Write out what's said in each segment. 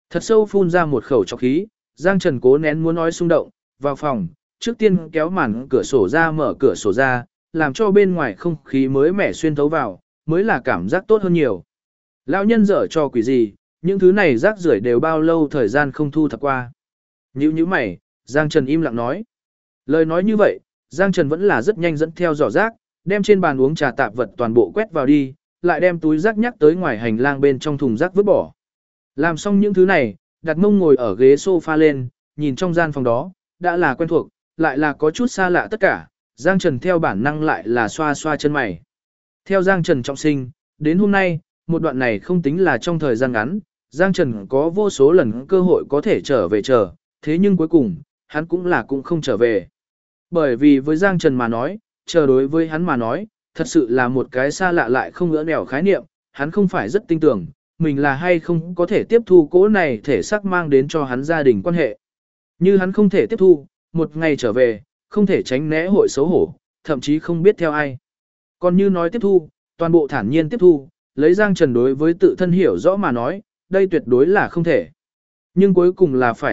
Thật sâu phun ra một khẩu trọc khí, Giang Trần cố nén muốn nói xung động, vào phòng, trước tiên kéo màn cửa sổ ra mở cửa sổ ra, làm cho bên ngoài không khí mới mẻ xuyên thấu vào, mới là cảm giác tốt hơn nhiều. Lão nhân dở cho quỷ gì, những thứ này rác rưởi đều bao lâu thời gian không thu thập qua. Nhíu mày, Giang Trần im lặng nói. Lời nói như vậy, Giang Trần vẫn là rất nhanh dẫn theo giỏ rác, đem trên bàn uống trà tạp vật toàn bộ quét vào đi, lại đem túi rác nhắc tới ngoài hành lang bên trong thùng rác vứt bỏ. Làm xong những thứ này, đặt mông ngồi ở ghế sofa lên, nhìn trong gian phòng đó, đã là quen thuộc, lại là có chút xa lạ tất cả, Giang Trần theo bản năng lại là xoa xoa chân mày. Theo Giang Trần trọng sinh, đến hôm nay, một đoạn này không tính là trong thời gian ngắn, Giang Trần có vô số lần cơ hội có thể trở về chờ, thế nhưng cuối cùng, hắn cũng không trở về. Bởi vì với Giang Trần mà nói, chờ đối với hắn mà nói, thật sự là một cái xa lạ lại không ngỡ nẻo khái niệm, hắn không phải rất tin tưởng, mình là hay không có thể tiếp thu cỗ này thể xác mang đến cho hắn gia đình quan hệ. Như hắn không thể tiếp thu, một ngày trở về, không thể tránh né hội xấu hổ, thậm chí không biết theo ai. Còn như nói tiếp thu, toàn bộ thản nhiên tiếp thu, lấy Giang Trần đối với tự thân hiểu rõ mà nói, đây tuyệt đối là không thể. Nhưng cuối cùng là phải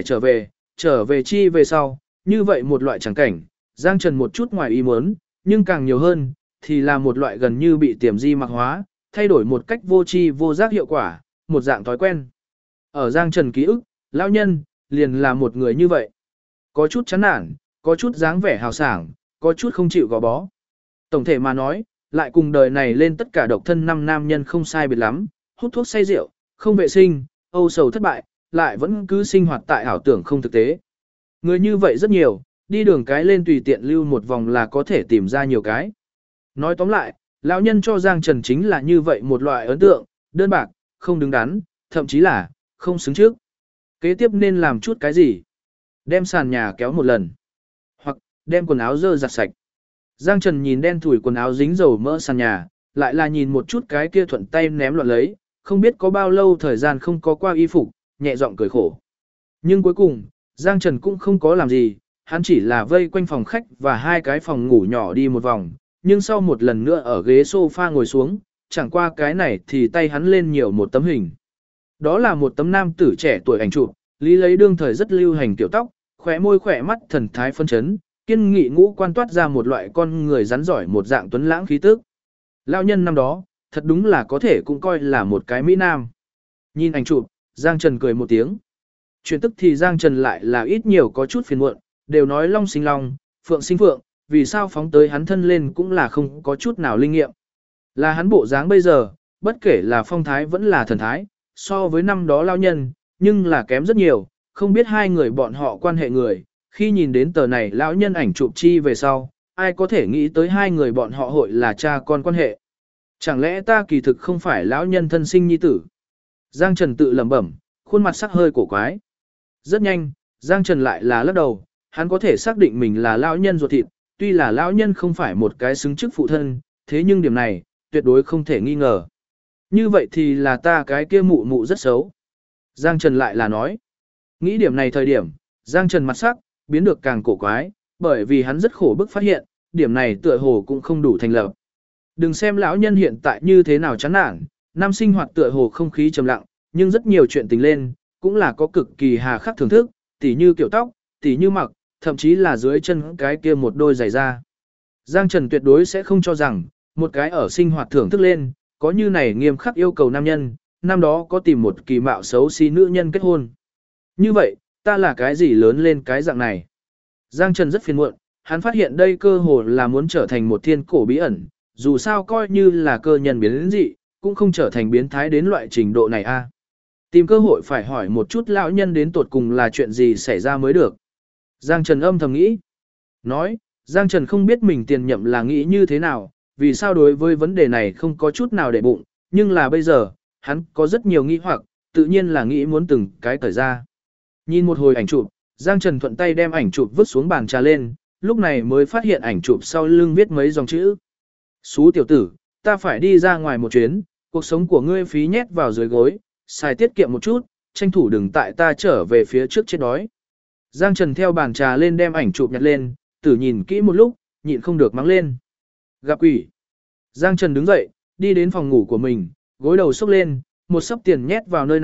trở về chi về sau, như vậy một loại chẳng cảnh, Giang Trần một chút ngoài ý muốn, nhưng càng nhiều hơn, thì là một loại gần như bị tiềm di mặc hóa, thay đổi một cách vô tri vô giác hiệu quả, một dạng thói quen. Ở Giang Trần ký ức, lão nhân, liền là một người như vậy. Có chút chán nản, có chút dáng vẻ hào sảng, có chút không chịu gò bó. Tổng thể mà nói, lại cùng đời này lên tất cả độc thân năm nam nhân không sai biệt lắm, hút thuốc say rượu, không vệ sinh, âu sầu thất bại, lại vẫn cứ sinh hoạt tại ảo tưởng không thực tế. Người như vậy rất nhiều, đi đường cái lên tùy tiện lưu một vòng là có thể tìm ra nhiều cái. Nói tóm lại, lão nhân cho Giang Trần chính là như vậy một loại ấn tượng, đơn bạc, không đứng đắn, thậm chí là không xứng trước. Kế tiếp nên làm chút cái gì? Đem sàn nhà kéo một lần, hoặc đem quần áo dơ giặt sạch. Giang Trần nhìn đen thủi quần áo dính dầu mỡ sàn nhà, lại là nhìn một chút cái kia thuận tay ném loạn lấy, không biết có bao lâu thời gian không có qua y phục, nhẹ giọng cười khổ. Nhưng cuối cùng, Giang Trần cũng không có làm gì, hắn chỉ là vây quanh phòng khách và hai cái phòng ngủ nhỏ đi một vòng, nhưng sau một lần nữa ở ghế sofa ngồi xuống, chẳng qua cái này thì tay hắn lên nhiều một tấm hình. Đó là một tấm nam tử trẻ tuổi ảnh chụp, lý lấy đương thời rất lưu hành tiểu tóc, khỏe môi khỏe mắt thần thái phân chấn, kiên nghị ngũ quan toát ra một loại con người rắn giỏi một dạng tuấn lãng khí tức. Lão nhân năm đó, thật đúng là có thể cũng coi là một cái mỹ nam. Nhìn ảnh chụp, Giang Trần cười một tiếng. Chuyện tức thì Giang Trần lại là ít nhiều có chút phiền muộn, đều nói long sinh long, phượng sinh phượng, vì sao phóng tới hắn thân lên cũng là không có chút nào linh nghiệm. Là hắn bộ dáng bây giờ, bất kể là phong thái vẫn là thần thái, so với năm đó lao nhân, nhưng là kém rất nhiều, không biết hai người bọn họ quan hệ người, khi nhìn đến tờ này lão nhân ảnh chụp chi về sau, ai có thể nghĩ tới hai người bọn họ hội là cha con quan hệ. Chẳng lẽ ta kỳ thực không phải lão nhân thân sinh nhi tử? Giang Trần tự lẩm bẩm, khuôn mặt sắc hơi cổ quái. Rất nhanh, Giang Trần lại là lắc đầu, hắn có thể xác định mình là lão nhân ruột thịt, tuy là lão nhân không phải một cái xứng chức phụ thân, thế nhưng điểm này, tuyệt đối không thể nghi ngờ. Như vậy thì là ta cái kia mụ mụ rất xấu. Giang Trần lại là nói. Nghĩ điểm này thời điểm, Giang Trần mặt sắc, biến được càng cổ quái, bởi vì hắn rất khổ bức phát hiện, điểm này tựa hồ cũng không đủ thành lập. Đừng xem lão nhân hiện tại như thế nào chán nản, năm sinh hoạt tựa hồ không khí trầm lặng, nhưng rất nhiều chuyện tình lên, cũng là có cực kỳ hà khắc thưởng thức, tỉ như kiểu tóc, tỉ như mặc, thậm chí là dưới chân cái kia một đôi giày da. Giang Trần tuyệt đối sẽ không cho rằng, một cái ở sinh hoạt thưởng thức lên, có như này nghiêm khắc yêu cầu nam nhân, năm đó có tìm một kỳ mạo xấu xí nữ nhân kết hôn. Như vậy, ta là cái gì lớn lên cái dạng này? Giang Trần rất phiền muộn, hắn phát hiện đây cơ hồ là muốn trở thành một thiên cổ bí ẩn, dù sao coi như là cơ nhân biến dị, cũng không trở thành biến thái đến loại trình độ này a. Tìm cơ hội phải hỏi một chút lão nhân đến tột cùng là chuyện gì xảy ra mới được. Giang Trần âm thầm nghĩ. Nói, Giang Trần không biết mình tiền nhậm là nghĩ như thế nào, vì sao đối với vấn đề này không có chút nào để bụng, nhưng là bây giờ, hắn có rất nhiều nghi hoặc, tự nhiên là nghĩ muốn từng cái cởi ra. Nhìn một hồi ảnh chụp, Giang Trần thuận tay đem ảnh chụp vứt xuống bàn trà lên, lúc này mới phát hiện ảnh chụp sau lưng viết mấy dòng chữ. Xú tiểu tử, ta phải đi ra ngoài một chuyến, cuộc sống của ngươi phí nhét vào dưới gối, xài tiết kiệm một chút, tranh thủ đừng tại ta trở về phía trước chết đói. Giang Trần theo bàn trà lên đem ảnh chụp nhặt lên, tử nhìn kỹ một lúc, nhịn không được mắng lên. Gặp quỷ. Giang Trần đứng dậy, đi đến phòng ngủ của mình, gối đầu xốc lên, một sấp tiền nhét vào nơi nào,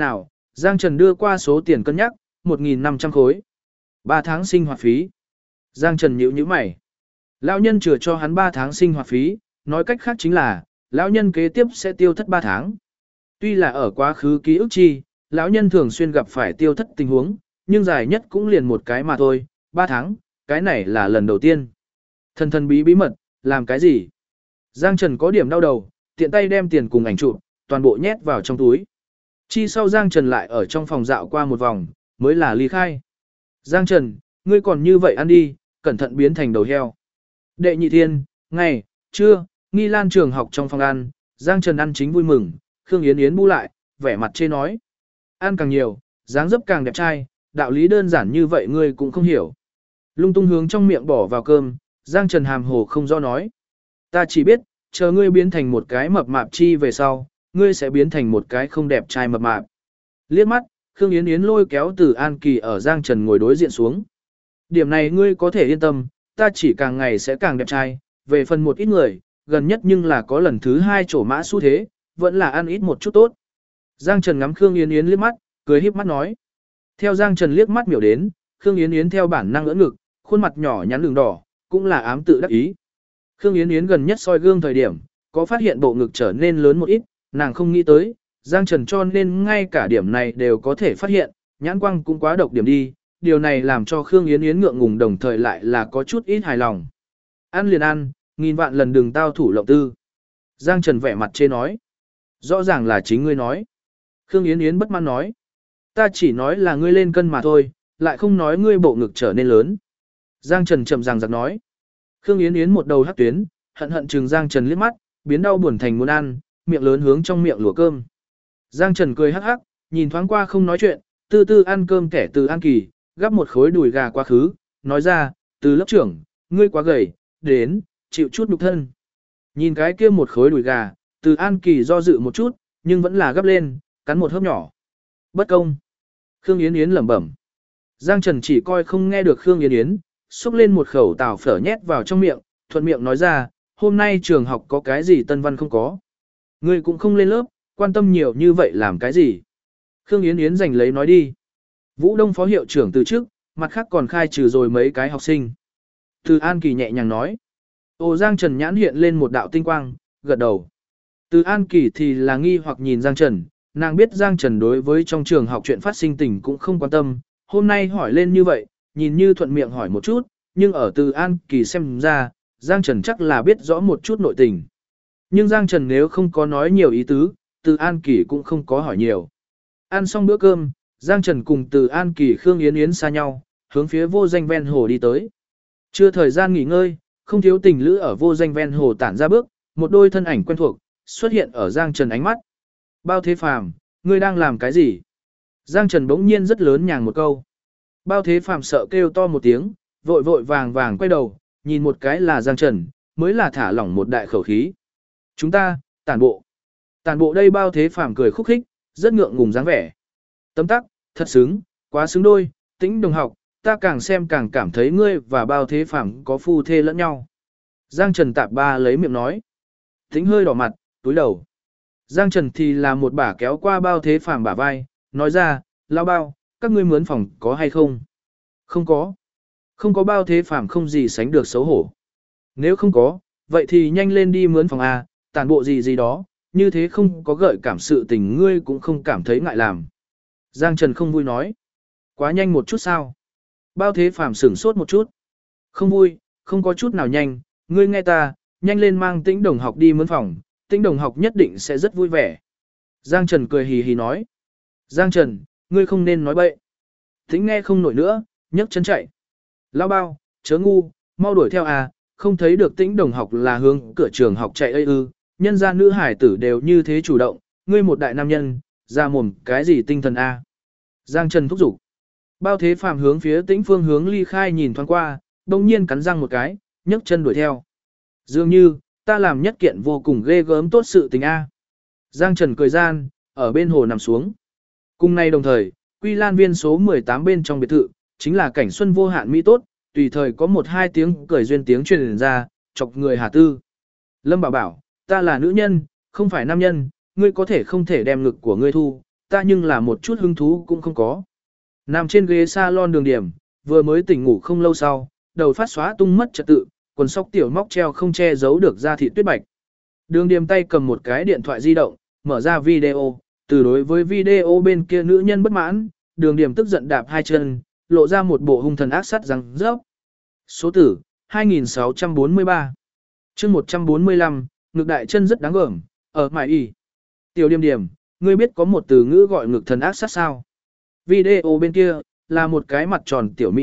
Giang Trần đưa qua số tiền cân nhắc, 1.500 khối. 3 tháng sinh hoạt phí. Giang Trần nhíu mày. Lão nhân chừa cho hắn 3 tháng sinh hoạt phí, nói cách khác chính là, lão nhân kế tiếp sẽ tiêu thất 3 tháng. Tuy là ở quá khứ ký ức chi, lão nhân thường xuyên gặp phải tiêu thất tình huống, nhưng dài nhất cũng liền một cái mà thôi, 3 tháng, cái này là lần đầu tiên. Thần bí mật, làm cái gì? Giang Trần có điểm đau đầu, tiện tay đem tiền cùng ảnh chụp, toàn bộ nhét vào trong túi. Chi sau Giang Trần lại ở trong phòng dạo qua một vòng, mới là ly khai. Giang Trần, ngươi còn như vậy ăn đi, cẩn thận biến thành đầu heo. Đệ nhị thiên, ngày, trưa, Nghi Lan trường học trong phòng ăn, Giang Trần ăn chính vui mừng, Khương Yến Yến bu lại, vẻ mặt chê nói. Ăn càng nhiều, dáng dấp càng đẹp trai, đạo lý đơn giản như vậy ngươi cũng không hiểu. Lung tung hướng trong miệng bỏ vào cơm, Giang Trần hàm hồ không rõ nói. Ta chỉ biết, chờ ngươi biến thành một cái mập mạp chi về sau, ngươi sẽ biến thành một cái không đẹp trai mập mạp. Liếc mắt, Khương Yến Yến lôi kéo Từ An Kỳ ở Giang Trần ngồi đối diện xuống. Điểm này ngươi có thể yên tâm, ta chỉ càng ngày sẽ càng đẹp trai, về phần một ít người, gần nhất nhưng là có lần thứ 2 trổ mã xu thế, vẫn là ăn ít một chút tốt. Giang Trần ngắm Khương Yến Yến liếc mắt, cười híp mắt nói. Theo Giang Trần liếc mắt miểu đến, Khương Yến Yến theo bản năng ưỡn ngực, khuôn mặt nhỏ nhắn đường đỏ, cũng là ám tự đắc ý. Khương Yến Yến gần nhất soi gương thời điểm, có phát hiện bộ ngực trở nên lớn một ít, nàng không nghĩ tới, Giang Trần cho nên ngay cả điểm này đều có thể phát hiện, nhãn quang cũng quá độc điểm đi, điều này làm cho Khương Yến Yến ngượng ngùng đồng thời lại là có chút ít hài lòng. Ăn liền ăn, nghìn vạn lần đừng tao thủ lộng tư. Giang Trần vẻ mặt chê nói. Rõ ràng là chính ngươi nói. Khương Yến Yến bất mãn nói. Ta chỉ nói là ngươi lên cân mà thôi, lại không nói ngươi bộ ngực trở nên lớn. Giang Trần chậm ràng giặc nói. Khương Yến Yến một đầu hắc tuyến, hận trừng Giang Trần liếc mắt, biến đau buồn thành muốn ăn, miệng lớn hướng trong miệng lùa cơm. Giang Trần cười hắc hắc, nhìn thoáng qua không nói chuyện, từ từ ăn cơm kẻ Từ An Kỳ, gắp một khối đùi gà quá khứ, nói ra, Từ lớp trưởng, ngươi quá gầy, đến, chịu chút nhục thân. Nhìn cái kia một khối đùi gà, Từ An Kỳ do dự một chút, nhưng vẫn là gắp lên, cắn một hớp nhỏ. Bất công. Khương Yến Yến lẩm bẩm. Giang Trần chỉ coi không nghe được Khương Yến Yến, xúc lên một khẩu tàu phở nhét vào trong miệng, thuận miệng nói ra, hôm nay trường học có cái gì tân văn không có. Ngươi cũng không lên lớp, quan tâm nhiều như vậy làm cái gì. Khương Yến Yến giành lấy nói đi. Vũ Đông phó hiệu trưởng từ trước, mặt khác còn khai trừ rồi mấy cái học sinh. Từ An Kỳ nhẹ nhàng nói. Ồ Giang Trần nhãn hiện lên một đạo tinh quang, gật đầu. Từ An Kỳ thì là nghi hoặc nhìn Giang Trần, nàng biết Giang Trần đối với trong trường học chuyện phát sinh tình cũng không quan tâm, hôm nay hỏi lên như vậy, nhìn như thuận miệng hỏi một chút, nhưng ở Từ An Kỳ xem ra, Giang Trần chắc là biết rõ một chút nội tình. Nhưng Giang Trần nếu không có nói nhiều ý tứ, Từ An Kỳ cũng không có hỏi nhiều. Ăn xong bữa cơm, Giang Trần cùng Từ An Kỳ Khương Yến Yến xa nhau, hướng phía vô danh ven hồ đi tới. Chưa thời gian nghỉ ngơi, không thiếu tình lữ ở vô danh ven hồ tản ra bước, một đôi thân ảnh quen thuộc, xuất hiện ở Giang Trần ánh mắt. Bao Thế Phàm, ngươi đang làm cái gì? Giang Trần bỗng nhiên rất lớn nhàng một câu. Bao Thế Phàm sợ kêu to một tiếng, vội vội vàng vàng quay đầu, nhìn một cái là Giang Trần, mới là thả lỏng một đại khẩu khí. Chúng ta, tản bộ. Tản bộ đây Bao Thế Phàm cười khúc khích, rất ngượng ngùng dáng vẻ. Tấm tắc, thật xứng, quá xứng đôi, Tĩnh đồng học, ta càng xem càng cảm thấy ngươi và Bao Thế Phàm có phu thê lẫn nhau. Giang Trần tạp ba lấy miệng nói. Tĩnh hơi đỏ mặt, túi đầu. Giang Trần thì là một bả kéo qua Bao Thế Phàm bả vai, nói ra, lao Bao, các ngươi mướn phòng có hay không? Không có. Không có Bao Thế Phàm không gì sánh được xấu hổ. Nếu không có, vậy thì nhanh lên đi mướn phòng A, tản bộ gì gì đó, như thế không có gợi cảm sự tình ngươi cũng không cảm thấy ngại làm. Giang Trần không vui nói. Quá nhanh một chút sao? Bao Thế Phàm sửng sốt một chút. Không vui, không có chút nào nhanh, ngươi nghe ta, nhanh lên mang Tĩnh đồng học đi mướn phòng, Tĩnh đồng học nhất định sẽ rất vui vẻ. Giang Trần cười hì hì nói. Giang Trần, ngươi không nên nói bậy. Tĩnh nghe không nổi nữa, nhấc chân chạy. Lao Bao, chớ ngu, mau đuổi theo à, không thấy được Tĩnh đồng học là hướng cửa trường học chạy ư ư, nhân gia nữ hải tử đều như thế chủ động, ngươi một đại nam nhân, ra mồm cái gì tinh thần a? Giang Trần thúc giục. Bao Thế Phàm hướng phía Tĩnh phương hướng ly khai nhìn thoáng qua, đồng nhiên cắn răng một cái, nhấc chân đuổi theo. Dường như, ta làm nhất kiện vô cùng ghê gớm tốt sự tình a. Giang Trần cười gian, ở bên hồ nằm xuống. Cùng nay đồng thời, Quy Lan viên số 18 bên trong biệt thự, chính là cảnh xuân vô hạn mỹ tốt, tùy thời có một hai tiếng cười duyên tiếng truyền ra, chọc người hà tư. Lâm Bảo bảo, ta là nữ nhân, không phải nam nhân, ngươi có thể không thể đem ngực của ngươi thu, ta nhưng là một chút hứng thú cũng không có. Nằm trên ghế salon Đường Điểm, vừa mới tỉnh ngủ không lâu sau, đầu phát xóa tung mất trật tự, quần sóc tiểu móc treo không che giấu được da thịt tuyết bạch. Đường Điểm tay cầm một cái điện thoại di động, mở ra video, từ đối với video bên kia nữ nhân bất mãn, Đường Điểm tức giận đạp hai chân, lộ ra một bộ hung thần ác sát răng rớp. Số tử, 2643. chương 145, ngực đại chân rất đáng gờm, ở mại y. Tiểu Điểm Điểm, ngươi biết có một từ ngữ gọi ngực thần ác sát sao? Video bên kia, là một cái mặt tròn tiểu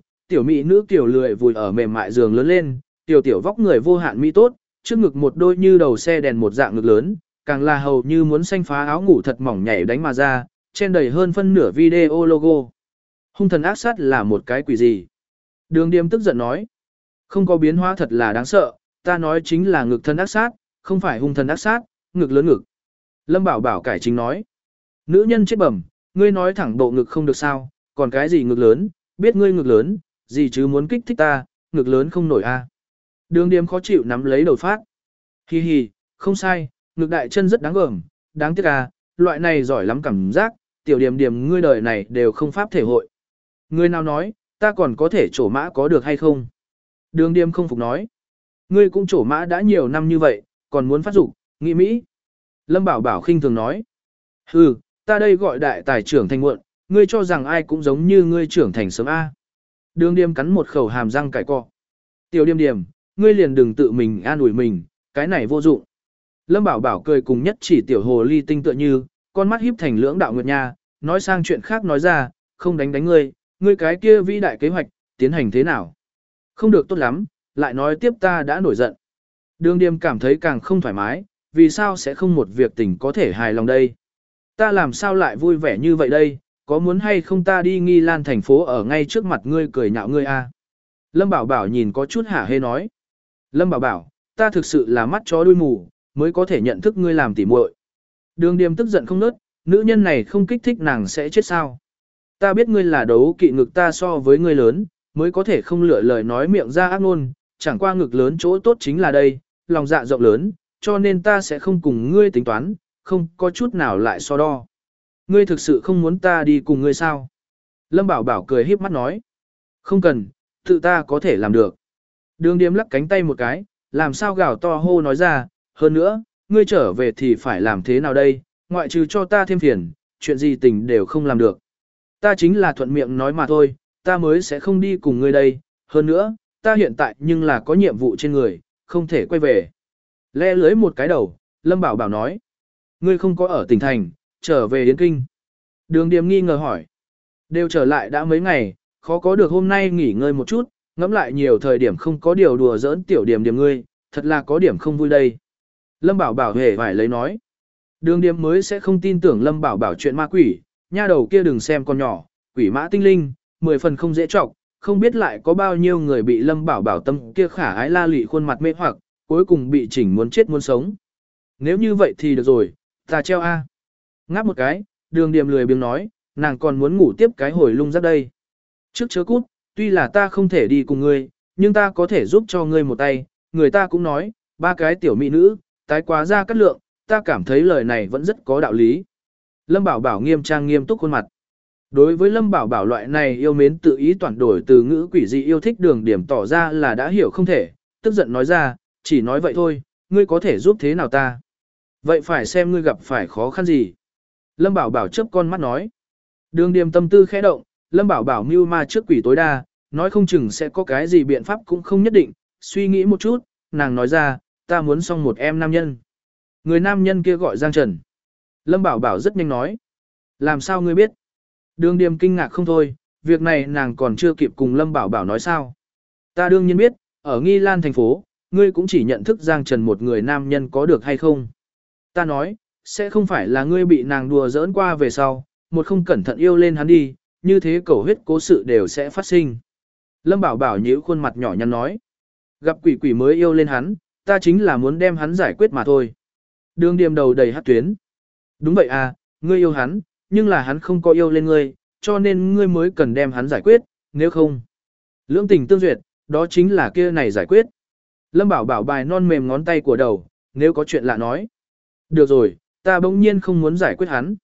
mỹ nữ kiểu lười vùi ở mềm mại giường lớn lên, tiểu vóc người vô hạn mỹ tốt, trước ngực một đôi như đầu xe đèn một dạng ngực lớn, càng là hầu như muốn xanh phá áo ngủ thật mỏng nhảy đánh mà ra, trên đầy hơn phân nửa video logo. Hung thần ác sát là một cái quỷ gì? Đường Điềm tức giận nói. Không có biến hóa thật là đáng sợ, ta nói chính là ngực thần ác sát, không phải hung thần ác sát, ngực lớn ngực. Lâm Bảo Bảo cải chính nói. Nữ nhân chết bẩm, ngươi nói thẳng bộ ngực không được sao, còn cái gì ngực lớn, biết ngươi ngực lớn, gì chứ muốn kích thích ta, ngực lớn không nổi a. Đường Điềm khó chịu nắm lấy đầu phát. Hi hi, không sai, ngực đại chân rất đáng gờm, đáng tiếc à, loại này giỏi lắm cảm giác, tiểu Điềm ngươi đời này đều không pháp thể hội. Ngươi nào nói, ta còn có thể trổ mã có được hay không? Đường Điềm không phục nói. Ngươi cũng trổ mã đã nhiều năm như vậy, còn muốn phát dục, nghĩ Mỹ. Lâm Bảo Bảo khinh thường nói. Hừ, ta đây gọi đại tài trưởng thành muộn, ngươi cho rằng ai cũng giống như ngươi trưởng thành sớm A. Đường Điềm cắn một khẩu hàm răng cải cọ. Tiểu Điềm, ngươi liền đừng tự mình an ủi mình, cái này vô dụng. Lâm Bảo Bảo cười cùng nhất chỉ tiểu hồ ly tinh tựa như, con mắt híp thành lưỡng đạo nguyệt nha, nói sang chuyện khác nói ra, không đánh ngươi cái kia vĩ đại kế hoạch, tiến hành thế nào? Không được tốt lắm, lại nói tiếp ta đã nổi giận. Đường Điềm cảm thấy càng không thoải mái, vì sao sẽ không một việc tình có thể hài lòng đây? Ta làm sao lại vui vẻ như vậy đây, có muốn hay không ta đi Nghi Lan thành phố ở ngay trước mặt ngươi cười nhạo ngươi a? Lâm Bảo Bảo nhìn có chút hả hê nói. Lâm Bảo Bảo, ta thực sự là mắt chó đuôi mù, mới có thể nhận thức ngươi làm tỉ muội. Đường Điềm tức giận không nớt, nữ nhân này không kích thích nàng sẽ chết sao? Ta biết ngươi là đấu kỵ ngực ta so với ngươi lớn, mới có thể không lựa lời nói miệng ra ác ngôn, chẳng qua ngực lớn chỗ tốt chính là đây, lòng dạ rộng lớn, cho nên ta sẽ không cùng ngươi tính toán, không có chút nào lại so đo. Ngươi thực sự không muốn ta đi cùng ngươi sao? Lâm Bảo Bảo cười híp mắt nói. Không cần, tự ta có thể làm được. Đường Điềm lắc cánh tay một cái, làm sao gào to hô nói ra, hơn nữa, ngươi trở về thì phải làm thế nào đây, ngoại trừ cho ta thêm phiền, chuyện gì tình đều không làm được. Ta chính là thuận miệng nói mà thôi, ta mới sẽ không đi cùng ngươi đây, hơn nữa, ta hiện tại nhưng là có nhiệm vụ trên người, không thể quay về. Le lưới một cái đầu, Lâm Bảo Bảo nói. Ngươi không có ở tỉnh thành, trở về Yến Kinh. Đường Điềm nghi ngờ hỏi. Đều trở lại đã mấy ngày, khó có được hôm nay nghỉ ngơi một chút, ngẫm lại nhiều thời điểm không có điều đùa giỡn tiểu Điềm ngươi, thật là có điểm không vui đây. Lâm Bảo Bảo hề phải lấy nói. Đường Điềm mới sẽ không tin tưởng Lâm Bảo Bảo chuyện ma quỷ, nha đầu kia đừng xem con nhỏ, quỷ mã tinh linh, 10 phần không dễ trọng, không biết lại có bao nhiêu người bị Lâm Bảo Bảo tâm kia khả ái la lị khuôn mặt mê hoặc, cuối cùng bị chỉnh muốn chết muốn sống. Nếu như vậy thì được rồi, ta treo A. Ngáp một cái, Đường Điềm lười biếng nói, nàng còn muốn ngủ tiếp cái hồi lung giấc đây. Trước chớ cút, tuy là ta không thể đi cùng ngươi, nhưng ta có thể giúp cho ngươi một tay, người ta cũng nói, ba cái tiểu mỹ nữ, tái quá ra cắt lượng, ta cảm thấy lời này vẫn rất có đạo lý. Lâm Bảo Bảo nghiêm trang nghiêm túc khuôn mặt. Đối với Lâm Bảo Bảo loại này yêu mến tự ý toàn đổi từ ngữ quỷ dị yêu thích Đường Điềm tỏ ra là đã hiểu không thể, tức giận nói ra, chỉ nói vậy thôi, ngươi có thể giúp thế nào ta? Vậy phải xem ngươi gặp phải khó khăn gì? Lâm Bảo Bảo chớp con mắt nói. Đường Điềm tâm tư khẽ động, Lâm Bảo Bảo mưu ma trước quỷ tối đa, nói không chừng sẽ có cái gì biện pháp cũng không nhất định, suy nghĩ một chút, nàng nói ra, ta muốn xong một em nam nhân. Người nam nhân kia gọi Giang Trần. Lâm Bảo Bảo rất nhanh nói. Làm sao ngươi biết? Đường Điềm kinh ngạc không thôi, việc này nàng còn chưa kịp cùng Lâm Bảo Bảo nói sao. Ta đương nhiên biết, ở Nghi Lan thành phố, ngươi cũng chỉ nhận thức Giang Trần một người nam nhân có được hay không. Ta nói, sẽ không phải là ngươi bị nàng đùa giỡn qua về sau, một không cẩn thận yêu lên hắn đi, như thế cầu huyết cố sự đều sẽ phát sinh. Lâm Bảo Bảo nhíu khuôn mặt nhỏ nhắn nói. Gặp quỷ quỷ mới yêu lên hắn, ta chính là muốn đem hắn giải quyết mà thôi. Đường Điềm đầu đầy hát tuyến. Đúng vậy à, ngươi yêu hắn, nhưng là hắn không có yêu lên ngươi, cho nên ngươi mới cần đem hắn giải quyết, nếu không. Lưỡng tình tương duyệt, đó chính là kia này giải quyết. Lâm Bảo Bảo bài non mềm ngón tay của đầu, nếu có chuyện lạ nói. Được rồi, ta bỗng nhiên không muốn giải quyết hắn.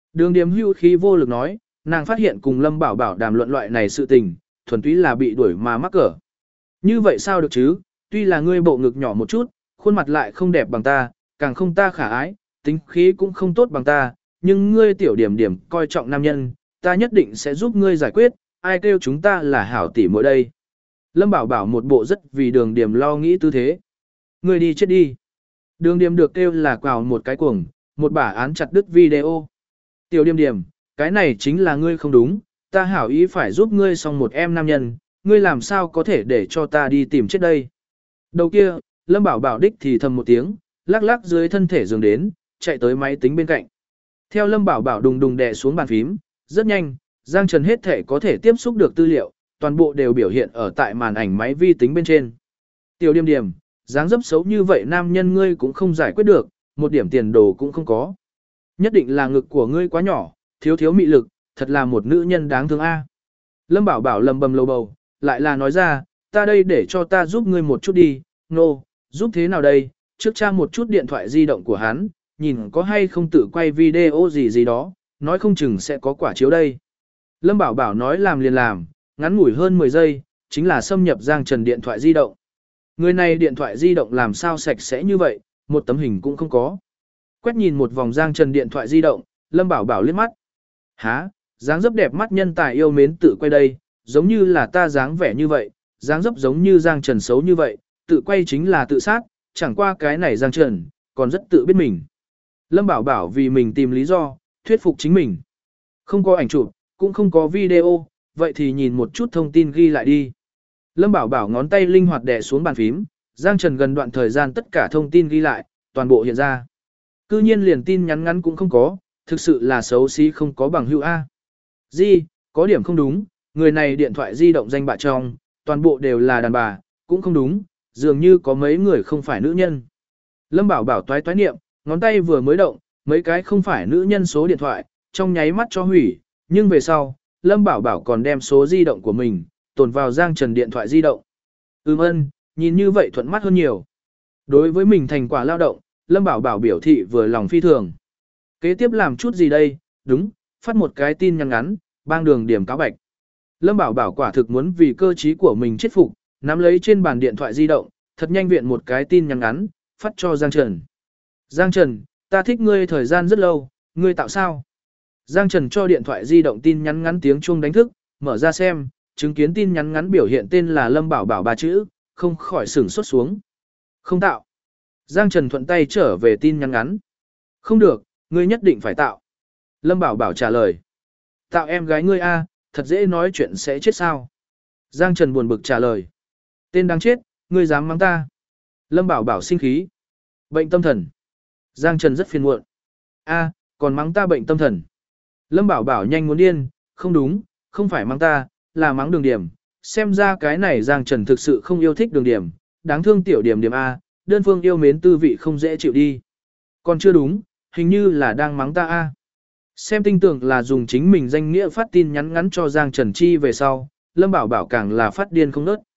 Đường Điềm hưu khí vô lực nói, nàng phát hiện cùng Lâm Bảo Bảo đàm luận loại này sự tình, thuần túy là bị đuổi mà mắc cỡ. Như vậy sao được chứ, tuy là ngươi bộ ngực nhỏ một chút, khuôn mặt lại không đẹp bằng ta, càng không ta khả ái, tính khí cũng không tốt bằng ta, nhưng ngươi tiểu Điểm Điểm coi trọng nam nhân, ta nhất định sẽ giúp ngươi giải quyết, ai kêu chúng ta là hảo tỷ muội đây. Lâm Bảo Bảo một bộ rất vì Đường Điềm lo nghĩ tư thế. Ngươi đi chết đi. Đường Điềm được kêu là quào một cái cuồng, một bả án chặt đứt video. Tiểu Điềm Điềm, cái này chính là ngươi không đúng, ta hảo ý phải giúp ngươi xong một em nam nhân, ngươi làm sao có thể để cho ta đi tìm chết đây. Đầu kia, Lâm Bảo Bảo đích thì thầm một tiếng, lắc lắc dưới thân thể giường đến, chạy tới máy tính bên cạnh. Theo Lâm Bảo Bảo đùng đùng đè xuống bàn phím, rất nhanh, Giang Trần hết thể có thể tiếp xúc được tư liệu, toàn bộ đều biểu hiện ở tại màn ảnh máy vi tính bên trên. Tiểu Điềm Điềm, dáng dấp xấu như vậy nam nhân ngươi cũng không giải quyết được, một điểm tiền đồ cũng không có. Nhất định là ngực của ngươi quá nhỏ, thiếu thiếu mị lực, thật là một nữ nhân đáng thương a. Lâm Bảo Bảo lầm bầm lầu bầu, lại là nói ra, ta đây để cho ta giúp ngươi một chút đi, giúp thế nào đây, trước tra một chút điện thoại di động của hắn, nhìn có hay không tự quay video gì gì đó, nói không chừng sẽ có quả chiếu đây. Lâm Bảo Bảo nói làm liền làm, ngắn ngủi hơn 10 giây, chính là xâm nhập Giang Trần điện thoại di động. Người này điện thoại di động làm sao sạch sẽ như vậy, một tấm hình cũng không có. Quét nhìn một vòng Giang Trần điện thoại di động, Lâm Bảo Bảo liếc mắt. Hả, dáng dấp đẹp mắt nhân tài yêu mến tự quay đây, giống như là ta dáng vẻ như vậy, dáng dấp giống như Giang Trần xấu như vậy, tự quay chính là tự sát, chẳng qua cái này Giang Trần, còn rất tự biết mình. Lâm Bảo Bảo vì mình tìm lý do, thuyết phục chính mình. Không có ảnh chụp, cũng không có video, vậy thì nhìn một chút thông tin ghi lại đi. Lâm Bảo Bảo ngón tay linh hoạt đè xuống bàn phím, Giang Trần gần đoạn thời gian tất cả thông tin ghi lại, toàn bộ hiện ra. Cư nhiên liền tin nhắn ngắn cũng không có, thực sự là xấu xí không có bằng hữu A. Di, có điểm không đúng, người này điện thoại di động danh bạ trong, toàn bộ đều là đàn bà, cũng không đúng, dường như có mấy người không phải nữ nhân. Lâm Bảo Bảo toái niệm, ngón tay vừa mới động, mấy cái không phải nữ nhân số điện thoại, trong nháy mắt cho hủy, nhưng về sau, Lâm Bảo Bảo còn đem số di động của mình, tồn vào Giang Trần điện thoại di động. Nhìn như vậy thuận mắt hơn nhiều. Đối với mình thành quả lao động, Lâm Bảo Bảo biểu thị vừa lòng phi thường. Kế tiếp làm chút gì đây, đúng, phát một cái tin nhắn ngắn, bang Đường Điểm cáo bạch. Lâm Bảo Bảo quả thực muốn vì cơ trí của mình chết phục, nắm lấy trên bàn điện thoại di động, thật nhanh viện một cái tin nhắn ngắn, phát cho Giang Trần. Giang Trần, ta thích ngươi thời gian rất lâu, ngươi tạo sao? Giang Trần cho điện thoại di động tin nhắn ngắn tiếng chuông đánh thức, mở ra xem, chứng kiến tin nhắn ngắn biểu hiện tên là Lâm Bảo Bảo 3 chữ, không khỏi sửng sốt xuống. Không tạo. Giang Trần thuận tay trở về tin nhắn ngắn. Không được, ngươi nhất định phải tạo. Lâm Bảo Bảo trả lời. Tạo em gái ngươi a, thật dễ nói chuyện sẽ chết sao? Giang Trần buồn bực trả lời. Tên đáng chết, ngươi dám mắng ta. Lâm Bảo Bảo sinh khí. Bệnh tâm thần. Giang Trần rất phiền muộn. A, còn mắng ta bệnh tâm thần. Lâm Bảo Bảo nhanh muốn điên, không đúng, không phải mắng ta, là mắng Đường Điểm. Xem ra cái này Giang Trần thực sự không yêu thích Đường Điểm, đáng thương tiểu Điểm Điểm A, đơn phương yêu mến tư vị không dễ chịu đi. Còn chưa đúng, hình như là đang mắng ta A. Xem tin tưởng là dùng chính mình danh nghĩa phát tin nhắn ngắn cho Giang Trần Chi về sau, Lâm Bảo Bảo càng là phát điên không nớt.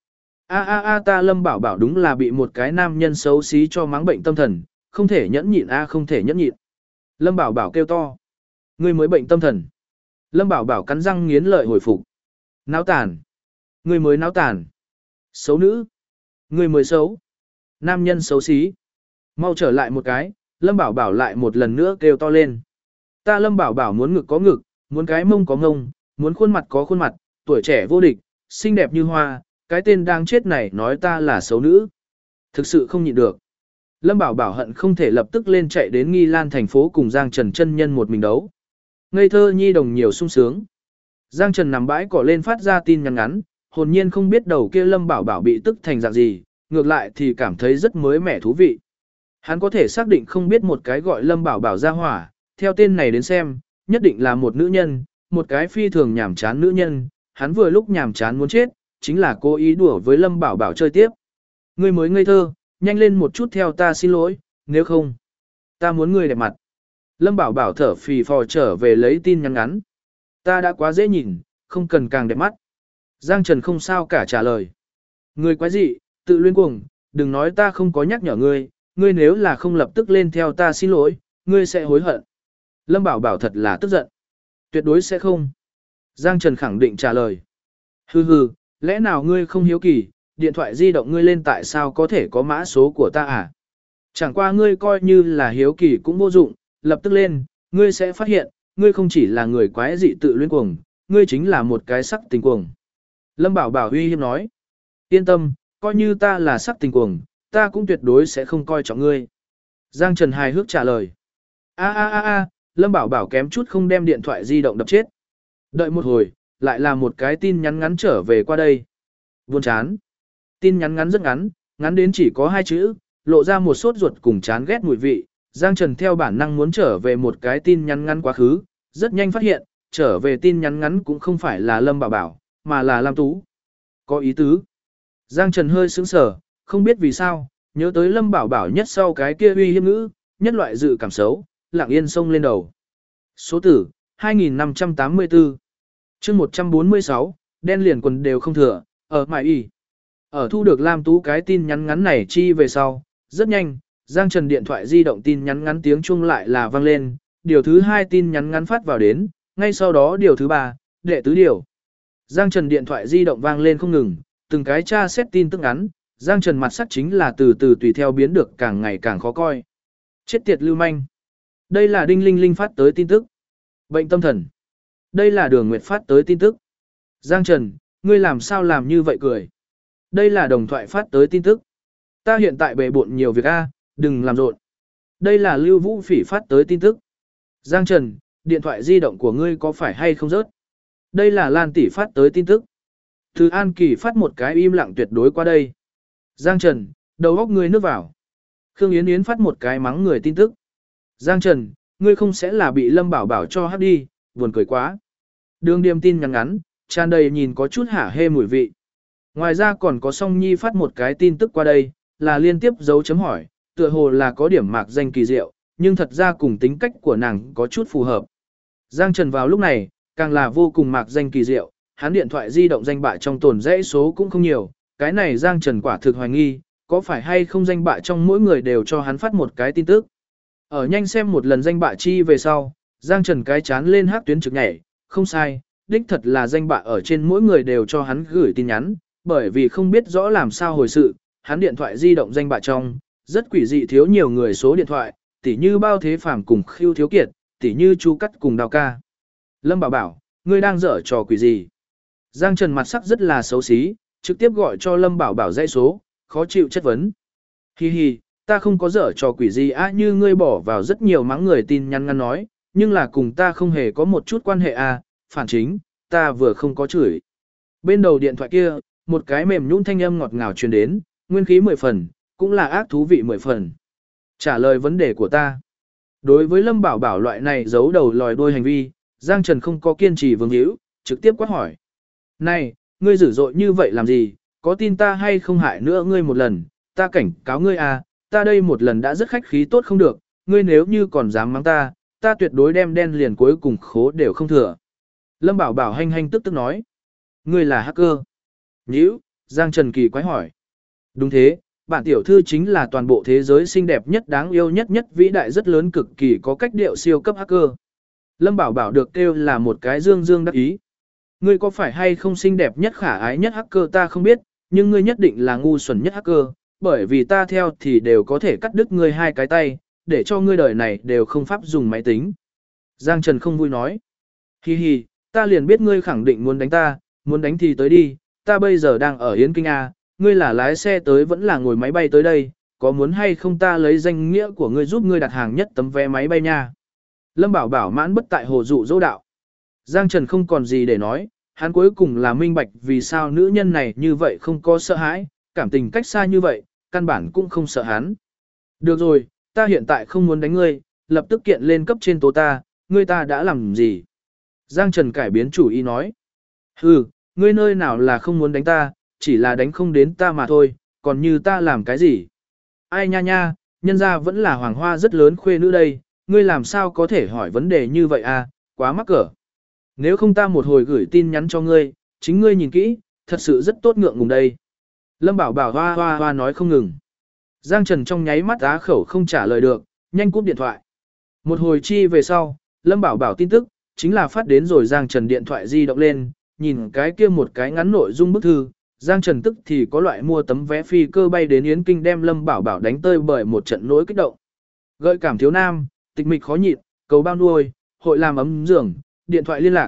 Ta Lâm Bảo Bảo đúng là bị một cái nam nhân xấu xí cho mắng bệnh tâm thần, không thể nhẫn nhịn không thể nhẫn nhịn. Lâm Bảo Bảo kêu to. Ngươi mới bệnh tâm thần. Lâm Bảo Bảo cắn răng nghiến lợi hồi phục. Náo tàn. Ngươi mới náo tàn. Xấu nữ. Ngươi mới xấu. Nam nhân xấu xí. Mau trở lại một cái, Lâm Bảo Bảo lại một lần nữa kêu to lên. Ta Lâm Bảo Bảo muốn ngực có ngực, muốn cái mông có mông, muốn khuôn mặt có khuôn mặt, tuổi trẻ vô địch, xinh đẹp như hoa, cái tên đang chết này nói ta là xấu nữ. Thực sự không nhịn được. Lâm Bảo Bảo hận không thể lập tức lên chạy đến Nghi Lan thành phố cùng Giang Trần chân nhân một mình đấu. Ngây thơ nhi đồng nhiều sung sướng. Giang Trần nằm bãi cỏ lên phát ra tin nhắn ngắn, hồn nhiên không biết đầu kia Lâm Bảo Bảo bị tức thành dạng gì, ngược lại thì cảm thấy rất mới mẻ thú vị. Hắn có thể xác định không biết một cái gọi Lâm Bảo Bảo ra hỏa, theo tên này đến xem, nhất định là một nữ nhân, một cái phi thường nhàm chán nữ nhân, hắn vừa lúc nhàm chán muốn chết, chính là cố ý đùa với Lâm Bảo Bảo chơi tiếp. Ngươi mới ngây thơ, nhanh lên một chút theo ta xin lỗi, nếu không, ta muốn ngươi đẹp mặt. Lâm Bảo Bảo thở phì phò trở về lấy tin nhắn ngắn. Ta đã quá dễ nhìn, không cần càng đẹp mắt. Giang Trần không sao cả trả lời. Ngươi quái dị, tự luyên cuồng, đừng nói ta không có nhắc nhở ngươi, ngươi nếu là không lập tức lên theo ta xin lỗi, ngươi sẽ hối hận. Lâm Bảo Bảo thật là tức giận. Tuyệt đối sẽ không. Giang Trần khẳng định trả lời. Hừ hừ, lẽ nào ngươi không hiếu kỳ, điện thoại di động ngươi lên tại sao có thể có mã số của ta à? Chẳng qua ngươi coi như là hiếu kỳ cũng vô dụng, lập tức lên, ngươi sẽ phát hiện, ngươi không chỉ là người quái dị tự luyến cuồng, ngươi chính là một cái sắc tình cuồng. Lâm Bảo Bảo uy hiếp nói. Yên tâm, coi như ta là sắc tình cuồng, ta cũng tuyệt đối sẽ không coi trọng ngươi. Giang Trần hài hước trả lời. Lâm Bảo Bảo kém chút không đem điện thoại di động đập chết. Đợi một hồi, lại là một cái tin nhắn ngắn trở về qua đây. Buồn chán. Tin nhắn ngắn rất ngắn, ngắn đến chỉ có 2 chữ, lộ ra một sốt ruột cùng chán ghét mùi vị. Giang Trần theo bản năng muốn trở về một cái tin nhắn ngắn quá khứ, rất nhanh phát hiện, trở về tin nhắn ngắn cũng không phải là Lâm Bảo Bảo, mà là Lam Tú. Có ý tứ. Giang Trần hơi sững sờ, không biết vì sao, nhớ tới Lâm Bảo Bảo nhất sau cái kia uy hiếp ngữ, nhất loại dự cảm xấu, lặng yên xông lên đầu. Số tử, 2584. Chương 146, đen liền quần đều không thừa, ở mại y. Ở thu được Lam Tú cái tin nhắn ngắn này chi về sau, rất nhanh, Giang Trần điện thoại di động tin nhắn ngắn tiếng chuông lại là vang lên, điều thứ 2 tin nhắn ngắn phát vào đến, ngay sau đó điều thứ 3, đệ tứ điều. Giang Trần điện thoại di động vang lên không ngừng, từng cái tra xét tin tức ngắn, Giang Trần mặt sắc chính là từ từ tùy theo biến được càng ngày càng khó coi. Chết tiệt lưu manh. Đây là Đinh Linh Linh phát tới tin tức. Bệnh tâm thần. Đây là Đường Nguyệt phát tới tin tức. Giang Trần, ngươi làm sao làm như vậy cười. Đây là Đồng Thoại phát tới tin tức. Ta hiện tại bề bộn nhiều việc a, đừng làm rộn. Đây là Lưu Vũ Phỉ phát tới tin tức. Giang Trần, điện thoại di động của ngươi có phải hay không rớt? Đây là Lan Tỷ phát tới tin tức. Từ An Kỳ phát một cái im lặng tuyệt đối qua đây. Giang Trần, đầu óc ngươi nước vào. Khương Yến Yến phát một cái mắng người tin tức. Giang Trần, ngươi không sẽ là bị Lâm Bảo Bảo cho hắc đi, buồn cười quá. Đường Điềm tin ngắn ngắn, tràn đầy nhìn có chút hả hê mùi vị. Ngoài ra còn có Song Nhi phát một cái tin tức qua đây, là liên tiếp dấu chấm hỏi, tựa hồ là có điểm mạc danh kỳ diệu, nhưng thật ra cùng tính cách của nàng có chút phù hợp. Giang Trần vào lúc này, càng là vô cùng mạc danh kỳ diệu, hắn điện thoại di động danh bạ trong tồn dãy số cũng không nhiều, cái này Giang Trần quả thực hoài nghi, có phải hay không danh bạ trong mỗi người đều cho hắn phát một cái tin tức. Ở nhanh xem một lần danh bạ chi về sau, Giang Trần cái chán lên hát tuyến trực nhảy, không sai, đích thật là danh bạ ở trên mỗi người đều cho hắn gửi tin nhắn, bởi vì không biết rõ làm sao hồi sự, hắn điện thoại di động danh bạ trong, rất quỷ dị thiếu nhiều người số điện thoại, tỉ như Bao Thế Phàm cùng Khưu Thiếu Kiệt, tỉ như Chu Cắt cùng Đào Ca. Lâm Bảo Bảo, ngươi đang dở trò quỷ gì? Giang Trần mặt sắc rất là xấu xí, trực tiếp gọi cho Lâm Bảo Bảo dãy số, khó chịu chất vấn. Hi hi, ta không có dở trò quỷ gì á, như ngươi bỏ vào rất nhiều mắng người tin nhắn ngắn nói, nhưng là cùng ta không hề có một chút quan hệ à, phản chính, ta vừa không có chửi. Bên đầu điện thoại kia, một cái mềm nhũn thanh âm ngọt ngào truyền đến, nguyên khí 10 phần, cũng là ác thú vị 10 phần. Trả lời vấn đề của ta. Đối với Lâm Bảo Bảo loại này giấu đầu lòi đuôi hành vi, Giang Trần không có kiên trì vương hữu, trực tiếp quát hỏi. Này, ngươi dữ dội như vậy làm gì, có tin ta hay không hại nữa ngươi một lần, ta cảnh cáo ngươi à, ta đây một lần đã rất khách khí tốt không được, ngươi nếu như còn dám mắng ta, ta tuyệt đối đem đen liền cuối cùng khố đều không thừa. Lâm Bảo Bảo hanh hanh tức tức nói. Ngươi là hacker. Nhữ, Giang Trần kỳ quái hỏi. Đúng thế, bản tiểu thư chính là toàn bộ thế giới xinh đẹp nhất đáng yêu nhất nhất vĩ đại rất lớn cực kỳ có cách điệu siêu cấp hacker. Lâm Bảo Bảo được kêu là một cái dương dương đắc ý. Ngươi có phải hay không xinh đẹp nhất khả ái nhất hacker ta không biết, nhưng ngươi nhất định là ngu xuẩn nhất hacker, bởi vì ta theo thì đều có thể cắt đứt ngươi 2 cái tay, để cho ngươi đời này đều không pháp dùng máy tính. Giang Trần không vui nói. Hi hi, ta liền biết ngươi khẳng định muốn đánh ta, muốn đánh thì tới đi, ta bây giờ đang ở Yến Kinh A, ngươi là lái xe tới vẫn là ngồi máy bay tới đây, có muốn hay không ta lấy danh nghĩa của ngươi giúp ngươi đặt hàng nhất tấm vé máy bay nha. Lâm Bảo Bảo mãn bất tại hồ dụ dỗ đạo. Giang Trần không còn gì để nói, hắn cuối cùng là minh bạch vì sao nữ nhân này như vậy không có sợ hãi, cảm tình cách xa như vậy, căn bản cũng không sợ hắn. Được rồi, ta hiện tại không muốn đánh ngươi, lập tức kiện lên cấp trên tố ta, ngươi ta đã làm gì? Giang Trần cải biến chủ ý nói. Hừ, ngươi nơi nào là không muốn đánh ta, chỉ là đánh không đến ta mà thôi, còn như ta làm cái gì? Ai nha nha, nhân ra vẫn là hoàng hoa rất lớn khuê nữ đây, ngươi làm sao có thể hỏi vấn đề như vậy à, quá mắc cỡ. Nếu không ta một hồi gửi tin nhắn cho ngươi, chính ngươi nhìn kỹ, thật sự rất tốt ngượng ngùng đây. Lâm Bảo Bảo hoa hoa hoa nói không ngừng. Giang Trần trong nháy mắt á khẩu không trả lời được, nhanh cúp điện thoại. Một hồi chi về sau, Lâm Bảo Bảo tin tức, chính là phát đến rồi Giang Trần điện thoại di động lên, nhìn cái kia một cái ngắn nội dung bức thư, Giang Trần tức thì có loại mua tấm vé phi cơ bay đến Yến Kinh đem Lâm Bảo Bảo đánh tơi bởi một trận nỗi kích động. Gợi cảm thiếu nam, tịch mịch khó nhịn, cầu bao nuôi, hội làm ấm giường, điện thoại liên lạc,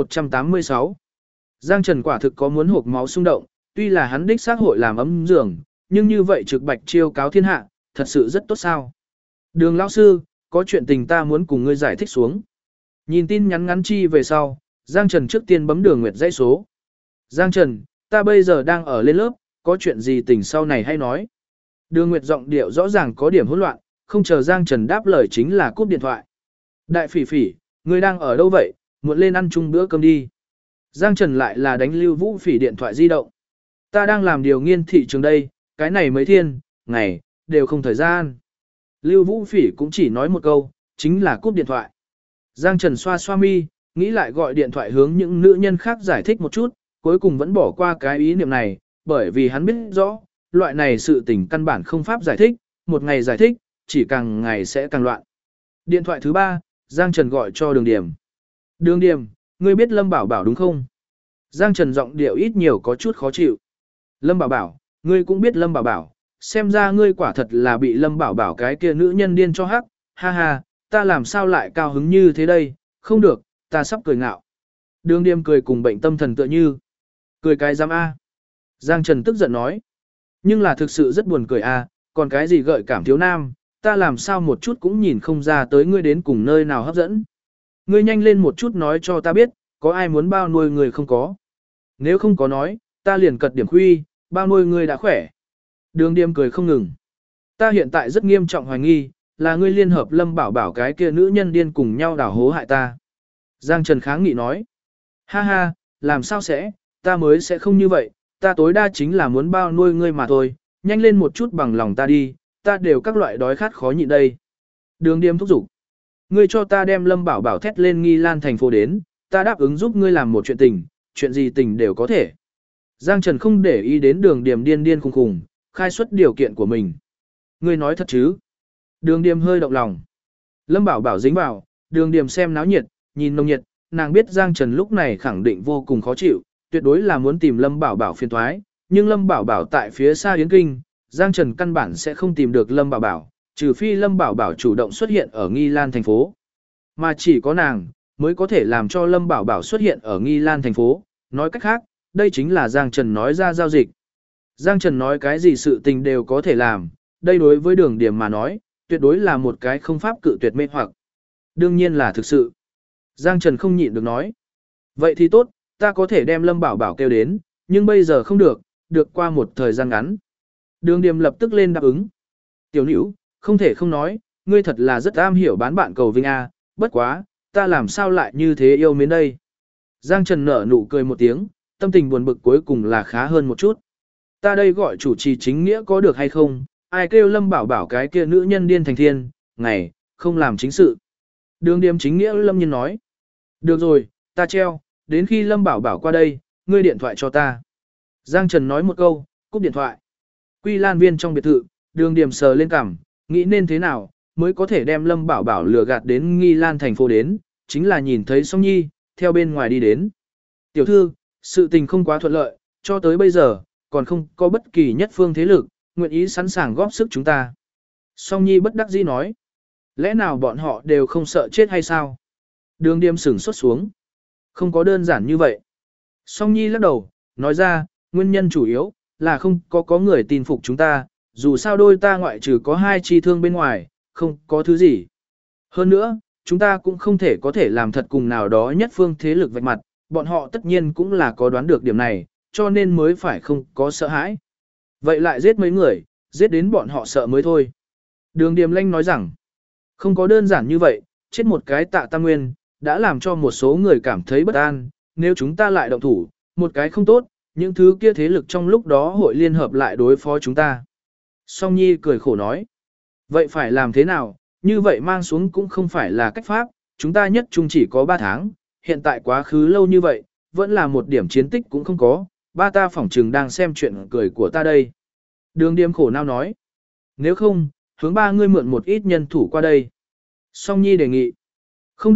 186. Giang Trần quả thực có muốn hộc máu xung động, tuy là hắn đích xác hội làm ấm giường, nhưng như vậy trực bạch chiêu cáo thiên hạ, thật sự rất tốt sao. Đường lão sư, có chuyện tình ta muốn cùng ngươi giải thích xuống. Nhìn tin nhắn ngắn chi về sau, Giang Trần trước tiên bấm Đường Nguyệt dãy số. Giang Trần, ta bây giờ đang ở lên lớp, có chuyện gì tình sau này hay nói. Đường Nguyệt giọng điệu rõ ràng có điểm hỗn loạn, không chờ Giang Trần đáp lời chính là cúp điện thoại. Đại phỉ phỉ, ngươi đang ở đâu vậy, muộn lên ăn chung bữa cơm đi. Giang Trần lại là đánh Lưu Vũ Phỉ điện thoại di động. Ta đang làm điều nghiên thị trường đây, cái này mấy thiên, ngày, đều không thời gian. Lưu Vũ Phỉ cũng chỉ nói một câu, chính là cúp điện thoại. Giang Trần xoa xoa mi, nghĩ lại gọi điện thoại hướng những nữ nhân khác giải thích một chút, cuối cùng vẫn bỏ qua cái ý niệm này, bởi vì hắn biết rõ, loại này sự tình căn bản không pháp giải thích, một ngày giải thích, chỉ càng ngày sẽ càng loạn. Điện thoại thứ 3, Giang Trần gọi cho Đường Điểm. Đường Điểm, ngươi biết Lâm Bảo Bảo đúng không? Giang Trần giọng điệu ít nhiều có chút khó chịu. Lâm Bảo Bảo, ngươi cũng biết Lâm Bảo Bảo, xem ra ngươi quả thật là bị Lâm Bảo Bảo cái kia nữ nhân điên cho hắc, ha ha, ta làm sao lại cao hứng như thế đây, không được, ta sắp cười ngạo. Đường Điềm cười cùng bệnh tâm thần tựa như. Cười cái giám A. Giang Trần tức giận nói. Nhưng là thực sự rất buồn cười A, còn cái gì gợi cảm thiếu nam, ta làm sao một chút cũng nhìn không ra tới ngươi đến cùng nơi nào hấp dẫn. Ngươi nhanh lên một chút nói cho ta biết, có ai muốn bao nuôi người không có. Nếu không có nói, ta liền cật điểm khuy, bao nuôi ngươi đã khỏe. Đường Điềm cười không ngừng. Ta hiện tại rất nghiêm trọng hoài nghi, là ngươi liên hợp Lâm Bảo Bảo cái kia nữ nhân điên cùng nhau đảo hố hại ta. Giang Trần kháng nghị nói. Ha ha, làm sao sẽ, ta mới sẽ không như vậy, ta tối đa chính là muốn bao nuôi ngươi mà thôi, nhanh lên một chút bằng lòng ta đi, ta đều các loại đói khát khó nhịn đây. Đường Điềm thúc giục. Ngươi cho ta đem Lâm Bảo Bảo thét lên Nghi Lan thành phố đến, ta đáp ứng giúp ngươi làm một chuyện tình, chuyện gì tình đều có thể. Giang Trần không để ý đến Đường Điềm điên điên khùng khùng, khai xuất điều kiện của mình. Ngươi nói thật chứ? Đường Điềm hơi động lòng. Lâm Bảo Bảo dính vào, Đường Điềm xem náo nhiệt, nhìn nồng nhiệt, nàng biết Giang Trần lúc này khẳng định vô cùng khó chịu, tuyệt đối là muốn tìm Lâm Bảo Bảo phiền toái, nhưng Lâm Bảo Bảo tại phía xa Yến Kinh, Giang Trần căn bản sẽ không tìm được Lâm Bảo Bảo, trừ phi Lâm Bảo Bảo chủ động xuất hiện ở Nghi Lan thành phố. Mà chỉ có nàng mới có thể làm cho Lâm Bảo Bảo xuất hiện ở Nghi Lan thành phố, nói cách khác, đây chính là Giang Trần nói ra giao dịch. Giang Trần nói cái gì sự tình đều có thể làm, đây đối với Đường Điểm mà nói, tuyệt đối là một cái không pháp cự tuyệt mê hoặc. Đương nhiên là thực sự. Giang Trần không nhịn được nói. Vậy thì tốt, ta có thể đem Lâm Bảo Bảo kêu đến, nhưng bây giờ không được, được qua một thời gian ngắn. Đường Điềm lập tức lên đáp ứng. Tiểu Nữu, không thể không nói, ngươi thật là rất am hiểu bán bạn cầu vinh A, bất quá, ta làm sao lại như thế yêu mến đây. Giang Trần nở nụ cười một tiếng, tâm tình buồn bực cuối cùng là khá hơn một chút. Ta đây gọi chủ trì chính nghĩa có được hay không, ai kêu Lâm Bảo Bảo cái kia nữ nhân điên thành thiên, ngày, không làm chính sự. Đường Điềm chính nghĩa Lâm Nhiên nói. Được rồi, ta treo, đến khi Lâm Bảo Bảo qua đây, ngươi điện thoại cho ta. Giang Trần nói một câu, cúp điện thoại. Quy Lan Viên trong biệt thự, Đường Điềm sờ lên cằm, nghĩ nên thế nào, mới có thể đem Lâm Bảo Bảo lừa gạt đến Nghi Lan thành phố đến, chính là nhìn thấy Song Nhi, theo bên ngoài đi đến. Tiểu thư, sự tình không quá thuận lợi, cho tới bây giờ, còn không có bất kỳ nhất phương thế lực, nguyện ý sẵn sàng góp sức chúng ta. Song Nhi bất đắc dĩ nói. Lẽ nào bọn họ đều không sợ chết hay sao? Đường Điềm sửng sốt xuống. Không có đơn giản như vậy. Song Nhi lắc đầu, nói ra, nguyên nhân chủ yếu là không có người tin phục chúng ta, dù sao đôi ta ngoại trừ có 2 chi thương bên ngoài, không có thứ gì. Hơn nữa, chúng ta cũng không thể có thể làm thật cùng nào đó nhất phương thế lực vạch mặt, bọn họ tất nhiên cũng là có đoán được điểm này, cho nên mới phải không có sợ hãi. Vậy lại giết mấy người, giết đến bọn họ sợ mới thôi. Đường Điềm Lanh nói rằng, không có đơn giản như vậy, chết một cái Tạ Tam Nguyên, đã làm cho một số người cảm thấy bất an, nếu chúng ta lại động thủ, một cái không tốt, những thứ kia thế lực trong lúc đó hội liên hợp lại đối phó chúng ta. Song Nhi cười khổ nói, vậy phải làm thế nào, như vậy mang xuống cũng không phải là cách pháp, chúng ta nhất chung chỉ có 3 tháng, hiện tại quá khứ lâu như vậy, vẫn là một điểm chiến tích cũng không có, ba ta phỏng trừng đang xem chuyện cười của ta đây. Đường Điềm khổ nào nói, nếu không, hướng ba ngươi mượn một ít nhân thủ qua đây. Song Nhi đề nghị, không được,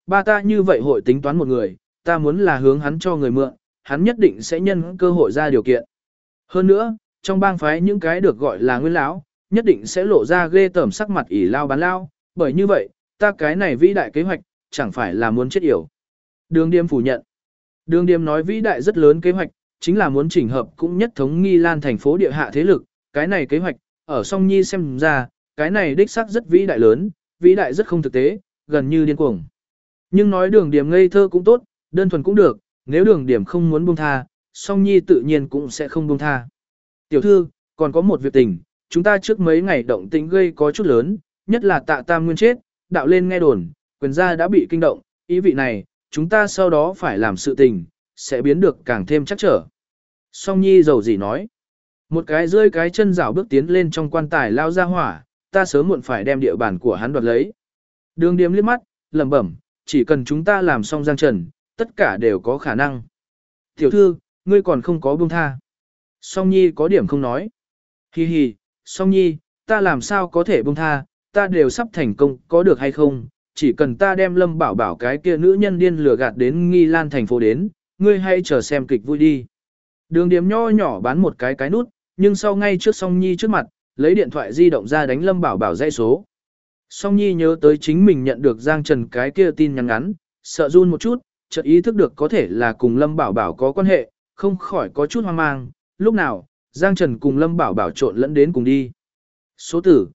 ba ta như vậy hội tính toán một người, ta muốn là hướng hắn cho người mượn, hắn nhất định sẽ nhân cơ hội ra điều kiện. Hơn nữa, trong bang phái những cái được gọi là nguyên lão, nhất định sẽ lộ ra ghê tởm sắc mặt ỉ lao bán lao, bởi như vậy, ta cái này vĩ đại kế hoạch, chẳng phải là muốn chết yểu. Đường Điềm phủ nhận. Đường Điềm nói vĩ đại rất lớn kế hoạch, chính là muốn chỉnh hợp cũng nhất thống Nghi Lan thành phố địa hạ thế lực, cái này kế hoạch, ở Song Nhi xem ra, cái này đích xác rất vĩ đại lớn, vĩ đại rất không thực tế, gần như điên cuồng. Nhưng nói Đường Điềm ngây thơ cũng tốt, đơn thuần cũng được, nếu Đường Điềm không muốn buông tha, Song Nhi tự nhiên cũng sẽ không buông tha. Tiểu thư, còn có một việc tình, chúng ta trước mấy ngày động tĩnh gây có chút lớn, nhất là Tạ Tam Nguyên chết, đạo lên nghe đồn, quyền gia đã bị kinh động, ý vị này, chúng ta sau đó phải làm sự tình, sẽ biến được càng thêm chắc trở. Song Nhi dầu gì nói, một cái rơi cái chân rảo bước tiến lên trong quan tài lao ra hỏa, ta sớm muộn phải đem địa bàn của hắn đoạt lấy. Đường Điềm liếc mắt, lẩm bẩm, chỉ cần chúng ta làm xong Giang Trần, tất cả đều có khả năng. Tiểu thư, ngươi còn không có buông tha. Song Nhi có điểm không nói. Hi hi, Song Nhi, ta làm sao có thể buông tha, ta đều sắp thành công, có được hay không? Chỉ cần ta đem Lâm Bảo Bảo cái kia nữ nhân điên lừa gạt đến Nghi Lan thành phố đến, ngươi hãy chờ xem kịch vui đi. Đường Điềm nho nhỏ bán một cái nút, nhưng sau ngay trước Song Nhi trước mặt, lấy điện thoại di động ra đánh Lâm Bảo Bảo dãy số. Song Nhi nhớ tới chính mình nhận được Giang Trần cái kia tin nhắn ngắn, sợ run một chút, chợt ý thức được có thể là cùng Lâm Bảo Bảo có quan hệ, không khỏi có chút hoang mang, lúc nào, Giang Trần cùng Lâm Bảo Bảo trộn lẫn đến cùng đi. Số tử,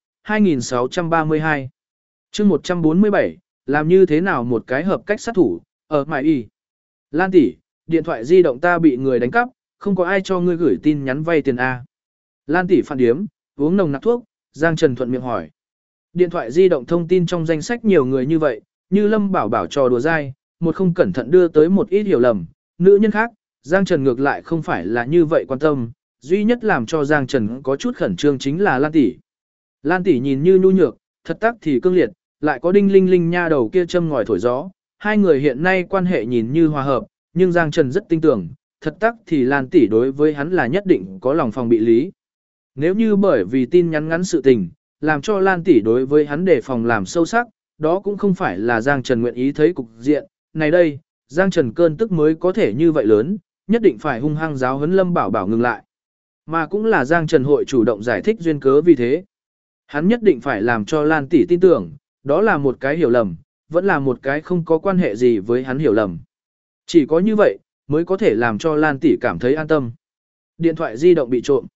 2632. Chương 147, làm như thế nào một cái hợp cách sát thủ, ở mại y. Lan tỷ, điện thoại di động ta bị người đánh cắp, không có ai cho ngươi gửi tin nhắn vay tiền A. Lan tỷ phản điếm, uống nồng nặc thuốc, Giang Trần thuận miệng hỏi. Điện thoại di động thông tin trong danh sách nhiều người như vậy, như Lâm Bảo Bảo trò đùa dai, một không cẩn thận đưa tới một ít hiểu lầm, nữ nhân khác, Giang Trần ngược lại không phải là như vậy quan tâm, duy nhất làm cho Giang Trần có chút khẩn trương chính là Lan tỷ. Lan tỷ nhìn như nhu nhược, thật tác thì cương liệt, lại có đinh linh linh nha đầu kia châm ngòi thổi gió, hai người hiện nay quan hệ nhìn như hòa hợp, nhưng Giang Trần rất tin tưởng, thật tác thì Lan tỷ đối với hắn là nhất định có lòng phòng bị lý. Nếu như bởi vì tin nhắn ngắn sự tình, làm cho Lan tỷ đối với hắn đề phòng làm sâu sắc, đó cũng không phải là Giang Trần nguyện ý thấy cục diện, này đây, Giang Trần cơn tức mới có thể như vậy lớn, nhất định phải hung hăng giáo huấn Lâm Bảo Bảo ngừng lại. Mà cũng là Giang Trần hội chủ động giải thích duyên cớ vì thế. Hắn nhất định phải làm cho Lan tỷ tin tưởng, đó là một cái hiểu lầm, vẫn là một cái không có quan hệ gì với hắn hiểu lầm. Chỉ có như vậy, mới có thể làm cho Lan tỷ cảm thấy an tâm. Điện thoại di động bị trộm.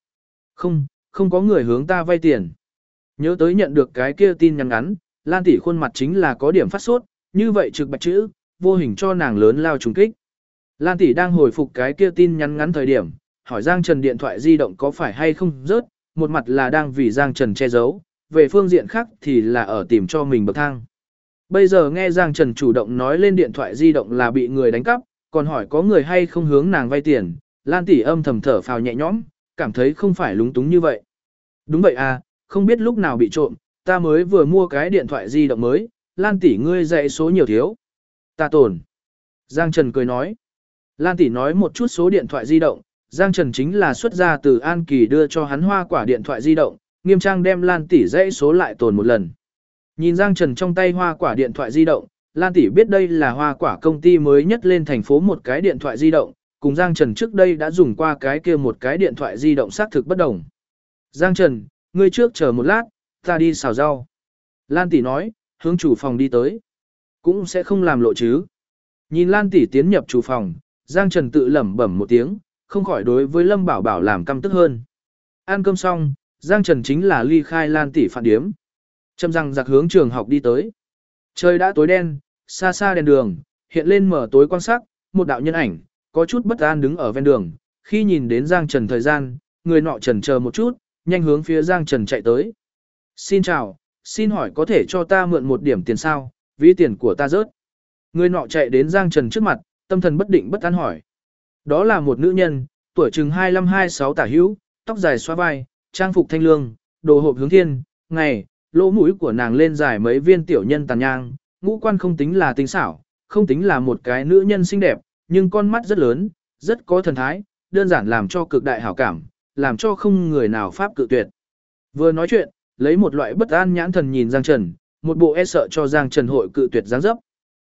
Không có người hướng ta vay tiền. Nhớ tới nhận được cái kia tin nhắn ngắn, Lan tỷ khuôn mặt chính là có điểm phát sốt, như vậy trực bạch chữ, vô hình cho nàng lớn lao trùng kích. Lan tỷ đang hồi phục cái kia tin nhắn ngắn thời điểm, hỏi Giang Trần điện thoại di động có phải hay không rớt, một mặt là đang vì Giang Trần che giấu, về phương diện khác thì là ở tìm cho mình bậc thang. Bây giờ nghe Giang Trần chủ động nói lên điện thoại di động là bị người đánh cắp, còn hỏi có người hay không hướng nàng vay tiền, Lan tỷ âm thầm thở phào nhẹ nhõm, cảm thấy không phải lúng túng như vậy. Đúng vậy à, không biết lúc nào bị trộm, ta mới vừa mua cái điện thoại di động mới, Lan tỷ ngươi dạy số nhiều thiếu. Ta tổn. Giang Trần cười nói. Lan tỷ nói một chút số điện thoại di động, Giang Trần chính là xuất ra từ An Kỳ đưa cho hắn hoa quả điện thoại di động, nghiêm trang đem Lan tỷ dãy số lại tồn một lần. Nhìn Giang Trần trong tay hoa quả điện thoại di động, Lan tỷ biết đây là hoa quả công ty mới nhất lên thành phố một cái điện thoại di động, cùng Giang Trần trước đây đã dùng qua cái kia một cái điện thoại di động xác thực bất đồng. Giang Trần, ngươi trước chờ một lát, ta đi xào rau. Lan tỷ nói, hướng chủ phòng đi tới. Cũng sẽ không làm lộ chứ. Nhìn Lan tỷ tiến nhập chủ phòng, Giang Trần tự lẩm bẩm một tiếng, không khỏi đối với Lâm Bảo Bảo làm căm tức hơn. Ăn cơm xong, Giang Trần chính là ly khai Lan tỷ phản điếm. Châm răng giặc hướng trường học đi tới. Trời đã tối đen, xa xa đèn đường, hiện lên mở tối quan sắc, một đạo nhân ảnh, có chút bất an đứng ở ven đường. Khi nhìn đến Giang Trần thời gian, người nọ chần chờ một chút, nhanh hướng phía Giang Trần chạy tới. Xin chào, xin hỏi có thể cho ta mượn một điểm tiền sao, ví tiền của ta rớt. Người nọ chạy đến Giang Trần trước mặt, tâm thần bất định bất an hỏi. Đó là một nữ nhân, tuổi chừng 25-26 tả hữu, tóc dài xóa vai, trang phục thanh lương, đồ hộp hướng thiên, ngày, lỗ mũi của nàng lên dài mấy viên tiểu nhân tàn nhang, ngũ quan không tính là tinh xảo, không tính là một cái nữ nhân xinh đẹp, nhưng con mắt rất lớn, rất có thần thái, đơn giản làm cho cực đại hảo cảm, làm cho không người nào pháp cự tuyệt. Vừa nói chuyện, lấy một loại bất an nhãn thần nhìn Giang Trần, một bộ e sợ cho Giang Trần hội cự tuyệt dáng dấp.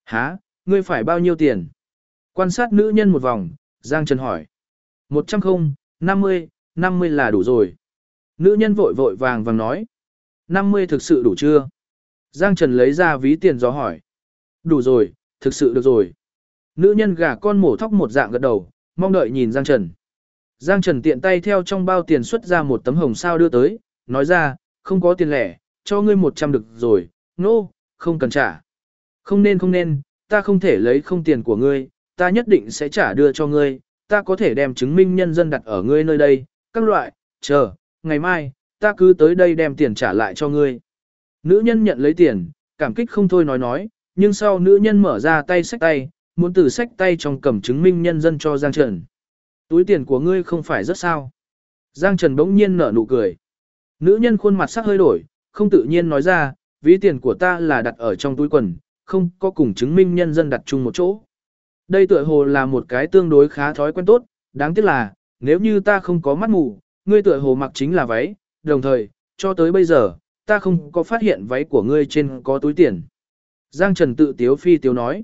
Hả, ngươi phải bao nhiêu tiền? Quan sát nữ nhân một vòng, Giang Trần hỏi. 100 không, 50, 50 là đủ rồi. Nữ nhân vội vội vàng vàng nói. 50 thực sự đủ chưa? Giang Trần lấy ra ví tiền gió hỏi. Đủ rồi, thực sự được rồi. Nữ nhân gà con mổ thóc một dạng gật đầu, mong đợi nhìn Giang Trần. Giang Trần tiện tay theo trong bao tiền xuất ra một tấm hồng sao đưa tới, nói ra, không có tiền lẻ, cho ngươi 100 được rồi, không cần trả. Không nên, ta không thể lấy không tiền của ngươi, ta nhất định sẽ trả đưa cho ngươi, ta có thể đem chứng minh nhân dân đặt ở ngươi nơi đây, các loại, chờ, ngày mai, ta cứ tới đây đem tiền trả lại cho ngươi. Nữ nhân nhận lấy tiền, cảm kích không thôi nói, nhưng sau nữ nhân mở ra tay xách tay, muốn từ xách tay trong cầm chứng minh nhân dân cho Giang Trần. Túi tiền của ngươi không phải rất sao. Giang Trần bỗng nhiên nở nụ cười. Nữ nhân khuôn mặt sắc hơi đổi, không tự nhiên nói ra, ví tiền của ta là đặt ở trong túi quần, không có cùng chứng minh nhân dân đặt chung một chỗ. Đây tựa hồ là một cái tương đối khá thói quen tốt, đáng tiếc là, nếu như ta không có mắt mù, ngươi tựa hồ mặc chính là váy, đồng thời, cho tới bây giờ, ta không có phát hiện váy của ngươi trên có túi tiền. Giang Trần tự tiếu phi tiếu nói,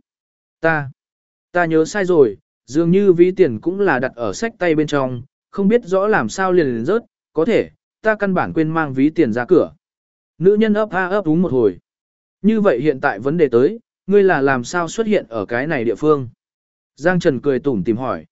ta nhớ sai rồi, dường như ví tiền cũng là đặt ở sách tay bên trong, không biết rõ làm sao liền rớt, có thể, ta căn bản quên mang ví tiền ra cửa. Nữ nhân ấp úng một hồi. Như vậy hiện tại vấn đề tới, ngươi là làm sao xuất hiện ở cái này địa phương? Giang Trần cười tủm tìm hỏi.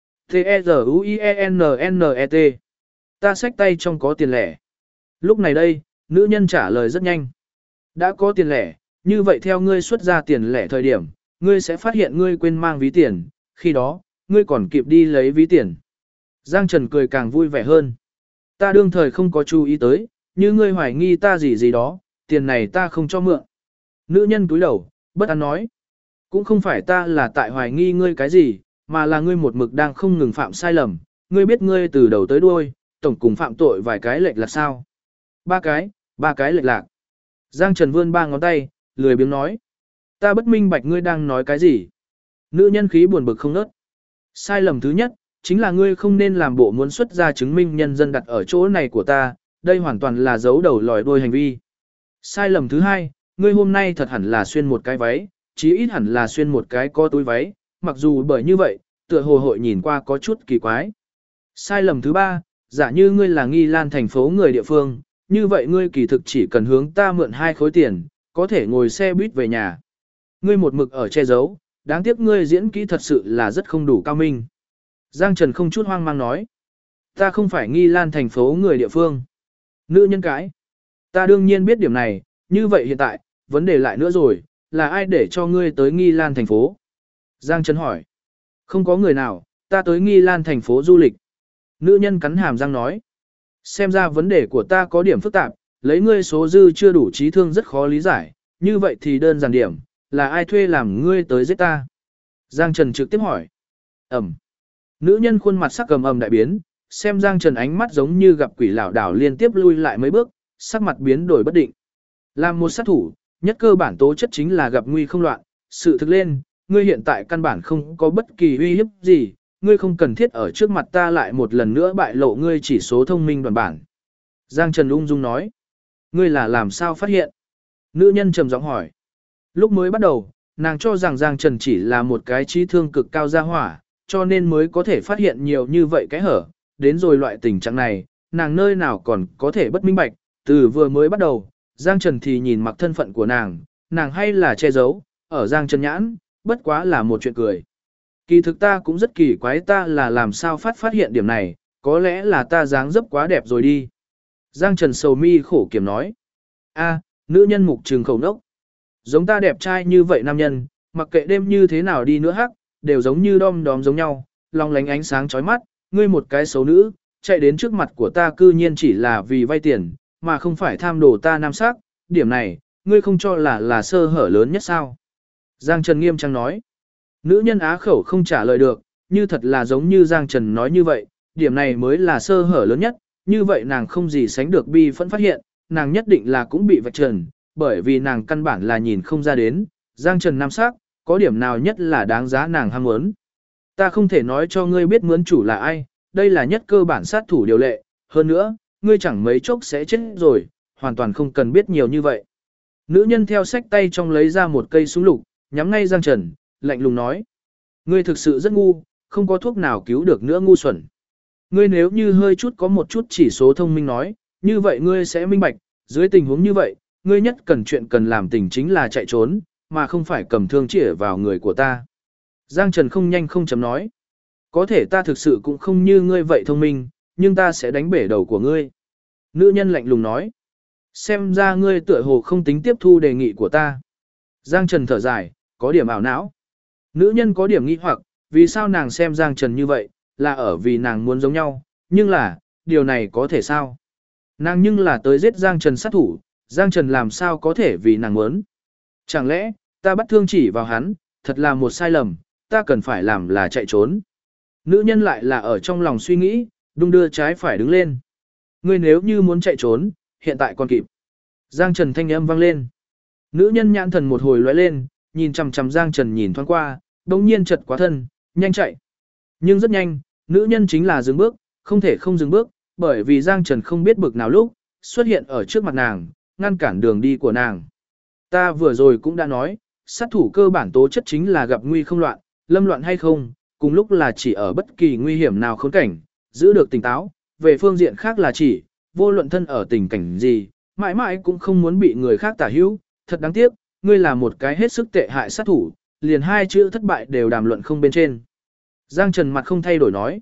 T-E-Z-U-I-E-N-N-E-T. Ta xách tay trong có tiền lẻ. Lúc này đây, nữ nhân trả lời rất nhanh. Đã có tiền lẻ, như vậy theo ngươi xuất ra tiền lẻ thời điểm, ngươi sẽ phát hiện ngươi quên mang ví tiền, khi đó, ngươi còn kịp đi lấy ví tiền. Giang Trần cười càng vui vẻ hơn. Ta đương thời không có chú ý tới, như ngươi hoài nghi ta gì đó, tiền này ta không cho mượn. Nữ nhân cúi đầu, bất an nói. Cũng không phải ta là tại hoài nghi ngươi cái gì, mà là ngươi một mực đang không ngừng phạm sai lầm. Ngươi biết ngươi từ đầu tới đuôi, tổng cùng phạm tội vài cái lệch lạc sao? Ba cái lệch lạc. Giang Trần vươn 3 ngón tay, lười biếng nói. Ta bất minh bạch ngươi đang nói cái gì? Nữ nhân khí buồn bực không nớt. Sai lầm thứ nhất, chính là ngươi không nên làm bộ muốn xuất ra chứng minh nhân dân đặt ở chỗ này của ta, đây hoàn toàn là giấu đầu lòi đuôi hành vi. Sai lầm thứ hai, ngươi hôm nay thật hẳn là xuyên một cái váy, chí ít hẳn là xuyên một cái có túi váy, mặc dù bởi như vậy, tựa hồ hội nhìn qua có chút kỳ quái. Sai lầm thứ ba, giả như ngươi là Nghi Lan thành phố người địa phương, như vậy ngươi kỳ thực chỉ cần hướng ta mượn 2 khối tiền, có thể ngồi xe buýt về nhà. Ngươi một mực ở che giấu, đáng tiếc ngươi diễn kỹ thật sự là rất không đủ cao minh. Giang Trần không chút hoang mang nói. Ta không phải Nghi Lan thành phố người địa phương. Nữ nhân cãi. Ta đương nhiên biết điểm này, như vậy hiện tại, vấn đề lại nữa rồi, là ai để cho ngươi tới Nghi Lan thành phố? Giang Trần hỏi. Không có người nào, ta tới Nghi Lan thành phố du lịch. Nữ nhân cắn hàm răng nói. Xem ra vấn đề của ta có điểm phức tạp, lấy ngươi số dư chưa đủ trí thương rất khó lý giải, như vậy thì đơn giản điểm, là ai thuê làm ngươi tới giết ta? Giang Trần trực tiếp hỏi. Nữ nhân khuôn mặt sắc cầm đại biến, xem Giang Trần ánh mắt giống như gặp quỷ lảo đảo liên tiếp lui lại mấy bước, sắc mặt biến đổi bất định. Làm một sát thủ, nhất cơ bản tố chất chính là gặp nguy không loạn, sự thực lên, ngươi hiện tại căn bản không có bất kỳ uy hiếp gì, ngươi không cần thiết ở trước mặt ta lại một lần nữa bại lộ ngươi chỉ số thông minh đoàn bản. Giang Trần ung dung nói. Ngươi là làm sao phát hiện? Nữ nhân trầm giọng hỏi. Lúc mới bắt đầu, nàng cho rằng Giang Trần chỉ là một cái trí thương cực cao gia hỏa, cho nên mới có thể phát hiện nhiều như vậy cái hở. Đến rồi loại tình trạng này, nàng nơi nào còn có thể bất minh bạch, từ vừa mới bắt đầu, Giang Trần thì nhìn mặc thân phận của nàng hay là che giấu, ở Giang Trần nhãn, bất quá là một chuyện cười. Kỳ thực ta cũng rất kỳ quái ta là làm sao phát hiện điểm này, có lẽ là ta dáng dấp quá đẹp rồi đi. Giang Trần sầu mi khổ kiểm nói. Nữ nhân mục trừng khẩu nốc. Giống ta đẹp trai như vậy nam nhân, mặc kệ đêm như thế nào đi nữa hắc, đều giống như đom đóm giống nhau, long lánh ánh sáng chói mắt, ngươi một cái xấu nữ, chạy đến trước mặt của ta cư nhiên chỉ là vì vay tiền, mà không phải tham đồ ta nam sắc, điểm này, ngươi không cho là sơ hở lớn nhất sao? Giang Trần nghiêm trang nói. Nữ nhân á khẩu không trả lời được, như thật là giống như Giang Trần nói như vậy, điểm này mới là sơ hở lớn nhất, như vậy nàng không gì sánh được bi phẫn phát hiện, nàng nhất định là cũng bị vạch trần, bởi vì nàng căn bản là nhìn không ra đến, Giang Trần nam sắc, có điểm nào nhất là đáng giá nàng ham muốn. Ta không thể nói cho ngươi biết mướn chủ là ai, đây là nhất cơ bản sát thủ điều lệ, hơn nữa, ngươi chẳng mấy chốc sẽ chết rồi, hoàn toàn không cần biết nhiều như vậy. Nữ nhân theo sách tay trong lấy ra một cây súng lục, nhắm ngay Giang Trần, lạnh lùng nói. Ngươi thực sự rất ngu, không có thuốc nào cứu được nữa ngu xuẩn. Ngươi nếu như hơi chút có một chút chỉ số thông minh nói, như vậy ngươi sẽ minh bạch, dưới tình huống như vậy, ngươi nhất cần chuyện cần làm tình chính là chạy trốn, mà không phải cầm thương chĩa vào người của ta. Giang Trần không nhanh không chậm nói. Có thể ta thực sự cũng không như ngươi vậy thông minh, nhưng ta sẽ đánh bể đầu của ngươi. Nữ nhân lạnh lùng nói. Xem ra ngươi tựa hồ không tính tiếp thu đề nghị của ta. Giang Trần thở dài, có điểm ảo não. Nữ nhân có điểm nghi hoặc, vì sao nàng xem Giang Trần như vậy, là ở vì nàng muốn giống nhau, nhưng là, điều này có thể sao? Nàng nhưng là tới giết Giang Trần sát thủ, Giang Trần làm sao có thể vì nàng muốn? Chẳng lẽ, ta bắt thương chỉ vào hắn, thật là một sai lầm, ta cần phải làm là chạy trốn. Nữ nhân lại là ở trong lòng suy nghĩ, đung đưa trái phải đứng lên. Ngươi nếu như muốn chạy trốn, hiện tại còn kịp. Giang Trần thanh âm vang lên. Nữ nhân nhãn thần một hồi lóe lên, nhìn chằm chằm Giang Trần nhìn thoáng qua, đống nhiên chật quá thân, nhanh chạy. Nhưng rất nhanh, nữ nhân chính là dừng bước, không thể không dừng bước, bởi vì Giang Trần không biết bực nào lúc, xuất hiện ở trước mặt nàng, ngăn cản đường đi của nàng. Ta vừa rồi cũng đã nói, sát thủ cơ bản tố chất chính là gặp nguy không loạn, lâm loạn hay không, cùng lúc là chỉ ở bất kỳ nguy hiểm nào khốn cảnh, giữ được tỉnh táo, về phương diện khác là chỉ, vô luận thân ở tình cảnh gì, mãi mãi cũng không muốn bị người khác tả hữu, thật đáng tiếc, ngươi là một cái hết sức tệ hại sát thủ, liền hai chữ thất bại đều đàm luận không bên trên. Giang Trần mặt không thay đổi nói.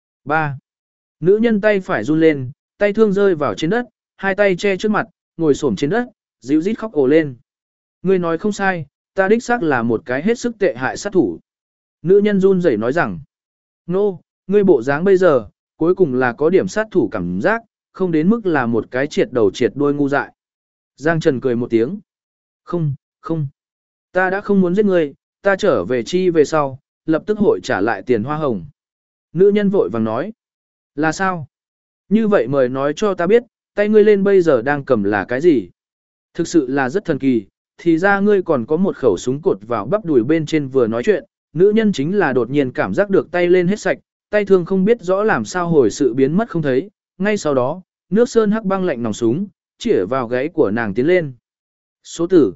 3. Nữ nhân tay phải run lên, tay thương rơi vào trên đất, hai tay che trước mặt, ngồi xổm trên đất, dịu rít khóc ồ lên. Ngươi nói không sai, ta đích xác là một cái hết sức tệ hại sát thủ. Nữ nhân run rẩy nói rằng, nô, ngươi bộ dáng bây giờ, cuối cùng là có điểm sát thủ cảm giác, không đến mức là một cái triệt đầu triệt đuôi ngu dại. Giang Trần cười một tiếng. Không, không. Ta đã không muốn giết ngươi, ta trở về chi về sau, lập tức hội trả lại tiền hoa hồng. Nữ nhân vội vàng nói. Là sao? Như vậy mời nói cho ta biết, tay ngươi lên bây giờ đang cầm là cái gì? Thực sự là rất thần kỳ, thì ra ngươi còn có một khẩu súng cột vào bắp đùi bên trên vừa nói chuyện, nữ nhân chính là đột nhiên cảm giác được tay lên hết sạch, tay thương không biết rõ làm sao hồi sự biến mất không thấy, ngay sau đó, nước sơn hắc băng lạnh nòng súng, chĩa vào gáy của nàng tiến lên. Số tử,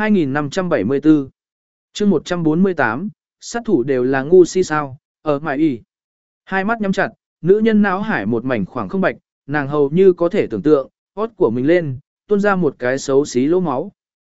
2574. Chương 148, sát thủ đều là ngu si sao, ở mại y. Hai mắt nhắm chặt, nữ nhân não hải một mảnh khoảng không bạch, nàng hầu như có thể tưởng tượng, hót của mình lên, tuôn ra một cái xấu xí lỗ máu.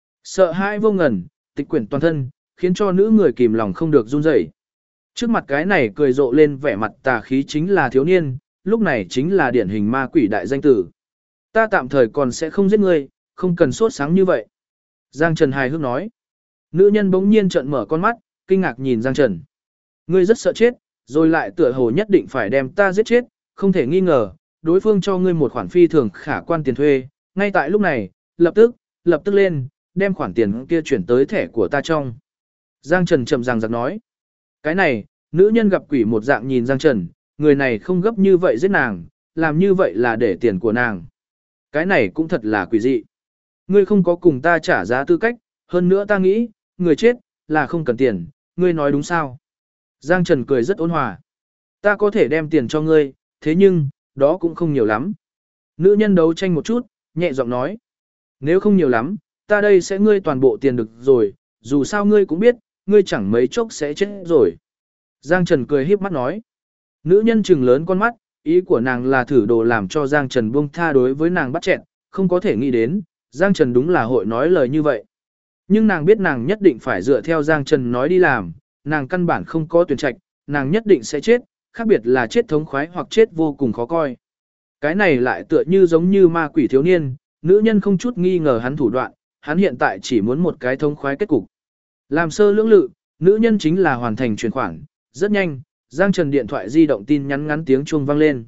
Sợ hãi vô ngần, tịch quyển toàn thân, khiến cho nữ người kìm lòng không được run rẩy. Trước mặt cái này cười rộ lên vẻ mặt tà khí chính là thiếu niên, lúc này chính là điển hình ma quỷ đại danh tử. Ta tạm thời còn sẽ không giết ngươi, không cần sốt sáng như vậy. Giang Trần hài hước nói. Nữ nhân bỗng nhiên trợn mở con mắt, kinh ngạc nhìn Giang Trần. Ngươi rất sợ chết, rồi lại tựa hồ nhất định phải đem ta giết chết, không thể nghi ngờ, đối phương cho ngươi một khoản phi thường khả quan tiền thuê, ngay tại lúc này, lập tức lên, đem khoản tiền kia chuyển tới thẻ của ta trong. Giang Trần chậm ràng giặc nói. Cái này, nữ nhân gặp quỷ một dạng nhìn Giang Trần, người này không gấp như vậy giết nàng, làm như vậy là để tiền của nàng. Cái này cũng thật là quỷ dị. Ngươi không có cùng ta trả giá tư cách, hơn nữa ta nghĩ, người chết, là không cần tiền, ngươi nói đúng sao? Giang Trần cười rất ôn hòa. Ta có thể đem tiền cho ngươi, thế nhưng, đó cũng không nhiều lắm. Nữ nhân đấu tranh một chút, nhẹ giọng nói. Nếu không nhiều lắm, ta đây sẽ ngươi toàn bộ tiền được rồi, dù sao ngươi cũng biết, ngươi chẳng mấy chốc sẽ chết rồi. Giang Trần cười híp mắt nói. Nữ nhân trừng lớn con mắt, ý của nàng là thử đồ làm cho Giang Trần buông tha đối với nàng bắt chẹn, không có thể nghĩ đến, Giang Trần đúng là hội nói lời như vậy. Nhưng nàng biết nàng nhất định phải dựa theo Giang Trần nói đi làm, nàng căn bản không có tuyển trạch, nàng nhất định sẽ chết, khác biệt là chết thống khoái hoặc chết vô cùng khó coi. Cái này lại tựa như giống như ma quỷ thiếu niên, nữ nhân không chút nghi ngờ hắn thủ đoạn, hắn hiện tại chỉ muốn một cái thống khoái kết cục. Làm sơ lưỡng lự, nữ nhân chính là hoàn thành chuyển khoản, rất nhanh, Giang Trần điện thoại di động tin nhắn ngắn tiếng chuông vang lên.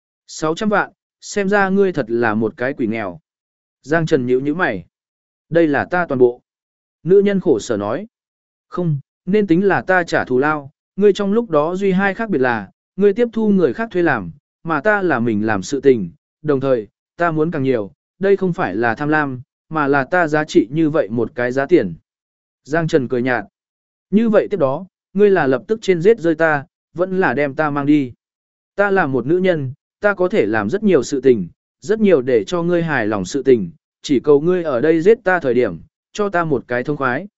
600 vạn, xem ra ngươi thật là một cái quỷ nghèo. Giang Trần nhíu mày. Đây là ta toàn bộ. Nữ nhân khổ sở nói. Không, nên tính là ta trả thù lao, ngươi trong lúc đó duy hai khác biệt là, ngươi tiếp thu người khác thuê làm, mà ta là mình làm sự tình, đồng thời, ta muốn càng nhiều, đây không phải là tham lam, mà là ta giá trị như vậy một cái giá tiền. Giang Trần cười nhạt. Như vậy tiếp đó, ngươi là lập tức trên giết rơi ta, vẫn là đem ta mang đi. Ta là một nữ nhân, ta có thể làm rất nhiều sự tình, rất nhiều để cho ngươi hài lòng sự tình, chỉ cầu ngươi ở đây giết ta thời điểm, cho ta một cái thông khoái.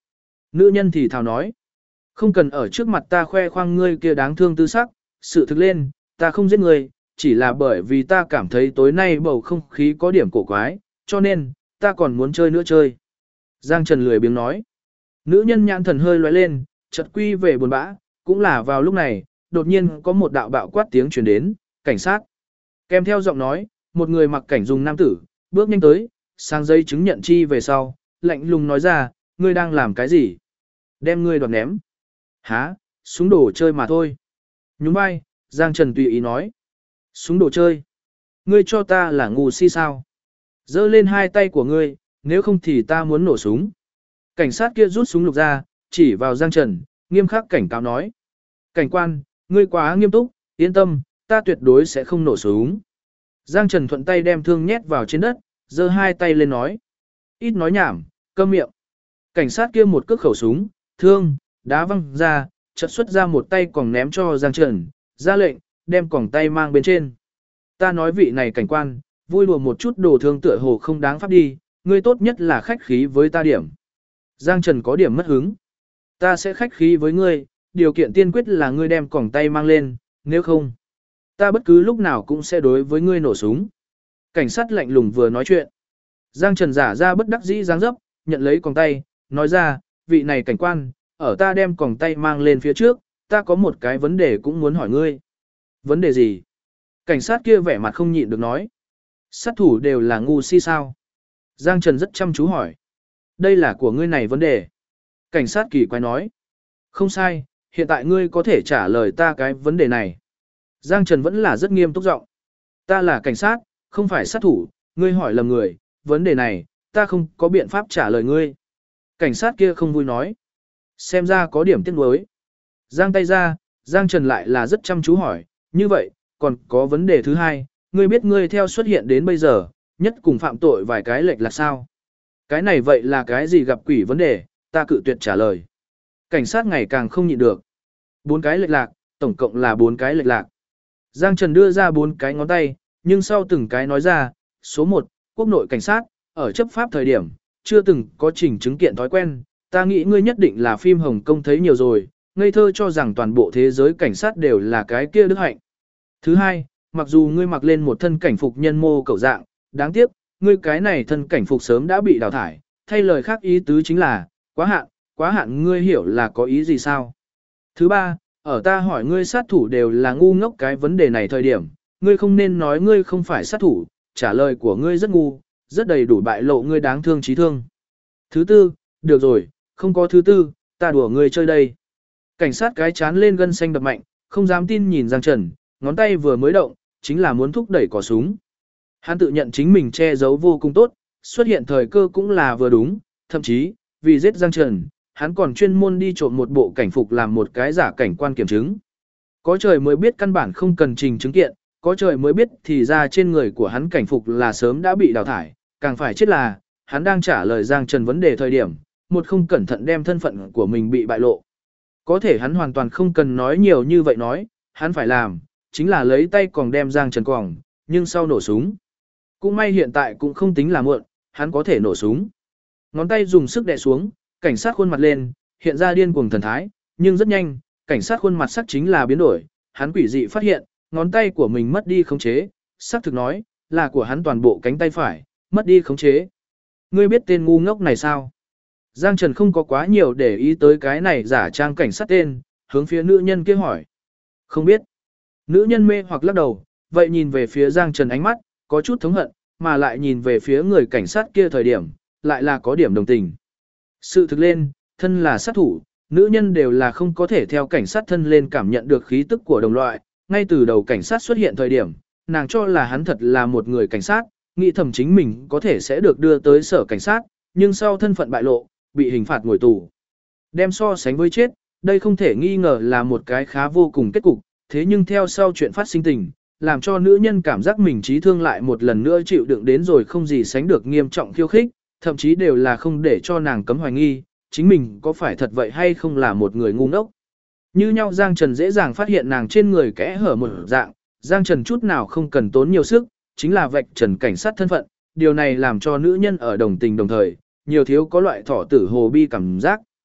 Nữ nhân thì thào nói. Không cần ở trước mặt ta khoe khoang ngươi kia đáng thương tư sắc, sự thực lên, ta không giết ngươi, chỉ là bởi vì ta cảm thấy tối nay bầu không khí có điểm cổ quái, cho nên, ta còn muốn chơi nữa chơi. Giang Trần lười biếng nói. Nữ nhân nhãn thần hơi lóe lên, chợt quy về buồn bã, cũng là vào lúc này, đột nhiên có một đạo bạo quát tiếng truyền đến, cảnh sát. Kèm theo giọng nói, một người mặc cảnh dùng nam tử, bước nhanh tới, sang giấy chứng nhận chi về sau, lạnh lùng nói ra, ngươi đang làm cái gì? Đem ngươi đoạt ném. Hả, súng đồ chơi mà thôi. Nhún vai, Giang Trần tùy ý nói. Súng đồ chơi. Ngươi cho ta là ngu si sao? Giơ lên hai tay của ngươi, nếu không thì ta muốn nổ súng. Cảnh sát kia rút súng lục ra, chỉ vào Giang Trần, nghiêm khắc cảnh cáo nói. Cảnh quan, ngươi quá nghiêm túc, yên tâm, ta tuyệt đối sẽ không nổ súng. Giang Trần thuận tay đem thương nhét vào trên đất, giơ hai tay lên nói. Ít nói nhảm, câm miệng. Cảnh sát kia một cước khẩu súng, thương, đá văng ra, chợt xuất ra một tay còn ném cho Giang Trần, ra lệnh, đem còng tay mang bên trên. Ta nói vị này cảnh quan, vui đùa một chút đồ thương tựa hồ không đáng pháp đi, ngươi tốt nhất là khách khí với ta điểm. Giang Trần có điểm mất hứng. Ta sẽ khách khí với ngươi, điều kiện tiên quyết là ngươi đem còng tay mang lên, nếu không, ta bất cứ lúc nào cũng sẽ đối với ngươi nổ súng. Cảnh sát lạnh lùng vừa nói chuyện. Giang Trần giả ra bất đắc dĩ dáng dấp, nhận lấy còng tay, nói ra, vị này cảnh quan, ở ta đem còng tay mang lên phía trước, ta có một cái vấn đề cũng muốn hỏi ngươi. Vấn đề gì? Cảnh sát kia vẻ mặt không nhịn được nói. Sát thủ đều là ngu si sao? Giang Trần rất chăm chú hỏi. Đây là của ngươi này vấn đề. Cảnh sát kỳ quái nói. Không sai, hiện tại ngươi có thể trả lời ta cái vấn đề này. Giang Trần vẫn là rất nghiêm túc giọng. Ta là cảnh sát, không phải sát thủ, ngươi hỏi lầm người, vấn đề này, ta không có biện pháp trả lời ngươi. Cảnh sát kia không vui nói. Xem ra có điểm tiếc nuối. Giang tay ra, Giang Trần lại là rất chăm chú hỏi, như vậy, còn có vấn đề thứ hai, ngươi biết ngươi theo xuất hiện đến bây giờ, nhất cùng phạm tội vài cái lệch là sao? Cái này vậy là cái gì gặp quỷ vấn đề, ta cự tuyệt trả lời. Cảnh sát ngày càng không nhịn được. 4 cái lệch lạc, tổng cộng là 4 cái lệch lạc. Giang Trần đưa ra 4 cái ngón tay, nhưng sau từng cái nói ra, số 1, quốc nội cảnh sát, ở chấp pháp thời điểm, chưa từng có trình chứng kiện thói quen, ta nghĩ ngươi nhất định là phim Hồng Kông thấy nhiều rồi, ngây thơ cho rằng toàn bộ thế giới cảnh sát đều là cái kia đức hạnh. Thứ hai, mặc dù ngươi mặc lên một thân cảnh phục nhân mô cầu dạng, đáng tiếc, ngươi cái này thân cảnh phục sớm đã bị đào thải, thay lời khác ý tứ chính là, quá hạn ngươi hiểu là có ý gì sao? Thứ ba, ở ta hỏi ngươi sát thủ đều là ngu ngốc cái vấn đề này thời điểm, ngươi không nên nói ngươi không phải sát thủ, trả lời của ngươi rất ngu, rất đầy đủ bại lộ ngươi đáng thương trí thương. Thứ tư, được rồi, không có thứ tư, ta đùa ngươi chơi đây. Cảnh sát cái chán lên gân xanh đập mạnh, không dám tin nhìn Giang Trần, ngón tay vừa mới động, chính là muốn thúc đẩy cò súng. Hắn tự nhận chính mình che giấu vô cùng tốt, xuất hiện thời cơ cũng là vừa đúng, thậm chí, vì giết Giang Trần, hắn còn chuyên môn đi trộm một bộ cảnh phục làm một cái giả cảnh quan kiểm chứng. Có trời mới biết căn bản không cần trình chứng kiện, có trời mới biết thì ra trên người của hắn cảnh phục là sớm đã bị đào thải, càng phải chết là, hắn đang trả lời Giang Trần vấn đề thời điểm, một không cẩn thận đem thân phận của mình bị bại lộ. Có thể hắn hoàn toàn không cần nói nhiều như vậy nói, hắn phải làm, chính là lấy tay còn đem Giang Trần quòng, nhưng sau nổ súng. Cũng may hiện tại cũng không tính là muộn, hắn có thể nổ súng. Ngón tay dùng sức đè xuống, cảnh sát khuôn mặt lên, hiện ra điên cuồng thần thái, nhưng rất nhanh, cảnh sát khuôn mặt sắc chính là biến đổi, hắn quỷ dị phát hiện, ngón tay của mình mất đi khống chế, xác thực nói, là của hắn toàn bộ cánh tay phải, mất đi khống chế. Ngươi biết tên ngu ngốc này sao? Giang Trần không có quá nhiều để ý tới cái này giả trang cảnh sát tên, hướng phía nữ nhân kia hỏi. Không biết. Nữ nhân mê hoặc lắc đầu, vậy nhìn về phía Giang Trần ánh mắt, có chút thống hận, mà lại nhìn về phía người cảnh sát kia thời điểm, lại là có điểm đồng tình. Sự thực lên, thân là sát thủ, nữ nhân đều là không có thể theo cảnh sát thân lên cảm nhận được khí tức của đồng loại, ngay từ đầu cảnh sát xuất hiện thời điểm, nàng cho là hắn thật là một người cảnh sát, nghĩ thầm chính mình có thể sẽ được đưa tới sở cảnh sát, nhưng sau thân phận bại lộ, bị hình phạt ngồi tù. Đem so sánh với chết, đây không thể nghi ngờ là một cái khá vô cùng kết cục, thế nhưng theo sau chuyện phát sinh tình, làm cho nữ nhân cảm giác mình trí thương lại một lần nữa chịu đựng đến rồi không gì sánh được nghiêm trọng khiêu khích, thậm chí đều là không để cho nàng cấm hoài nghi, chính mình có phải thật vậy hay không là một người ngu ngốc. Như nhau Giang Trần dễ dàng phát hiện nàng trên người kẽ hở một dạng, Giang Trần chút nào không cần tốn nhiều sức, chính là vạch trần cảnh sát thân phận, điều này làm cho nữ nhân ở đồng tình đồng thời, nhiều thiếu có loại thỏ tử hồ bi cảm giác.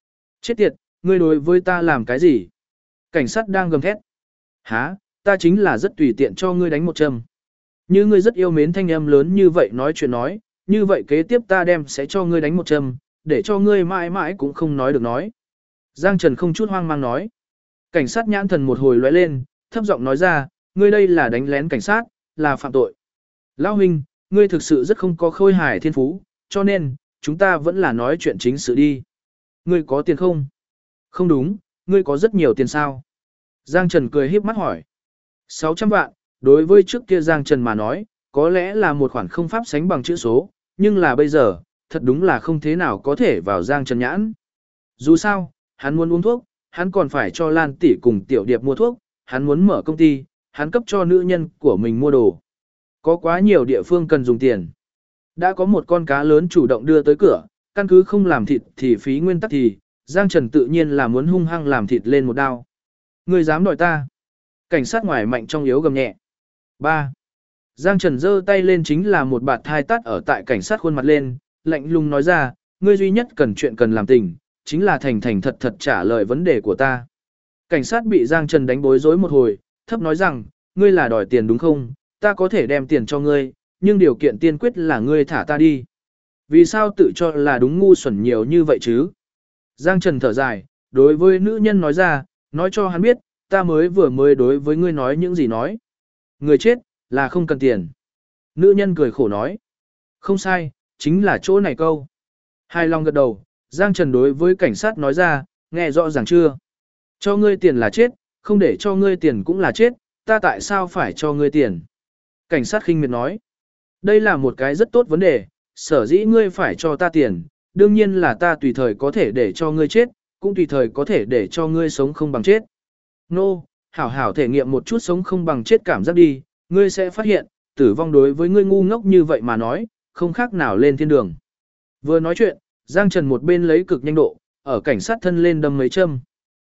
Chết tiệt, ngươi đối với ta làm cái gì? Cảnh sát đang gầm thét. Hả, ta chính là rất tùy tiện cho ngươi đánh một châm. Như ngươi rất yêu mến thanh âm lớn như vậy nói chuyện nói, như vậy kế tiếp ta đem sẽ cho ngươi đánh một châm, để cho ngươi mãi mãi cũng không nói được nói. Giang Trần không chút hoang mang nói. Cảnh sát nhãn thần một hồi lóe lên, thấp giọng nói ra, ngươi đây là đánh lén cảnh sát, là phạm tội. Lão huynh, ngươi thực sự rất không có khôi hài thiên phú, cho nên, chúng ta vẫn là nói chuyện chính sự đi. Ngươi có tiền không? Không đúng, ngươi có rất nhiều tiền sao? Giang Trần cười híp mắt hỏi. 600 vạn, đối với trước kia Giang Trần mà nói, có lẽ là một khoản không pháp sánh bằng chữ số, nhưng là bây giờ, thật đúng là không thế nào có thể vào Giang Trần nhãn. Dù sao, hắn muốn uống thuốc, hắn còn phải cho Lan tỷ cùng Tiểu Điệp mua thuốc, hắn muốn mở công ty, hắn cấp cho nữ nhân của mình mua đồ. Có quá nhiều địa phương cần dùng tiền. Đã có một con cá lớn chủ động đưa tới cửa, căn cứ không làm thịt thì phí nguyên tắc thì, Giang Trần tự nhiên là muốn hung hăng làm thịt lên một đao. Ngươi dám đòi ta? Cảnh sát ngoài mạnh trong yếu gầm nhẹ. 3. Giang Trần giơ tay lên chính là một bạt thai tát ở tại cảnh sát khuôn mặt lên, lạnh lùng nói ra, ngươi duy nhất cần chuyện cần làm tình, chính là thành thành thật thật trả lời vấn đề của ta. Cảnh sát bị Giang Trần đánh bối rối một hồi, thấp nói rằng, ngươi là đòi tiền đúng không? Ta có thể đem tiền cho ngươi, nhưng điều kiện tiên quyết là ngươi thả ta đi. Vì sao tự cho là đúng ngu xuẩn nhiều như vậy chứ? Giang Trần thở dài, đối với nữ nhân nói ra, nói cho hắn biết, ta vừa mới đối với ngươi nói những gì nói. Người chết, là không cần tiền. Nữ nhân cười khổ nói. Không sai, chính là chỗ này câu. Hai lòng gật đầu, Giang Trần đối với cảnh sát nói ra, nghe rõ ràng chưa? Cho ngươi tiền là chết, không để cho ngươi tiền cũng là chết, ta tại sao phải cho ngươi tiền? Cảnh sát khinh miệt nói. Đây là một cái rất tốt vấn đề, sở dĩ ngươi phải cho ta tiền, đương nhiên là ta tùy thời có thể để cho ngươi chết, cũng tùy thời có thể để cho ngươi sống không bằng chết. Nô, hảo hảo thể nghiệm một chút sống không bằng chết cảm giác đi, ngươi sẽ phát hiện, tử vong đối với ngươi ngu ngốc như vậy mà nói, không khác nào lên thiên đường. Vừa nói chuyện, Giang Trần một bên lấy cực nhanh độ, ở cảnh sát thân lên đâm mấy châm.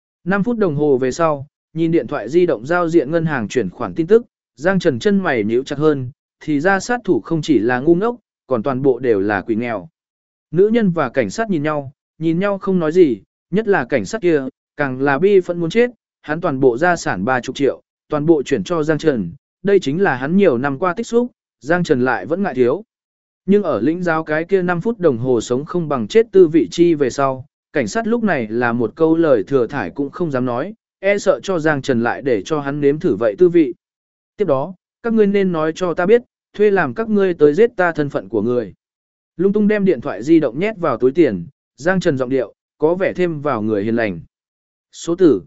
5 phút đồng hồ về sau, nhìn điện thoại di động giao diện ngân hàng chuyển khoản tin tức, Giang Trần chân mày nhíu chặt hơn, thì ra sát thủ không chỉ là ngu ngốc, còn toàn bộ đều là quỷ nghèo. Nữ nhân và cảnh sát nhìn nhau không nói gì, nhất là cảnh sát kia, càng là bi phẫn muốn chết, hắn toàn bộ gia sản 30 triệu, toàn bộ chuyển cho Giang Trần, đây chính là hắn nhiều năm qua tích xúc, Giang Trần lại vẫn ngại thiếu. Nhưng ở lĩnh giáo cái kia 5 phút đồng hồ sống không bằng chết tư vị chi về sau, cảnh sát lúc này là một câu lời thừa thải cũng không dám nói, e sợ cho Giang Trần lại để cho hắn nếm thử vậy tư vị. Tiếp đó, các ngươi nên nói cho ta biết, thuê làm các ngươi tới giết ta thân phận của người. Lung tung đem điện thoại di động nhét vào túi tiền, Giang Trần giọng điệu, có vẻ thêm vào người hiền lành. Số tử,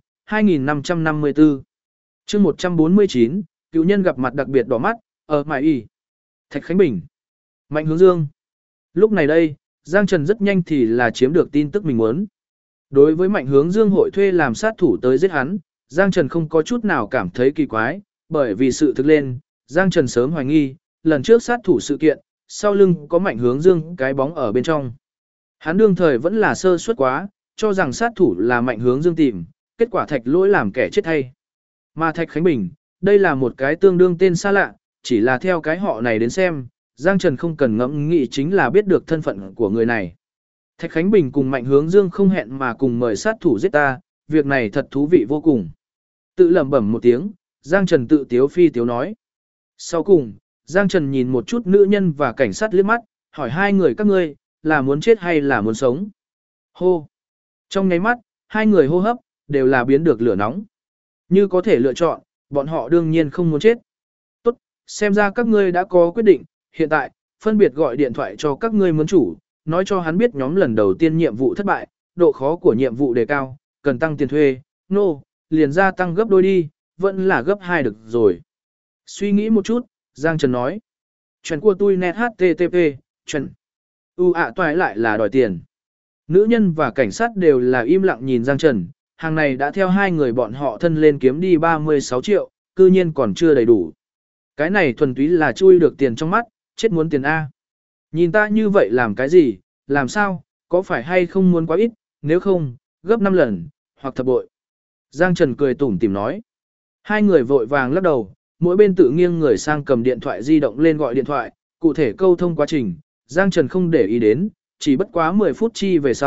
2554. chương 149, cựu nhân gặp mặt đặc biệt đỏ mắt, ở Mại Y. Thạch Khánh Bình. Mạnh Hướng Dương. Lúc này đây, Giang Trần rất nhanh thì là chiếm được tin tức mình muốn. Đối với Mạnh Hướng Dương hội thuê làm sát thủ tới giết hắn, Giang Trần không có chút nào cảm thấy kỳ quái, bởi vì sự thực lên, Giang Trần sớm hoài nghi, lần trước sát thủ sự kiện, sau lưng có Mạnh Hướng Dương cái bóng ở bên trong. Hắn đương thời vẫn là sơ suất quá, cho rằng sát thủ là Mạnh Hướng Dương tìm, kết quả Thạch Lỗi làm kẻ chết hay. Mà Thạch Khánh Bình, đây là một cái tương đương tên xa lạ, chỉ là theo cái họ này đến xem, Giang Trần không cần ngẫm nghĩ chính là biết được thân phận của người này. Thạch Khánh Bình cùng Mạnh Hướng Dương không hẹn mà cùng mời sát thủ giết ta, việc này thật thú vị vô cùng. Tự lẩm bẩm một tiếng, Giang Trần tự tiếu phi tiếu nói. Sau cùng, Giang Trần nhìn một chút nữ nhân và cảnh sát liếc mắt, hỏi hai người các ngươi, là muốn chết hay là muốn sống? Hô! Trong nháy mắt, hai người hô hấp, đều là biến được lửa nóng. Như có thể lựa chọn, bọn họ đương nhiên không muốn chết. Tốt, xem ra các ngươi đã có quyết định, hiện tại, phân biệt gọi điện thoại cho các ngươi mướn chủ, nói cho hắn biết nhóm lần đầu tiên nhiệm vụ thất bại, độ khó của nhiệm vụ đề cao, cần tăng tiền thuê, liền ra tăng gấp đôi đi, vẫn là gấp 2 được rồi. Suy nghĩ một chút, Giang Trần nói. Chuyện của tôi net http, chuyện. Toại lại là đòi tiền. Nữ nhân và cảnh sát đều là im lặng nhìn Giang Trần, hàng này đã theo hai người bọn họ thân lên kiếm đi 36 triệu, cư nhiên còn chưa đầy đủ. Cái này thuần túy là chui được tiền trong mắt, chết muốn tiền A. Nhìn ta như vậy làm cái gì, làm sao, có phải hay không muốn quá ít, nếu không, gấp 5 lần, hoặc thập bội. Giang Trần cười tủm tỉm nói. Hai người vội vàng lắc đầu, mỗi bên tự nghiêng người sang cầm điện thoại di động lên gọi điện thoại, cụ thể câu thông quá trình, Giang Trần không để ý đến, chỉ bất quá 10 phút chi về sau,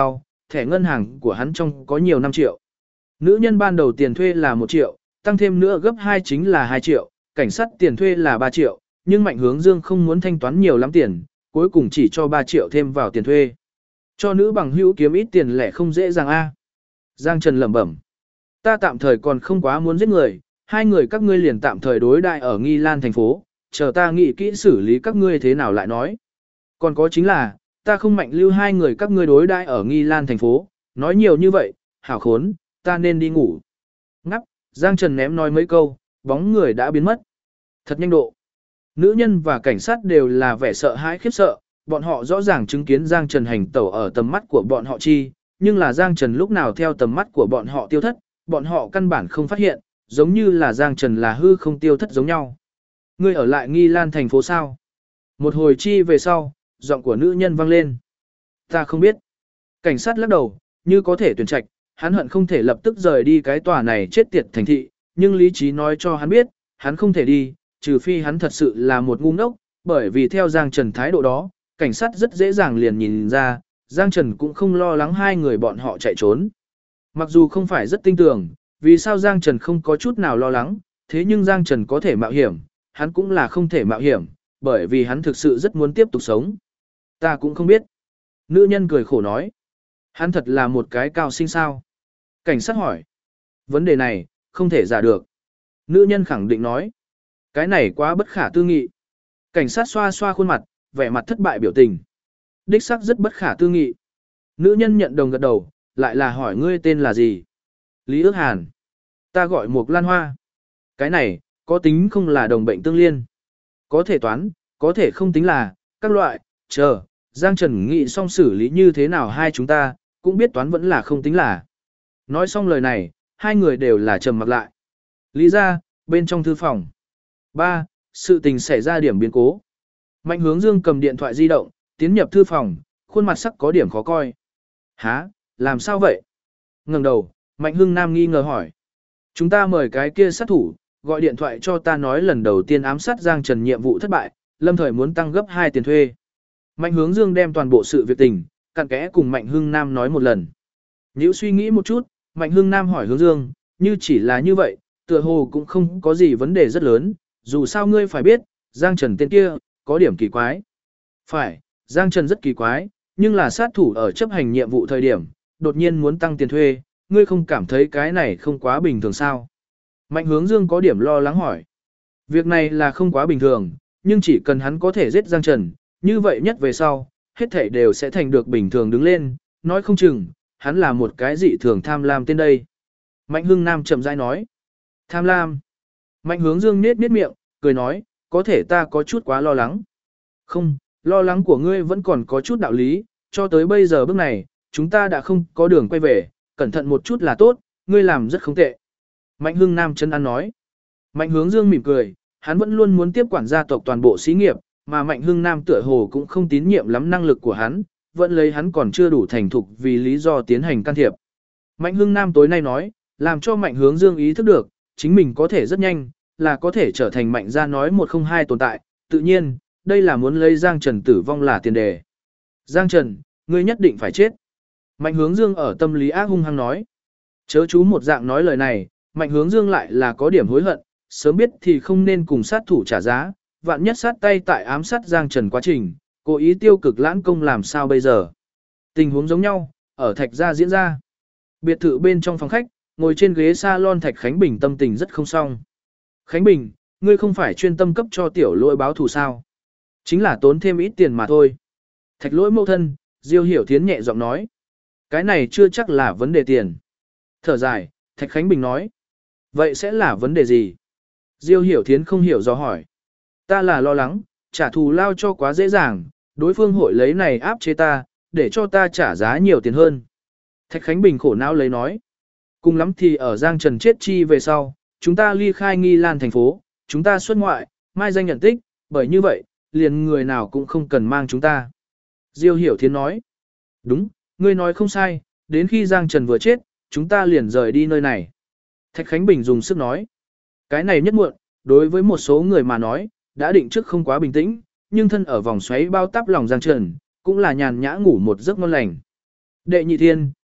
thẻ ngân hàng của hắn trong có nhiều 5 triệu. Nữ nhân ban đầu tiền thuê là 1 triệu, tăng thêm nữa gấp 2 chính là 2 triệu, cảnh sát tiền thuê là 3 triệu, nhưng Mạnh Hướng Dương không muốn thanh toán nhiều lắm tiền, cuối cùng chỉ cho 3 triệu thêm vào tiền thuê. Cho nữ bằng hữu kiếm ít tiền lẻ không dễ dàng a. Giang Trần lẩm bẩm. Ta tạm thời còn không quá muốn giết người, hai người các ngươi liền tạm thời đối đại ở Nghi Lan thành phố, chờ ta nghĩ kỹ xử lý các ngươi thế nào lại nói. Còn có chính là, ta không mạnh lưu hai người các ngươi đối đại ở Nghi Lan thành phố, nói nhiều như vậy, hảo khốn, ta nên đi ngủ. Ngắp, Giang Trần ném nói mấy câu, bóng người đã biến mất. Thật nhanh độ. Nữ nhân và cảnh sát đều là vẻ sợ hãi khiếp sợ, bọn họ rõ ràng chứng kiến Giang Trần hành tẩu ở tầm mắt của bọn họ chi, nhưng là Giang Trần lúc nào theo tầm mắt của bọn họ tiêu thất, bọn họ căn bản không phát hiện, giống như là Giang Trần là hư không tiêu thất giống nhau. Ngươi ở lại Nghi Lan thành phố sao? Một hồi chi về sau, giọng của nữ nhân vang lên. Ta không biết. Cảnh sát lắc đầu, như có thể tuyển trạch, hắn hận không thể lập tức rời đi cái tòa này chết tiệt thành thị, nhưng lý trí nói cho hắn biết, hắn không thể đi, trừ phi hắn thật sự là một ngu ngốc, bởi vì theo Giang Trần thái độ đó, cảnh sát rất dễ dàng liền nhìn ra, Giang Trần cũng không lo lắng hai người bọn họ chạy trốn. Mặc dù không phải rất tin tưởng, vì sao Giang Trần không có chút nào lo lắng, thế nhưng Giang Trần có thể mạo hiểm, hắn cũng là không thể mạo hiểm, bởi vì hắn thực sự rất muốn tiếp tục sống. Ta cũng không biết. Nữ nhân cười khổ nói. Hắn thật là một cái cao sinh sao. Cảnh sát hỏi. Vấn đề này, không thể giả được. Nữ nhân khẳng định nói. Cái này quá bất khả tư nghị. Cảnh sát xoa xoa khuôn mặt, vẻ mặt thất bại biểu tình. Đích xác rất bất khả tư nghị. Nữ nhân nhận đồng gật đầu, lại là hỏi ngươi tên là gì? Lý Ước Hàn. Ta gọi Mục Lan Hoa. Cái này, có tính không là đồng bệnh tương liên. Có thể toán, có thể không tính là, các loại, chờ, Giang Trần nghĩ xong xử lý như thế nào hai chúng ta, cũng biết toán vẫn là không tính là. Nói xong lời này, hai người đều là trầm mặc lại. Lý ra, bên trong thư phòng. 3. Sự tình xảy ra điểm biến cố. Mạnh Hướng Dương cầm điện thoại di động, tiến nhập thư phòng, khuôn mặt sắc có điểm khó coi. Hả, làm sao vậy? Ngẩng đầu, Mạnh Hưng Nam nghi ngờ hỏi. Chúng ta mời cái kia sát thủ, gọi điện thoại cho ta nói lần đầu tiên ám sát Giang Trần nhiệm vụ thất bại, lâm thời muốn tăng gấp 2 tiền thuê. Mạnh Hướng Dương đem toàn bộ sự việc tình, cặn kẽ cùng Mạnh Hưng Nam nói một lần. Nếu suy nghĩ một chút, Mạnh Hưng Nam hỏi Hướng Dương, như chỉ là như vậy, tựa hồ cũng không có gì vấn đề rất lớn, dù sao ngươi phải biết, Giang Trần tên kia, có điểm kỳ quái. Phải, Giang Trần rất kỳ quái, nhưng là sát thủ ở chấp hành nhiệm vụ thời điểm, đột nhiên muốn tăng tiền thuê, ngươi không cảm thấy cái này không quá bình thường sao? Mạnh Hướng Dương có điểm lo lắng hỏi. Việc này là không quá bình thường, nhưng chỉ cần hắn có thể giết Giang Trần, như vậy nhất về sau, hết thảy đều sẽ thành được bình thường đứng lên, nói không chừng, hắn là một cái dị thường tham lam tên đây. Mạnh Hưng Nam chậm rãi nói. Tham lam. Mạnh Hướng Dương nết miệng, cười nói, có thể ta có chút quá lo lắng. Không, lo lắng của ngươi vẫn còn có chút đạo lý, cho tới bây giờ bước này, chúng ta đã không có đường quay về, cẩn thận một chút là tốt, ngươi làm rất không tệ. Mạnh Hưng Nam chân ăn nói. Mạnh Hướng Dương mỉm cười, hắn vẫn luôn muốn tiếp quản gia tộc toàn bộ xí nghiệp, mà Mạnh Hưng Nam tựa hồ cũng không tín nhiệm lắm năng lực của hắn, vẫn lấy hắn còn chưa đủ thành thục vì lý do tiến hành can thiệp. Mạnh Hưng Nam tối nay nói, làm cho Mạnh Hướng Dương ý thức được, chính mình có thể rất nhanh, là có thể trở thành Mạnh gia nói 102 tồn tại, tự nhiên, đây là muốn lấy Giang Trần tử vong là tiền đề. Giang Trần, ngươi nhất định phải chết. Mạnh Hướng Dương ở tâm lý ác hung hăng nói. Chớ chú một dạng nói lời này, Mạnh Hướng Dương lại là có điểm hối hận, sớm biết thì không nên cùng sát thủ trả giá, vạn nhất sát tay tại ám sát Giang Trần quá trình, cố ý tiêu cực lãng công làm sao bây giờ. Tình huống giống nhau, ở Thạch gia diễn ra. Biệt thự bên trong phòng khách, ngồi trên ghế salon Thạch Khánh Bình tâm tình rất không xong. Khánh Bình, ngươi không phải chuyên tâm cấp cho tiểu lỗi báo thù sao? Chính là tốn thêm ít tiền mà thôi. Thạch lỗi mâu thân, Diêu Hiểu Thiến nhẹ giọng nói. Cái này chưa chắc là vấn đề tiền. Thở dài, Thạch Khánh Bình nói. Vậy sẽ là vấn đề gì? Diêu Hiểu Thiến không hiểu do hỏi. Ta là lo lắng, trả thù lao cho quá dễ dàng, đối phương hội lấy này áp chế ta, để cho ta trả giá nhiều tiền hơn. Thạch Khánh Bình khổ não lấy nói. Cùng lắm thì ở Giang Trần chết chi về sau, chúng ta ly khai Nghi Lan thành phố, chúng ta xuất ngoại, mai danh nhận tích, bởi như vậy, liền người nào cũng không cần mang chúng ta. Diêu Hiểu Thiến nói. Đúng, ngươi nói không sai, đến khi Giang Trần vừa chết, chúng ta liền rời đi nơi này. Thạch Khánh Bình dùng sức nói. Cái này nhất muộn, đối với một số người mà nói, đã định trước không quá bình tĩnh, nhưng thân ở vòng xoáy bao táp lòng Giang Trần, cũng là nhàn nhã ngủ một giấc ngon lành. Đệ nhị thiên,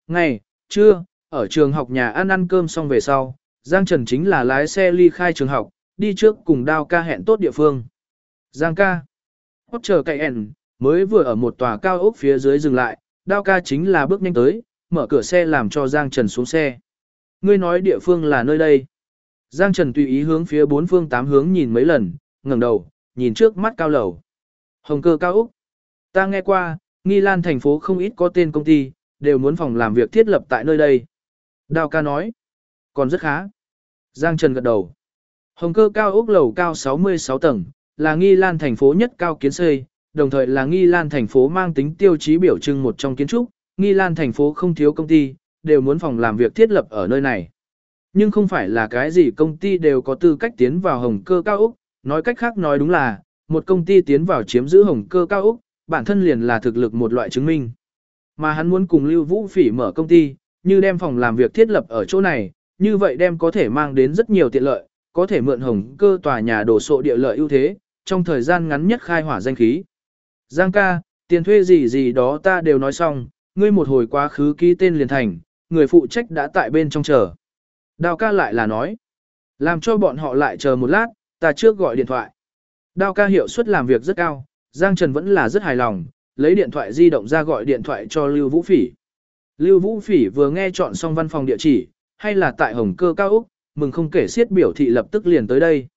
Ngày, trưa, ở trường học nhà ăn cơm xong về sau, Giang Trần chính là lái xe ly khai trường học, đi trước cùng Đao ca hẹn tốt địa phương. Giang ca. Hốt chờ cậy ẻn, mới vừa ở một tòa cao ốc phía dưới dừng lại, Đao ca chính là bước nhanh tới, mở cửa xe làm cho Giang Trần xuống xe. Ngươi nói địa phương là nơi đây. Giang Trần tùy ý hướng phía bốn phương tám hướng nhìn mấy lần, ngẩng đầu, nhìn trước mắt cao lầu. Hồng Cơ cao ốc. Ta nghe qua, Nghi Lan thành phố không ít có tên công ty, đều muốn phòng làm việc thiết lập tại nơi đây. Đao ca nói. Còn rất khá. Giang Trần gật đầu. Hồng Cơ cao ốc lầu cao 66 tầng, là Nghi Lan thành phố nhất cao kiến xây, đồng thời là Nghi Lan thành phố mang tính tiêu chí biểu trưng một trong kiến trúc. Nghi Lan thành phố không thiếu công ty, đều muốn phòng làm việc thiết lập ở nơi này. Nhưng không phải là cái gì công ty đều có tư cách tiến vào Hồng Cơ cao ốc, nói cách khác nói đúng là, một công ty tiến vào chiếm giữ Hồng Cơ cao ốc, bản thân liền là thực lực một loại chứng minh. Mà hắn muốn cùng Lưu Vũ Phỉ mở công ty, như đem phòng làm việc thiết lập ở chỗ này, như vậy đem có thể mang đến rất nhiều tiện lợi, có thể mượn Hồng Cơ tòa nhà đổ sộ địa lợi ưu thế, trong thời gian ngắn nhất khai hỏa danh khí. Giang ca, tiền thuê gì gì đó ta đều nói xong, ngươi một hồi quá khứ ký tên liền thành, người phụ trách đã tại bên trong chờ. Đao ca lại là nói, làm cho bọn họ lại chờ một lát, ta trước gọi điện thoại. Đao ca hiệu suất làm việc rất cao, Giang Trần vẫn là rất hài lòng, lấy điện thoại di động ra gọi điện thoại cho Lưu Vũ Phỉ. Lưu Vũ Phỉ vừa nghe chọn xong văn phòng địa chỉ, hay là tại Hồng Cơ cao ốc, mừng không kể xiết biểu thị lập tức liền tới đây.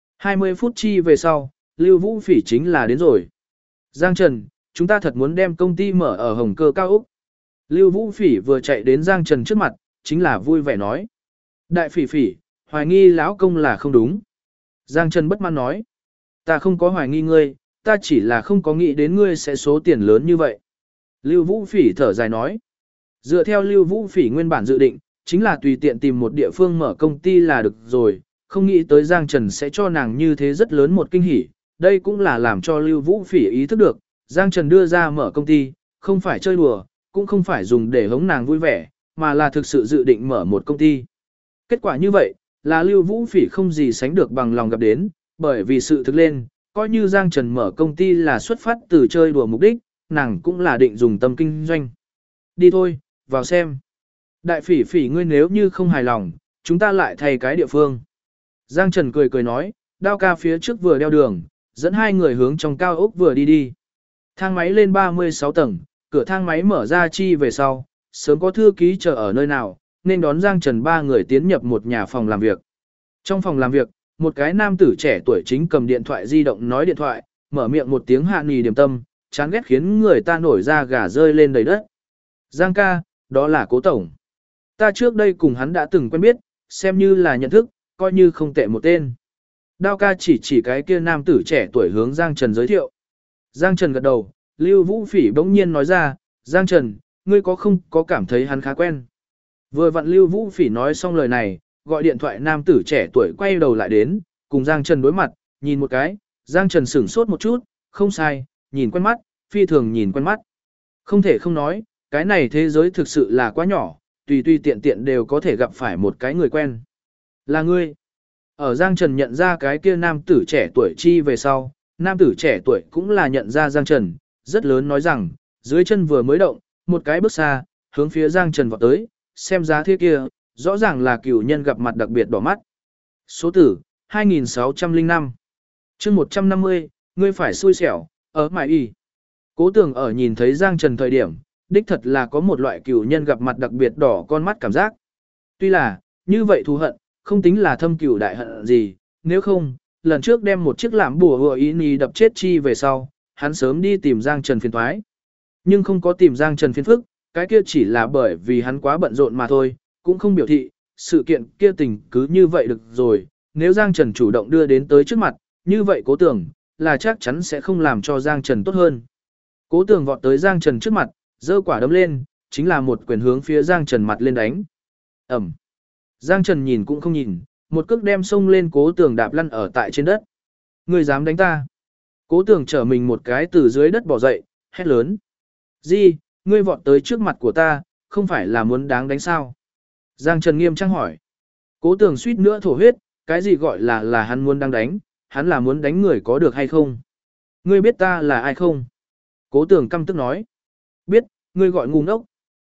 20 phút chi về sau, Lưu Vũ Phỉ chính là đến rồi. Giang Trần, chúng ta thật muốn đem công ty mở ở Hồng Cơ cao ốc. Lưu Vũ Phỉ vừa chạy đến Giang Trần trước mặt, chính là vui vẻ nói. Đại Phỉ Phỉ, hoài nghi lão công là không đúng. Giang Trần bất mãn nói. Ta không có hoài nghi ngươi, ta chỉ là không có nghĩ đến ngươi sẽ số tiền lớn như vậy. Lưu Vũ Phỉ thở dài nói. Dựa theo Lưu Vũ Phỉ nguyên bản dự định, chính là tùy tiện tìm một địa phương mở công ty là được rồi, không nghĩ tới Giang Trần sẽ cho nàng như thế rất lớn một kinh hỉ. Đây cũng là làm cho Lưu Vũ Phỉ ý thức được, Giang Trần đưa ra mở công ty, không phải chơi đùa, cũng không phải dùng để hống nàng vui vẻ, mà là thực sự dự định mở một công ty. Kết quả như vậy, là Lưu Vũ Phỉ không gì sánh được bằng lòng gặp đến, bởi vì sự thực lên, coi như Giang Trần mở công ty là xuất phát từ chơi đùa mục đích, nàng cũng là định dùng tâm kinh doanh. Đi thôi, vào xem. Đại Phỉ Phỉ ngươi nếu như không hài lòng, chúng ta lại thay cái địa phương. Giang Trần cười cười nói, Đao ca phía trước vừa đeo đường, dẫn hai người hướng trong cao ốc vừa đi đi. Thang máy lên 36 tầng, cửa thang máy mở ra chi về sau, sớm có thư ký chờ ở nơi nào, nên đón Giang Trần ba người tiến nhập một nhà phòng làm việc. Trong phòng làm việc, một cái nam tử trẻ tuổi chính cầm điện thoại di động nói điện thoại, mở miệng một tiếng hạ nì điểm tâm, chán ghét khiến người ta nổi da gà rơi lên đầy đất. Giang ca, đó là Cố tổng. Ta trước đây cùng hắn đã từng quen biết, xem như là nhận thức, coi như không tệ một tên. Đao ca chỉ cái kia nam tử trẻ tuổi hướng Giang Trần giới thiệu. Giang Trần gật đầu, Lưu Vũ Phỉ bỗng nhiên nói ra, Giang Trần, ngươi có không có cảm thấy hắn khá quen. Vừa vặn Lưu Vũ Phỉ nói xong lời này, gọi điện thoại nam tử trẻ tuổi quay đầu lại đến, cùng Giang Trần đối mặt, nhìn một cái, Giang Trần sửng sốt một chút, không sai, nhìn quen mắt, phi thường nhìn quen mắt. Không thể không nói, cái này thế giới thực sự là quá nhỏ, tùy tùy tiện tiện đều có thể gặp phải một cái người quen. Là ngươi. Ở Giang Trần nhận ra cái kia nam tử trẻ tuổi chi về sau, nam tử trẻ tuổi cũng là nhận ra Giang Trần, rất lớn nói rằng, dưới chân vừa mới động, một cái bước xa, hướng phía Giang Trần vọt tới, xem giá thế kia, rõ ràng là cửu nhân gặp mặt đặc biệt đỏ mắt. Số tử, 2605. chương 150, ngươi phải xui xẻo, ở mải y. Cố Tường ở nhìn thấy Giang Trần thời điểm, đích thật là có một loại cửu nhân gặp mặt đặc biệt đỏ con mắt cảm giác. Tuy là, như vậy thù hận, không tính là thâm cửu đại hận gì, nếu không, lần trước đem một chiếc lạm bùa hựa ý ni đập chết chi về sau, hắn sớm đi tìm Giang Trần phiền toái. Nhưng không có tìm Giang Trần phiền phức, cái kia chỉ là bởi vì hắn quá bận rộn mà thôi, cũng không biểu thị, sự kiện kia tình cứ như vậy được rồi, nếu Giang Trần chủ động đưa đến tới trước mặt, như vậy Cố Tường là chắc chắn sẽ không làm cho Giang Trần tốt hơn. Cố Tường vọt tới Giang Trần trước mặt, giơ quả đấm lên, chính là một quyền hướng phía Giang Trần mặt lên đánh. Ẩm. Giang Trần nhìn cũng không nhìn, một cước đem xông lên Cố Tường đạp lăn ở tại trên đất. Ngươi dám đánh ta? Cố Tường trở mình một cái từ dưới đất bỏ dậy, hét lớn. Gì, ngươi vọt tới trước mặt của ta, không phải là muốn đáng đánh sao? Giang Trần nghiêm trang hỏi. Cố Tường suýt nữa thổ huyết, cái gì gọi là hắn muốn đang đánh, hắn là muốn đánh người có được hay không? Ngươi biết ta là ai không? Cố Tường căm tức nói. Biết, ngươi gọi ngu ngốc.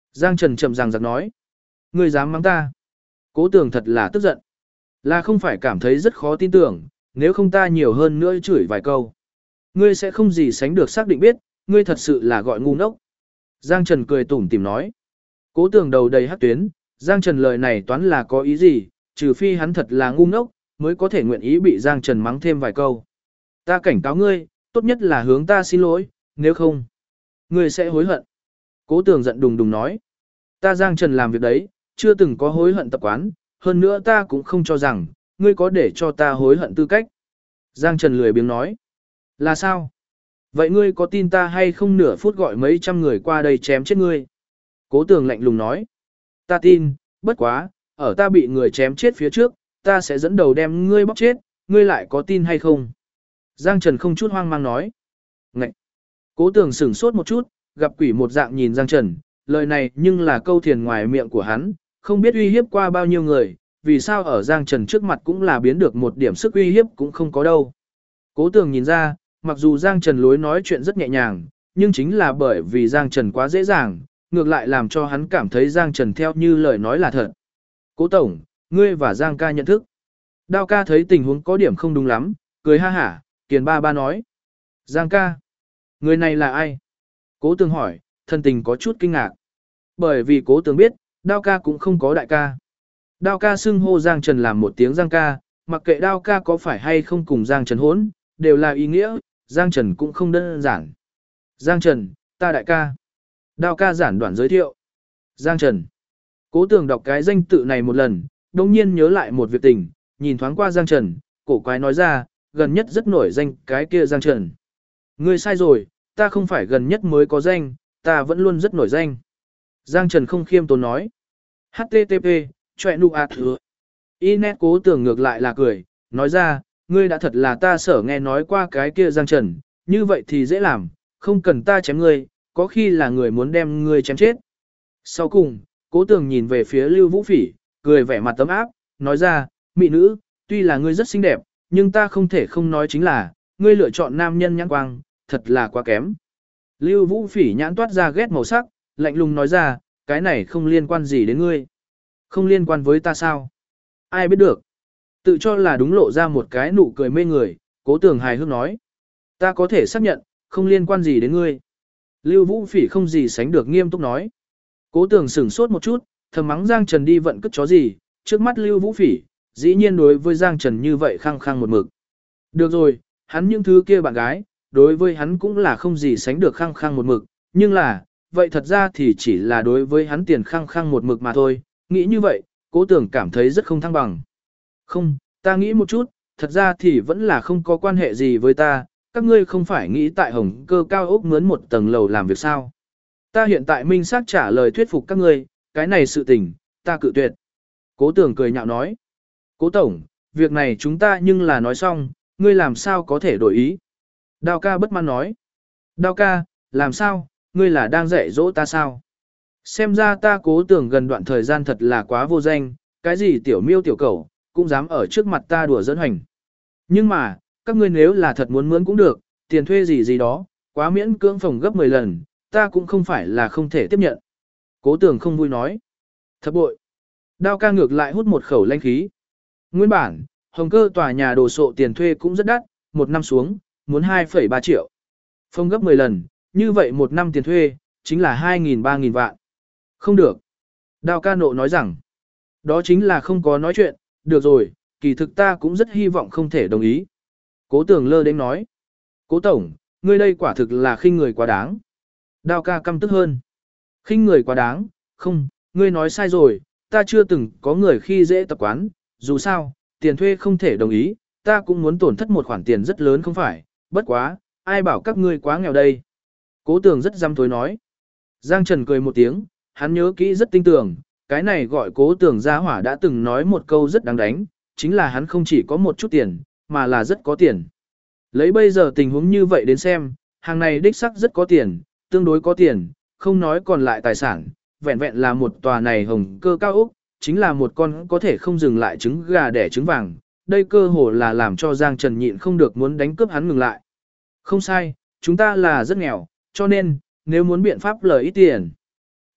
Giang Trần chậm ràng giặc nói. Ngươi dám mắng ta. Cố Tường thật là tức giận. Là không phải cảm thấy rất khó tin tưởng, nếu không ta nhiều hơn nữa chửi vài câu. Ngươi sẽ không gì sánh được xác định biết, ngươi thật sự là gọi ngu ngốc. Giang Trần cười tủm tỉm nói. Cố Tường đầu đầy hắc tuyến, Giang Trần lời này toán là có ý gì, trừ phi hắn thật là ngu ngốc, mới có thể nguyện ý bị Giang Trần mắng thêm vài câu. Ta cảnh cáo ngươi, tốt nhất là hướng ta xin lỗi, nếu không, ngươi sẽ hối hận. Cố Tường giận đùng đùng nói. Ta Giang Trần làm việc đấy, chưa từng có hối hận tập quán, hơn nữa ta cũng không cho rằng, ngươi có để cho ta hối hận tư cách. Giang Trần lười biếng nói. Là sao? Vậy ngươi có tin ta hay không nửa phút gọi mấy trăm người qua đây chém chết ngươi? Cố Tường lạnh lùng nói. Ta tin, bất quá, ở ta bị người chém chết phía trước, ta sẽ dẫn đầu đem ngươi bóc chết, ngươi lại có tin hay không? Giang Trần không chút hoang mang nói. Ngậy! Cố Tường sửng sốt một chút, gặp quỷ một dạng nhìn Giang Trần, lời này nhưng là câu thiền ngoài miệng của hắn, không biết uy hiếp qua bao nhiêu người, vì sao ở Giang Trần trước mặt cũng là biến được một điểm sức uy hiếp cũng không có đâu. Cố Tường nhìn ra, mặc dù Giang Trần lối nói chuyện rất nhẹ nhàng, nhưng chính là bởi vì Giang Trần quá dễ dàng, ngược lại làm cho hắn cảm thấy Giang Trần theo như lời nói là thật. Cố Tổng, ngươi và Giang ca nhận thức. Đao ca thấy tình huống có điểm không đúng lắm, cười ha hả, Kiền ba ba nói. Giang ca, người này là ai? Cố Tường hỏi, thân tình có chút kinh ngạc. Bởi vì Cố Tường biết, Đao ca cũng không có đại ca. Đao ca xưng hô Giang Trần làm một tiếng Giang ca, mặc kệ Đao ca có phải hay không cùng Giang Trần hỗn, đều là ý nghĩa, Giang Trần cũng không đơn giản. Giang Trần, ta đại ca. Đao ca giản đoạn giới thiệu. Giang Trần. Cố Tường đọc cái danh tự này một lần, đồng nhiên nhớ lại một việc tình, nhìn thoáng qua Giang Trần, cổ quái nói ra, gần nhất rất nổi danh cái kia Giang Trần. Ngươi sai rồi, ta không phải gần nhất mới có danh, ta vẫn luôn rất nổi danh. Giang Trần không khiêm tốn nói. HTTP, chọe nụ thừa. Inet Cố Tường ngược lại là cười, nói ra, ngươi đã thật là ta sở nghe nói qua cái kia Giang Trần, như vậy thì dễ làm, không cần ta chém ngươi, có khi là người muốn đem ngươi chém chết. Sau cùng, Cố Tường nhìn về phía Lưu Vũ Phỉ, cười vẻ mặt tấm áp, nói ra, mỹ nữ, tuy là ngươi rất xinh đẹp, nhưng ta không thể không nói chính là, ngươi lựa chọn nam nhân nhãn quang, thật là quá kém. Lưu Vũ Phỉ nhãn toát ra ghét màu sắc, lạnh lùng nói ra, cái này không liên quan gì đến ngươi. Không liên quan với ta sao? Ai biết được? Tự cho là đúng lộ ra một cái nụ cười mê người, Cố Tường hài hước nói. Ta có thể xác nhận, không liên quan gì đến ngươi. Lưu Vũ Phỉ không gì sánh được nghiêm túc nói. Cố Tường sửng sốt một chút, thầm mắng Giang Trần đi vận cất chó gì, trước mắt Lưu Vũ Phỉ, dĩ nhiên đối với Giang Trần như vậy khăng khăng một mực. Được rồi, hắn những thứ kia bạn gái, đối với hắn cũng là không gì sánh được khăng khăng một mực, nhưng là, vậy thật ra thì chỉ là đối với hắn tiền khăng khăng một mực mà thôi, nghĩ như vậy, Cố Tường cảm thấy rất không thăng bằng. Không, ta nghĩ một chút, thật ra thì vẫn là không có quan hệ gì với ta, các ngươi không phải nghĩ tại Hồng Cơ cao ốc mướn một tầng lầu làm việc sao. Ta hiện tại minh xác trả lời thuyết phục các ngươi, cái này sự tình, ta cự tuyệt. Cố Tường cười nhạo nói. Cố Tổng, việc này chúng ta nhưng là nói xong, ngươi làm sao có thể đổi ý. Đao ca bất mãn nói. Đao ca, làm sao, ngươi là đang dạy dỗ ta sao? Xem ra ta Cố Tường gần đoạn thời gian thật là quá vô danh, cái gì tiểu miêu tiểu cẩu, cũng dám ở trước mặt ta đùa dẫn hành. Nhưng mà, các ngươi nếu là thật muốn mướn cũng được, tiền thuê gì gì đó, quá miễn cưỡng phòng gấp 10 lần, ta cũng không phải là không thể tiếp nhận. Cố Tường không vui nói. Thập bội. Đao ca ngược lại hút một khẩu lanh khí. Nguyên bản, Hồng Cơ tòa nhà đồ sộ tiền thuê cũng rất đắt, một năm xuống, muốn 2,3 triệu. Phòng gấp 10 lần, như vậy một năm tiền thuê, chính là 2.000-3.000 vạn. Không được. Đao ca nộ nói rằng, đó chính là không có nói chuyện, được rồi, kỳ thực ta cũng rất hy vọng không thể đồng ý. Cố Tường lơ đến nói. Cố Tổng, ngươi đây quả thực là khinh người quá đáng. Đao ca căm tức hơn. Khinh người quá đáng, không, ngươi nói sai rồi, ta chưa từng có người khi dễ tập quán, dù sao, tiền thuê không thể đồng ý, ta cũng muốn tổn thất một khoản tiền rất lớn không phải, bất quá, ai bảo các ngươi quá nghèo đây. Cố Tường rất dăm thối nói. Giang Trần cười một tiếng, hắn nhớ kỹ rất tinh tường, cái này gọi Cố Tường gia hỏa đã từng nói một câu rất đáng đánh, chính là hắn không chỉ có một chút tiền, mà là rất có tiền. Lấy bây giờ tình huống như vậy đến xem, hàng này đích sắc rất có tiền, tương đối có tiền, không nói còn lại tài sản, vẹn vẹn là một tòa này Hồng Cơ cao ốc, chính là một con có thể không dừng lại trứng gà đẻ trứng vàng, đây cơ hồ là làm cho Giang Trần nhịn không được muốn đánh cướp hắn ngừng lại. Không sai, chúng ta là rất nghèo, cho nên, nếu muốn biện pháp lời ít tiền.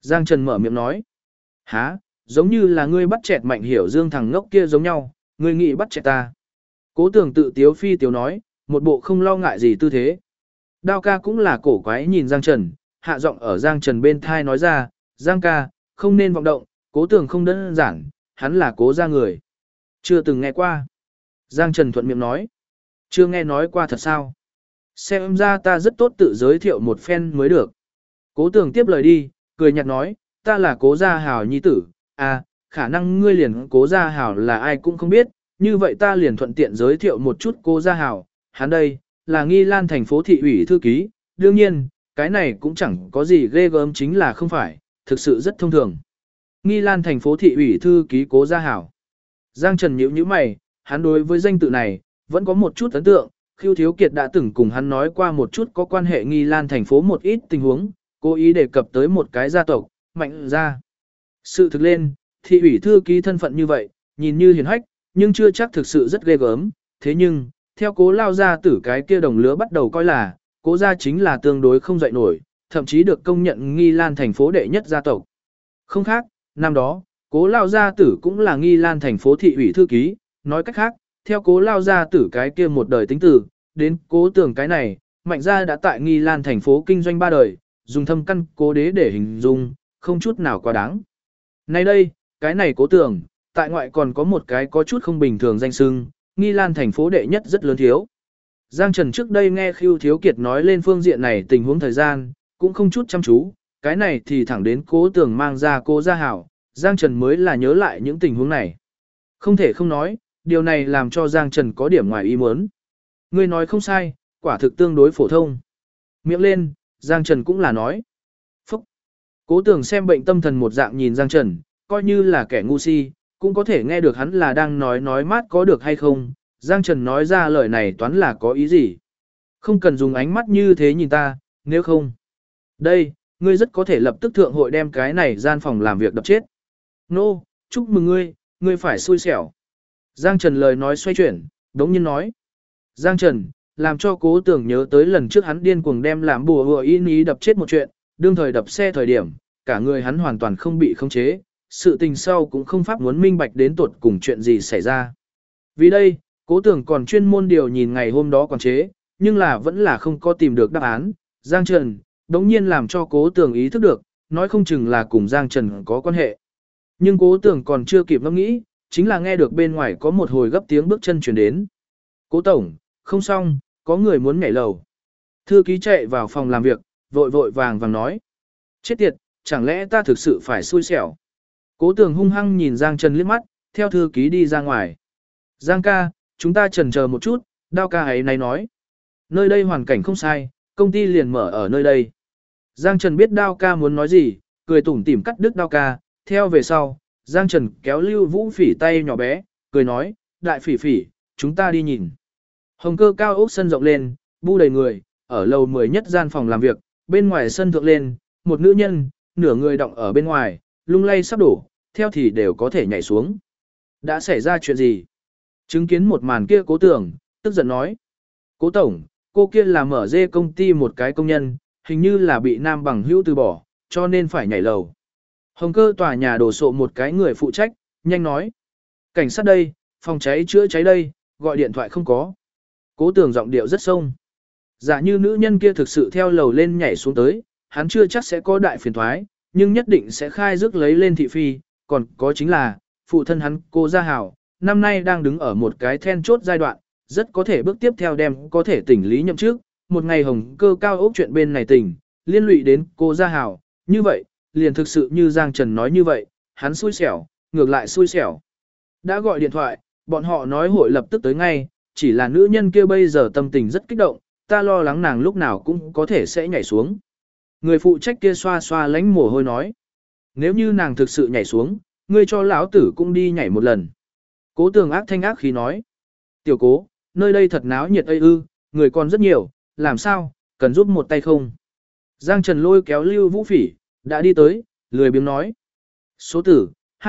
Giang Trần mở miệng nói. Hả, giống như là ngươi bắt chẹt Mạnh Hiểu Dương thằng ngốc kia giống nhau, ngươi nghĩ bắt chẹt ta. Cố Tưởng tự tiếu phi tiếu nói, một bộ không lo ngại gì tư thế. Đao ca cũng là cổ quái nhìn Giang Trần, hạ giọng ở Giang Trần bên thai nói ra, Giang ca, không nên vọng động, Cố Tưởng không đơn giản, hắn là Cố gia người. Chưa từng nghe qua. Giang Trần thuận miệng nói. Chưa nghe nói qua thật sao? Xem ra ta rất tốt tự giới thiệu một phen mới được. Cố Tưởng tiếp lời đi, cười nhạt nói, ta là Cố gia hào nhi tử, à, khả năng ngươi liền Cố gia hào là ai cũng không biết, như vậy ta liền thuận tiện giới thiệu một chút Cố gia hào, hắn đây, là Nghi Lan thành phố thị ủy thư ký, đương nhiên, cái này cũng chẳng có gì ghê gớm chính là không phải, thực sự rất thông thường. Nghi Lan thành phố thị ủy thư ký Cố gia hào. Giang Trần nhíu nhíu mày, hắn đối với danh tự này, vẫn có một chút ấn tượng, Khưu Thiếu Kiệt đã từng cùng hắn nói qua một chút có quan hệ Nghi Lan thành phố một ít tình huống, cố ý đề cập tới một cái gia tộc, Mạnh gia. Sự thực lên, thị ủy thư ký thân phận như vậy, nhìn như hiền hách, nhưng chưa chắc thực sự rất ghê gớm, thế nhưng, theo Cố lao gia tử cái kia đồng lứa bắt đầu coi là, Cố gia chính là tương đối không dậy nổi, thậm chí được công nhận Nghi Lan thành phố đệ nhất gia tộc. Không khác, năm đó, Cố lao gia tử cũng là Nghi Lan thành phố thị ủy thư ký, nói cách khác, theo Cố lao gia tử cái kia một đời tính từ, đến Cố Tưởng cái này, Mạnh gia đã tại Nghi Lan thành phố kinh doanh 3 đời, dùng thâm căn cố đế để hình dung, không chút nào quá đáng. Nay đây, cái này Cố Tưởng, tại ngoại còn có một cái có chút không bình thường danh xưng, Nghi Lan thành phố đệ nhất rất lớn thiếu. Giang Trần trước đây nghe Khưu Thiếu Kiệt nói lên phương diện này tình huống thời gian, cũng không chút chăm chú, cái này thì thẳng đến Cố Tưởng mang ra Cố gia hảo, Giang Trần mới là nhớ lại những tình huống này. Không thể không nói, điều này làm cho Giang Trần có điểm ngoài ý muốn. Ngươi nói không sai, quả thực tương đối phổ thông. Miệng lên, Giang Trần cũng là nói. Phúc! Cố Tưởng xem bệnh tâm thần một dạng nhìn Giang Trần, coi như là kẻ ngu si, cũng có thể nghe được hắn là đang nói mát có được hay không. Giang Trần nói ra lời này toán là có ý gì. Không cần dùng ánh mắt như thế nhìn ta, nếu không. Đây, ngươi rất có thể lập tức thượng hội đem cái này gian phòng làm việc đập chết. Nô, chúc mừng ngươi, ngươi phải xui xẻo. Giang Trần lời nói xoay chuyển, đống nhiên nói. Giang Trần, làm cho Cố Tưởng nhớ tới lần trước hắn điên cuồng đem làm bùa hùa in ý đập chết một chuyện, đương thời đập xe thời điểm, cả người hắn hoàn toàn không bị khống chế, sự tình sau cũng không pháp muốn minh bạch đến tuột cùng chuyện gì xảy ra. Vì đây, Cố Tưởng còn chuyên môn điều nhìn ngày hôm đó quản chế, nhưng là vẫn là không có tìm được đáp án. Giang Trần, đống nhiên làm cho Cố Tưởng ý thức được, nói không chừng là cùng Giang Trần có quan hệ. Nhưng Cố Tưởng còn chưa kịp ngẫm nghĩ, chính là nghe được bên ngoài có một hồi gấp tiếng bước chân chuyển đến. Cố tổng, không xong, có người muốn nhảy lầu. Thư ký chạy vào phòng làm việc, vội vội vàng vàng nói. Chết tiệt, chẳng lẽ ta thực sự phải xui xẻo. Cố Tưởng hung hăng nhìn Giang Trần liếc mắt, theo thư ký đi ra ngoài. Giang ca, chúng ta chần chờ một chút, Đao ca ấy này nói. Nơi đây hoàn cảnh không sai, công ty liền mở ở nơi đây. Giang Trần biết Đao ca muốn nói gì, cười tủm tỉm cắt đứt Đao ca, theo về sau, Giang Trần kéo Lưu Vũ Phỉ tay nhỏ bé, cười nói, đại phỉ phỉ, chúng ta đi nhìn. Hồng cơ cao ốc sân rộng lên, bu đầy người, ở lầu 10 nhất gian phòng làm việc, bên ngoài sân thượng lên, một nữ nhân, nửa người động ở bên ngoài, lung lay sắp đổ, theo thì đều có thể nhảy xuống. Đã xảy ra chuyện gì? Chứng kiến một màn kia Cố Tưởng, tức giận nói. Cố tổng, cô kia là mở dê công ty một cái công nhân, hình như là bị nam bằng hữu từ bỏ, cho nên phải nhảy lầu. Hồng cơ tòa nhà đổ sộ một cái người phụ trách, nhanh nói. Cảnh sát đây, phòng cháy chữa cháy đây, gọi điện thoại không có. Cố Tưởng giọng điệu rất sông. Giả như nữ nhân kia thực sự theo lầu lên nhảy xuống tới, hắn chưa chắc sẽ có đại phiền thoái, nhưng nhất định sẽ khai rước lấy lên thị phi, còn có chính là, phụ thân hắn, cô Gia Hảo, năm nay đang đứng ở một cái then chốt giai đoạn, rất có thể bước tiếp theo đem có thể tỉnh lý nhậm chức, một ngày hồng cơ cao ốc chuyện bên này tỉnh, liên lụy đến cô Gia Hảo, như vậy, liền thực sự như Giang Trần nói như vậy, hắn xui xẻo, ngược lại xui xẻo. Đã gọi điện thoại, bọn họ nói hội lập tức tới ngay, chỉ là nữ nhân kia bây giờ tâm tình rất kích động, ta lo lắng nàng lúc nào cũng có thể sẽ nhảy xuống. Người phụ trách kia xoa xoa lánh mồ hôi nói, nếu như nàng thực sự nhảy xuống, ngươi cho lão tử cũng đi nhảy một lần. Cố Tưởng ác thanh ác khí nói, tiểu Cố, nơi đây thật náo nhiệt ư, người còn rất nhiều, làm sao, cần giúp một tay không? Giang Trần lôi kéo Lưu Vũ Phỉ, đã đi tới, lười biếng nói. Số tử,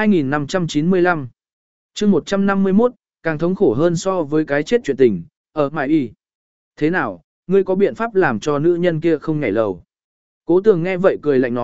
2595. chương 151, càng thống khổ hơn so với cái chết chuyện tình, ở mại y. Thế nào, ngươi có biện pháp làm cho nữ nhân kia không nhảy lầu? Cố Tưởng nghe vậy cười lạnh nói,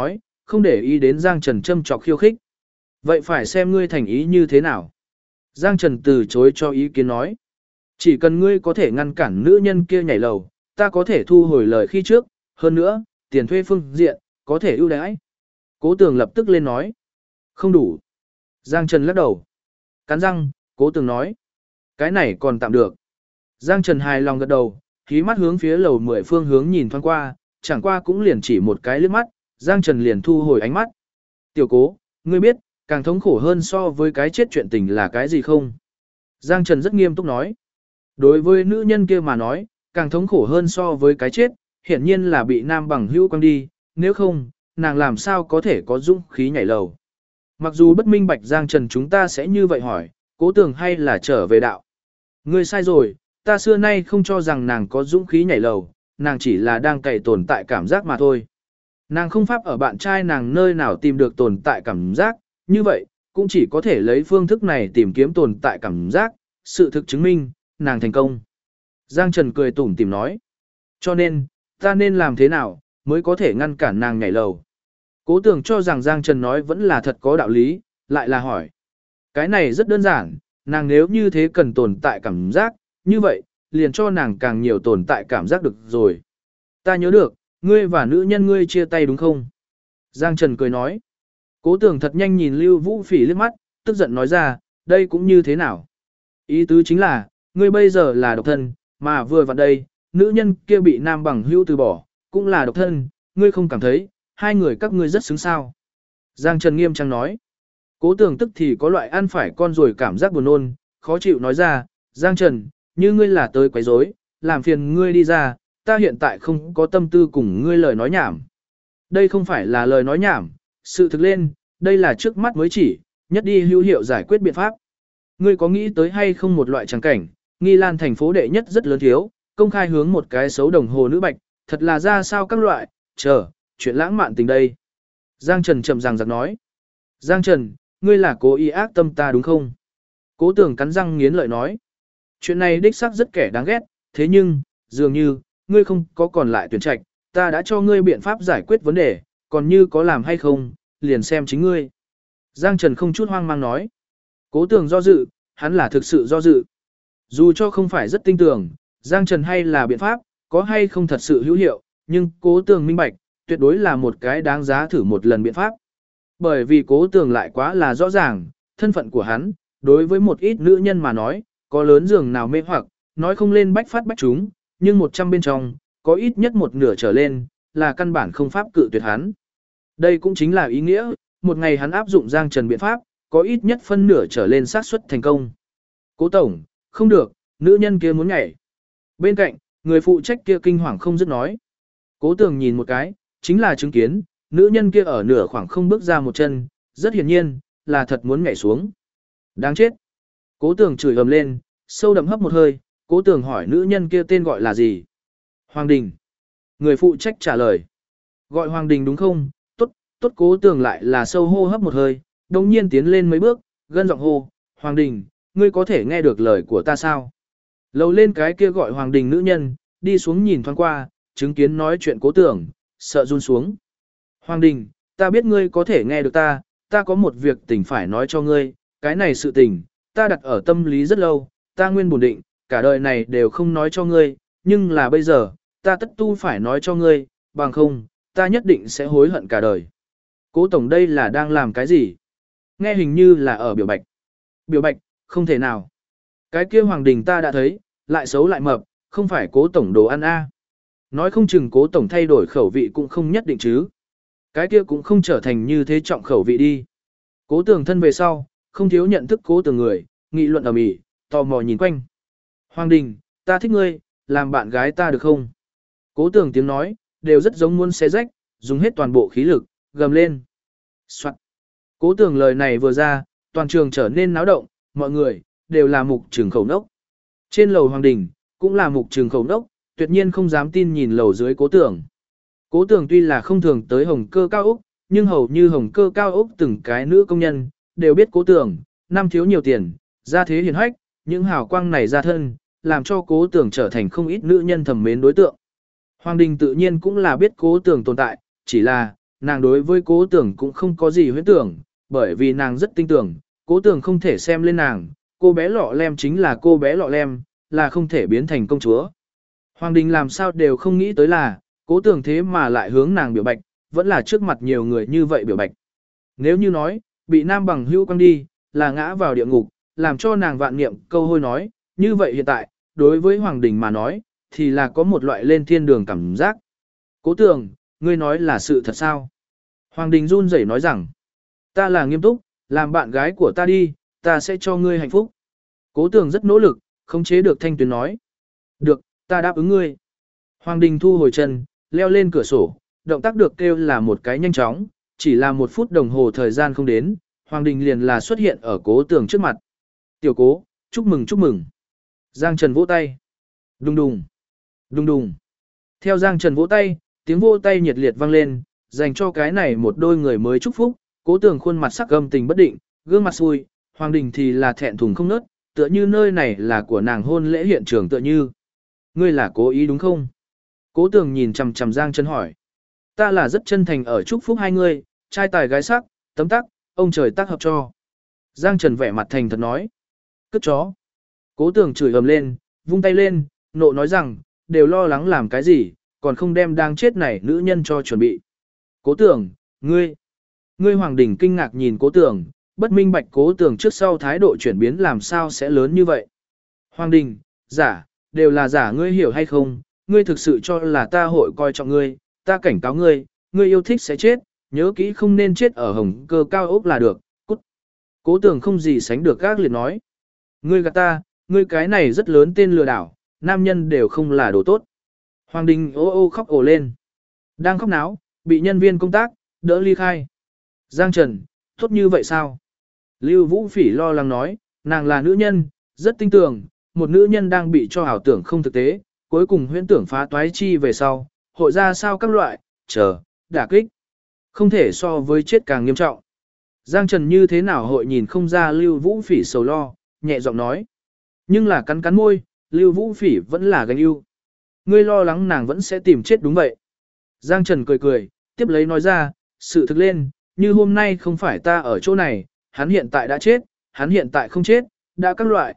không để ý đến Giang Trần châm chọc khiêu khích. Vậy phải xem ngươi thành ý như thế nào. Giang Trần từ chối cho ý kiến nói. Chỉ cần ngươi có thể ngăn cản nữ nhân kia nhảy lầu, ta có thể thu hồi lời khi trước, hơn nữa, tiền thuê phương diện, có thể ưu đãi. Cố Tường lập tức lên nói. Không đủ. Giang Trần lắc đầu. Cắn răng, Cố Tường nói. Cái này còn tạm được. Giang Trần hài lòng gật đầu, khí mắt hướng phía lầu 10 phương hướng nhìn thoáng qua, chẳng qua cũng liền chỉ một cái liếc mắt, Giang Trần liền thu hồi ánh mắt. Tiểu Cố, ngươi biết, càng thống khổ hơn so với cái chết chuyện tình là cái gì không? Giang Trần rất nghiêm túc nói. Đối với nữ nhân kia mà nói, càng thống khổ hơn so với cái chết, hiển nhiên là bị nam bằng hữu quăng đi, nếu không, nàng làm sao có thể có dũng khí nhảy lầu. Mặc dù bất minh bạch Giang Trần chúng ta sẽ như vậy hỏi, Cố Tường hay là trở về đạo. Ngươi sai rồi, ta xưa nay không cho rằng nàng có dũng khí nhảy lầu, nàng chỉ là đang cày tồn tại cảm giác mà thôi. Nàng không pháp ở bạn trai nàng nơi nào tìm được tồn tại cảm giác, như vậy, cũng chỉ có thể lấy phương thức này tìm kiếm tồn tại cảm giác, sự thực chứng minh, nàng thành công. Giang Trần cười tủm tỉm nói. Cho nên, ta nên làm thế nào, mới có thể ngăn cản nàng nhảy lầu. Cố Tường cho rằng Giang Trần nói vẫn là thật có đạo lý, lại là hỏi. Cái này rất đơn giản, nàng nếu như thế cần tồn tại cảm giác, như vậy, liền cho nàng càng nhiều tồn tại cảm giác được rồi. Ta nhớ được, ngươi và nữ nhân ngươi chia tay đúng không? Giang Trần cười nói. Cố Tường thật nhanh nhìn Lưu Vũ Phỉ liếc mắt, tức giận nói ra, đây cũng như thế nào? Ý tứ chính là, ngươi bây giờ là độc thân, mà vừa vặn đây, nữ nhân kia bị nam bằng hữu từ bỏ, cũng là độc thân, ngươi không cảm thấy, hai người các ngươi rất xứng sao. Giang Trần nghiêm trang nói. Cố Tường tức thì có loại ăn phải con rồi cảm giác buồn nôn, khó chịu nói ra, Giang Trần, như ngươi là tới quấy rối, làm phiền ngươi đi ra, ta hiện tại không có tâm tư cùng ngươi lời nói nhảm. Đây không phải là lời nói nhảm, sự thực lên, đây là trước mắt mới chỉ, nhất đi hữu hiệu giải quyết biện pháp. Ngươi có nghĩ tới hay không một loại tràng cảnh, Nghi Lan thành phố đệ nhất rất lớn thiếu, công khai hướng một cái xấu đồng hồ nữ bạch, thật là ra sao các loại, chuyện lãng mạn tình đây. Giang Trần chậm ràng giặc nói. Giang Trần, ngươi là cố ý ác tâm ta đúng không? Cố Tường cắn răng nghiến lợi nói. Chuyện này đích xác rất kẻ đáng ghét, thế nhưng, dường như, ngươi không có còn lại tuyển trạch, ta đã cho ngươi biện pháp giải quyết vấn đề, còn như có làm hay không, liền xem chính ngươi. Giang Trần không chút hoang mang nói. Cố Tường do dự, hắn là thực sự do dự. Dù cho không phải rất tinh tường, Giang Trần hay là biện pháp, có hay không thật sự hữu hiệu, nhưng Cố Tường minh bạch, tuyệt đối là một cái đáng giá thử một lần biện pháp. Bởi vì Cố Tường lại quá là rõ ràng, thân phận của hắn, đối với một ít nữ nhân mà nói, có lớn giường nào mê hoặc, nói không lên bách phát bách chúng, nhưng 100 bên trong, có ít nhất một nửa trở lên, là căn bản không pháp cự tuyệt hắn. Đây cũng chính là ý nghĩa, một ngày hắn áp dụng Giang Trần biện pháp, có ít nhất phân nửa trở lên xác suất thành công. Cố Tổng, không được, nữ nhân kia muốn nhảy. Bên cạnh, người phụ trách kia kinh hoàng không dứt nói. Cố Tường nhìn một cái, chính là chứng kiến, nữ nhân kia ở nửa khoảng không bước ra một chân, rất hiển nhiên, là thật muốn nhảy xuống. Đáng chết. Cố Tường chửi ầm lên, sâu đậm hấp một hơi, Cố Tường hỏi nữ nhân kia tên gọi là gì? Hoàng Đình. Người phụ trách trả lời. Gọi Hoàng Đình đúng không? Tốt Cố Tường lại là sâu hô hấp một hơi, đồng nhiên tiến lên mấy bước, gân giọng hô, Hoàng Đình, ngươi có thể nghe được lời của ta sao? Lầu lên cái kia gọi Hoàng Đình nữ nhân, đi xuống nhìn thoáng qua, chứng kiến nói chuyện Cố Tường, sợ run xuống. Hoàng Đình, ta biết ngươi có thể nghe được ta có một việc tình phải nói cho ngươi, cái này sự tình, ta đặt ở tâm lý rất lâu, ta nguyên bổn định, cả đời này đều không nói cho ngươi, nhưng là bây giờ, ta tất tu phải nói cho ngươi, bằng không, ta nhất định sẽ hối hận cả đời. Cố Tổng đây là đang làm cái gì? Nghe hình như là ở biểu bạch. Biểu bạch, không thể nào. Cái kia Hoàng Đình ta đã thấy, lại xấu lại mập, không phải Cố Tổng đồ ăn a. Nói không chừng Cố Tổng thay đổi khẩu vị cũng không nhất định chứ. Cái kia cũng không trở thành như thế trọng khẩu vị đi. Cố Tường thân về sau, không thiếu nhận thức Cố Tường người, nghị luận ầm ĩ, tò mò nhìn quanh. Hoàng Đình, ta thích ngươi, làm bạn gái ta được không? Cố Tường tiếng nói, đều rất giống muốn xé rách, dùng hết toàn bộ khí lực, gầm lên. Soạn. Cố Tường lời này vừa ra, toàn trường trở nên náo động, mọi người, đều là mục trường khẩu nốc. Trên lầu Hoàng Đình, cũng là mục trường khẩu nốc, tuyệt nhiên không dám tin nhìn lầu dưới Cố Tường. Cố Tường tuy là không thường tới Hồng Cơ Cao Úc, nhưng hầu như Hồng Cơ Cao Úc từng cái nữ công nhân, đều biết Cố Tường, năm thiếu nhiều tiền, gia thế hiền hách, những hào quang này ra thân, làm cho Cố Tường trở thành không ít nữ nhân thầm mến đối tượng. Hoàng Đình tự nhiên cũng là biết Cố Tường tồn tại, chỉ là, nàng đối với Cố Tưởng cũng không có gì huyễn tưởng, bởi vì nàng rất tin tưởng, Cố Tưởng không thể xem lên nàng, cô bé lọ lem chính là cô bé lọ lem, là không thể biến thành công chúa. Hoàng Đình làm sao đều không nghĩ tới là, Cố Tưởng thế mà lại hướng nàng biểu bạch, vẫn là trước mặt nhiều người như vậy biểu bạch. Nếu như nói, bị nam bằng hữu quăng đi, là ngã vào địa ngục, làm cho nàng vạn niệm câu hôi nói, như vậy hiện tại, đối với Hoàng Đình mà nói, thì là có một loại lên thiên đường cảm giác. Cố Tưởng, ngươi nói là sự thật sao? Hoàng Đình run rẩy nói rằng, ta là nghiêm túc, làm bạn gái của ta đi, ta sẽ cho ngươi hạnh phúc. Cố Tưởng rất nỗ lực, không chế được thanh tuyến nói. Được, ta đáp ứng ngươi. Hoàng Đình thu hồi chân, leo lên cửa sổ, động tác được kêu là một cái nhanh chóng, chỉ là 1 phút đồng hồ thời gian không đến, Hoàng Đình liền là xuất hiện ở Cố Tưởng trước mặt. Tiểu Cố, chúc mừng chúc mừng. Giang Trần vỗ tay. Đùng đùng, đùng đùng. Theo Giang Trần vỗ tay, tiếng vỗ tay nhiệt liệt vang lên, dành cho cái này một đôi người mới chúc phúc. Cố Tưởng khuôn mặt sắc gâm tình bất định, gương mặt xui, Hoàng Đình thì là thẹn thùng không nớt, tựa như nơi này là của nàng hôn lễ hiện trường tựa như. Ngươi là cố ý đúng không? Cố Tưởng nhìn chằm chằm Giang Trần hỏi. Ta là rất chân thành ở chúc phúc hai người, trai tài gái sắc, tấm tắc, ông trời tác hợp cho. Giang Trần vẻ mặt thành thật nói. Cất chó. Cố Tưởng chửi ầm lên, vung tay lên, nộ nói rằng, đều lo lắng làm cái gì, còn không đem đang chết này nữ nhân cho chuẩn bị. Cố Tưởng, ngươi Hoàng Đình kinh ngạc nhìn Cố Tưởng, bất minh bạch Cố Tưởng trước sau thái độ chuyển biến làm sao sẽ lớn như vậy. Hoàng Đình, giả, đều là giả, ngươi hiểu hay không, ngươi thực sự cho là ta hội coi trọng ngươi, ta cảnh cáo ngươi, ngươi yêu thích sẽ chết, nhớ kỹ không nên chết ở hồng cơ cao ốc là được, cút. Cố Tưởng không gì sánh được gác liệt nói. Ngươi gạt ta, ngươi cái này rất lớn tên lừa đảo, nam nhân đều không là đồ tốt. Hoàng Đình ô ô khóc ồ lên. Đang khóc náo, bị nhân viên công tác, đỡ ly khai. Giang Trần, tốt như vậy sao? Lưu Vũ Phỉ lo lắng nói, nàng là nữ nhân, rất tinh tường, một nữ nhân đang bị cho ảo tưởng không thực tế, cuối cùng huyễn tưởng phá toái chi về sau, hội ra sao các loại, đả kích. Không thể so với chết càng nghiêm trọng. Giang Trần như thế nào hội nhìn không ra Lưu Vũ Phỉ sầu lo, nhẹ giọng nói. Nhưng là cắn cắn môi, Lưu Vũ Phỉ vẫn là gánh ưu. Ngươi lo lắng nàng vẫn sẽ tìm chết đúng vậy. Giang Trần cười cười, tiếp lấy nói ra, sự thực lên, như hôm nay không phải ta ở chỗ này, hắn hiện tại đã chết, hắn hiện tại không chết, đã các loại,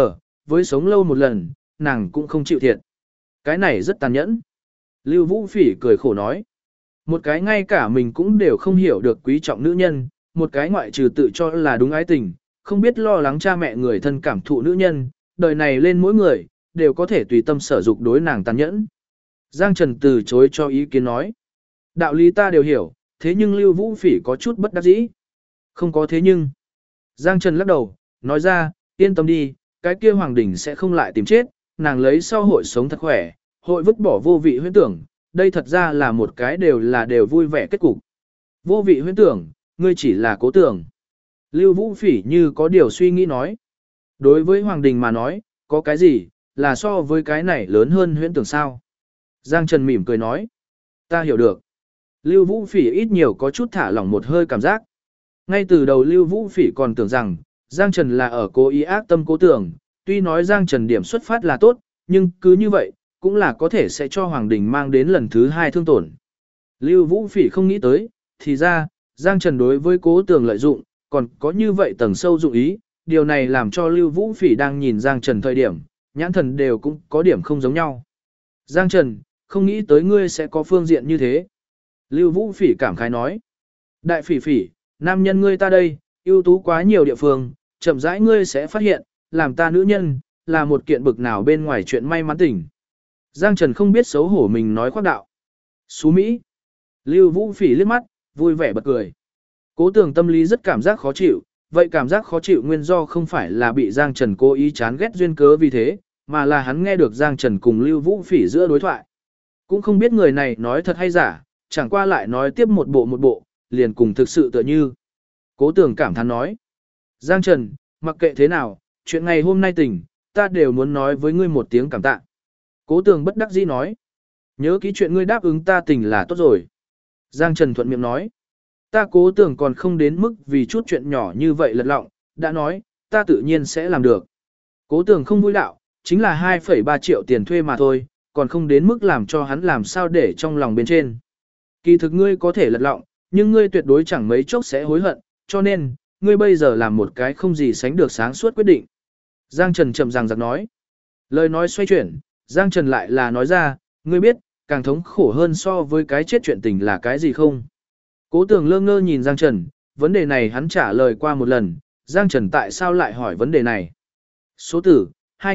với sống lâu một lần, nàng cũng không chịu thiệt. Cái này rất tàn nhẫn. Lưu Vũ Phỉ cười khổ nói. Một cái ngay cả mình cũng đều không hiểu được quý trọng nữ nhân, một cái ngoại trừ tự cho là đúng ái tình, không biết lo lắng cha mẹ người thân cảm thụ nữ nhân, đời này lên mỗi người, đều có thể tùy tâm sở dục đối nàng tàn nhẫn. Giang Trần từ chối cho ý kiến nói. Đạo lý ta đều hiểu, thế nhưng Lưu Vũ Phỉ có chút bất đắc dĩ. Không có thế nhưng. Giang Trần lắc đầu, nói ra, yên tâm đi, cái kia Hoàng Đình sẽ không lại tìm chết, nàng lấy sau hội sống thật khỏe, hội vứt bỏ vô vị huyễn tưởng, đây thật ra là một cái đều vui vẻ kết cục. Vô vị huyễn tưởng, ngươi chỉ là cố tưởng. Lưu Vũ Phỉ như có điều suy nghĩ nói. Đối với Hoàng Đình mà nói, có cái gì, là so với cái này lớn hơn huyễn tưởng sao? Giang Trần mỉm cười nói. Ta hiểu được. Lưu Vũ Phỉ ít nhiều có chút thả lỏng một hơi cảm giác. Ngay từ đầu Lưu Vũ Phỉ còn tưởng rằng, Giang Trần là ở cố ý ác tâm cố tưởng, tuy nói Giang Trần điểm xuất phát là tốt, nhưng cứ như vậy, cũng là có thể sẽ cho Hoàng Đình mang đến lần thứ 2 thương tổn. Lưu Vũ Phỉ không nghĩ tới, thì ra, Giang Trần đối với cố tưởng lợi dụng, còn có như vậy tầng sâu dụng ý, điều này làm cho Lưu Vũ Phỉ đang nhìn Giang Trần thời điểm, nhãn thần đều cũng có điểm không giống nhau. Giang Trần, không nghĩ tới ngươi sẽ có phương diện như thế. Lưu Vũ Phỉ cảm khái nói. Đại Phỉ Phỉ, nam nhân ngươi ta đây, ưu tú quá nhiều địa phương, chậm rãi ngươi sẽ phát hiện, làm ta nữ nhân, là một kiện bực nào bên ngoài chuyện may mắn tình. Giang Trần không biết xấu hổ mình nói khoác đạo. Xú Mỹ. Lưu Vũ Phỉ liếc mắt, vui vẻ bật cười. Cố tưởng tâm lý rất cảm giác khó chịu, vậy cảm giác khó chịu nguyên do không phải là bị Giang Trần cố ý chán ghét duyên cớ vì thế, mà là hắn nghe được Giang Trần cùng Lưu Vũ Phỉ giữa đối thoại. Cũng không biết người này nói thật hay giả, chẳng qua lại nói tiếp một bộ, liền cùng thực sự tựa như. Cố tưởng cảm thán nói. Giang Trần, mặc kệ thế nào, chuyện ngày hôm nay tình, ta đều muốn nói với ngươi một tiếng cảm tạ. Cố tưởng bất đắc dĩ nói. Nhớ kỹ chuyện ngươi đáp ứng ta tình là tốt rồi. Giang Trần thuận miệng nói. Ta cố tưởng còn không đến mức vì chút chuyện nhỏ như vậy lật lọng, đã nói, ta tự nhiên sẽ làm được. Cố tưởng không vui đạo, chính là 2,3 triệu tiền thuê mà thôi, còn không đến mức làm cho hắn làm sao để trong lòng bên trên. Kỳ thực ngươi có thể lật lọng, nhưng ngươi tuyệt đối chẳng mấy chốc sẽ hối hận, cho nên, ngươi bây giờ làm một cái không gì sánh được sáng suốt quyết định. Giang Trần chậm ràng giặc nói. Lời nói xoay chuyển, Giang Trần lại là nói ra, ngươi biết, càng thống khổ hơn so với cái chết chuyện tình là cái gì không? Cố Tường lơ ngơ nhìn Giang Trần, vấn đề này hắn trả lời qua một lần, Giang Trần tại sao lại hỏi vấn đề này? Số tử,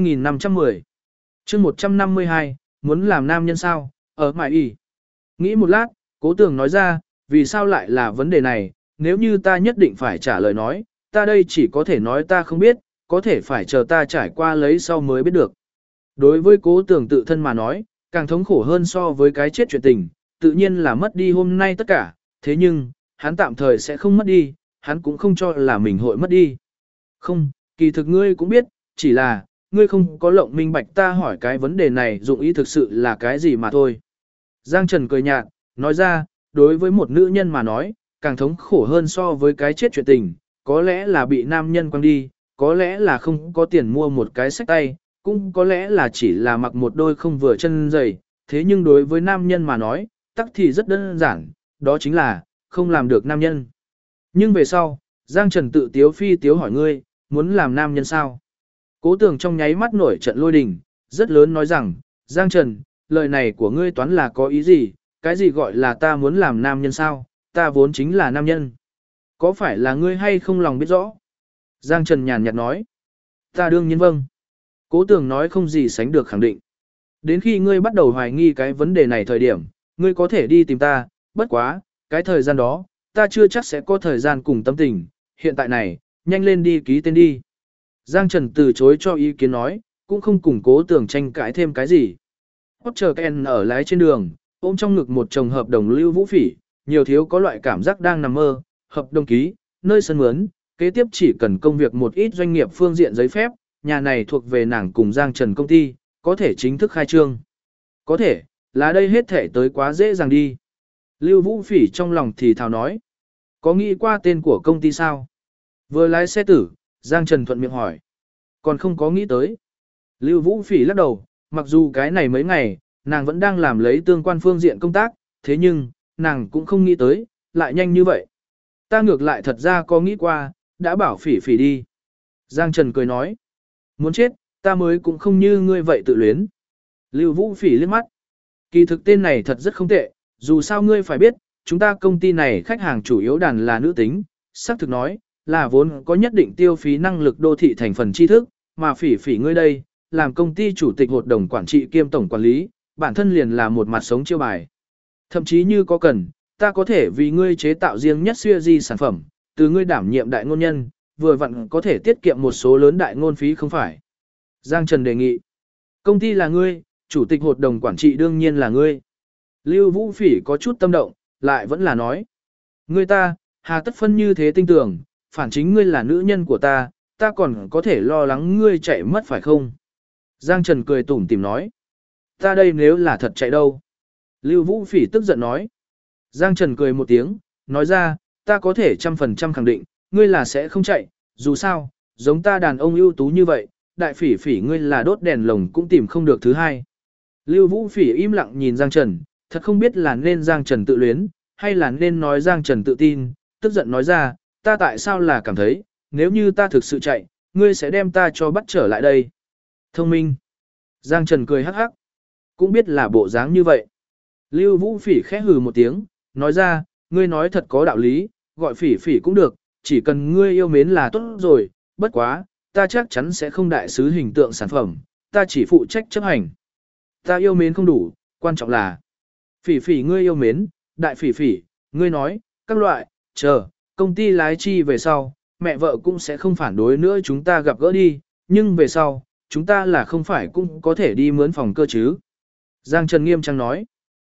2510. chương 152, muốn làm nam nhân sao, ở mãi y. Nghĩ một lát, Cố Tường nói ra, vì sao lại là vấn đề này, nếu như ta nhất định phải trả lời nói, ta đây chỉ có thể nói ta không biết, có thể phải chờ ta trải qua lấy sau mới biết được. Đối với Cố Tường tự thân mà nói, càng thống khổ hơn so với cái chết chuyện tình, tự nhiên là mất đi hôm nay tất cả, thế nhưng, hắn tạm thời sẽ không mất đi, hắn cũng không cho là mình hội mất đi. Không, kỳ thực ngươi cũng biết, chỉ là, ngươi không có lộng minh bạch ta hỏi cái vấn đề này dụng ý thực sự là cái gì mà thôi. Giang Trần cười nhạt, nói ra, đối với một nữ nhân mà nói, càng thống khổ hơn so với cái chết chuyện tình, có lẽ là bị nam nhân quăng đi, có lẽ là không có tiền mua một cái xách tay, cũng có lẽ là chỉ là mặc một đôi không vừa chân giày, thế nhưng đối với nam nhân mà nói, tắc thì rất đơn giản, đó chính là, không làm được nam nhân. Nhưng về sau, Giang Trần tự tiếu phi tiếu hỏi ngươi, muốn làm nam nhân sao? Cố Tường trong nháy mắt nổi trận lôi đình, rất lớn nói rằng, Giang Trần, lời này của ngươi toán là có ý gì, cái gì gọi là ta muốn làm nam nhân sao, ta vốn chính là nam nhân. Có phải là ngươi hay không lòng biết rõ? Giang Trần nhàn nhạt nói, ta đương nhiên vâng. Cố Tường nói không gì sánh được khẳng định. Đến khi ngươi bắt đầu hoài nghi cái vấn đề này thời điểm, ngươi có thể đi tìm ta, bất quá, cái thời gian đó, ta chưa chắc sẽ có thời gian cùng tâm tình, hiện tại này, nhanh lên đi ký tên đi. Giang Trần từ chối cho ý kiến nói, cũng không cùng Cố Tường tranh cãi thêm cái gì. Potter Ken ở lái trên đường, ôm trong ngực một chồng hợp đồng Lưu Vũ Phỉ, nhiều thiếu có loại cảm giác đang nằm mơ, hợp đồng ký, nơi sân mướn, kế tiếp chỉ cần công việc một ít doanh nghiệp phương diện giấy phép, nhà này thuộc về nàng cùng Giang Trần công ty, có thể chính thức khai trương. Có thể, là đây hết thể tới quá dễ dàng đi. Lưu Vũ Phỉ trong lòng thì thào nói. Có nghĩ qua tên của công ty sao? Vừa lái xe tử, Giang Trần thuận miệng hỏi. Còn không có nghĩ tới. Lưu Vũ Phỉ lắc đầu, mặc dù cái này mấy ngày, nàng vẫn đang làm lấy tương quan phương diện công tác, thế nhưng, nàng cũng không nghĩ tới, lại nhanh như vậy. Ta ngược lại thật ra có nghĩ qua, đã bảo Phỉ Phỉ đi. Giang Trần cười nói. Muốn chết, ta mới cũng không như ngươi vậy tự luyến. Lưu Vũ Phỉ liếc mắt. Kỳ thực tên này thật rất không tệ, dù sao ngươi phải biết, chúng ta công ty này khách hàng chủ yếu đàn là nữ tính, xác thực nói, là vốn có nhất định tiêu phí năng lực đô thị thành phần tri thức, mà Phỉ Phỉ ngươi đây, làm công ty chủ tịch hội đồng quản trị kiêm tổng quản lý, bản thân liền là một mặt sống chiêu bài. Thậm chí như có cần, ta có thể vì ngươi chế tạo riêng nhất siêu di sản phẩm, từ ngươi đảm nhiệm đại ngôn nhân, vừa vặn có thể tiết kiệm một số lớn đại ngôn phí không phải. Giang Trần đề nghị, công ty là ngươi, chủ tịch hội đồng quản trị đương nhiên là ngươi. Lưu Vũ Phỉ có chút tâm động, lại vẫn là nói. Ngươi ta, hà tất phân như thế tinh tưởng, phản chính ngươi là nữ nhân của ta, ta còn có thể lo lắng ngươi chạy mất phải không? Giang Trần cười tủm tỉm nói. Ta đây nếu là thật chạy đâu? Lưu Vũ Phỉ tức giận nói. Giang Trần cười một tiếng, nói ra, ta có thể 100% khẳng định, ngươi là sẽ không chạy, dù sao, giống ta đàn ông ưu tú như vậy, đại Phỉ Phỉ ngươi là đốt đèn lồng cũng tìm không được thứ hai. Lưu Vũ Phỉ im lặng nhìn Giang Trần, thật không biết là nên Giang Trần tự luyến, hay là nên nói Giang Trần tự tin, tức giận nói ra, ta tại sao là cảm thấy, nếu như ta thực sự chạy, ngươi sẽ đem ta cho bắt trở lại đây. Thông minh. Giang Trần cười hắc hắc, cũng biết là bộ dáng như vậy. Lưu Vũ Phỉ khẽ hừ một tiếng, nói ra, ngươi nói thật có đạo lý, gọi Phỉ Phỉ cũng được, chỉ cần ngươi yêu mến là tốt rồi, bất quá, ta chắc chắn sẽ không đại sứ hình tượng sản phẩm, ta chỉ phụ trách chấp hành. Ta yêu mến không đủ, quan trọng là Phỉ Phỉ ngươi yêu mến, đại Phỉ Phỉ, ngươi nói, các loại, chờ, công ty lái chi về sau, mẹ vợ cũng sẽ không phản đối nữa chúng ta gặp gỡ đi, nhưng về sau, chúng ta là không phải cũng có thể đi mướn phòng cơ chứ. Giang Trần nghiêm trang nói,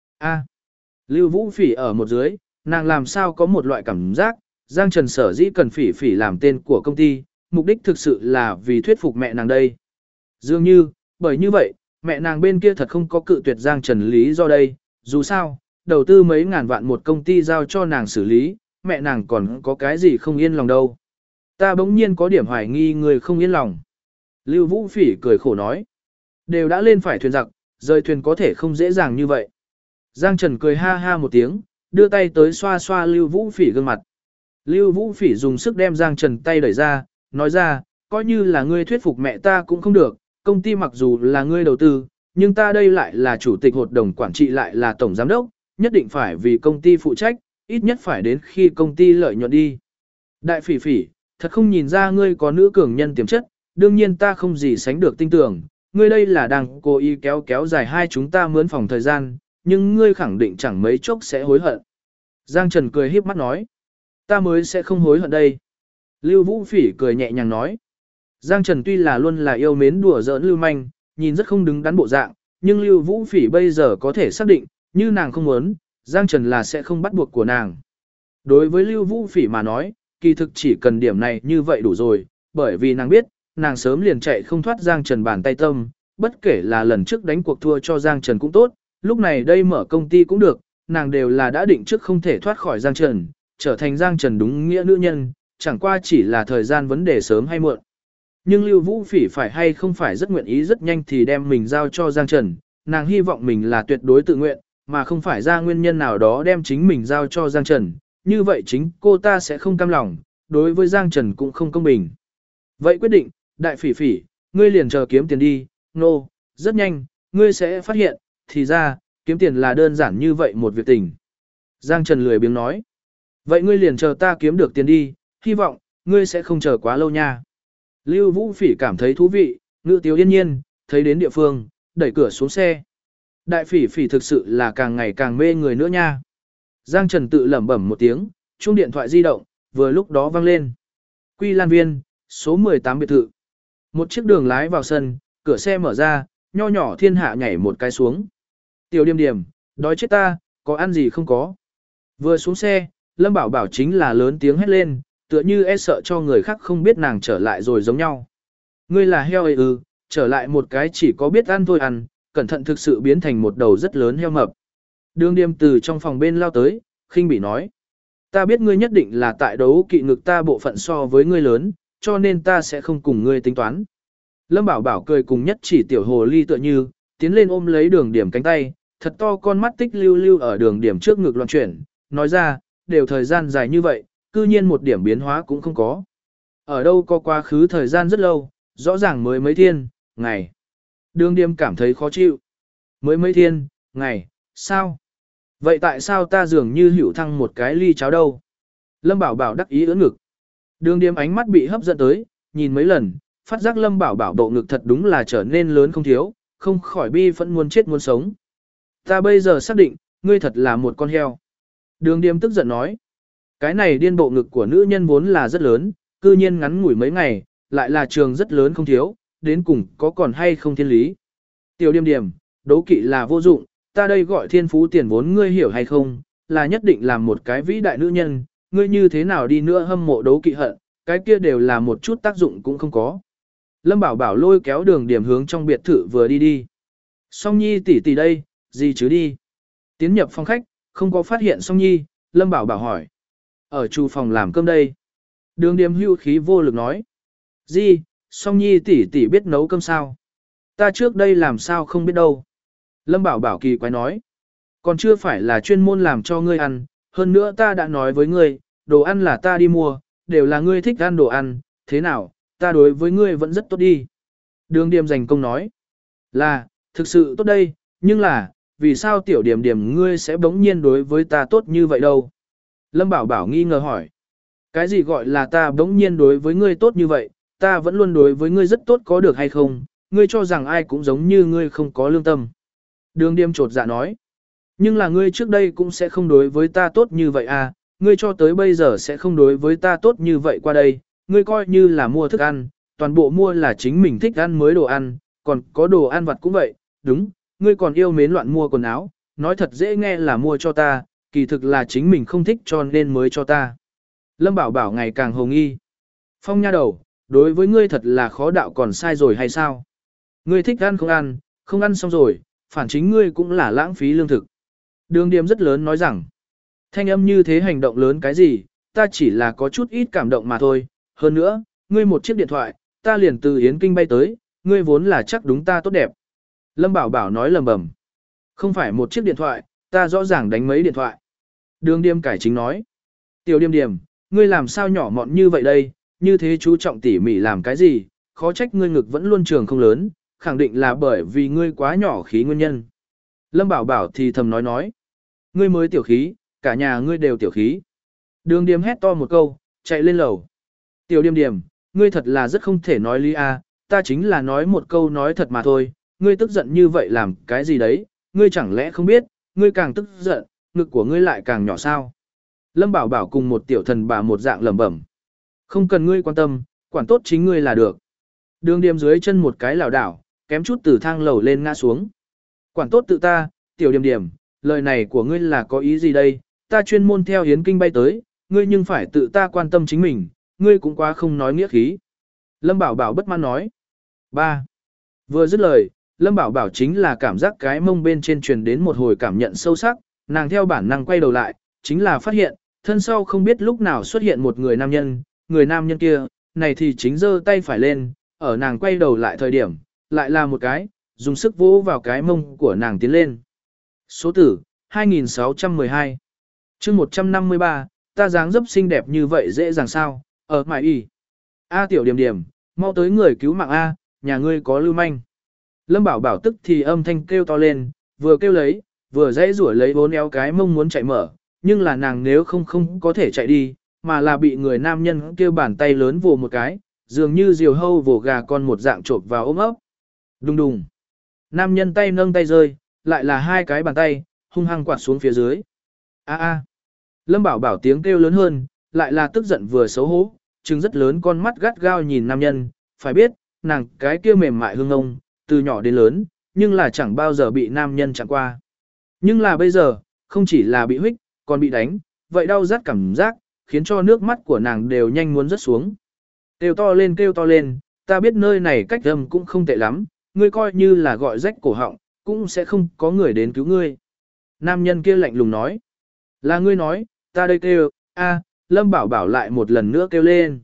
Lưu Vũ Phỉ ở một dưới, nàng làm sao có một loại cảm giác, Giang Trần sở dĩ cần Phỉ Phỉ làm tên của công ty, mục đích thực sự là vì thuyết phục mẹ nàng đây. Dường như, bởi như vậy, mẹ nàng bên kia thật không có cự tuyệt Giang Trần lý do đây, dù sao, đầu tư mấy ngàn vạn một công ty giao cho nàng xử lý, mẹ nàng còn có cái gì không yên lòng đâu. Ta bỗng nhiên có điểm hoài nghi người không yên lòng. Lưu Vũ Phỉ cười khổ nói, đều đã lên phải thuyền giặc, rời thuyền có thể không dễ dàng như vậy. Giang Trần cười ha ha một tiếng, đưa tay tới xoa xoa Lưu Vũ Phỉ gương mặt. Lưu Vũ Phỉ dùng sức đem Giang Trần tay đẩy ra, nói ra, coi như là ngươi thuyết phục mẹ ta cũng không được, công ty mặc dù là ngươi đầu tư, nhưng ta đây lại là chủ tịch hội đồng quản trị lại là tổng giám đốc, nhất định phải vì công ty phụ trách, ít nhất phải đến khi công ty lợi nhuận đi. Đại Phỉ Phỉ, thật không nhìn ra ngươi có nữ cường nhân tiềm chất, đương nhiên ta không gì sánh được tin tưởng, ngươi đây là đang cố ý kéo dài hai chúng ta mướn phòng thời gian, nhưng ngươi khẳng định chẳng mấy chốc sẽ hối hận. Giang Trần cười híp mắt nói, ta mới sẽ không hối hận đây. Lưu Vũ Phỉ cười nhẹ nhàng nói, Giang Trần tuy là luôn là yêu mến đùa giỡn lưu manh, nhìn rất không đứng đắn bộ dạng, nhưng Lưu Vũ Phỉ bây giờ có thể xác định, như nàng không muốn, Giang Trần là sẽ không bắt buộc của nàng. Đối với Lưu Vũ Phỉ mà nói, kỳ thực chỉ cần điểm này như vậy đủ rồi, bởi vì nàng biết, nàng sớm liền chạy không thoát Giang Trần bàn tay tâm, bất kể là lần trước đánh cuộc thua cho Giang Trần cũng tốt, lúc này đây mở công ty cũng được, nàng đều là đã định trước không thể thoát khỏi Giang Trần, trở thành Giang Trần đúng nghĩa nữ nhân, chẳng qua chỉ là thời gian vấn đề sớm hay muộn. Nhưng Lưu Vũ Phỉ phải hay không phải rất nguyện ý rất nhanh thì đem mình giao cho Giang Trần, nàng hy vọng mình là tuyệt đối tự nguyện, mà không phải ra nguyên nhân nào đó đem chính mình giao cho Giang Trần, như vậy chính cô ta sẽ không cam lòng, đối với Giang Trần cũng không công bình. Vậy quyết định, Đại Phỉ Phỉ, ngươi liền chờ kiếm tiền đi, rất nhanh, ngươi sẽ phát hiện, thì ra, kiếm tiền là đơn giản như vậy một việc tình. Giang Trần lười biếng nói, vậy ngươi liền chờ ta kiếm được tiền đi, hy vọng, ngươi sẽ không chờ quá lâu nha. Lưu Vũ Phỉ cảm thấy thú vị, ngữ tiếu yên nhiên, thấy đến địa phương, đẩy cửa xuống xe. Đại Phỉ Phỉ thực sự là càng ngày càng mê người nữa nha. Giang Trần tự lẩm bẩm một tiếng, chuông điện thoại di động, vừa lúc đó vang lên. Quy Lan Viên, số 18 biệt thự. Một chiếc đường lái vào sân, cửa xe mở ra, nho nhỏ thiên hạ nhảy một cái xuống. Tiểu Điềm Điềm, đói chết ta, có ăn gì không có. Vừa xuống xe, Lâm Bảo Bảo chính là lớn tiếng hét lên, tựa như e sợ cho người khác không biết nàng trở lại rồi giống nhau. Ngươi là heo ấy ư, trở lại một cái chỉ có biết ăn thôi ăn, cẩn thận thực sự biến thành một đầu rất lớn heo mập. Đường Điềm từ trong phòng bên lao tới, khinh bỉ nói. Ta biết ngươi nhất định là tại đấu kỵ ngực ta bộ phận so với ngươi lớn, cho nên ta sẽ không cùng ngươi tính toán. Lâm Bảo Bảo cười cùng nhất chỉ tiểu hồ ly tựa như, tiến lên ôm lấy Đường Điểm cánh tay, thật to con mắt tích lưu lưu ở Đường Điểm trước ngực loạn chuyển, nói ra, đều thời gian dài như vậy, cư nhiên một điểm biến hóa cũng không có. Ở đâu có quá khứ thời gian rất lâu, rõ ràng mới mấy thiên, ngày. Đường Điểm cảm thấy khó chịu. Mới mấy thiên, ngày, sao? Vậy tại sao ta dường như hữu thăng một cái ly cháo đâu? Lâm Bảo Bảo đắc ý ưỡn ngực. Đường Điềm ánh mắt bị hấp dẫn tới, nhìn mấy lần, phát giác Lâm Bảo Bảo bộ ngực thật đúng là trở nên lớn không thiếu, không khỏi bi phẫn muốn chết muốn sống. Ta bây giờ xác định, ngươi thật là một con heo. Đường Điềm tức giận nói. Cái này điên bộ ngực của nữ nhân vốn là rất lớn, cư nhiên ngắn ngủi mấy ngày, lại là trường rất lớn không thiếu, đến cùng có còn hay không thiên lý. Tiểu Điềm Điềm, đấu kỵ là vô dụng, ta đây gọi thiên phú tiền vốn ngươi hiểu hay không, là nhất định làm một cái vĩ đại nữ nhân, ngươi như thế nào đi nữa hâm mộ đấu kỵ hận, cái kia đều là một chút tác dụng cũng không có. Lâm Bảo Bảo lôi kéo Đường Điểm hướng trong biệt thự vừa đi đi. Song Nhi tỷ tỷ đây, gì chứ đi. Tiến nhập phòng khách, không có phát hiện Song Nhi, Lâm Bảo Bảo hỏi. Ở chủ phòng làm cơm đây. Đường Điểm hưu khí vô lực nói. Gì, Song Nhi tỷ tỷ biết nấu cơm sao? Ta trước đây làm sao không biết đâu. Lâm Bảo Bảo kỳ quái nói. Còn chưa phải là chuyên môn làm cho ngươi ăn, hơn nữa ta đã nói với ngươi, đồ ăn là ta đi mua, đều là ngươi thích ăn đồ ăn, thế nào, ta đối với ngươi vẫn rất tốt đi. Đường Điềm dành công nói. Là, thực sự tốt đây, nhưng là, vì sao Tiểu Điềm Điềm ngươi sẽ bỗng nhiên đối với ta tốt như vậy đâu? Lâm Bảo Bảo nghi ngờ hỏi. Cái gì gọi là ta bỗng nhiên đối với ngươi tốt như vậy, ta vẫn luôn đối với ngươi rất tốt có được hay không, ngươi cho rằng ai cũng giống như ngươi không có lương tâm. Đường Điềm chột dạ nói. Nhưng là ngươi trước đây cũng sẽ không đối với ta tốt như vậy à, ngươi cho tới bây giờ sẽ không đối với ta tốt như vậy qua đây, ngươi coi như là mua thức ăn, toàn bộ mua là chính mình thích ăn mới đồ ăn, còn có đồ ăn vặt cũng vậy, đúng, ngươi còn yêu mến loạn mua quần áo, nói thật dễ nghe là mua cho ta, kỳ thực là chính mình không thích cho nên mới cho ta. Lâm Bảo Bảo ngày càng hồ nghi. Phong nha đầu, đối với ngươi thật là khó đạo còn sai rồi hay sao? Ngươi thích ăn, không ăn xong rồi, phản chính ngươi cũng là lãng phí lương thực. Đường Điềm rất lớn nói rằng, thanh âm như thế hành động lớn cái gì, ta chỉ là có chút ít cảm động mà thôi, hơn nữa, ngươi một chiếc điện thoại, ta liền từ Yến Kinh bay tới, ngươi vốn là chắc đúng ta tốt đẹp. Lâm Bảo Bảo nói lầm bầm, không phải một chiếc điện thoại, ta rõ ràng đánh mấy điện thoại. Đường Điềm cải chính nói. Tiểu Điềm Điềm, ngươi làm sao nhỏ mọn như vậy đây, như thế chú trọng tỉ mỉ làm cái gì, khó trách ngươi ngực vẫn luôn trường không lớn, khẳng định là bởi vì ngươi quá nhỏ khí nguyên nhân. Lâm Bảo Bảo thì thầm nói. Ngươi mới tiểu khí, cả nhà ngươi đều tiểu khí. Đường Điềm hét to một câu, chạy lên lầu. Tiểu Điềm Điềm, ngươi thật là rất không thể nói lý a, ta chính là nói một câu nói thật mà thôi, ngươi tức giận như vậy làm cái gì đấy, ngươi chẳng lẽ không biết, ngươi càng tức giận, ngực của ngươi lại càng nhỏ sao. Lâm Bảo Bảo cùng một tiểu thần bà một dạng lẩm bẩm. Không cần ngươi quan tâm, quản tốt chính ngươi là được. Đường Điềm dưới chân một cái lảo đảo, kém chút từ thang lầu lên ngã xuống. Quản tốt tự ta, Tiểu Điềm Điềm, lời này của ngươi là có ý gì đây, ta chuyên môn theo hiến kinh bay tới, ngươi nhưng phải tự ta quan tâm chính mình, ngươi cũng quá không nói nghĩa khí. Lâm Bảo Bảo bất mãn nói. 3. Vừa dứt lời, Lâm Bảo Bảo chính là cảm giác cái mông bên trên truyền đến một hồi cảm nhận sâu sắc, nàng theo bản năng quay đầu lại, chính là phát hiện, thân sau không biết lúc nào xuất hiện một người nam nhân kia, này thì chính giơ tay phải lên, ở nàng quay đầu lại thời điểm, lại là một cái, dùng sức vỗ vào cái mông của nàng tiến lên. Số tử, 2612. chương 153, ta dáng dấp xinh đẹp như vậy dễ dàng sao, ở mãi y. A Tiểu Điềm Điềm, mau tới người cứu mạng A, nhà ngươi có lưu manh. Lâm Bảo Bảo tức thì âm thanh kêu to lên, vừa kêu lấy, vừa dãy rủa lấy bốn éo cái mông muốn chạy mở, nhưng là nàng nếu không có thể chạy đi, mà là bị người nam nhân kêu bàn tay lớn vồ một cái, dường như diều hâu vồ gà con một dạng chộp vào ôm ấp. Đùng đùng. Nam nhân tay nâng tay rơi, lại là hai cái bàn tay, hung hăng quạt xuống phía dưới. A a. Lâm Bảo Bảo tiếng kêu lớn hơn, lại là tức giận vừa xấu hổ, trừng rất lớn con mắt gắt gao nhìn nam nhân, phải biết, nàng cái kia mềm mại hương ông, từ nhỏ đến lớn, nhưng là chẳng bao giờ bị nam nhân chạm qua. Nhưng là bây giờ, không chỉ là bị huých, còn bị đánh, vậy đau rát cảm giác, khiến cho nước mắt của nàng đều nhanh muốn rớt xuống. Kêu to lên, ta biết nơi này cách âm cũng không tệ lắm, ngươi coi như là gọi rách cổ họng, cũng sẽ không có người đến cứu ngươi. Nam nhân kia lạnh lùng nói, là ngươi nói, ta đây kêu, a. Lâm Bảo Bảo lại một lần nữa kêu lên.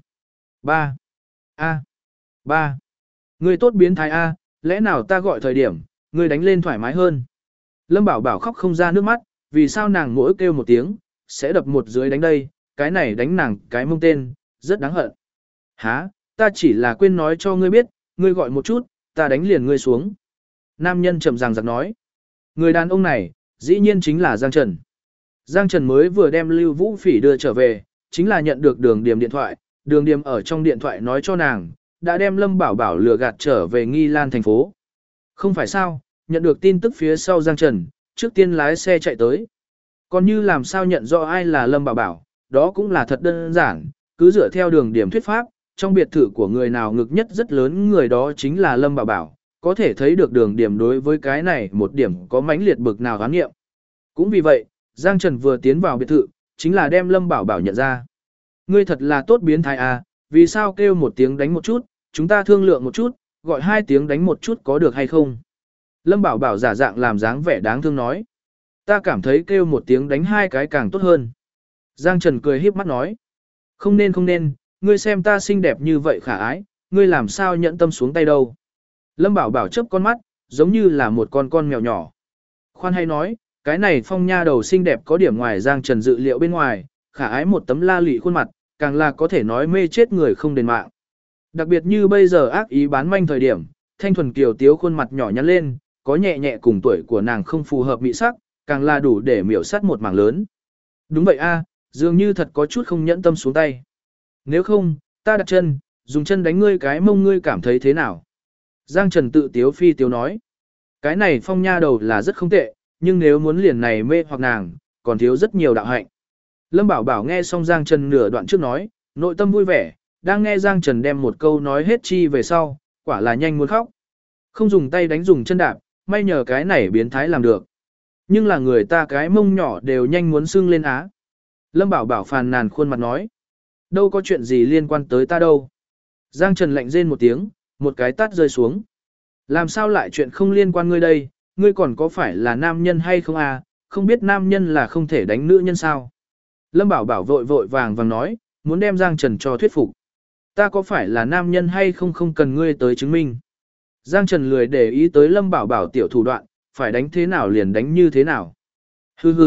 3. A. 3. Ngươi tốt biến thái A, lẽ nào ta gọi thời điểm, ngươi đánh lên thoải mái hơn. Lâm Bảo Bảo khóc không ra nước mắt, vì sao nàng mỗi kêu một tiếng, sẽ đập một dưới đánh đây, cái này đánh nàng cái mông tên, rất đáng hận. Hả, ta chỉ là quên nói cho ngươi biết, ngươi gọi một chút, ta đánh liền ngươi xuống. Nam nhân chậm ràng giặc nói. Người đàn ông này, dĩ nhiên chính là Giang Trần. Giang Trần mới vừa đem Lưu Vũ Phỉ đưa trở về, chính là nhận được Đường Điềm điện thoại, Đường Điềm ở trong điện thoại nói cho nàng, đã đem Lâm Bảo Bảo lừa gạt trở về Nghi Lan thành phố. Không phải sao, nhận được tin tức phía sau Giang Trần, trước tiên lái xe chạy tới. Còn như làm sao nhận rõ ai là Lâm Bảo Bảo, đó cũng là thật đơn giản, cứ dựa theo Đường Điềm thuyết pháp, trong biệt thự của người nào ngực nhất rất lớn người đó chính là Lâm Bảo Bảo, có thể thấy được Đường Điềm đối với cái này một điểm có mãnh liệt bực nào hoán nghiệm. Cũng vì vậy, Giang Trần vừa tiến vào biệt thự, chính là đem Lâm Bảo Bảo nhận ra. Ngươi thật là tốt biến thái à, vì sao kêu một tiếng đánh một chút, chúng ta thương lượng một chút, gọi hai tiếng đánh một chút có được hay không? Lâm Bảo Bảo giả dạng làm dáng vẻ đáng thương nói. Ta cảm thấy kêu một tiếng đánh hai cái càng tốt hơn. Giang Trần cười híp mắt nói. Không nên, ngươi xem ta xinh đẹp như vậy khả ái, ngươi làm sao nhận tâm xuống tay đâu. Lâm Bảo Bảo chớp con mắt, giống như là một con mèo nhỏ. Khoan hay nói, cái này phong nha đầu xinh đẹp có điểm ngoài Giang Trần dự liệu bên ngoài, khả ái một tấm la lị khuôn mặt, càng là có thể nói mê chết người không đền mạng. Đặc biệt như bây giờ ác ý bán manh thời điểm, thanh thuần kiều tiếu khuôn mặt nhỏ nhắn lên, có nhẹ nhẹ cùng tuổi của nàng không phù hợp mỹ sắc, càng là đủ để miểu sát một mảng lớn. Đúng vậy a, dường như thật có chút không nhẫn tâm xuống tay. Nếu không, ta đặt chân, dùng chân đánh ngươi cái mông ngươi cảm thấy thế nào? Giang Trần tự tiếu phi tiếu nói. Cái này phong nha đầu là rất không tệ, nhưng nếu muốn liền này mê hoặc nàng, còn thiếu rất nhiều đạo hạnh. Lâm Bảo Bảo nghe xong Giang Trần nửa đoạn trước nói, nội tâm vui vẻ, đang nghe Giang Trần đem một câu nói hết chi về sau, quả là nhanh muốn khóc. Không dùng tay đánh dùng chân đạp, may nhờ cái này biến thái làm được. Nhưng là người ta cái mông nhỏ đều nhanh muốn sưng lên á. Lâm Bảo Bảo phàn nàn khuôn mặt nói. Đâu có chuyện gì liên quan tới ta đâu. Giang Trần lạnh rên một tiếng, một cái tát rơi xuống. Làm sao lại chuyện không liên quan ngươi đây, ngươi còn có phải là nam nhân hay không à, không biết nam nhân là không thể đánh nữ nhân sao. Lâm Bảo Bảo vội vàng nói, muốn đem Giang Trần cho thuyết phục. Ta có phải là nam nhân hay không không cần ngươi tới chứng minh. Giang Trần lười để ý tới Lâm Bảo Bảo tiểu thủ đoạn, phải đánh thế nào liền đánh như thế nào. Hừ,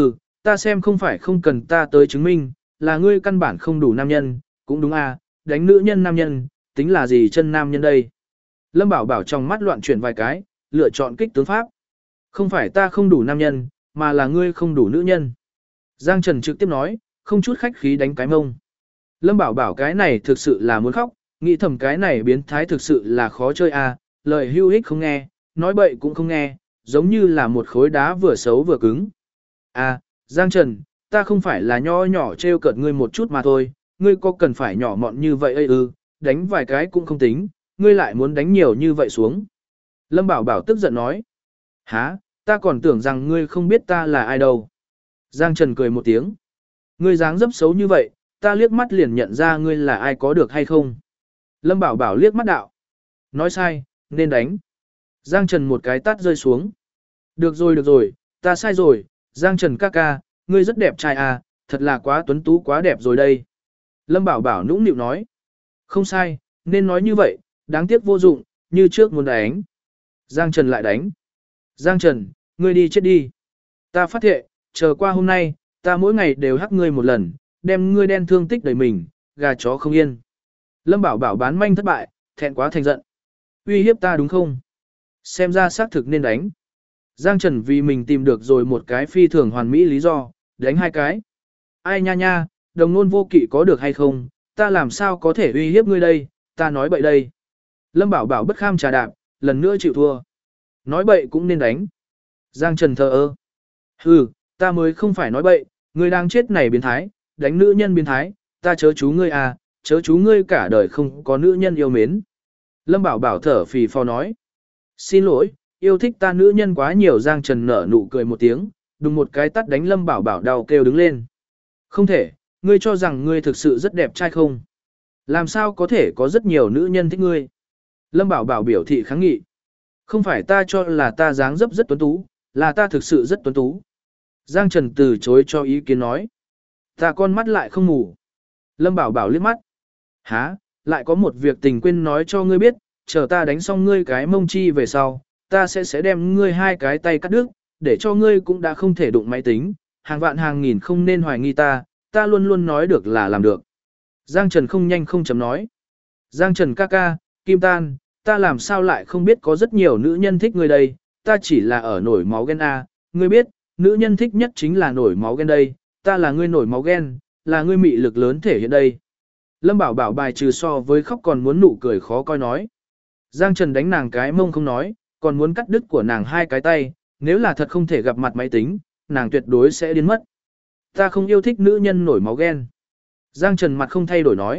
Ta xem không phải không cần ta tới chứng minh, là ngươi căn bản không đủ nam nhân, cũng đúng à, đánh nữ nhân nam nhân, tính là gì chân nam nhân đây. Lâm Bảo Bảo trong mắt loạn chuyển vài cái, lựa chọn kích tướng pháp. Không phải ta không đủ nam nhân, mà là ngươi không đủ nữ nhân. Giang Trần trực tiếp nói, không chút khách khí đánh cái mông. Lâm Bảo Bảo cái này thực sự là muốn khóc, nghĩ thầm cái này biến thái thực sự là khó chơi à, lời hưu hích không nghe, nói bậy cũng không nghe, giống như là một khối đá vừa xấu vừa cứng. À, Giang Trần, ta không phải là nho nhỏ trêu cợt ngươi một chút mà thôi, ngươi có cần phải nhỏ mọn như vậy ư, đánh vài cái cũng không tính, ngươi lại muốn đánh nhiều như vậy xuống. Lâm Bảo Bảo tức giận nói, hả, ta còn tưởng rằng ngươi không biết ta là ai đâu. Giang Trần cười một tiếng, ngươi dáng dấp xấu như vậy, ta liếc mắt liền nhận ra ngươi là ai có được hay không. Lâm Bảo Bảo liếc mắt đạo, nói sai, nên đánh. Giang Trần một cái tát rơi xuống. Được rồi, ta sai rồi, Giang Trần ca ca, ngươi rất đẹp trai à, thật là quá tuấn tú quá đẹp rồi đây. Lâm Bảo Bảo nũng nịu nói. Không sai, nên nói như vậy, đáng tiếc vô dụng, như trước muốn đánh. Giang Trần lại đánh. Giang Trần, ngươi đi chết đi. Ta phát thệ, chờ qua hôm nay, ta mỗi ngày đều hắc ngươi một lần, đem ngươi đen thương tích đầy mình, gà chó không yên. Lâm Bảo Bảo bán manh thất bại, thẹn quá thành giận. Uy hiếp ta đúng không? Xem ra xác thực nên đánh. Giang Trần vì mình tìm được rồi một cái phi thường hoàn mỹ lý do, đánh hai cái. Ai nha nha, đồng nôn vô kỵ có được hay không, ta làm sao có thể uy hiếp ngươi đây, ta nói bậy đây. Lâm Bảo Bảo bất kham trà đạp, lần nữa chịu thua. Nói bậy cũng nên đánh. Giang Trần thờ ơ. Hừ, ta mới không phải nói bậy, ngươi đang chết này biến thái, đánh nữ nhân biến thái, ta chớ chú ngươi à, chớ chú ngươi cả đời không có nữ nhân yêu mến. Lâm Bảo Bảo thở phì phò nói. Xin lỗi, yêu thích ta nữ nhân quá nhiều. Giang Trần nở nụ cười một tiếng, đùng một cái tắt đánh Lâm Bảo Bảo đau kêu đứng lên. Không thể, ngươi cho rằng ngươi thực sự rất đẹp trai không? Làm sao có thể có rất nhiều nữ nhân thích ngươi? Lâm Bảo Bảo biểu thị kháng nghị. Không phải ta cho là ta dáng dấp rất tuấn tú, là ta thực sự rất tuấn tú. Giang Trần từ chối cho ý kiến nói. Ta con mắt lại không ngủ. Lâm Bảo Bảo liếc mắt. Hả, lại có một việc tình quên nói cho ngươi biết, chờ ta đánh xong ngươi cái mông chi về sau, ta sẽ đem ngươi hai cái tay cắt đứt, để cho ngươi cũng đã không thể đụng máy tính, hàng vạn hàng nghìn không nên hoài nghi ta luôn luôn nói được là làm được. Giang Trần không nhanh không chấm nói. Giang Trần ca ca, Kim Tan, ta làm sao lại không biết có rất nhiều nữ nhân thích ngươi đây, ta chỉ là ở nổi máu ghen A, ngươi biết, nữ nhân thích nhất chính là nổi máu ghen đây, ta là ngươi nổi máu ghen, là ngươi mị lực lớn thể hiện đây. Lâm Bảo Bảo bài trừ so với khóc còn muốn nụ cười khó coi nói. Giang Trần đánh nàng cái mông không nói, còn muốn cắt đứt của nàng hai cái tay, nếu là thật không thể gặp mặt máy tính, nàng tuyệt đối sẽ điên mất. Ta không yêu thích nữ nhân nổi máu ghen. Giang Trần mặt không thay đổi nói.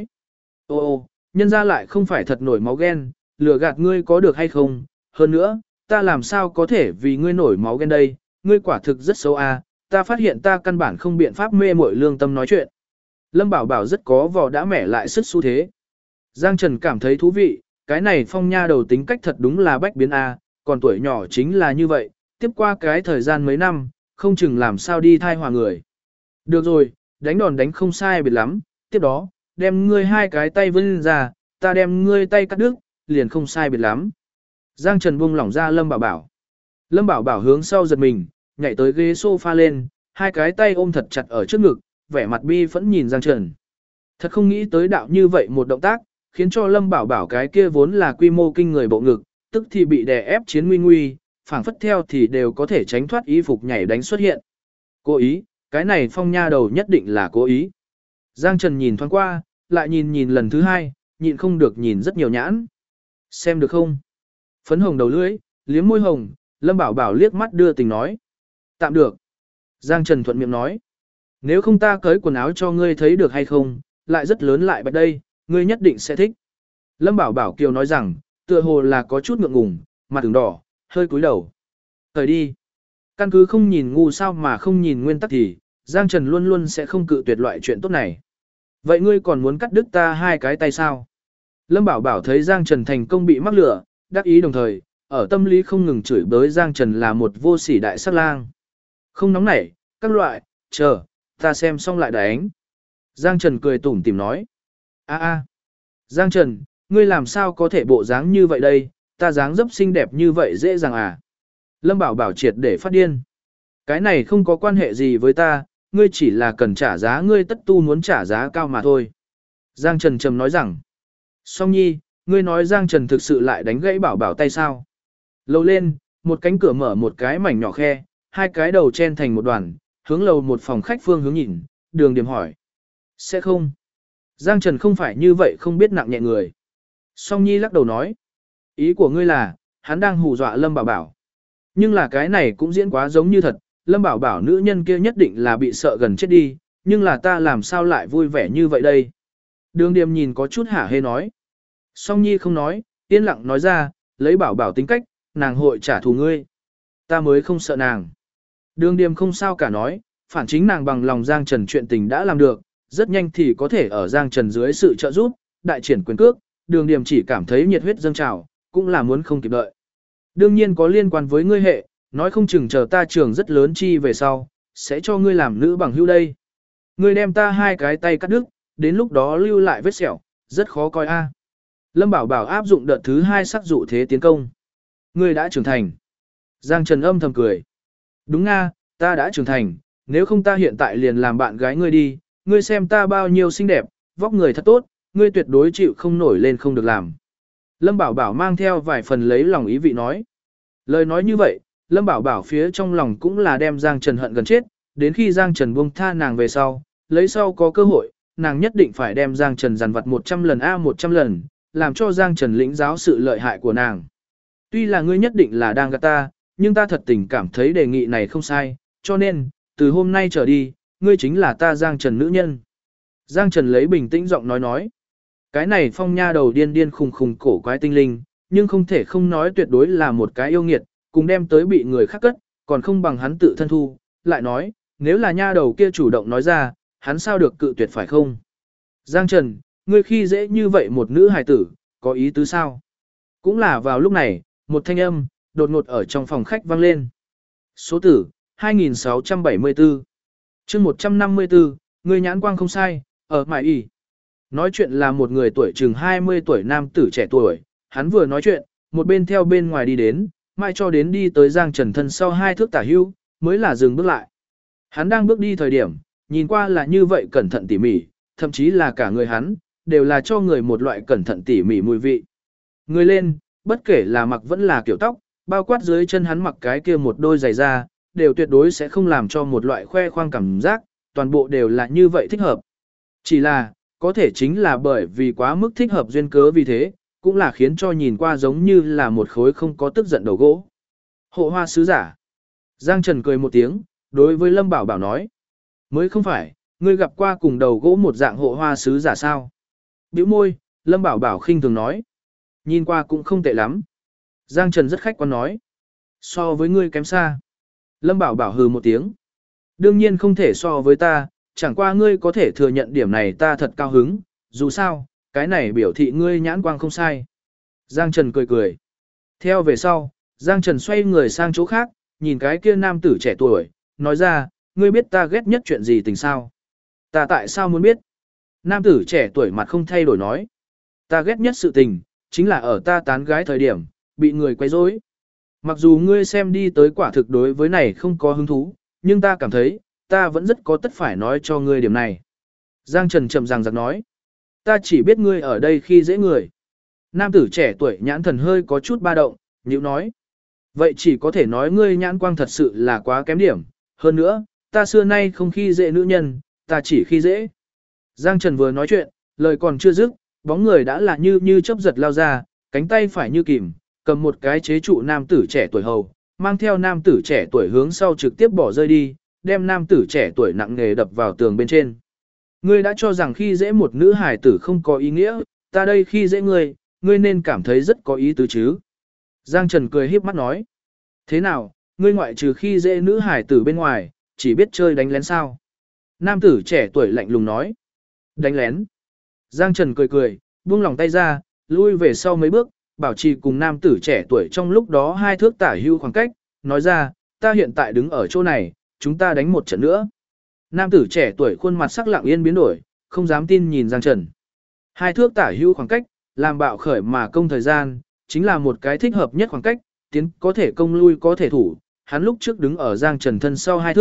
Ô, nhân ra lại không phải thật nổi máu ghen, lừa gạt ngươi có được hay không, hơn nữa, ta làm sao có thể vì ngươi nổi máu ghen đây, ngươi quả thực rất xấu à, ta phát hiện ta căn bản không biện pháp mê mội lương tâm nói chuyện. Lâm Bảo Bảo rất có vò đã mẻ lại sức xu thế. Giang Trần cảm thấy thú vị, cái này phong nha đầu tính cách thật đúng là bách biến a, còn tuổi nhỏ chính là như vậy, tiếp qua cái thời gian mấy năm, không chừng làm sao đi thai hòa người. Được rồi, đánh đòn đánh không sai biệt lắm, tiếp đó, đem ngươi hai cái tay vươn ra, ta đem ngươi tay cắt đứt, liền không sai biệt lắm. Giang Trần buông lỏng ra Lâm Bảo Bảo. Lâm Bảo Bảo hướng sau giật mình, nhảy tới ghế sofa lên, hai cái tay ôm thật chặt ở trước ngực, vẻ mặt bi phẫn nhìn Giang Trần. Thật không nghĩ tới đạo như vậy một động tác, khiến cho Lâm Bảo Bảo cái kia vốn là quy mô kinh người bộ ngực, tức thì bị đè ép chiến nguy nguy, phảng phất theo thì đều có thể tránh thoát y phục nhảy đánh xuất hiện. Cố ý, cái này phong nha đầu nhất định là cố ý. Giang Trần nhìn thoáng qua, lại nhìn lần thứ hai, nhịn không được nhìn rất nhiều nhãn. Xem được không? Phấn hồng đầu lưỡi, liếm môi hồng, Lâm Bảo Bảo liếc mắt đưa tình nói. Tạm được. Giang Trần thuận miệng nói. Nếu không ta cởi quần áo cho ngươi thấy được hay không, lại rất lớn lại bạch đây, ngươi nhất định sẽ thích. Lâm Bảo Bảo kiều nói rằng, tựa hồ là có chút ngượng ngùng, mặt ửng đỏ, hơi cúi đầu. Thời đi. Căn cứ không nhìn ngu sao mà không nhìn nguyên tắc thì, Giang Trần luôn luôn sẽ không cự tuyệt loại chuyện tốt này. Vậy ngươi còn muốn cắt đứt ta hai cái tay sao? Lâm Bảo Bảo thấy Giang Trần thành công bị mắc lửa, đắc ý đồng thời, ở tâm lý không ngừng chửi bới Giang Trần là một vô sỉ đại sát lang. Không nóng nảy, các loại, chờ, ta xem xong lại đánh. Giang Trần cười tủm tỉm nói. Giang Trần, ngươi làm sao có thể bộ dáng như vậy đây, ta dáng dấp xinh đẹp như vậy dễ dàng à? Lâm Bảo Bảo triệt để phát điên. Cái này không có quan hệ gì với ta, ngươi chỉ là cần trả giá ngươi tất tu muốn trả giá cao mà thôi. Giang Trần trầm nói rằng, Song Nhi, ngươi nói Giang Trần thực sự lại đánh gãy bảo bảo tay sao? Lầu lên, một cánh cửa mở một cái mảnh nhỏ khe, hai cái đầu chen thành một đoàn, hướng lầu một phòng khách phương hướng nhìn, Đường Điềm hỏi. Sẽ không. Giang Trần không phải như vậy không biết nặng nhẹ người. Song Nhi lắc đầu nói. Ý của ngươi là, hắn đang hù dọa Lâm Bảo Bảo. Nhưng là cái này cũng diễn quá giống như thật, Lâm Bảo Bảo nữ nhân kia nhất định là bị sợ gần chết đi, nhưng là ta làm sao lại vui vẻ như vậy đây? Đường Điềm nhìn có chút hả hê nói. Song Nhi không nói, yên lặng nói ra, lấy Bảo Bảo tính cách, nàng hội trả thù ngươi. Ta mới không sợ nàng. Đường Điềm không sao cả nói, phản chính nàng bằng lòng Giang Trần chuyện tình đã làm được, rất nhanh thì có thể ở Giang Trần dưới sự trợ giúp, đại triển quyền cước, Đường Điềm chỉ cảm thấy nhiệt huyết dâng trào, cũng là muốn không kịp đợi. Đương nhiên có liên quan với ngươi hệ, nói không chừng chờ ta trường rất lớn chi về sau, sẽ cho ngươi làm nữ bằng hữu đây. Ngươi đem ta hai cái tay cắt đứt, đến lúc đó lưu lại vết sẹo, rất khó coi a. Lâm Bảo Bảo áp dụng đợt thứ 2 sắc dụ thế tiến công. Ngươi đã trưởng thành. Giang Trần âm thầm cười. Đúng nga, ta đã trưởng thành, nếu không ta hiện tại liền làm bạn gái ngươi đi, ngươi xem ta bao nhiêu xinh đẹp, vóc người thật tốt, ngươi tuyệt đối chịu không nổi lên không được làm. Lâm Bảo Bảo mang theo vài phần lấy lòng ý vị nói. Lời nói như vậy, Lâm Bảo Bảo phía trong lòng cũng là đem Giang Trần hận gần chết, đến khi Giang Trần buông tha nàng về sau, lấy sau có cơ hội, nàng nhất định phải đem Giang Trần dằn vặt 100 lần 100 lần, làm cho Giang Trần lĩnh giáo sự lợi hại của nàng. Tuy là ngươi nhất định là đang gạt ta, nhưng ta thật tình cảm thấy đề nghị này không sai, cho nên, từ hôm nay trở đi, ngươi chính là ta Giang Trần nữ nhân. Giang Trần lấy bình tĩnh giọng nói. Cái này phong nha đầu điên điên khùng khùng cổ quái tinh linh, nhưng không thể không nói tuyệt đối là một cái yêu nghiệt, cùng đem tới bị người khác cất, còn không bằng hắn tự thân thu, lại nói, nếu là nha đầu kia chủ động nói ra, hắn sao được cự tuyệt phải không? Giang Trần, ngươi khi dễ như vậy một nữ hài tử, có ý tứ sao? Cũng là vào lúc này, một thanh âm, đột ngột ở trong phòng khách vang lên. Số tử, 2674. chương 154, ngươi nhãn quang không sai, ở mải y. Nói chuyện là một người tuổi chừng 20 tuổi nam tử trẻ tuổi, hắn vừa nói chuyện, một bên theo bên ngoài đi đến, mãi cho đến đi tới Giang Trần thân sau 2 thước tả hưu, mới là dừng bước lại. Hắn đang bước đi thời điểm, nhìn qua là như vậy cẩn thận tỉ mỉ, thậm chí là cả người hắn, đều là cho người một loại cẩn thận tỉ mỉ mùi vị. Người lên, bất kể là mặc vẫn là kiểu tóc, bao quát dưới chân hắn mặc cái kia một đôi giày da, đều tuyệt đối sẽ không làm cho một loại khoe khoang cảm giác, toàn bộ đều là như vậy thích hợp. Chỉ là, có thể chính là bởi vì quá mức thích hợp duyên cớ vì thế, cũng là khiến cho nhìn qua giống như là một khối không có tức giận đầu gỗ. Hộ hoa sứ giả. Giang Trần cười một tiếng, đối với Lâm Bảo Bảo nói. Mới không phải, ngươi gặp qua cùng đầu gỗ một dạng hộ hoa sứ giả sao? Bĩu môi, Lâm Bảo Bảo khinh thường nói. Nhìn qua cũng không tệ lắm. Giang Trần rất khách quan nói. So với ngươi kém xa. Lâm Bảo Bảo hừ một tiếng. Đương nhiên không thể so với ta, chẳng qua ngươi có thể thừa nhận điểm này ta thật cao hứng, dù sao, cái này biểu thị ngươi nhãn quang không sai. Giang Trần cười cười. Theo về sau, Giang Trần xoay người sang chỗ khác, nhìn cái kia nam tử trẻ tuổi, nói ra, ngươi biết ta ghét nhất chuyện gì tình sao? Ta tại sao muốn biết? Nam tử trẻ tuổi mặt không thay đổi nói. Ta ghét nhất sự tình, chính là ở ta tán gái thời điểm, bị người quấy rối. Mặc dù ngươi xem đi tới quả thực đối với này không có hứng thú, nhưng ta cảm thấy, ta vẫn rất có tất phải nói cho ngươi điểm này. Giang Trần chậm ràng giặc nói. Ta chỉ biết ngươi ở đây khi dễ người. Nam tử trẻ tuổi nhãn thần hơi có chút ba động, nhíu nói. Vậy chỉ có thể nói ngươi nhãn quang thật sự là quá kém điểm. Hơn nữa, ta xưa nay không khi dễ nữ nhân, ta chỉ khi dễ. Giang Trần vừa nói chuyện, lời còn chưa dứt, bóng người đã là như chớp giật lao ra, cánh tay phải như kìm, cầm một cái chế trụ nam tử trẻ tuổi hầu, mang theo nam tử trẻ tuổi hướng sau trực tiếp bỏ rơi đi, đem nam tử trẻ tuổi nặng nề đập vào tường bên trên. Ngươi đã cho rằng khi dễ một nữ hài tử không có ý nghĩa, ta đây khi dễ ngươi, ngươi nên cảm thấy rất có ý tứ chứ. Giang Trần cười híp mắt nói. Thế nào, ngươi ngoại trừ khi dễ nữ hài tử bên ngoài, chỉ biết chơi đánh lén sao? Nam tử trẻ tuổi lạnh lùng nói. Đánh lén. Giang Trần cười cười, buông lòng tay ra, lui về sau mấy bước, bảo trì cùng nam tử trẻ tuổi trong lúc đó 2 thước tả hưu khoảng cách, nói ra, ta hiện tại đứng ở chỗ này, chúng ta đánh một trận nữa. Nam tử trẻ tuổi khuôn mặt sắc lặng yên biến đổi, không dám tin nhìn Giang Trần. 2 thước tả hưu khoảng cách, làm bạo khởi mà công thời gian, chính là một cái thích hợp nhất khoảng cách, tiến có thể công lui có thể thủ. Hắn lúc trước đứng ở Giang Trần thân sau 2 thước,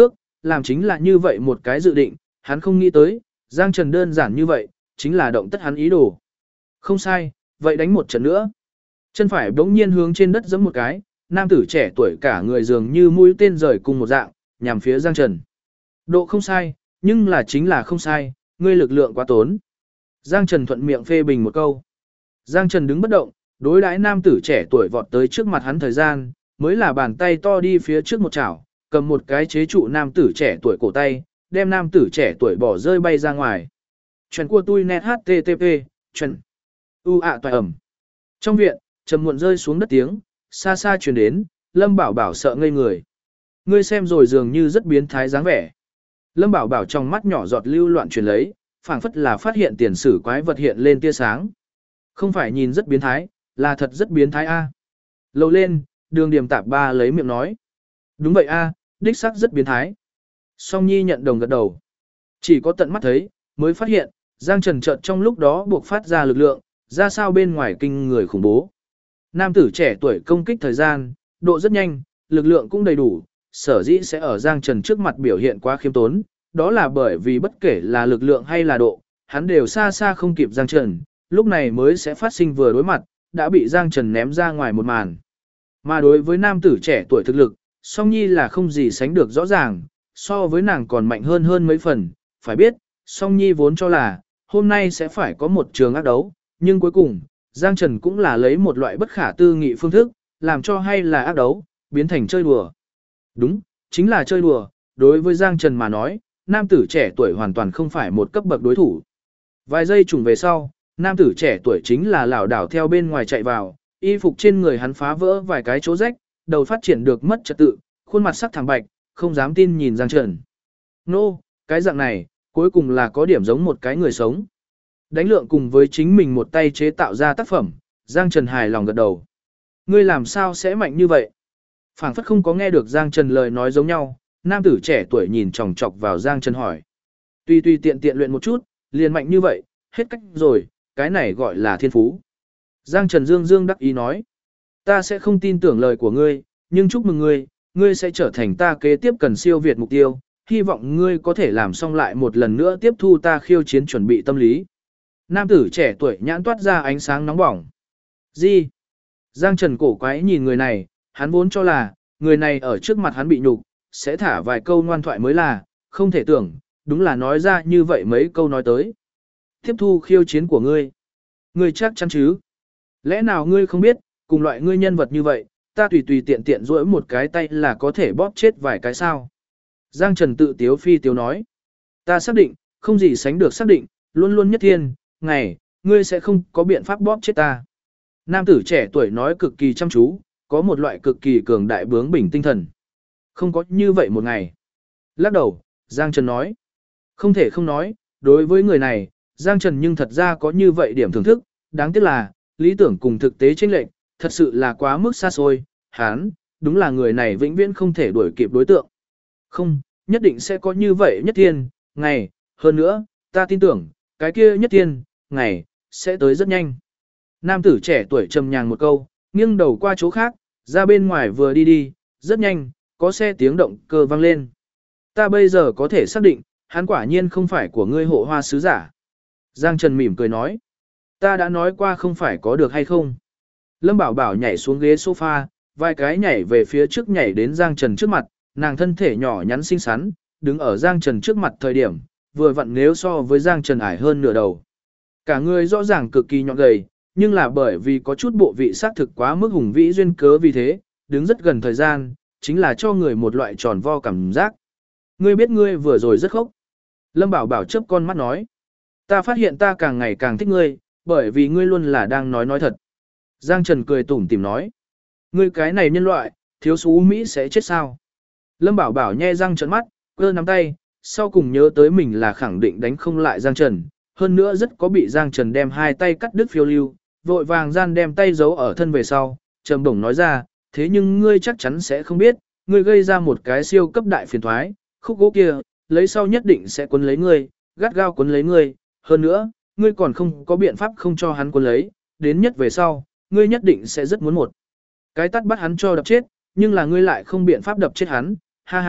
làm chính là như vậy một cái dự định, hắn không nghĩ tới, Giang Trần đơn giản như vậy, chính là động tất hắn ý đồ. Không sai, vậy đánh một trận nữa. Chân phải bỗng nhiên hướng trên đất giẫm một cái, nam tử trẻ tuổi cả người dường như mũi tên rời cùng một dạng, nhằm phía Giang Trần. Độ không sai, nhưng là chính là không sai, ngươi lực lượng quá tốn. Giang Trần thuận miệng phê bình một câu. Giang Trần đứng bất động, đối đãi nam tử trẻ tuổi vọt tới trước mặt hắn thời gian, mới là bàn tay to đi phía trước một chảo, cầm một cái chế trụ nam tử trẻ tuổi cổ tay, đem nam tử trẻ tuổi bỏ rơi bay ra ngoài. Chuyện của tôi net http, chuyện. Toại ẩm. Trong viện, trầm muộn rơi xuống đất tiếng, xa xa truyền đến, Lâm Bảo Bảo sợ ngây người. Ngươi xem rồi dường như rất biến thái dáng vẻ. Lâm Bảo Bảo trong mắt nhỏ giọt lưu loạn truyền lấy, phảng phất là phát hiện tiền sử quái vật hiện lên tia sáng. Không phải nhìn rất biến thái, là thật rất biến thái a. Lầu lên, Đường Điềm Tạp Ba lấy miệng nói. Đúng vậy a, đích xác rất biến thái. Song Nhi nhận đồng gật đầu. Chỉ có tận mắt thấy, mới phát hiện, Giang Trần chợt trong lúc đó buộc phát ra lực lượng, ra sao bên ngoài kinh người khủng bố. Nam tử trẻ tuổi công kích thời gian, độ rất nhanh, lực lượng cũng đầy đủ, sở dĩ sẽ ở Giang Trần trước mặt biểu hiện quá khiêm tốn, đó là bởi vì bất kể là lực lượng hay là độ, hắn đều xa xa không kịp Giang Trần, lúc này mới sẽ phát sinh vừa đối mặt, đã bị Giang Trần ném ra ngoài một màn. Mà đối với nam tử trẻ tuổi thực lực, Song Nhi là không gì sánh được rõ ràng, so với nàng còn mạnh hơn mấy phần, phải biết, Song Nhi vốn cho là, hôm nay sẽ phải có một trường ác đấu, nhưng cuối cùng, Giang Trần cũng là lấy một loại bất khả tư nghị phương thức, làm cho hay là ác đấu, biến thành chơi đùa. Đúng, chính là chơi đùa, đối với Giang Trần mà nói, nam tử trẻ tuổi hoàn toàn không phải một cấp bậc đối thủ. Vài giây trùng về sau, nam tử trẻ tuổi chính là lảo đảo theo bên ngoài chạy vào, y phục trên người hắn phá vỡ vài cái chỗ rách, đầu phát triển được mất trật tự, khuôn mặt sắc thẳng bạch, không dám tin nhìn Giang Trần. Nô, cái dạng này, cuối cùng là có điểm giống một cái người sống. Đánh lượng cùng với chính mình một tay chế tạo ra tác phẩm, Giang Trần hài lòng gật đầu. Ngươi làm sao sẽ mạnh như vậy? Phảng phất không có nghe được Giang Trần lời nói giống nhau, nam tử trẻ tuổi nhìn chòng chọc vào Giang Trần hỏi. Tuy tiện tiện luyện một chút, liền mạnh như vậy, hết cách rồi, cái này gọi là thiên phú. Giang Trần dương đắc ý nói. Ta sẽ không tin tưởng lời của ngươi, nhưng chúc mừng ngươi, ngươi sẽ trở thành ta kế tiếp cần siêu việt mục tiêu, hy vọng ngươi có thể làm xong lại một lần nữa tiếp thu ta khiêu chiến chuẩn bị tâm lý. Nam tử trẻ tuổi nhãn toát ra ánh sáng nóng bỏng. Gì? Giang Trần cổ quái nhìn người này, hắn vốn cho là, người này ở trước mặt hắn bị nhục, sẽ thả vài câu ngoan thoại mới là, không thể tưởng, đúng là nói ra như vậy mấy câu nói tới. Tiếp thu khiêu chiến của ngươi. Ngươi chắc chắn chứ? Lẽ nào ngươi không biết, cùng loại ngươi nhân vật như vậy, ta tùy tiện duỗi một cái tay là có thể bóp chết vài cái sao? Giang Trần tự tiếu phi tiếu nói. Ta xác định, không gì sánh được xác định, luôn luôn nhất thiên, ngày, ngươi sẽ không có biện pháp bóp chết ta. Nam tử trẻ tuổi nói cực kỳ chăm chú, có một loại cực kỳ cường đại bướng bỉnh tinh thần. Không có như vậy một ngày. Lắc đầu, Giang Trần nói. Không thể không nói, đối với người này, Giang Trần nhưng thật ra có như vậy điểm thưởng thức, đáng tiếc là, lý tưởng cùng thực tế chênh lệch, thật sự là quá mức xa xôi, hắn, đúng là người này vĩnh viễn không thể đuổi kịp đối tượng. Không, nhất định sẽ có như vậy nhất thiên, ngày, hơn nữa, ta tin tưởng, cái kia nhất thiên, ngày, sẽ tới rất nhanh. Nam tử trẻ tuổi trầm nhàng một câu, nghiêng đầu qua chỗ khác, ra bên ngoài vừa đi, rất nhanh, có xe tiếng động cơ vang lên. Ta bây giờ có thể xác định, hắn quả nhiên không phải của ngươi hộ hoa sứ giả. Giang Trần mỉm cười nói, ta đã nói qua không phải có được hay không. Lâm Bảo Bảo nhảy xuống ghế sofa, vài cái nhảy về phía trước nhảy đến Giang Trần trước mặt, nàng thân thể nhỏ nhắn xinh xắn, đứng ở Giang Trần trước mặt thời điểm, vừa vặn nếu so với Giang Trần ải hơn nửa đầu. Cả người rõ ràng cực kỳ nhọn gầy, nhưng là bởi vì có chút bộ vị xác thực quá mức hùng vĩ duyên cớ vì thế, đứng rất gần thời gian, chính là cho người một loại tròn vo cảm giác. Ngươi biết ngươi vừa rồi rất khốc. Lâm Bảo Bảo chớp con mắt nói. Ta phát hiện ta càng ngày càng thích ngươi, bởi vì ngươi luôn là đang nói thật. Giang Trần cười tủm tỉm nói. Ngươi cái này nhân loại, thiếu xú Mỹ sẽ chết sao? Lâm Bảo Bảo nhe răng trợn mắt, cơ nắm tay, sau cùng nhớ tới mình là khẳng định đánh không lại Giang Trần. Hơn nữa rất có bị Giang Trần đem hai tay cắt đứt phiêu lưu, vội vàng gian đem tay giấu ở thân về sau, trầm bổng nói ra, thế nhưng ngươi chắc chắn sẽ không biết, ngươi gây ra một cái siêu cấp đại phiền thoái, khúc gỗ kia, lấy sau nhất định sẽ quấn lấy ngươi, gắt gao quấn lấy ngươi, hơn nữa, ngươi còn không có biện pháp không cho hắn quấn lấy, đến nhất về sau, ngươi nhất định sẽ rất muốn một cái tát bắt hắn cho đập chết, nhưng là ngươi lại không biện pháp đập chết hắn, ha ha,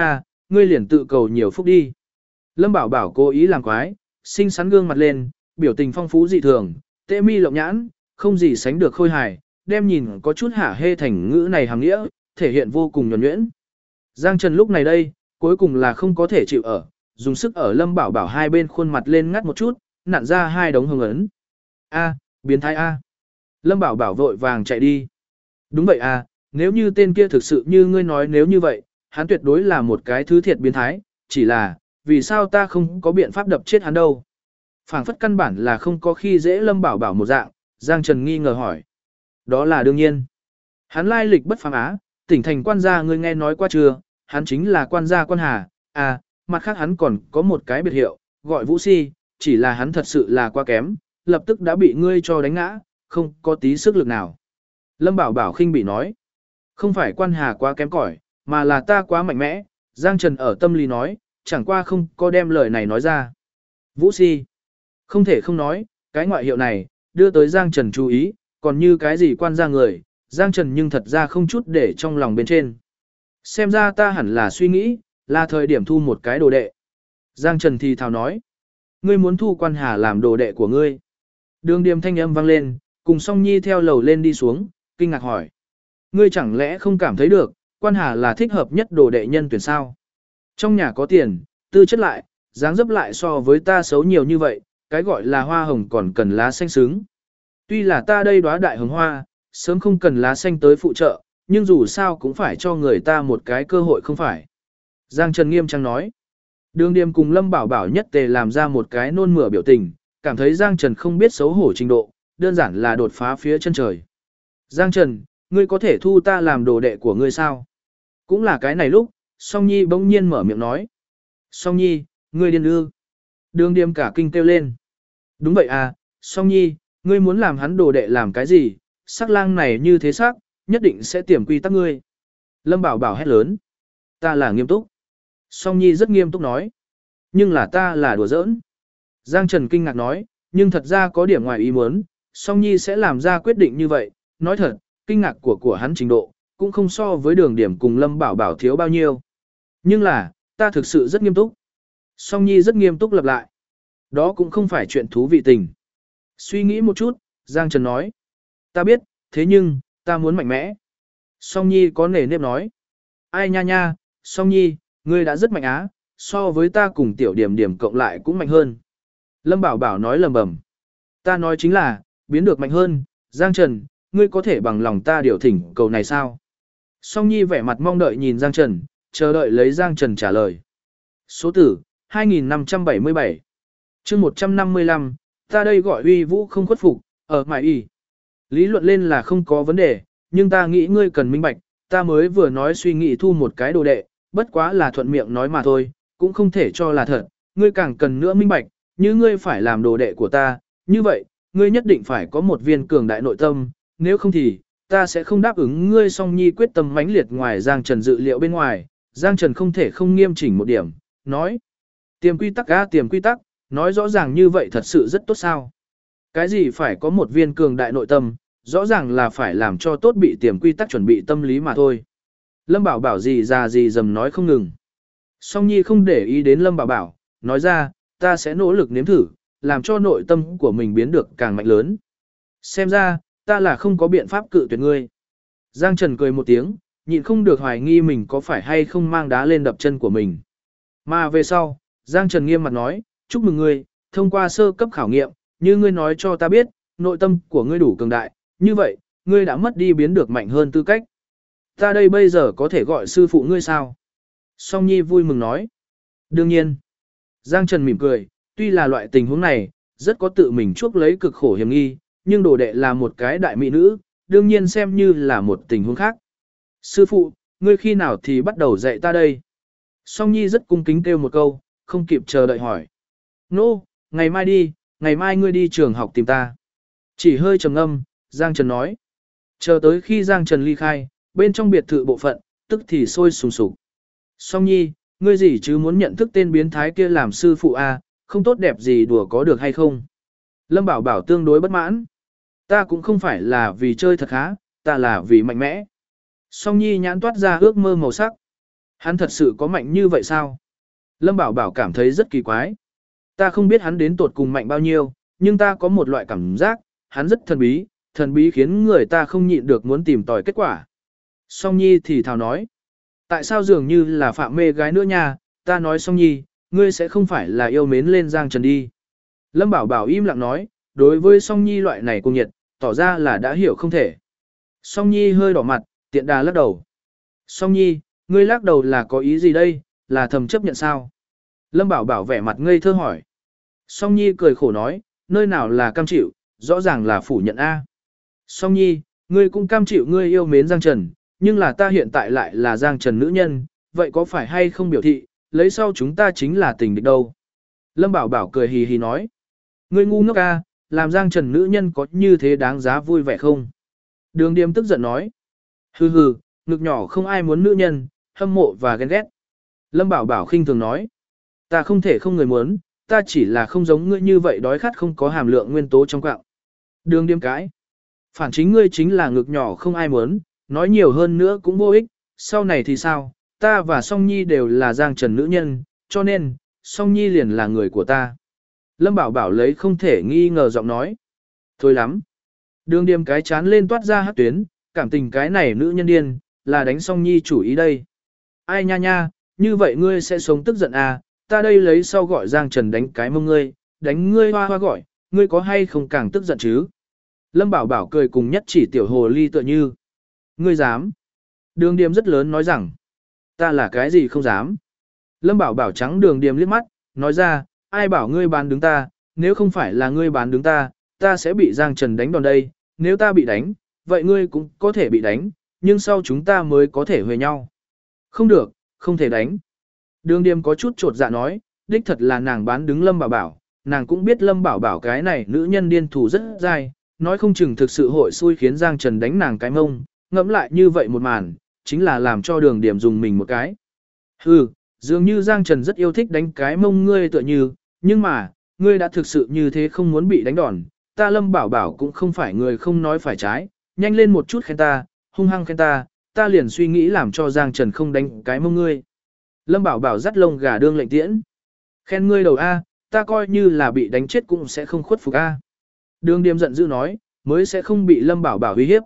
ngươi liền tự cầu nhiều phúc đi. Lâm Bảo Bảo cố ý làm quái, xinh xắn gương mặt lên, biểu tình phong phú dị thường, tệ mi lộng nhãn, không gì sánh được khôi hài, đem nhìn có chút hả hê thành ngữ này hàng nghĩa, thể hiện vô cùng nhuần nhuyễn. Giang Trần lúc này đây, cuối cùng là không có thể chịu ở, dùng sức ở Lâm Bảo Bảo hai bên khuôn mặt lên ngắt một chút, nặn ra hai đống hồng ấn. A, biến thái A. Lâm Bảo Bảo vội vàng chạy đi. Đúng vậy à, nếu như tên kia thực sự như ngươi nói nếu như vậy, hắn tuyệt đối là một cái thứ thiệt biến thái, chỉ là, vì sao ta không có biện pháp đập chết hắn đâu. Phảng phất căn bản là không có khi dễ Lâm Bảo Bảo một dạng, Giang Trần nghi ngờ hỏi. Đó là đương nhiên. Hắn lai lịch bất phàm á, tỉnh thành quan gia ngươi nghe nói qua chưa, hắn chính là quan gia quan hà, à, mặt khác hắn còn có một cái biệt hiệu, gọi Vũ Si, chỉ là hắn thật sự là quá kém, lập tức đã bị ngươi cho đánh ngã, không có tí sức lực nào. Lâm Bảo Bảo khinh bị nói, không phải quan hà quá kém cỏi, mà là ta quá mạnh mẽ, Giang Trần ở tâm lý nói, chẳng qua không có đem lời này nói ra. Vũ Si, không thể không nói, cái ngoại hiệu này, đưa tới Giang Trần chú ý, còn như cái gì quan gia người, Giang Trần nhưng thật ra không chút để trong lòng bên trên. Xem ra ta hẳn là suy nghĩ, là thời điểm thu một cái đồ đệ. Giang Trần thì thào nói, ngươi muốn thu quan hà làm đồ đệ của ngươi. Đường Điềm thanh âm vang lên, cùng Song Nhi theo lầu lên đi xuống, kinh ngạc hỏi. Ngươi chẳng lẽ không cảm thấy được, quan hà là thích hợp nhất đồ đệ nhân tuyển sao? Trong nhà có tiền, tư chất lại, dáng dấp lại so với ta xấu nhiều như vậy, cái gọi là hoa hồng còn cần lá xanh xứng. Tuy là ta đây đóa đại hồng hoa, sớm không cần lá xanh tới phụ trợ, nhưng dù sao cũng phải cho người ta một cái cơ hội không phải. Giang Trần nghiêm trang nói. Đường Điềm cùng Lâm Bảo Bảo nhất tề làm ra một cái nôn mửa biểu tình, cảm thấy Giang Trần không biết xấu hổ trình độ, đơn giản là đột phá phía chân trời. Giang Trần, ngươi có thể thu ta làm đồ đệ của ngươi sao? Cũng là cái này lúc, Song Nhi bỗng nhiên mở miệng nói. Song Nhi, ngươi điên ư? Đường Điềm cả kinh kêu lên. Đúng vậy à, Song Nhi, ngươi muốn làm hắn đồ đệ làm cái gì? Sắc lang này như thế sắc, nhất định sẽ tiềm quy tắc ngươi. Lâm Bảo Bảo hét lớn. Ta là nghiêm túc. Song Nhi rất nghiêm túc nói. Nhưng là ta là đùa giỡn. Giang Trần kinh ngạc nói, nhưng thật ra có điểm ngoài ý muốn, Song Nhi sẽ làm ra quyết định như vậy. Nói thật, kinh ngạc của hắn trình độ, cũng không so với Đường Điểm cùng Lâm Bảo Bảo thiếu bao nhiêu. Nhưng là, ta thực sự rất nghiêm túc. Song Nhi rất nghiêm túc lặp lại. Đó cũng không phải chuyện thú vị tình. Suy nghĩ một chút, Giang Trần nói. Ta biết, thế nhưng, ta muốn mạnh mẽ. Song Nhi có nể nếp nói. Ai nha nha, Song Nhi, ngươi đã rất mạnh á, so với ta cùng tiểu điểm điểm cộng lại cũng mạnh hơn. Lâm Bảo Bảo nói lầm bầm. Ta nói chính là, biến được mạnh hơn, Giang Trần, ngươi có thể bằng lòng ta điều thỉnh cầu này sao? Song Nhi vẻ mặt mong đợi nhìn Giang Trần, chờ đợi lấy Giang Trần trả lời. Số tử, 2577. chương 155, ta đây gọi uy vũ không khuất phục, ở mại y. Lý luận lên là không có vấn đề, nhưng ta nghĩ ngươi cần minh bạch, ta mới vừa nói suy nghĩ thu một cái đồ đệ, bất quá là thuận miệng nói mà thôi, cũng không thể cho là thật, ngươi càng cần nữa minh bạch, như ngươi phải làm đồ đệ của ta, như vậy, ngươi nhất định phải có một viên cường đại nội tâm, nếu không thì, ta sẽ không đáp ứng ngươi. Song Nhi quyết tâm mãnh liệt ngoài Giang Trần dự liệu bên ngoài, Giang Trần không thể không nghiêm chỉnh một điểm, nói. Tiềm quy tắc á, tiềm quy tắc, nói rõ ràng như vậy thật sự rất tốt sao. Cái gì phải có một viên cường đại nội tâm, rõ ràng là phải làm cho tốt bị tiềm quy tắc chuẩn bị tâm lý mà thôi. Lâm Bảo Bảo gì ra gì dầm nói không ngừng. Song Nhi không để ý đến Lâm Bảo Bảo, nói ra, ta sẽ nỗ lực nếm thử, làm cho nội tâm của mình biến được càng mạnh lớn. Xem ra, ta là không có biện pháp cự tuyệt ngươi. Giang Trần cười một tiếng, nhịn không được hoài nghi mình có phải hay không mang đá lên đập chân của mình. Mà về sau, Giang Trần nghiêm mặt nói, chúc mừng ngươi, thông qua sơ cấp khảo nghiệm, như ngươi nói cho ta biết, nội tâm của ngươi đủ cường đại, như vậy, ngươi đã mất đi biến được mạnh hơn tư cách. Ta đây bây giờ có thể gọi sư phụ ngươi sao? Song Nhi vui mừng nói. Đương nhiên. Giang Trần mỉm cười, tuy là loại tình huống này, rất có tự mình chuốc lấy cực khổ hiểm nghi, nhưng đồ đệ là một cái đại mỹ nữ, đương nhiên xem như là một tình huống khác. Sư phụ, ngươi khi nào thì bắt đầu dạy ta đây? Song Nhi rất cung kính kêu một câu, không kịp chờ đợi hỏi. Nô, ngày mai đi, ngày mai ngươi đi trường học tìm ta. Chỉ hơi trầm ngâm, Giang Trần nói. Chờ tới khi Giang Trần ly khai, bên trong biệt thự bộ phận, tức thì sôi sùng sục. Song Nhi, ngươi gì chứ muốn nhận thức tên biến thái kia làm sư phụ a, không tốt đẹp gì đùa có được hay không? Lâm Bảo Bảo tương đối bất mãn. Ta cũng không phải là vì chơi thật khá, ta là vì mạnh mẽ. Song Nhi nhãn toát ra ước mơ màu sắc. Hắn thật sự có mạnh như vậy sao? Lâm Bảo Bảo cảm thấy rất kỳ quái. Ta không biết hắn đến tột cùng mạnh bao nhiêu, nhưng ta có một loại cảm giác, hắn rất thần bí khiến người ta không nhịn được muốn tìm tòi kết quả. Song Nhi thì thào nói. Tại sao dường như là phạm mê gái nữa nha, ta nói Song Nhi, ngươi sẽ không phải là yêu mến lên Giang Trần đi. Lâm Bảo Bảo im lặng nói, đối với Song Nhi loại này cùng nhiệt, tỏ ra là đã hiểu không thể. Song Nhi hơi đỏ mặt, tiện đà lắc đầu. Song Nhi, ngươi lắc đầu là có ý gì đây, là thầm chấp nhận sao? Lâm Bảo Bảo vẻ mặt ngây thơ hỏi. Song Nhi cười khổ nói, nơi nào là cam chịu, rõ ràng là phủ nhận A. Song Nhi, ngươi cũng cam chịu ngươi yêu mến Giang Trần, nhưng là ta hiện tại lại là Giang Trần nữ nhân, vậy có phải hay không biểu thị, lấy sau chúng ta chính là tình địch đâu? Lâm Bảo Bảo cười hì hì nói. Ngươi ngu ngốc A, làm Giang Trần nữ nhân có như thế đáng giá vui vẻ không? Đường Điềm tức giận nói. Hừ hừ, ngực nhỏ không ai muốn nữ nhân, hâm mộ và ghen ghét. Lâm Bảo Bảo khinh thường nói. Ta không thể không người muốn, ta chỉ là không giống ngươi như vậy đói khát không có hàm lượng nguyên tố trong quạng. Đường Điềm cãi. Phản chính ngươi chính là ngực nhỏ không ai muốn, nói nhiều hơn nữa cũng vô ích, sau này thì sao, ta và Song Nhi đều là Giang Trần nữ nhân, cho nên, Song Nhi liền là người của ta. Lâm Bảo Bảo lấy không thể nghi ngờ giọng nói. Thôi lắm. Đường Điềm cái chán lên toát ra hát tuyến, cảm tình cái này nữ nhân điên, là đánh Song Nhi chủ ý đây. Ai nha nha, như vậy ngươi sẽ sống tức giận à, ta đây lấy sau gọi Giang Trần đánh cái mông ngươi, đánh ngươi hoa hoa gọi, ngươi có hay không càng tức giận chứ? Lâm Bảo Bảo cười cùng nhất chỉ tiểu hồ ly tựa như. Ngươi dám? Đường Điềm rất lớn nói rằng, ta là cái gì không dám? Lâm Bảo Bảo trắng Đường Điềm liếc mắt, nói ra, ai bảo ngươi bán đứng ta, nếu không phải là ngươi bán đứng ta, ta sẽ bị Giang Trần đánh đòn đây, nếu ta bị đánh, vậy ngươi cũng có thể bị đánh, nhưng sau chúng ta mới có thể huề nhau. Không được, không thể đánh. Đường Điềm có chút trột dạ nói, đích thật là nàng bán đứng Lâm Bảo Bảo, nàng cũng biết Lâm Bảo Bảo cái này nữ nhân điên thủ rất dai, nói không chừng thực sự hội xui khiến Giang Trần đánh nàng cái mông, ngẫm lại như vậy một màn, chính là làm cho Đường Điềm dùng mình một cái. Hừ, dường như Giang Trần rất yêu thích đánh cái mông ngươi tựa như, nhưng mà, ngươi đã thực sự như thế không muốn bị đánh đòn, ta Lâm Bảo Bảo cũng không phải người không nói phải trái, nhanh lên một chút khen ta, hung hăng khen ta liền suy nghĩ làm cho Giang Trần không đánh cái mông ngươi. Lâm Bảo Bảo dắt lông gà đương lệnh tiễn. Khen ngươi đầu A, ta coi như là bị đánh chết cũng sẽ không khuất phục A. Đường Điềm giận dữ nói, mới sẽ không bị Lâm Bảo Bảo uy hiếp.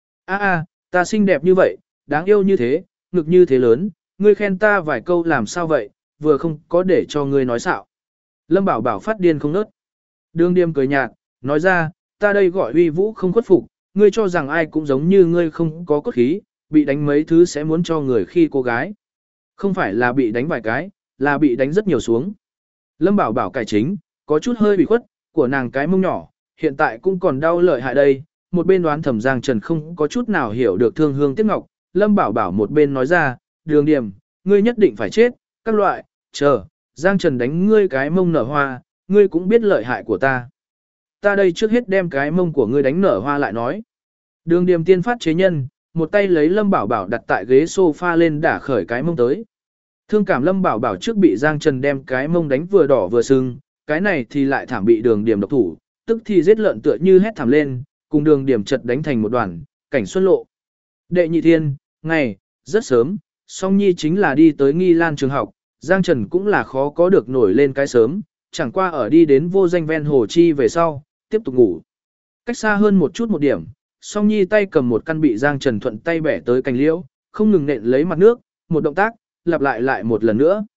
Ta xinh đẹp như vậy, đáng yêu như thế, ngực như thế lớn, ngươi khen ta vài câu làm sao vậy, vừa không có để cho ngươi nói xạo. Lâm Bảo Bảo phát điên không nớt. Đường Điềm cười nhạt, nói ra, ta đây gọi uy vũ không khuất phục, ngươi cho rằng ai cũng giống như ngươi không có cốt khí, bị đánh mấy thứ sẽ muốn cho người khi cô gái. Không phải là bị đánh vài cái, là bị đánh rất nhiều xuống. Lâm Bảo Bảo cải chính, có chút hơi bị khuất, của nàng cái mông nhỏ, hiện tại cũng còn đau lợi hại đây. Một bên đoán thẩm Giang Trần không có chút nào hiểu được thương hương tiếc ngọc. Lâm Bảo Bảo một bên nói ra, Đường Điềm, ngươi nhất định phải chết, các loại, chờ, Giang Trần đánh ngươi cái mông nở hoa, ngươi cũng biết lợi hại của ta. Ta đây trước hết đem cái mông của ngươi đánh nở hoa lại nói. Đường Điềm tiên phát chế nhân, một tay lấy Lâm Bảo Bảo đặt tại ghế sofa lên đả khởi cái mông tới. Thương cảm Lâm Bảo Bảo trước bị Giang Trần đem cái mông đánh vừa đỏ vừa sưng, cái này thì lại thảm bị Đường Điềm độc thủ, tức thì giết lợn tựa như hét thảm lên, cùng Đường Điềm chật đánh thành một đoàn, cảnh xuân lộ. Đệ nhị thiên, ngày, rất sớm, Song Nhi chính là đi tới Nghi Lan trường học, Giang Trần cũng là khó có được nổi lên cái sớm, chẳng qua ở đi đến vô danh ven hồ chi về sau, tiếp tục ngủ. Cách xa hơn một chút một điểm, Song Nhi tay cầm một căn bị Giang Trần thuận tay bẻ tới cành liễu, không ngừng nện lấy mặt nước, một động tác, lặp lại lại một lần nữa.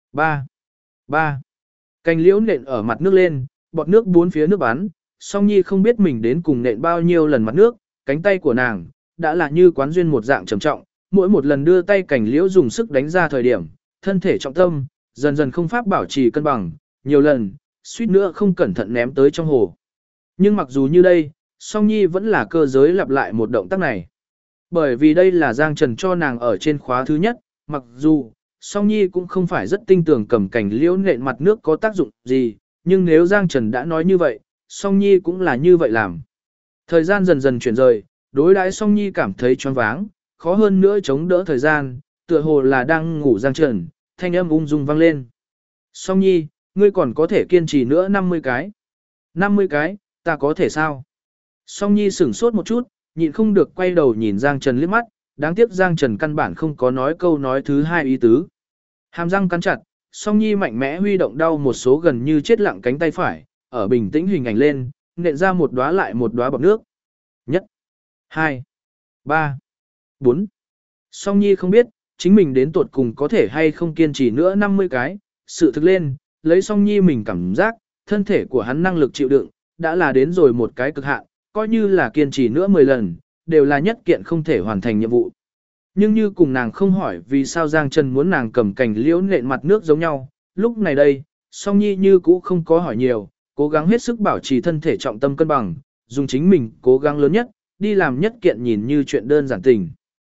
3. Cành liễu nện ở mặt nước lên, bọt nước bốn phía nước bắn, Song Nhi không biết mình đến cùng nện bao nhiêu lần mặt nước, cánh tay của nàng đã là như quán duyên một dạng trầm trọng, mỗi một lần đưa tay cành liễu dùng sức đánh ra thời điểm, thân thể trọng tâm dần dần không pháp bảo trì cân bằng, nhiều lần, suýt nữa không cẩn thận ném tới trong hồ. Nhưng mặc dù như đây, Song Nhi vẫn là cơ giới lặp lại một động tác này. Bởi vì đây là Giang Trần cho nàng ở trên khóa thứ nhất, mặc dù Song Nhi cũng không phải rất tin tưởng cầm cành liễu nện mặt nước có tác dụng gì, nhưng nếu Giang Trần đã nói như vậy, Song Nhi cũng là như vậy làm. Thời gian dần dần chuyển rời, đối đãi Song Nhi cảm thấy choáng váng, khó hơn nữa chống đỡ thời gian, tựa hồ là đang ngủ Giang Trần, thanh âm ung dung vang lên. Song Nhi, ngươi còn có thể kiên trì nữa 50 cái. 50 cái, ta có thể sao? Song Nhi sửng sốt một chút, nhịn không được quay đầu nhìn Giang Trần liếc mắt, Đáng tiếc Giang Trần căn bản không có nói câu nói thứ hai ý tứ. Hàm răng cắn chặt, Song Nhi mạnh mẽ huy động đau một số gần như chết lặng cánh tay phải, ở bình tĩnh hình ảnh lên, nện ra một đóa lại một đóa bọt nước. Nhất, 2, 3, 4. Song Nhi không biết, chính mình đến tuột cùng có thể hay không kiên trì nữa 50 cái, sự thực lên, lấy Song Nhi mình cảm giác, thân thể của hắn năng lực chịu đựng, đã là đến rồi một cái cực hạn, coi như là kiên trì nữa 10 lần, đều là nhất kiện không thể hoàn thành nhiệm vụ. Nhưng như cùng nàng không hỏi vì sao Giang Trần muốn nàng cầm cành liễu nện mặt nước giống nhau, lúc này đây, Song Nhi như cũ không có hỏi nhiều, cố gắng hết sức bảo trì thân thể trọng tâm cân bằng, dùng chính mình cố gắng lớn nhất, đi làm nhất kiện nhìn như chuyện đơn giản tình.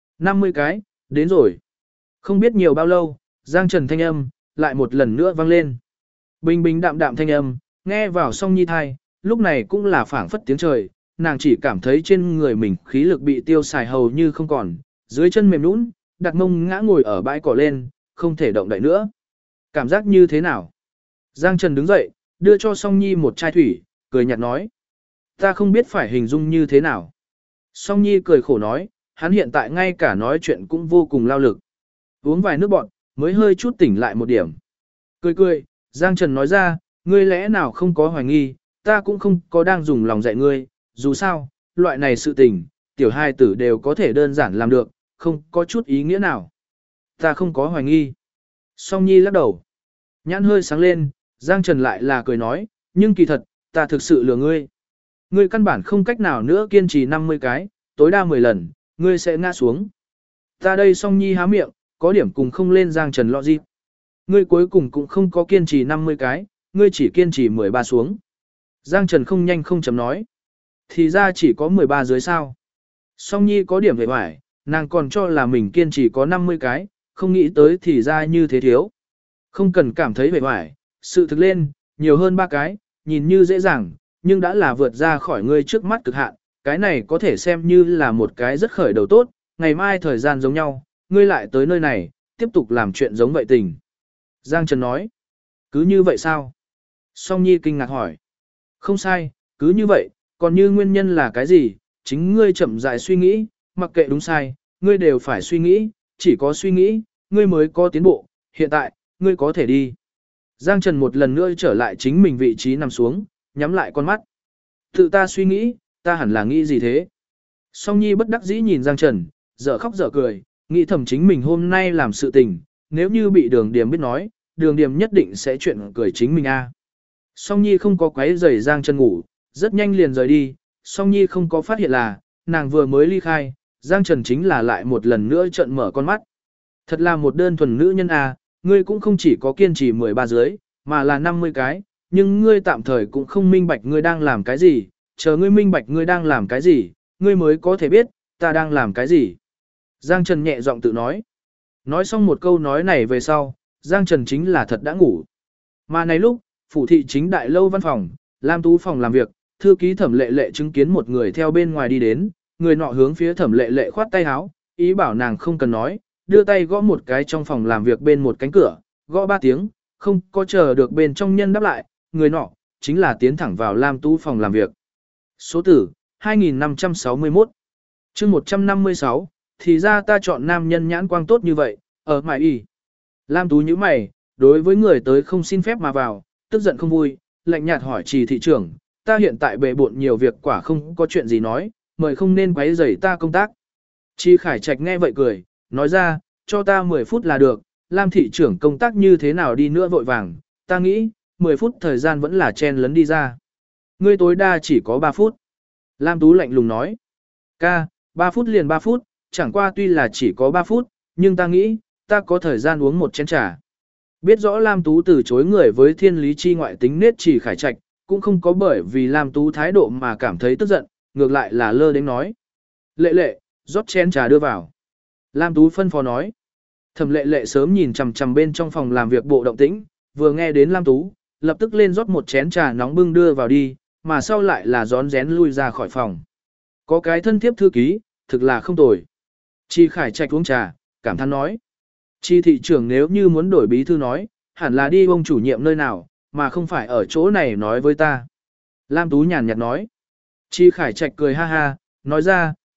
50 cái, đến rồi. Không biết nhiều bao lâu, Giang Trần thanh âm, lại một lần nữa vang lên. Bình bình đạm đạm thanh âm, nghe vào Song Nhi thai, lúc này cũng là phảng phất tiếng trời, nàng chỉ cảm thấy trên người mình khí lực bị tiêu xài hầu như không còn, dưới chân mềm nhũn, đặt mông ngã ngồi ở bãi cỏ lên, không thể động đậy nữa. Cảm giác như thế nào? Giang Trần đứng dậy, đưa cho Song Nhi một chai thủy, cười nhạt nói. Ta không biết phải hình dung như thế nào. Song Nhi cười khổ nói, hắn hiện tại ngay cả nói chuyện cũng vô cùng lao lực. Uống vài nước bọt, mới hơi chút tỉnh lại một điểm. Cười cười, Giang Trần nói ra, ngươi lẽ nào không có hoài nghi, ta cũng không có đang dùng lòng dạy ngươi, dù sao, loại này sự tình, tiểu hai tử đều có thể đơn giản làm được, không có chút ý nghĩa nào. Ta không có hoài nghi. Song Nhi lắc đầu. Nhãn hơi sáng lên, Giang Trần lại là cười nói, nhưng kỳ thật, ta thực sự lừa ngươi. Ngươi căn bản không cách nào nữa kiên trì 50 cái, tối đa 10 lần, ngươi sẽ ngã xuống. Ta đây Song Nhi há miệng, có điểm cùng không lên Giang Trần lo gì. Ngươi cuối cùng cũng không có kiên trì 50 cái, ngươi chỉ kiên trì 13 xuống. Giang Trần không nhanh không chậm nói. Thì ra chỉ có 13 dưới sao. Song Nhi có điểm về hoài, nàng còn cho là mình kiên trì có 50 cái, không nghĩ tới thì ra như thế thiếu. Không cần cảm thấy về hoài, sự thực lên, nhiều hơn 3 cái, nhìn như dễ dàng, nhưng đã là vượt ra khỏi ngươi trước mắt cực hạn, cái này có thể xem như là một cái rất khởi đầu tốt, ngày mai thời gian giống nhau, ngươi lại tới nơi này, tiếp tục làm chuyện giống vậy tình. Giang Trần nói, cứ như vậy sao? Song Nhi kinh ngạc hỏi, không sai, cứ như vậy, còn như nguyên nhân là cái gì, chính ngươi chậm rãi suy nghĩ, mặc kệ đúng sai, ngươi đều phải suy nghĩ, chỉ có suy nghĩ, ngươi mới có tiến bộ, hiện tại, ngươi có thể đi. Giang Trần một lần nữa trở lại chính mình vị trí nằm xuống, nhắm lại con mắt. Tự ta suy nghĩ, ta hẳn là nghĩ gì thế? Song Nhi bất đắc dĩ nhìn Giang Trần, dở khóc dở cười, nghĩ thầm chính mình hôm nay làm sự tình, nếu như bị Đường Điềm biết nói, Đường Điềm nhất định sẽ chuyện cười chính mình a. Song Nhi không có quấy rầy Giang Trần ngủ, rất nhanh liền rời đi, Song Nhi không có phát hiện là, nàng vừa mới ly khai, Giang Trần chính là lại một lần nữa trợn mở con mắt. Thật là một đơn thuần nữ nhân a, ngươi cũng không chỉ có kiên trì 13 dưới, mà là 50 cái, nhưng ngươi tạm thời cũng không minh bạch ngươi đang làm cái gì, chờ ngươi minh bạch ngươi đang làm cái gì, ngươi mới có thể biết, ta đang làm cái gì. Giang Trần nhẹ giọng tự nói. Nói xong một câu nói này về sau, Giang Trần chính là thật đã ngủ. Mà này lúc, phủ thị chính đại lâu văn phòng, Lam Tú phòng làm việc, thư ký Thẩm Lệ Lệ chứng kiến một người theo bên ngoài đi đến, người nọ hướng phía Thẩm Lệ Lệ khoát tay áo, ý bảo nàng không cần nói, đưa tay gõ một cái trong phòng làm việc bên một cánh cửa, gõ 3 tiếng, không có chờ được bên trong nhân đáp lại, người nọ chính là tiến thẳng vào Lam Tú phòng làm việc. Số tử 2561. Chương 156, thì ra ta chọn nam nhân nhãn quang tốt như vậy, ở mại y. Lam Tú nhíu mày, đối với người tới không xin phép mà vào, tức giận không vui, lạnh nhạt hỏi Trì thị trưởng, ta hiện tại bề bộn nhiều việc quả không có chuyện gì nói, mời không nên quấy rầy ta công tác. Trì Khải Trạch nghe vậy cười, nói ra, cho ta 10 phút là được, Lam thị trưởng công tác như thế nào đi nữa vội vàng, ta nghĩ, 10 phút thời gian vẫn là chen lấn đi ra. Ngươi tối đa chỉ có 3 phút. Lam Tú lạnh lùng nói, ca, 3 phút liền 3 phút, chẳng qua tuy là chỉ có 3 phút, nhưng ta nghĩ, ta có thời gian uống một chén trà. Biết rõ Lam Tú từ chối người với thiên lý chi ngoại tính nết Trì Khải Trạch, cũng không có bởi vì Lam Tú thái độ mà cảm thấy tức giận, ngược lại là lơ đến nói. Lệ Lệ, rót chén trà đưa vào. Lam Tú phân phó nói. Thẩm Lệ Lệ sớm nhìn chằm chằm bên trong phòng làm việc bộ động tĩnh, vừa nghe đến Lam Tú, lập tức lên rót một chén trà nóng bưng đưa vào đi, mà sau lại là rón rén lui ra khỏi phòng. Có cái thân thiếp thư ký, thực là không tồi. Trì Khải Trạch uống trà, cảm thán nói. Trì thị trưởng nếu như muốn đổi bí thư nói, hẳn là đi ông chủ nhiệm nơi nào, mà không phải ở chỗ này nói với ta. Lam Tú nhàn nhạt nói. Trì Khải Trạch cười ha ha, nói ra,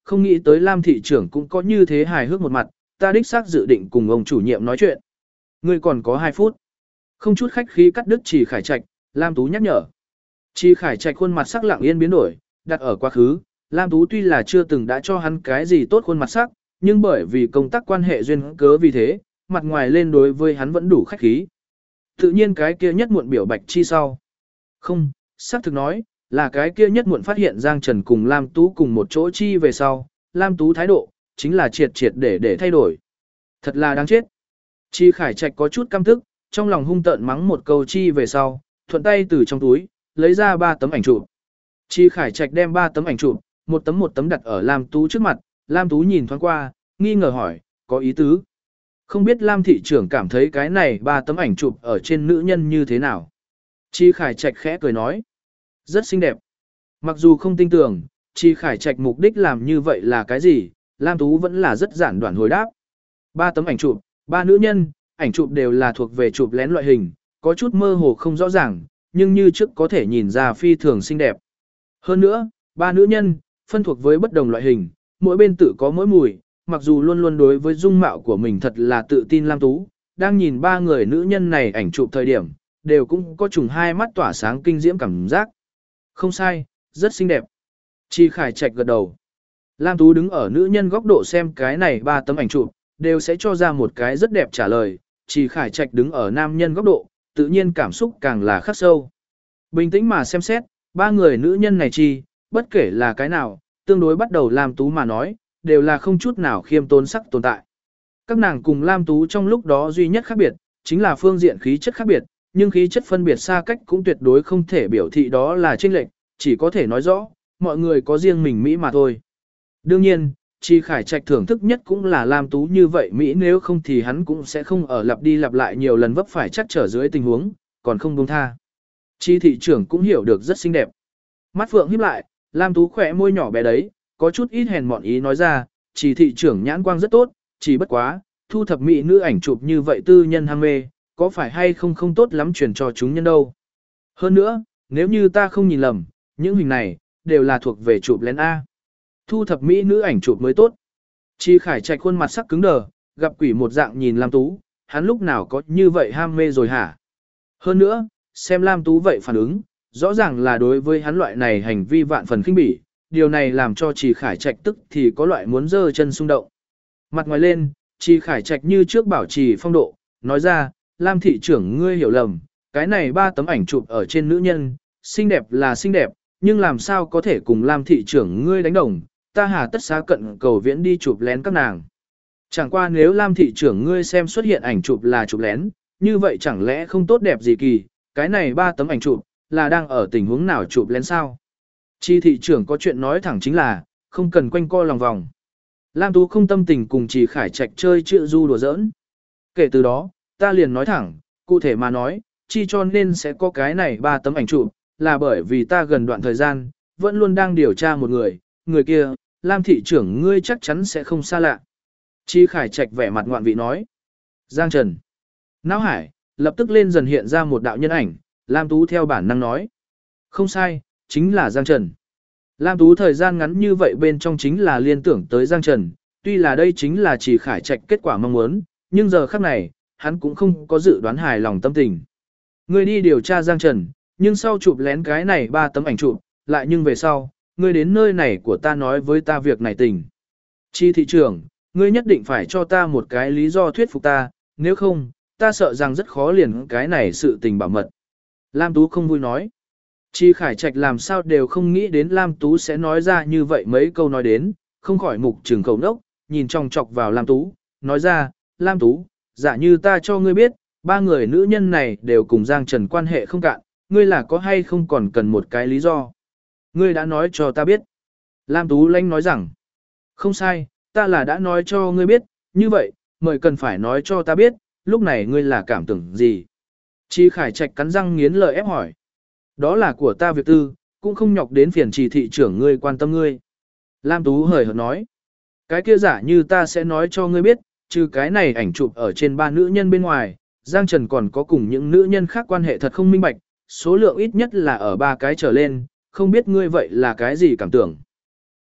không nghĩ tới Lam thị trưởng cũng có như thế hài hước một mặt, ta đích xác dự định cùng ông chủ nhiệm nói chuyện. Ngươi còn có 2 phút. Không chút khách khí cắt đứt Trì Khải Trạch, Lam Tú nhắc nhở. Trì Khải Trạch khuôn mặt sắc lặng yên biến đổi, đặt ở quá khứ, Lam Tú tuy là chưa từng đã cho hắn cái gì tốt khuôn mặt sắc, nhưng bởi vì công tác quan hệ duyên cớ vì thế, mặt ngoài lên đối với hắn vẫn đủ khách khí. Tự nhiên cái kia nhất muộn biểu bạch chi sau. Không, xác thực nói, là cái kia nhất muộn phát hiện Giang Trần cùng Lam Tú cùng một chỗ chi về sau, Lam Tú thái độ, chính là triệt triệt để thay đổi. Thật là đáng chết. Chi Khải Trạch có chút căm tức, trong lòng hung tợn mắng một câu chi về sau, thuận tay từ trong túi, lấy ra 3 tấm ảnh chụp. Chi Khải Trạch đem 3 tấm ảnh chụp, một tấm đặt ở Lam Tú trước mặt, Lam Tú nhìn thoáng qua, nghi ngờ hỏi, có ý tứ. Không biết Lam thị trưởng cảm thấy cái này 3 tấm ảnh chụp ở trên nữ nhân như thế nào. Chi Khải Trạch khẽ cười nói, rất xinh đẹp. Mặc dù không tin tưởng, Chi Khải Trạch mục đích làm như vậy là cái gì, Lam Tú vẫn là rất giản đoạn hồi đáp. 3 tấm ảnh chụp, 3 nữ nhân, ảnh chụp đều là thuộc về chụp lén loại hình, có chút mơ hồ không rõ ràng, nhưng như trước có thể nhìn ra phi thường xinh đẹp. Hơn nữa, 3 nữ nhân, phân thuộc với bất đồng loại hình, mỗi bên tự có mỗi mùi, mặc dù luôn luôn đối với dung mạo của mình thật là tự tin Lam Tú, đang nhìn 3 người nữ nhân này ảnh chụp thời điểm, đều cũng có trùng hai mắt tỏa sáng kinh diễm cảm giác. Không sai, rất xinh đẹp. Chi Khải Trạch gật đầu. Lam Tú đứng ở nữ nhân góc độ xem cái này 3 tấm ảnh chụp, đều sẽ cho ra một cái rất đẹp trả lời. Chi Khải Trạch đứng ở nam nhân góc độ, tự nhiên cảm xúc càng là khắc sâu. Bình tĩnh mà xem xét, 3 người nữ nhân này chi, bất kể là cái nào, tương đối bắt đầu Lam Tú mà nói, đều là không chút nào khiêm tốn sắc tồn tại. Các nàng cùng Lam Tú trong lúc đó duy nhất khác biệt, chính là phương diện khí chất khác biệt, nhưng khí chất phân biệt xa cách cũng tuyệt đối không thể biểu thị đó là chênh lệch, chỉ có thể nói rõ, mọi người có riêng mình Mỹ mà thôi. Đương nhiên, Chi Khải Trạch thưởng thức nhất cũng là Lam Tú như vậy Mỹ, nếu không thì hắn cũng sẽ không ở lặp đi lặp lại nhiều lần vấp phải chắc trở dưới tình huống, còn không buông tha. Chi thị trưởng cũng hiểu được rất xinh đẹp. Mắt phượng híp lại, Lam Tú khỏe môi nhỏ bé đấy, có chút ít hèn mọn ý nói ra, Chi thị trưởng nhãn quang rất tốt, chỉ bất quá, thu thập mỹ nữ ảnh chụp như vậy tư nhân ham mê, có phải hay không không tốt lắm truyền cho chúng nhân đâu. Hơn nữa, nếu như ta không nhìn lầm, những hình này, đều là thuộc về chụp lén A. Thu thập mỹ nữ ảnh chụp mới tốt. Chi Khải Trạch khuôn mặt sắc cứng đờ, gặp quỷ một dạng nhìn Lam Tú, hắn lúc nào có như vậy ham mê rồi hả? Hơn nữa, xem Lam Tú vậy phản ứng, rõ ràng là đối với hắn loại này hành vi vạn phần khinh bỉ, điều này làm cho Chi Khải Trạch tức thì có loại muốn giơ chân xung động. Mặt ngoài lên, Chi Khải Trạch như trước bảo trì phong độ, nói ra, Lam thị trưởng ngươi hiểu lầm, cái này 3 tấm ảnh chụp ở trên nữ nhân, xinh đẹp là xinh đẹp, nhưng làm sao có thể cùng Lam thị trưởng ngươi đánh đồng, ta hà tất xá cận cầu viễn đi chụp lén các nàng. Chẳng qua nếu Lam thị trưởng ngươi xem xuất hiện ảnh chụp là chụp lén, như vậy chẳng lẽ không tốt đẹp gì kỳ, cái này 3 tấm ảnh chụp, là đang ở tình huống nào chụp lén sao? Chi thị trưởng có chuyện nói thẳng chính là, không cần quanh co lòng vòng. Lam Tú không tâm tình cùng Chi Khải Trạch chơi chữ du đùa giỡn. Kể từ đó, ta liền nói thẳng, cụ thể mà nói, chi cho nên sẽ có cái này 3 tấm ảnh chụp, là bởi vì ta gần đoạn thời gian, vẫn luôn đang điều tra một người kia, Lam thị trưởng ngươi chắc chắn sẽ không xa lạ. Chi Khải Trạch vẻ mặt ngoạn vị nói. Giang Trần. Não hải, lập tức lên dần hiện ra một đạo nhân ảnh, Lam Tú theo bản năng nói. Không sai, chính là Giang Trần. Lam Tú thời gian ngắn như vậy bên trong chính là liên tưởng tới Giang Trần, tuy là đây chính là Chi Khải Trạch kết quả mong muốn, nhưng giờ khắc này, hắn cũng không có dự đoán hài lòng tâm tình. Ngươi đi điều tra Giang Trần, nhưng sau chụp lén cái này 3 tấm ảnh chụp, lại nhưng về sau, ngươi đến nơi này của ta nói với ta việc này tình. Chi thị trưởng, ngươi nhất định phải cho ta một cái lý do thuyết phục ta, nếu không, ta sợ rằng rất khó liền cái này sự tình bảo mật. Lam Tú không vui nói. Chi Khải Trạch làm sao đều không nghĩ đến Lam Tú sẽ nói ra như vậy mấy câu nói đến, không khỏi mục trừng khẩu nốc, nhìn trong chọc vào Lam Tú, nói ra, Lam Tú, giả như ta cho ngươi biết, 3 người nữ nhân này đều cùng Giang Trần quan hệ không cạn, ngươi là có hay không còn cần một cái lý do. Ngươi đã nói cho ta biết. Lam Tú Lanh nói rằng, không sai, ta là đã nói cho ngươi biết, như vậy, mời cần phải nói cho ta biết, lúc này ngươi là cảm tưởng gì. Chi Khải Trạch cắn răng nghiến lợi ép hỏi. Đó là của ta việc tư, cũng không nhọc đến phiền Chi thị trưởng ngươi quan tâm ngươi. Lam Tú hời hợt nói, cái kia giả như ta sẽ nói cho ngươi biết, trừ cái này ảnh chụp ở trên 3 nữ nhân bên ngoài, Giang Trần còn có cùng những nữ nhân khác quan hệ thật không minh bạch, số lượng ít nhất là ở 3 cái trở lên, không biết ngươi vậy là cái gì cảm tưởng.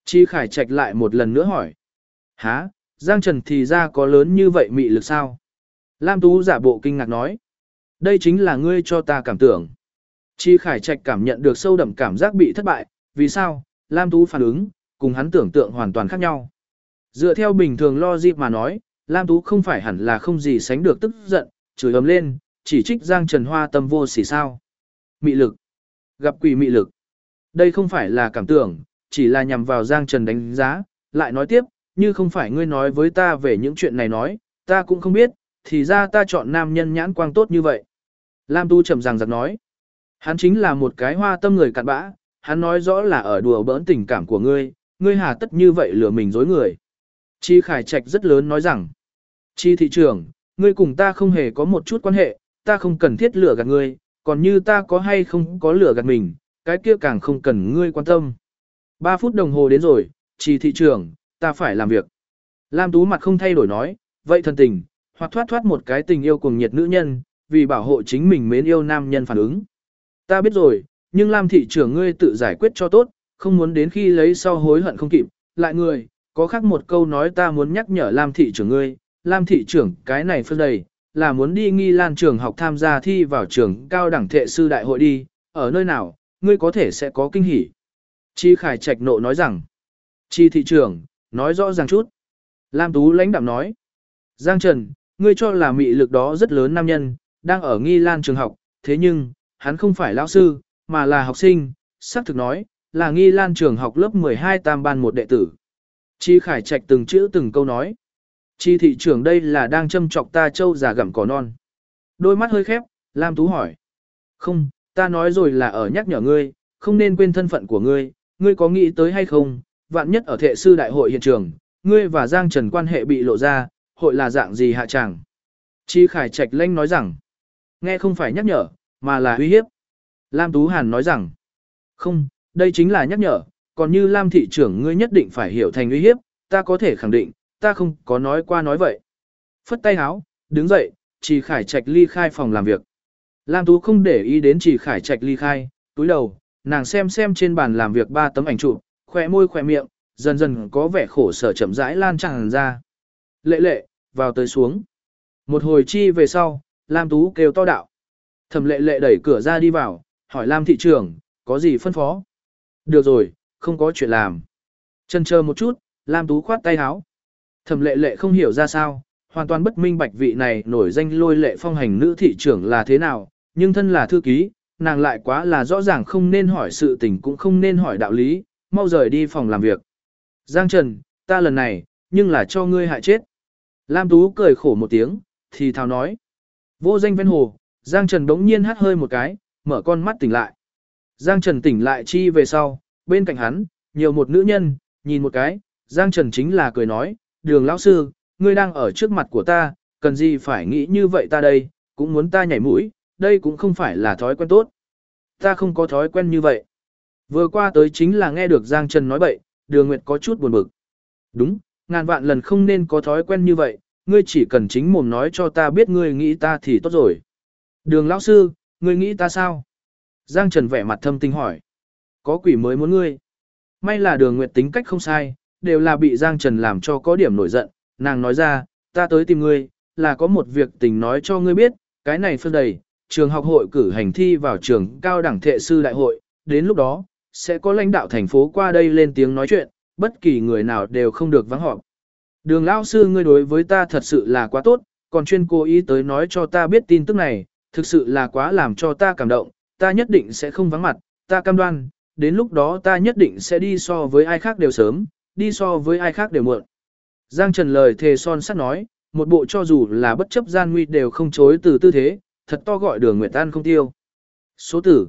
Chi Khải Trạch lại một lần nữa hỏi. Hả, Giang Trần thì ra có lớn như vậy mị lực sao? Lam Tú giả bộ kinh ngạc nói. Đây chính là ngươi cho ta cảm tưởng. Chi Khải Trạch cảm nhận được sâu đậm cảm giác bị thất bại, vì sao? Lam Tú phản ứng, cùng hắn tưởng tượng hoàn toàn khác nhau. Dựa theo bình thường logic mà nói, Lam Tú không phải hẳn là không gì sánh được tức giận, chửi ầm lên, chỉ trích Giang Trần Hoa tâm vô sỉ sao. Mị lực. Gặp quỷ mị lực. Đây không phải là cảm tưởng, chỉ là nhằm vào Giang Trần đánh giá, lại nói tiếp, như không phải ngươi nói với ta về những chuyện này nói, ta cũng không biết, thì ra ta chọn nam nhân nhãn quang tốt như vậy. Lam Tu trầm rằng giặc nói, hắn chính là một cái hoa tâm người cặn bã, hắn nói rõ là ở đùa bỡn tình cảm của ngươi hà tất như vậy lừa mình dối người. Chi Khải Trạch rất lớn nói rằng, Chi thị trưởng, ngươi cùng ta không hề có một chút quan hệ, ta không cần thiết lừa gạt ngươi, còn như ta có hay không có lừa gạt mình, cái kia càng không cần ngươi quan tâm. 3 phút đồng hồ đến rồi, Chi thị trưởng, ta phải làm việc. Lam Tú mặt không thay đổi nói, vậy thần tình, hoặc thoát thoát một cái tình yêu cuồng nhiệt nữ nhân, vì bảo hộ chính mình mến yêu nam nhân phản ứng. Ta biết rồi, nhưng Lam thị trưởng ngươi tự giải quyết cho tốt, không muốn đến khi lấy sau hối hận không kịp, lại người, có khác một câu nói ta muốn nhắc nhở Lam thị trưởng ngươi, Lam thị trưởng cái này phân đầy, là muốn đi Nghi Lan trường học tham gia thi vào trường cao đẳng thệ sư đại hội đi, ở nơi nào, ngươi có thể sẽ có kinh hỉ. Chi Khải Trạch nộ nói rằng, Chi thị trưởng, nói rõ ràng chút. Lam Tú lãnh đạm nói, Giang Trần, ngươi cho là mị lực đó rất lớn nam nhân, đang ở Nghi Lan trường học, thế nhưng, hắn không phải lão sư, mà là học sinh, xác thực nói, là Nghi Lan trường học lớp 12 tam ban một đệ tử. Chi Khải Trạch từng chữ từng câu nói. Chi thị trưởng đây là đang châm chọc ta trâu già gặm cỏ non. Đôi mắt hơi khép, Lam Tú hỏi. Không, ta nói rồi là ở nhắc nhở ngươi, không nên quên thân phận của ngươi có nghĩ tới hay không, vạn nhất ở thệ sư đại hội hiện trường, ngươi và Giang Trần quan hệ bị lộ ra, hội là dạng gì hạ tràng. Chi Khải Trạch lanh nói rằng, nghe không phải nhắc nhở, mà là uy hiếp. Lam Tú Hàn nói rằng, không, đây chính là nhắc nhở, còn như Lam thị trưởng ngươi nhất định phải hiểu thành uy hiếp, ta có thể khẳng định, ta không có nói qua nói vậy. Phất tay háo, đứng dậy, Chỉ Khải Trạch ly khai phòng làm việc. Lam Tú không để ý đến Chỉ Khải Trạch ly khai, túi đầu, nàng xem trên bàn làm việc 3 tấm ảnh chụp, khỏe môi khỏe miệng, dần dần có vẻ khổ sở chậm rãi lan tràn ra. Lệ lệ, vào tới xuống. Một hồi chi về sau, Lam Tú kêu to đạo. Thẩm lệ lệ đẩy cửa ra đi vào, hỏi Lam thị trưởng, có gì phân phó? Được rồi, không có chuyện làm. Chần chờ một chút, Lam Tú khoát tay áo. Thẩm lệ lệ không hiểu ra sao, hoàn toàn bất minh bạch vị này nổi danh lôi lệ phong hành nữ thị trưởng là thế nào, nhưng thân là thư ký, nàng lại quá là rõ ràng không nên hỏi sự tình cũng không nên hỏi đạo lý, mau rời đi phòng làm việc. Giang Trần, ta lần này, nhưng là cho ngươi hại chết. Lam Tú cười khổ một tiếng, thì thào nói. Vô danh ven hồ, Giang Trần bỗng nhiên hắt hơi một cái, mở con mắt tỉnh lại. Giang Trần tỉnh lại chi về sau, bên cạnh hắn, nhiều một nữ nhân, nhìn một cái, Giang Trần chính là cười nói, Đường lão sư, ngươi đang ở trước mặt của ta, cần gì phải nghĩ như vậy ta đây, cũng muốn ta nhảy mũi, đây cũng không phải là thói quen tốt. Ta không có thói quen như vậy. Vừa qua tới chính là nghe được Giang Trần nói bậy, Đường Nguyệt có chút buồn bực. Đúng, ngàn vạn lần không nên có thói quen như vậy, ngươi chỉ cần chính mồm nói cho ta biết ngươi nghĩ ta thì tốt rồi. Đường lão sư, ngươi nghĩ ta sao? Giang Trần vẻ mặt thâm tình hỏi. Có quỷ mới muốn ngươi. May là Đường Nguyệt tính cách không sai, đều là bị Giang Trần làm cho có điểm nổi giận. Nàng nói ra, ta tới tìm ngươi, là có một việc tình nói cho ngươi biết, cái này phân đầy, trường học hội cử hành thi vào trường cao đẳng thệ sư đại hội, đến lúc đó, sẽ có lãnh đạo thành phố qua đây lên tiếng nói chuyện, bất kỳ người nào đều không được vắng họp. Đường lão sư ngươi đối với ta thật sự là quá tốt, còn chuyên cố ý tới nói cho ta biết tin tức này, thực sự là quá làm cho ta cảm động, ta nhất định sẽ không vắng mặt, ta cam đoan, đến lúc đó ta nhất định sẽ đi so với ai khác đều sớm, đi so với ai khác đều muộn. Giang Trần lời thề son sắt nói, một bộ cho dù là bất chấp gian nguy đều không chối từ tư thế, thật to gọi Đường Nguyệt An không tiêu. Số tử,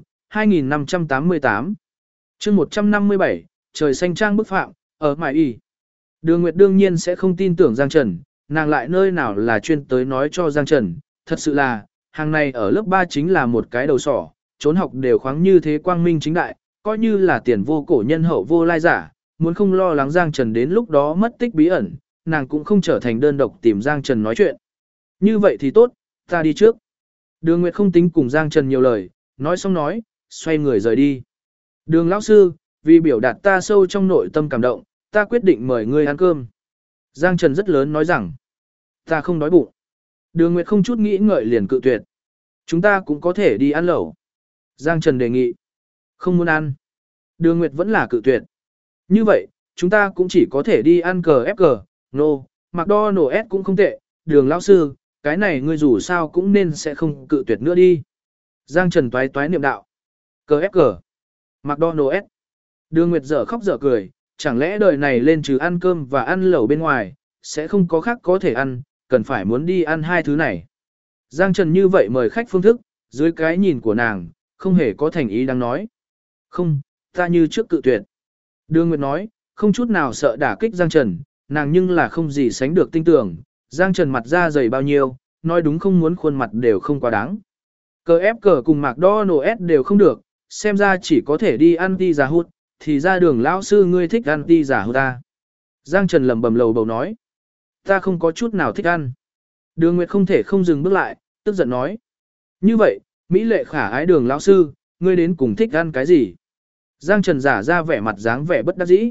2588 chương 157, trời xanh trang bức phạm, ở Mại Y. Đường Nguyệt đương nhiên sẽ không tin tưởng Giang Trần, nàng lại nơi nào là chuyên tới nói cho Giang Trần, thật sự là, hàng này ở lớp 3 chính là một cái đầu sỏ, trốn học đều khoáng như thế quang minh chính đại, coi như là tiền vô cổ nhân hậu vô lai giả, muốn không lo lắng Giang Trần đến lúc đó mất tích bí ẩn, nàng cũng không trở thành đơn độc tìm Giang Trần nói chuyện. Như vậy thì tốt, ta đi trước. Đường Nguyệt không tính cùng Giang Trần nhiều lời, nói xong nói, xoay người rời đi. Đường lão sư, vì biểu đạt ta sâu trong nội tâm cảm động, ta quyết định mời ngươi ăn cơm. Giang Trần rất lớn nói rằng, ta không đói bụng. Đường Nguyệt không chút nghĩ ngợi liền cự tuyệt. Chúng ta cũng có thể đi ăn lẩu. Giang Trần đề nghị. Không muốn ăn. Đường Nguyệt vẫn là cự tuyệt. Như vậy, chúng ta cũng chỉ có thể đi ăn KFC, McDonald's cũng không tệ. Đường lão sư, cái này ngươi dù sao cũng nên sẽ không cự tuyệt nữa đi. Giang Trần toái toái niệm đạo. KFC, McDonald's. Đường Nguyệt dở khóc dở cười, chẳng lẽ đời này lên trừ ăn cơm và ăn lẩu bên ngoài, sẽ không có khác có thể ăn, cần phải muốn đi ăn hai thứ này. Giang Trần như vậy mời khách phương thức, dưới cái nhìn của nàng, không hề có thành ý đang nói. Không, ta như trước cự tuyệt. Đường Nguyệt nói, không chút nào sợ đả kích Giang Trần, nàng nhưng là không gì sánh được tin tưởng. Giang Trần mặt da dày bao nhiêu, nói đúng không muốn khuôn mặt đều không quá đáng. KFC cùng McDonald's đều không được, xem ra chỉ có thể đi ăn pizza hut, thì ra đường lão sư ngươi thích ăn pizza hut ta. Giang Trần lẩm bẩm lầu bầu nói, ta không có chút nào thích ăn. Đường Nguyệt không thể không dừng bước lại, tức giận nói. Như vậy, Mỹ lệ khả ái đường lão sư, ngươi đến cùng thích ăn cái gì? Giang Trần giả ra vẻ mặt dáng vẻ bất đắc dĩ.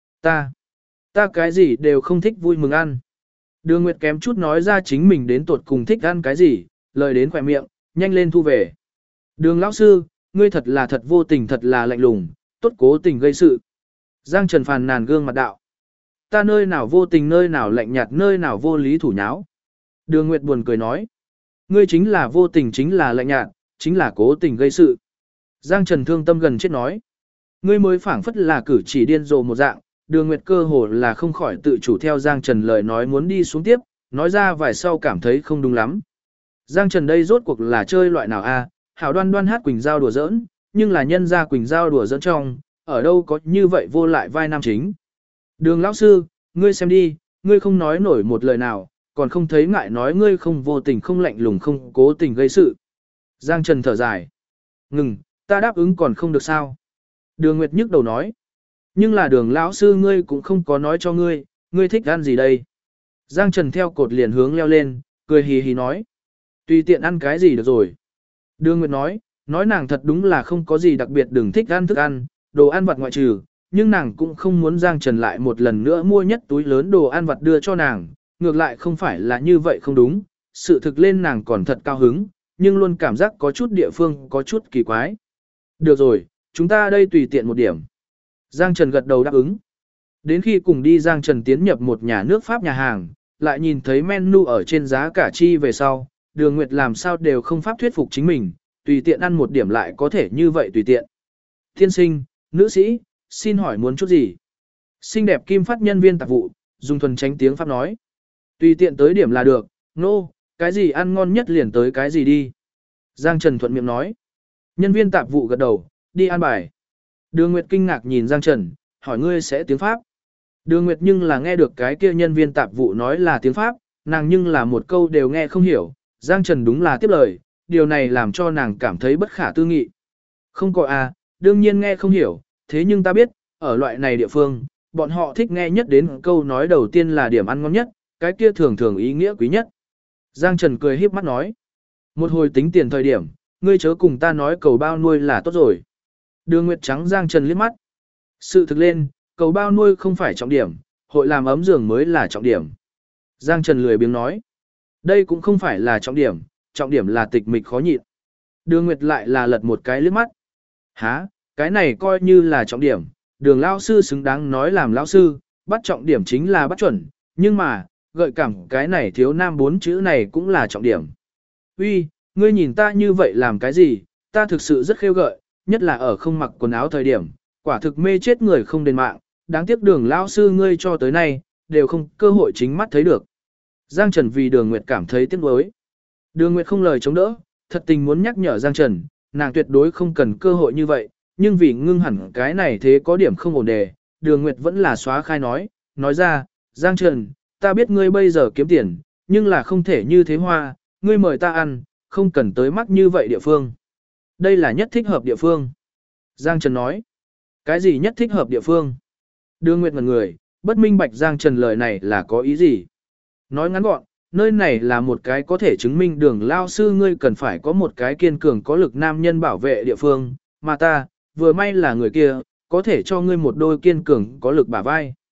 Ta cái gì đều không thích vui mừng ăn. Đường Nguyệt kém chút nói ra chính mình đến tuột cùng thích ăn cái gì, lời đến khỏe miệng, nhanh lên thu về. Đường lão sư, ngươi thật là thật vô tình thật là lạnh lùng, tốt cố tình gây sự. Giang Trần phàn nàn gương mặt đạo. Ta nơi nào vô tình nơi nào lạnh nhạt nơi nào vô lý thủ nháo. Đường Nguyệt buồn cười nói. Ngươi chính là vô tình chính là lạnh nhạt, chính là cố tình gây sự. Giang Trần thương tâm gần chết nói. Ngươi mới phảng phất là cử chỉ điên rồ một dạng, Đường Nguyệt cơ hồ là không khỏi tự chủ theo Giang Trần lời nói muốn đi xuống tiếp, nói ra vài sau cảm thấy không đúng lắm. Giang Trần đây rốt cuộc là chơi loại nào a? Hảo đoan đoan hát Quỳnh Giao đùa giỡn, nhưng là nhân ra Quỳnh Giao đùa giỡn trong, ở đâu có như vậy vô lại vai nam chính. Đường lão sư, ngươi xem đi, ngươi không nói nổi một lời nào, còn không thấy ngại nói ngươi không vô tình không lạnh lùng không cố tình gây sự. Giang Trần thở dài. Ngừng, ta đáp ứng còn không được sao. Đường Nguyệt nhức đầu nói. Nhưng là đường lão sư ngươi cũng không có nói cho ngươi, ngươi thích ăn gì đây. Giang Trần theo cột liền hướng leo lên, cười hì hì nói. Tùy tiện ăn cái gì được rồi. Đường Nguyệt nói nàng thật đúng là không có gì đặc biệt đừng thích ăn thức ăn, đồ ăn vặt ngoại trừ, nhưng nàng cũng không muốn Giang Trần lại một lần nữa mua nhất túi lớn đồ ăn vặt đưa cho nàng, ngược lại không phải là như vậy không đúng, sự thực lên nàng còn thật cao hứng, nhưng luôn cảm giác có chút địa phương có chút kỳ quái. Được rồi, chúng ta đây tùy tiện một điểm. Giang Trần gật đầu đáp ứng. Đến khi cùng đi Giang Trần tiến nhập một nhà nước Pháp nhà hàng, lại nhìn thấy menu ở trên giá cả chi về sau, Đường Nguyệt làm sao đều không pháp thuyết phục chính mình, tùy tiện ăn một điểm lại có thể như vậy tùy tiện. Thiên sinh, nữ sĩ, xin hỏi muốn chút gì? Xinh đẹp kim phát nhân viên tạp vụ, dùng thuần tránh tiếng Pháp nói. Tùy tiện tới điểm là được, cái gì ăn ngon nhất liền tới cái gì đi. Giang Trần thuận miệng nói. Nhân viên tạp vụ gật đầu, đi ăn bài. Đường Nguyệt kinh ngạc nhìn Giang Trần, hỏi ngươi sẽ tiếng Pháp. Đường Nguyệt nhưng là nghe được cái kia nhân viên tạp vụ nói là tiếng Pháp, nàng nhưng là một câu đều nghe không hiểu. Giang Trần đúng là tiếp lời, điều này làm cho nàng cảm thấy bất khả tư nghị. Không có à, đương nhiên nghe không hiểu, thế nhưng ta biết, ở loại này địa phương, bọn họ thích nghe nhất đến câu nói đầu tiên là điểm ăn ngon nhất, cái kia thường thường ý nghĩa quý nhất. Giang Trần cười híp mắt nói, một hồi tính tiền thời điểm, ngươi chớ cùng ta nói cầu bao nuôi là tốt rồi. Đường Nguyệt trắng Giang Trần liếc mắt. Sự thực lên, cầu bao nuôi không phải trọng điểm, hội làm ấm giường mới là trọng điểm. Giang Trần lười biếng nói, đây cũng không phải là trọng điểm là tịch mịch khó nhịn. Đường Nguyệt lại là lật một cái liếc mắt. Hả, cái này coi như là trọng điểm, đường lao sư xứng đáng nói làm lao sư, bắt trọng điểm chính là bắt chuẩn, nhưng mà, gợi cảm cái này thiếu nam 4 chữ này cũng là trọng điểm. Uy, ngươi nhìn ta như vậy làm cái gì, ta thực sự rất khêu gợi, nhất là ở không mặc quần áo thời điểm, quả thực mê chết người không đền mạng, đáng tiếc đường lao sư ngươi cho tới nay, đều không cơ hội chính mắt thấy được. Giang Trần vì Đường Nguyệt cảm thấy tiếc nuối. Đường Nguyệt không lời chống đỡ, thật tình muốn nhắc nhở Giang Trần, nàng tuyệt đối không cần cơ hội như vậy, nhưng vì ngưng hẳn cái này thế có điểm không ổn đề, Đường Nguyệt vẫn là xóa khai nói ra, Giang Trần, ta biết ngươi bây giờ kiếm tiền, nhưng là không thể như thế hoa, ngươi mời ta ăn, không cần tới mắc như vậy địa phương. Đây là nhất thích hợp địa phương. Giang Trần nói, cái gì nhất thích hợp địa phương? Đường Nguyệt ngẩn người, bất minh bạch Giang Trần lời này là có ý gì? Nói ngắn gọn, nơi này là một cái có thể chứng minh đường lao sư ngươi cần phải có một cái kiên cường có lực nam nhân bảo vệ địa phương, mà ta, vừa may là người kia, có thể cho ngươi một đôi kiên cường có lực bả vai.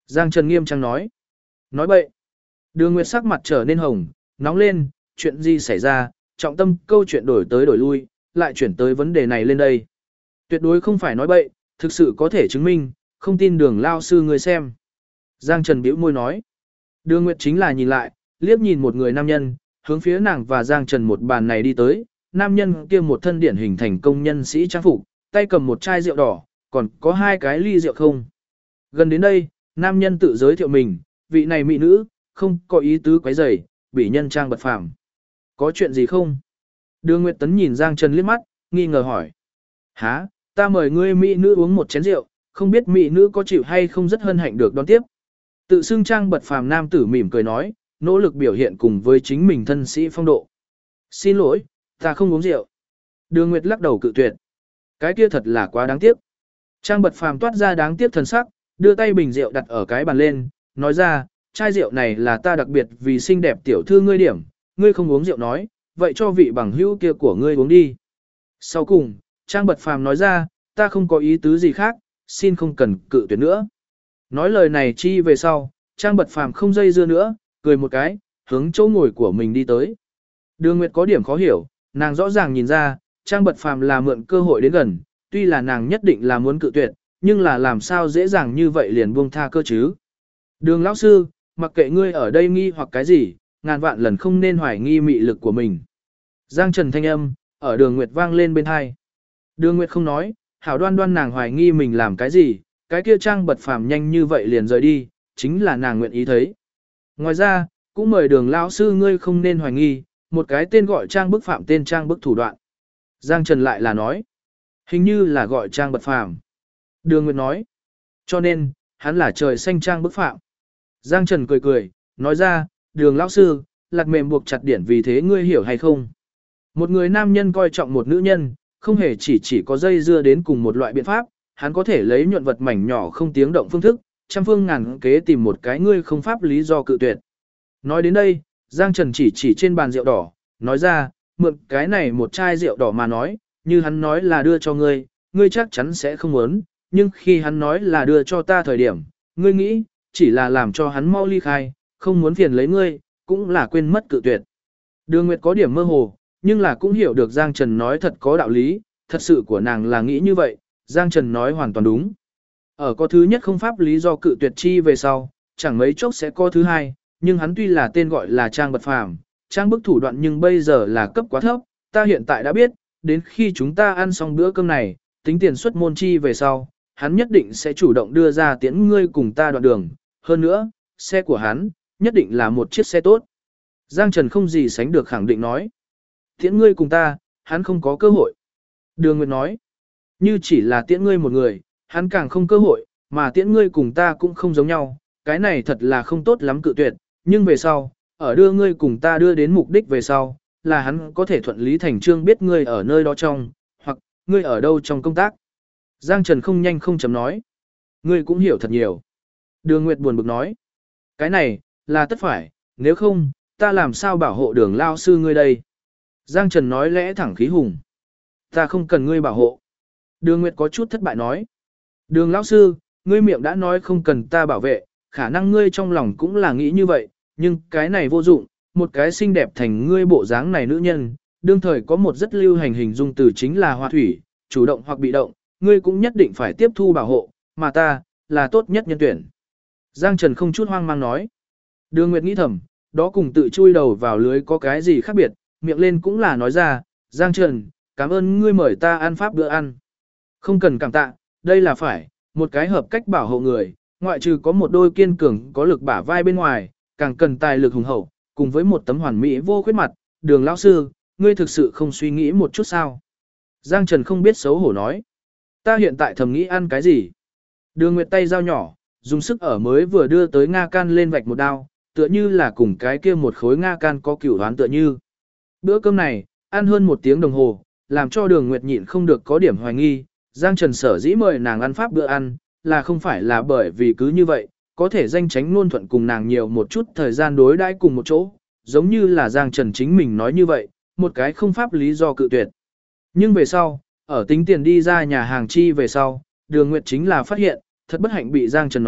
Giang Trần nghiêm trang nói. Nói bậy. Đường Nguyệt sắc mặt trở nên hồng, nóng lên, chuyện gì xảy ra, trọng tâm câu chuyện đổi tới đổi lui, lại chuyển tới vấn đề này lên đây. Tuyệt đối không phải nói bậy, thực sự có thể chứng minh, không tin đường lao sư người xem. Giang Trần bĩu môi nói. Đường Nguyệt chính là nhìn lại, liếc nhìn một người nam nhân, hướng phía nàng và Giang Trần một bàn này đi tới, nam nhân kia một thân điển hình thành công nhân sĩ trang phục, tay cầm một chai rượu đỏ, còn có 2 cái ly rượu không. Gần đến đây, nam nhân tự giới thiệu mình, vị này mỹ nữ, không có ý tứ quấy rầy, bị nhân trang bật phàm. Có chuyện gì không? Đường Nguyệt Tấn nhìn Giang Trần liếc mắt, nghi ngờ hỏi. Hả, ta mời ngươi mỹ nữ uống một chén rượu, không biết mỹ nữ có chịu hay không rất hân hạnh được đón tiếp. Tự xưng trang bật phàm nam tử mỉm cười nói, nỗ lực biểu hiện cùng với chính mình thân sĩ phong độ. Xin lỗi, ta không uống rượu. Đường Nguyệt lắc đầu cự tuyệt. Cái kia thật là quá đáng tiếc. Trang bật phàm toát ra đáng tiếc thần sắc, đưa tay bình rượu đặt ở cái bàn lên, nói ra, chai rượu này là ta đặc biệt vì xinh đẹp tiểu thư ngươi điểm, ngươi không uống rượu nói, vậy cho vị bằng hữu kia của ngươi uống đi. Sau cùng, Trang bật phàm nói ra, ta không có ý tứ gì khác, xin không cần cự tuyệt nữa. Nói lời này chi về sau, Trang bật phàm không dây dưa nữa, cười một cái, hướng chỗ ngồi của mình đi tới. Đường Nguyệt có điểm khó hiểu, nàng rõ ràng nhìn ra, Trang bật phàm là mượn cơ hội đến gần, tuy là nàng nhất định là muốn cự tuyệt, nhưng là làm sao dễ dàng như vậy liền buông tha cơ chứ. Đường lão sư, mặc kệ ngươi ở đây nghi hoặc cái gì, ngàn vạn lần không nên hoài nghi mị lực của mình. Giang Trần thanh âm, ở Đường Nguyệt vang lên bên hai. Đường Nguyệt không nói, hảo đoan đoan nàng hoài nghi mình làm cái gì, cái kia Trang bật phàm nhanh như vậy liền rời đi, chính là nàng nguyện ý thấy. Ngoài ra, cũng mời Đường lão sư ngươi không nên hoài nghi, một cái tên gọi Trang bức phạm tên Trang bức thủ đoạn. Giang Trần lại là nói, hình như là gọi Trang bật phàm. Đường Nguyệt nói, cho nên, hắn là trời xanh Trang bức phạm. Giang Trần cười cười, nói ra, Đường lão sư, lạc mềm buộc chặt điển vì thế ngươi hiểu hay không? Một người nam nhân coi trọng một nữ nhân, không hề chỉ có dây dưa đến cùng một loại biện pháp, hắn có thể lấy nhuận vật mảnh nhỏ không tiếng động phương thức, trăm phương ngàn kế tìm một cái ngươi không pháp lý do cự tuyệt. Nói đến đây, Giang Trần chỉ trên bàn rượu đỏ, nói ra, mượn cái này một chai rượu đỏ mà nói, như hắn nói là đưa cho ngươi, ngươi chắc chắn sẽ không muốn, nhưng khi hắn nói là đưa cho ta thời điểm, ngươi nghĩ, chỉ là làm cho hắn mau ly khai, không muốn phiền lấy ngươi, cũng là quên mất cự tuyệt. Đường Nguyệt có điểm mơ hồ, nhưng là cũng hiểu được Giang Trần nói thật có đạo lý, thật sự của nàng là nghĩ như vậy, Giang Trần nói hoàn toàn đúng. Ở có thứ nhất không pháp lý do cự tuyệt chi về sau, chẳng mấy chốc sẽ có thứ hai, nhưng hắn tuy là tên gọi là Trang bật phàm, Trang bức thủ đoạn nhưng bây giờ là cấp quá thấp, ta hiện tại đã biết, đến khi chúng ta ăn xong bữa cơm này, tính tiền xuất môn chi về sau, hắn nhất định sẽ chủ động đưa ra tiễn ngươi cùng ta đoạn đường, hơn nữa, xe của hắn, nhất định là một chiếc xe tốt. Giang Trần không gì sánh được khẳng định nói. Tiễn ngươi cùng ta, hắn không có cơ hội. Đường Nguyệt nói, như chỉ là tiễn ngươi một người, hắn càng không cơ hội, mà tiễn ngươi cùng ta cũng không giống nhau, cái này thật là không tốt lắm cự tuyệt, nhưng về sau, ở đưa ngươi cùng ta đưa đến mục đích về sau, là hắn có thể thuận lý thành trương biết ngươi ở nơi đó trong, hoặc ngươi ở đâu trong công tác. Giang Trần không nhanh không chấm nói, ngươi cũng hiểu thật nhiều. Đường Nguyệt buồn bực nói, cái này, là tất phải, nếu không, ta làm sao bảo hộ Đường lao sư ngươi đây. Giang Trần nói lẽ thẳng khí hùng, ta không cần ngươi bảo hộ. Đường Nguyệt có chút thất bại nói, Đường lão sư, ngươi miệng đã nói không cần ta bảo vệ, khả năng ngươi trong lòng cũng là nghĩ như vậy, nhưng cái này vô dụng, một cái xinh đẹp thành ngươi bộ dáng này nữ nhân, đương thời có một rất lưu hành hình dung từ chính là hoa thủy, chủ động hoặc bị động, ngươi cũng nhất định phải tiếp thu bảo hộ, mà ta, là tốt nhất nhân tuyển. Giang Trần không chút hoang mang nói. Đường Nguyệt nghĩ thầm, đó cùng tự chui đầu vào lưới có cái gì khác biệt, miệng lên cũng là nói ra, Giang Trần, cảm ơn ngươi mời ta ăn pháp bữa ăn. Không cần cảm tạ, đây là phải, một cái hợp cách bảo hộ người, ngoại trừ có một đôi kiên cường có lực bả vai bên ngoài, càng cần tài lực hùng hậu, cùng với một tấm hoàn mỹ vô khuyết mặt, Đường lão sư, ngươi thực sự không suy nghĩ một chút sao. Giang Trần không biết xấu hổ nói, ta hiện tại thầm nghĩ ăn cái gì. Đường Nguyệt tay dao nhỏ, dùng sức ở mới vừa đưa tới Nga can lên vạch một đao, tựa như là cùng cái kia một khối Nga can có cửu đoán tựa như. Bữa cơm này, ăn hơn 1 tiếng đồng hồ, làm cho Đường Nguyệt nhịn không được có điểm hoài nghi, Giang Trần sở dĩ mời nàng ăn pháp bữa ăn, là không phải là bởi vì cứ như vậy, có thể danh tránh luôn thuận cùng nàng nhiều một chút thời gian đối đãi cùng một chỗ, giống như là Giang Trần chính mình nói như vậy, một cái không pháp lý do cự tuyệt. Nhưng về sau, ở tính tiền đi ra nhà hàng chi về sau, Đường Nguyệt chính là phát hiện, thật bất hạnh bị Giang Trần nói,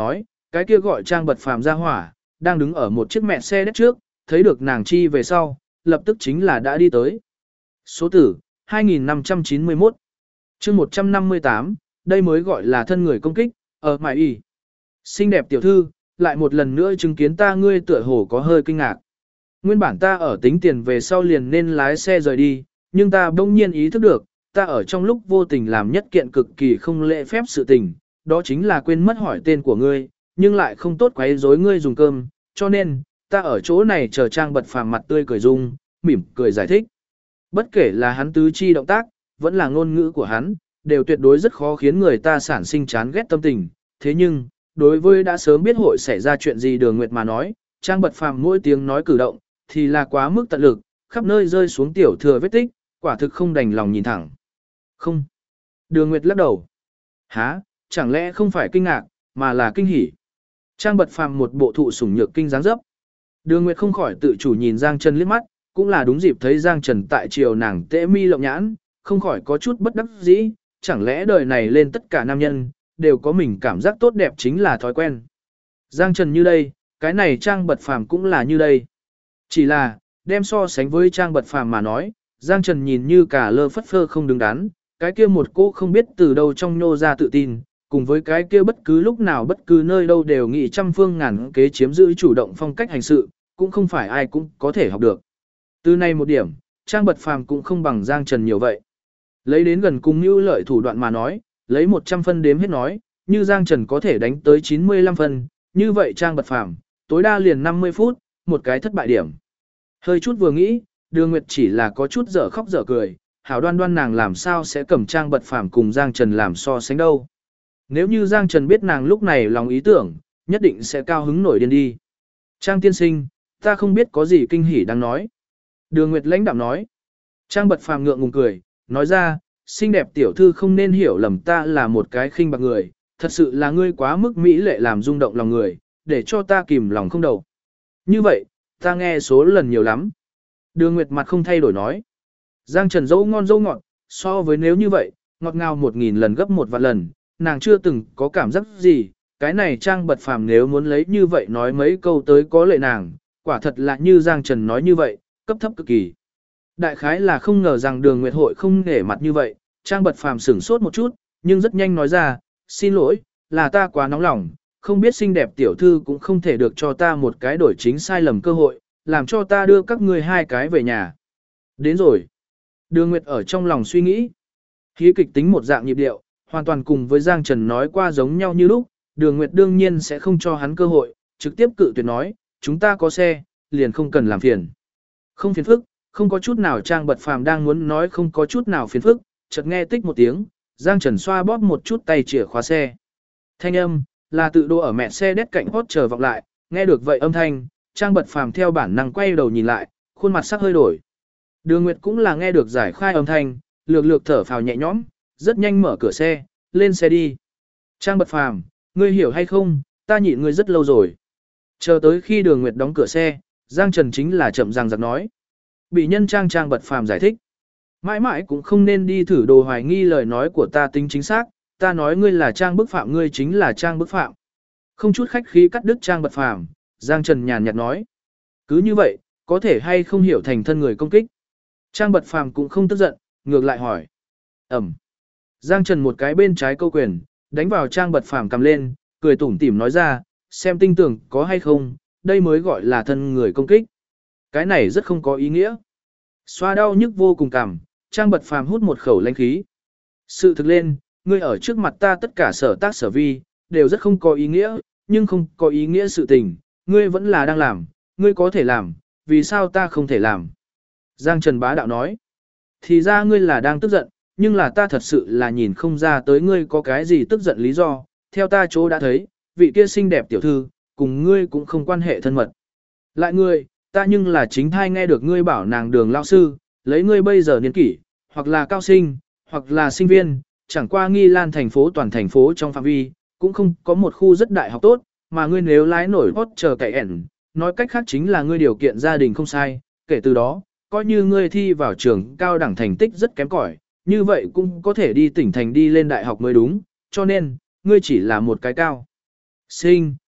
cái kia gọi Trang Bật Phàm ra hỏa, đang đứng ở một chiếc mẹ xe đất trước, thấy được nàng chi về sau, lập tức chính là đã đi tới. Số tử, 2591. chương 158, đây mới gọi là thân người công kích, ở mại y. Xinh đẹp tiểu thư, lại một lần nữa chứng kiến ta ngươi tựa hồ có hơi kinh ngạc. Nguyên bản ta ở tính tiền về sau liền nên lái xe rời đi, nhưng ta bỗng nhiên ý thức được, ta ở trong lúc vô tình làm nhất kiện cực kỳ không lễ phép sự tình, đó chính là quên mất hỏi tên của ngươi, nhưng lại không tốt quấy rối ngươi dùng cơm, cho nên, ta ở chỗ này chờ Trang Bật Phàm mặt tươi cười dung, mỉm cười giải thích. Bất kể là hắn tứ chi động tác, vẫn là ngôn ngữ của hắn, đều tuyệt đối rất khó khiến người ta sản sinh chán ghét tâm tình, thế nhưng, đối với đã sớm biết hội xảy ra chuyện gì Đường Nguyệt mà nói, Trang Bật Phàm mỗi tiếng nói cử động, thì là quá mức tận lực, khắp nơi rơi xuống tiểu thừa vết tích, quả thực không đành lòng nhìn thẳng. Không. Đường Nguyệt lắc đầu. Hả, chẳng lẽ không phải kinh ngạc, mà là kinh hỉ. Trang Bật Phàm một bộ thụ sủng nhược kinh dáng dấp. Đường Nguyệt không khỏi tự chủ nhìn Giang Trần liếc mắt, cũng là đúng dịp thấy Giang Trần tại chiều nàng tễ mi lộng nhãn, không khỏi có chút bất đắc dĩ, chẳng lẽ đời này lên tất cả nam nhân, đều có mình cảm giác tốt đẹp chính là thói quen. Giang Trần như đây, cái này Trang Bật Phàm cũng là như đây. Chỉ là, đem so sánh với Trang Bật Phàm mà nói, Giang Trần nhìn như cả lơ phất phơ không đứng đắn, cái kia một cô không biết từ đâu trong nhô ra tự tin, cùng với cái kia bất cứ lúc nào bất cứ nơi đâu đều nghĩ trăm phương ngàn kế chiếm giữ chủ động phong cách hành sự, cũng không phải ai cũng có thể học được. Từ này một điểm, Trang Bật Phàm cũng không bằng Giang Trần nhiều vậy. Lấy đến gần cùng như lợi thủ đoạn mà nói, lấy 100 phân đếm hết nói, như Giang Trần có thể đánh tới 95 phân, như vậy Trang Bật Phàm tối đa liền 50 phút, một cái thất bại điểm. Hơi chút vừa nghĩ, Đường Nguyệt chỉ là có chút dở khóc dở cười, hảo đoan đoan nàng làm sao sẽ cầm Trang Bật Phàm cùng Giang Trần làm so sánh đâu. Nếu như Giang Trần biết nàng lúc này lòng ý tưởng, nhất định sẽ cao hứng nổi điên đi. Trang tiên sinh, ta không biết có gì kinh hỉ đang nói. Đường Nguyệt lãnh đạm nói. Trang Bật Phàm ngượng ngùng cười, nói ra, xinh đẹp tiểu thư không nên hiểu lầm ta là một cái khinh bạc người, thật sự là ngươi quá mức mỹ lệ làm rung động lòng người, để cho ta kìm lòng không đầu. Như vậy, ta nghe số lần nhiều lắm. Đường Nguyệt mặt không thay đổi nói. Giang Trần dâu ngon dâu ngọt, so với nếu như vậy, ngọt ngào 1000 lần gấp 1 vạn lần, nàng chưa từng có cảm giác gì, cái này Trang Bật Phàm nếu muốn lấy như vậy nói mấy câu tới có lệ nàng, quả thật là như Giang Trần nói như vậy, cấp thấp cực kỳ. Đại khái là không ngờ rằng Đường Nguyệt hội không nể mặt như vậy, Trang Bật Phàm sửng sốt một chút, nhưng rất nhanh nói ra, xin lỗi, là ta quá nóng lòng, không biết xinh đẹp tiểu thư cũng không thể được cho ta một cái đổi chính sai lầm cơ hội, làm cho ta đưa các ngươi hai cái về nhà. Đến rồi. Đường Nguyệt ở trong lòng suy nghĩ. Khí kịch tính một dạng nhịp điệu, hoàn toàn cùng với Giang Trần nói qua giống nhau như lúc, Đường Nguyệt đương nhiên sẽ không cho hắn cơ hội, trực tiếp cự tuyệt nói, chúng ta có xe, liền không cần làm phiền. Không phiền phức, không có chút nào Trang Bật Phàm đang muốn nói không có chút nào phiền phức, chợt nghe tích một tiếng, Giang Trần xoa bóp một chút tay chìa khóa xe. Thanh âm, là tự đô ở mẹ xe đét cạnh hốt chờ vọng lại, nghe được vậy âm thanh, Trang Bật Phàm theo bản năng quay đầu nhìn lại, khuôn mặt sắc hơi đổi. Đường Nguyệt cũng là nghe được giải khai âm thanh, lược lược thở phào nhẹ nhõm, rất nhanh mở cửa xe, lên xe đi. Trang Bật Phàm, ngươi hiểu hay không, ta nhịn ngươi rất lâu rồi. Chờ tới khi Đường Nguyệt đóng cửa xe, Giang Trần chính là chậm ràng giặc nói. Bị nhân Trang Bật Phàm giải thích. Mãi mãi cũng không nên đi thử đồ hoài nghi lời nói của ta tính chính xác, ta nói ngươi là Trang bức phạm ngươi chính là Trang bức phạm. Không chút khách khí cắt đứt Trang Bật Phàm, Giang Trần nhàn nhạt nói. Cứ như vậy, có thể hay không hiểu thành thân người công kích. Trang Bật Phàm cũng không tức giận, ngược lại hỏi. Ẩm. Giang Trần một cái bên trái câu quyền, đánh vào Trang Bật Phàm cầm lên, cười tủm tỉm nói ra, xem tinh tưởng có hay không, đây mới gọi là thân người công kích. Cái này rất không có ý nghĩa. Xoa đau nhức vô cùng cảm, Trang Bật Phàm hút một khẩu lãnh khí. Sự thực lên, ngươi ở trước mặt ta tất cả sở tác sở vi, đều rất không có ý nghĩa, nhưng không có ý nghĩa sự tình, ngươi vẫn là đang làm, ngươi có thể làm, vì sao ta không thể làm. Giang Trần bá đạo nói, thì ra ngươi là đang tức giận, nhưng là ta thật sự là nhìn không ra tới ngươi có cái gì tức giận lý do, theo ta chỗ đã thấy, vị kia xinh đẹp tiểu thư, cùng ngươi cũng không quan hệ thân mật. Lại ngươi, ta nhưng là chính thai nghe được ngươi bảo nàng Đường lão sư, lấy ngươi bây giờ niên kỷ, hoặc là cao sinh, hoặc là sinh viên, chẳng qua Nghi Lan thành phố toàn thành phố trong phạm vi, cũng không có một khu rất đại học tốt, mà ngươi nếu lái nổi hot chờ cậy ẻn, nói cách khác chính là ngươi điều kiện gia đình không sai, kể từ đó, coi như ngươi thi vào trường cao đẳng thành tích rất kém cỏi, như vậy cũng có thể đi tỉnh thành đi lên đại học mới đúng, cho nên, ngươi chỉ là một cái cao sinh,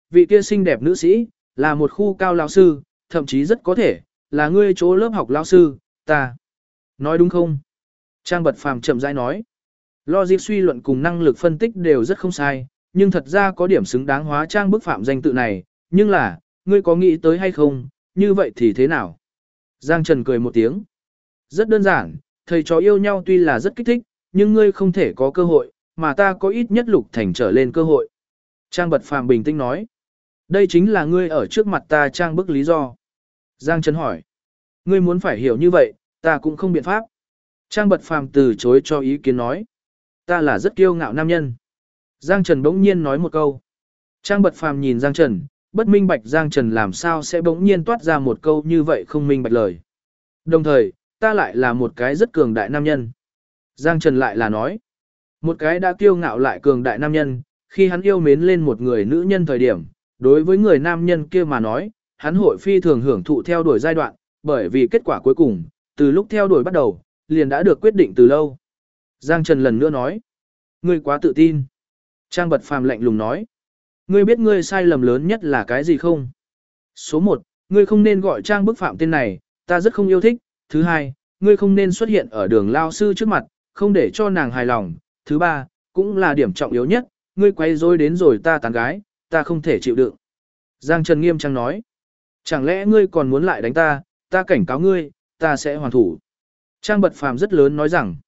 vị kia xinh đẹp nữ sĩ, là một khu cao lão sư, thậm chí rất có thể, là ngươi chỗ lớp học lão sư, ta. Nói đúng không? Trang Bật Phàm chậm rãi nói. Logic suy luận cùng năng lực phân tích đều rất không sai, nhưng thật ra có điểm xứng đáng hóa Trang Bức Phạm danh tự này, nhưng là, ngươi có nghĩ tới hay không, như vậy thì thế nào? Giang Trần cười một tiếng. Rất đơn giản, thầy trò yêu nhau tuy là rất kích thích, nhưng ngươi không thể có cơ hội, mà ta có ít nhất lục thành trở lên cơ hội. Trang Bật Phàm bình tĩnh nói. Đây chính là ngươi ở trước mặt ta trang bức lý do. Giang Trần hỏi. Ngươi muốn phải hiểu như vậy, ta cũng không biện pháp. Trang Bật Phàm từ chối cho ý kiến nói. Ta là rất kiêu ngạo nam nhân. Giang Trần bỗng nhiên nói một câu. Trang Bật Phàm nhìn Giang Trần, bất minh bạch Giang Trần làm sao sẽ bỗng nhiên toát ra một câu như vậy không minh bạch lời. Đồng thời, ta lại là một cái rất cường đại nam nhân. Giang Trần lại là nói. Một cái đã kiêu ngạo lại cường đại nam nhân, khi hắn yêu mến lên một người nữ nhân thời điểm, đối với người nam nhân kia mà nói, hắn hội phi thường hưởng thụ theo đuổi giai đoạn, bởi vì kết quả cuối cùng, từ lúc theo đuổi bắt đầu, liền đã được quyết định từ lâu. Giang Trần lần nữa nói, ngươi quá tự tin. Trang Bật Phàm lạnh lùng nói, ngươi biết ngươi sai lầm lớn nhất là cái gì không? Số 1, ngươi không nên gọi Trang Bức Phạm tên này, ta rất không yêu thích. Thứ 2, ngươi không nên xuất hiện ở đường lao sư trước mặt, không để cho nàng hài lòng. Thứ 3, cũng là điểm trọng yếu nhất, ngươi quay rối đến rồi ta tán gái, ta không thể chịu đựng. Giang Trần nghiêm trang nói, chẳng lẽ ngươi còn muốn lại đánh ta, ta cảnh cáo ngươi, ta sẽ hoàn thủ. Trang Bật Phàm rất lớn nói rằng,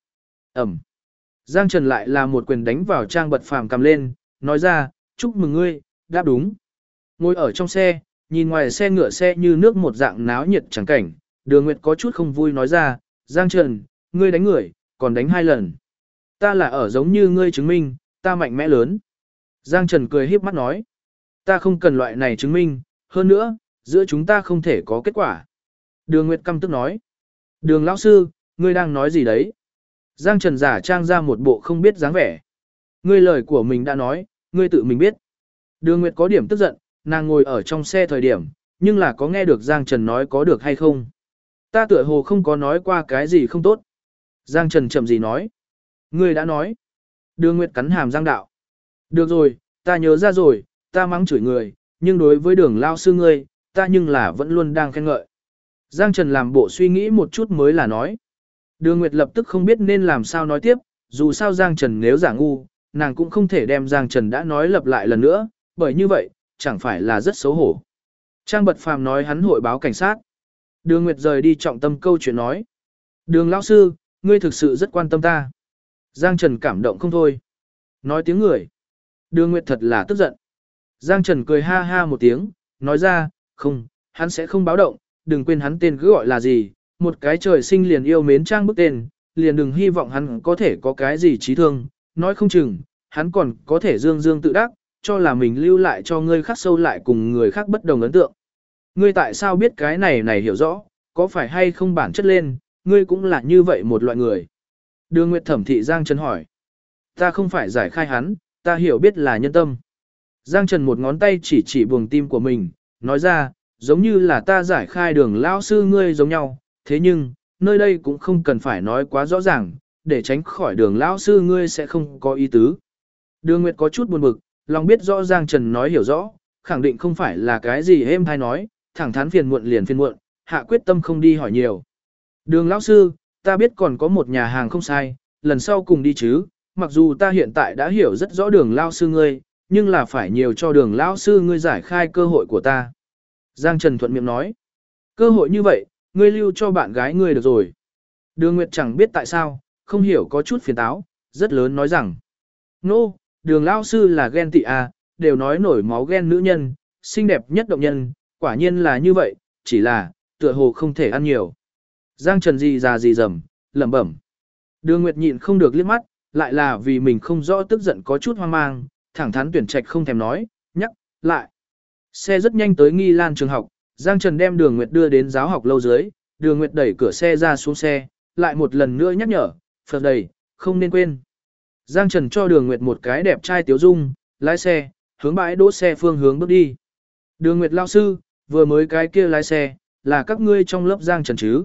Giang Trần lại là một quyền đánh vào Trang Bật Phàm cầm lên, nói ra, chúc mừng ngươi, đáp đúng. Ngồi ở trong xe, nhìn ngoài xe ngựa xe như nước một dạng náo nhiệt chẳng cảnh, Đường Nguyệt có chút không vui nói ra, Giang Trần, ngươi đánh người, còn đánh 2 lần. Ta là ở giống như ngươi chứng minh, ta mạnh mẽ lớn. Giang Trần cười híp mắt nói, ta không cần loại này chứng minh, hơn nữa, giữa chúng ta không thể có kết quả. Đường Nguyệt căm tức nói, Đường lão sư, ngươi đang nói gì đấy? Giang Trần giả trang ra một bộ không biết dáng vẻ. Ngươi lời của mình đã nói, ngươi tự mình biết. Đường Nguyệt có điểm tức giận, nàng ngồi ở trong xe thời điểm, nhưng là có nghe được Giang Trần nói có được hay không. Ta tựa hồ không có nói qua cái gì không tốt. Giang Trần chậm gì nói. Ngươi đã nói. Đường Nguyệt cắn hàm Giang đạo. Được rồi, ta nhớ ra rồi, ta mắng chửi người, nhưng đối với đường lao sư ngươi, ta nhưng là vẫn luôn đang khen ngợi. Giang Trần làm bộ suy nghĩ một chút mới là nói. Đường Nguyệt lập tức không biết nên làm sao nói tiếp, dù sao Giang Trần nếu giả ngu, nàng cũng không thể đem Giang Trần đã nói lặp lại lần nữa, bởi như vậy, chẳng phải là rất xấu hổ. Trang Bật Phàm nói hắn hội báo cảnh sát. Đường Nguyệt rời đi trọng tâm câu chuyện nói. Đường lão sư, ngươi thực sự rất quan tâm ta. Giang Trần cảm động không thôi. Nói tiếng người. Đường Nguyệt thật là tức giận. Giang Trần cười ha ha một tiếng, nói ra, không, hắn sẽ không báo động, đừng quên hắn tên cứ gọi là gì, một cái trời sinh liền yêu mến Trang Bức tên, liền đừng hy vọng hắn có thể có cái gì trí thương, nói không chừng, hắn còn có thể dương dương tự đắc, cho là mình lưu lại cho ngươi khắc sâu lại cùng người khác bất đồng ấn tượng. Ngươi tại sao biết cái này hiểu rõ, có phải hay không bản chất lên, ngươi cũng là như vậy một loại người. Đường Nguyệt thẩm thị Giang Trần hỏi. Ta không phải giải khai hắn, ta hiểu biết là nhân tâm. Giang Trần một ngón tay chỉ buồng tim của mình, nói ra, giống như là ta giải khai đường lao sư ngươi giống nhau, thế nhưng, nơi đây cũng không cần phải nói quá rõ ràng, để tránh khỏi đường lao sư ngươi sẽ không có ý tứ. Đường Nguyệt có chút buồn bực, lòng biết rõ Giang Trần nói hiểu rõ, khẳng định không phải là cái gì êm hay nói, thẳng thắn phiền muộn liền phiền muộn, hạ quyết tâm không đi hỏi nhiều. Đường lão sư, ta biết còn có một nhà hàng không sai, lần sau cùng đi chứ, mặc dù ta hiện tại đã hiểu rất rõ đường lão sư ngươi, nhưng là phải nhiều cho đường lão sư ngươi giải khai cơ hội của ta. Giang Trần thuận miệng nói, cơ hội như vậy, ngươi lưu cho bạn gái ngươi được rồi. Đường Nguyệt chẳng biết tại sao, không hiểu có chút phiền táo, rất lớn nói rằng, nô, đường lão sư là ghen tị à, đều nói nổi máu ghen nữ nhân, xinh đẹp nhất động nhân, quả nhiên là như vậy, chỉ là, tựa hồ không thể ăn nhiều. Giang Trần gì già gì dầm, lẩm bẩm. Đường Nguyệt nhịn không được liếc mắt, lại là vì mình không rõ tức giận có chút hoang mang, thẳng thắn tuyển trạch không thèm nói, nhắc, lại. Xe rất nhanh tới Nghi Lan trường học, Giang Trần đem Đường Nguyệt đưa đến giáo học lâu dưới, Đường Nguyệt đẩy cửa xe ra xuống xe, lại một lần nữa nhắc nhở, phật đầy, không nên quên. Giang Trần cho Đường Nguyệt một cái đẹp trai tiếu dung, lái xe, hướng bãi đỗ xe phương hướng bước đi. Đường Nguyệt lao sư, vừa mới cái kia lái xe, là các ngươi trong lớp Giang Trần chứ.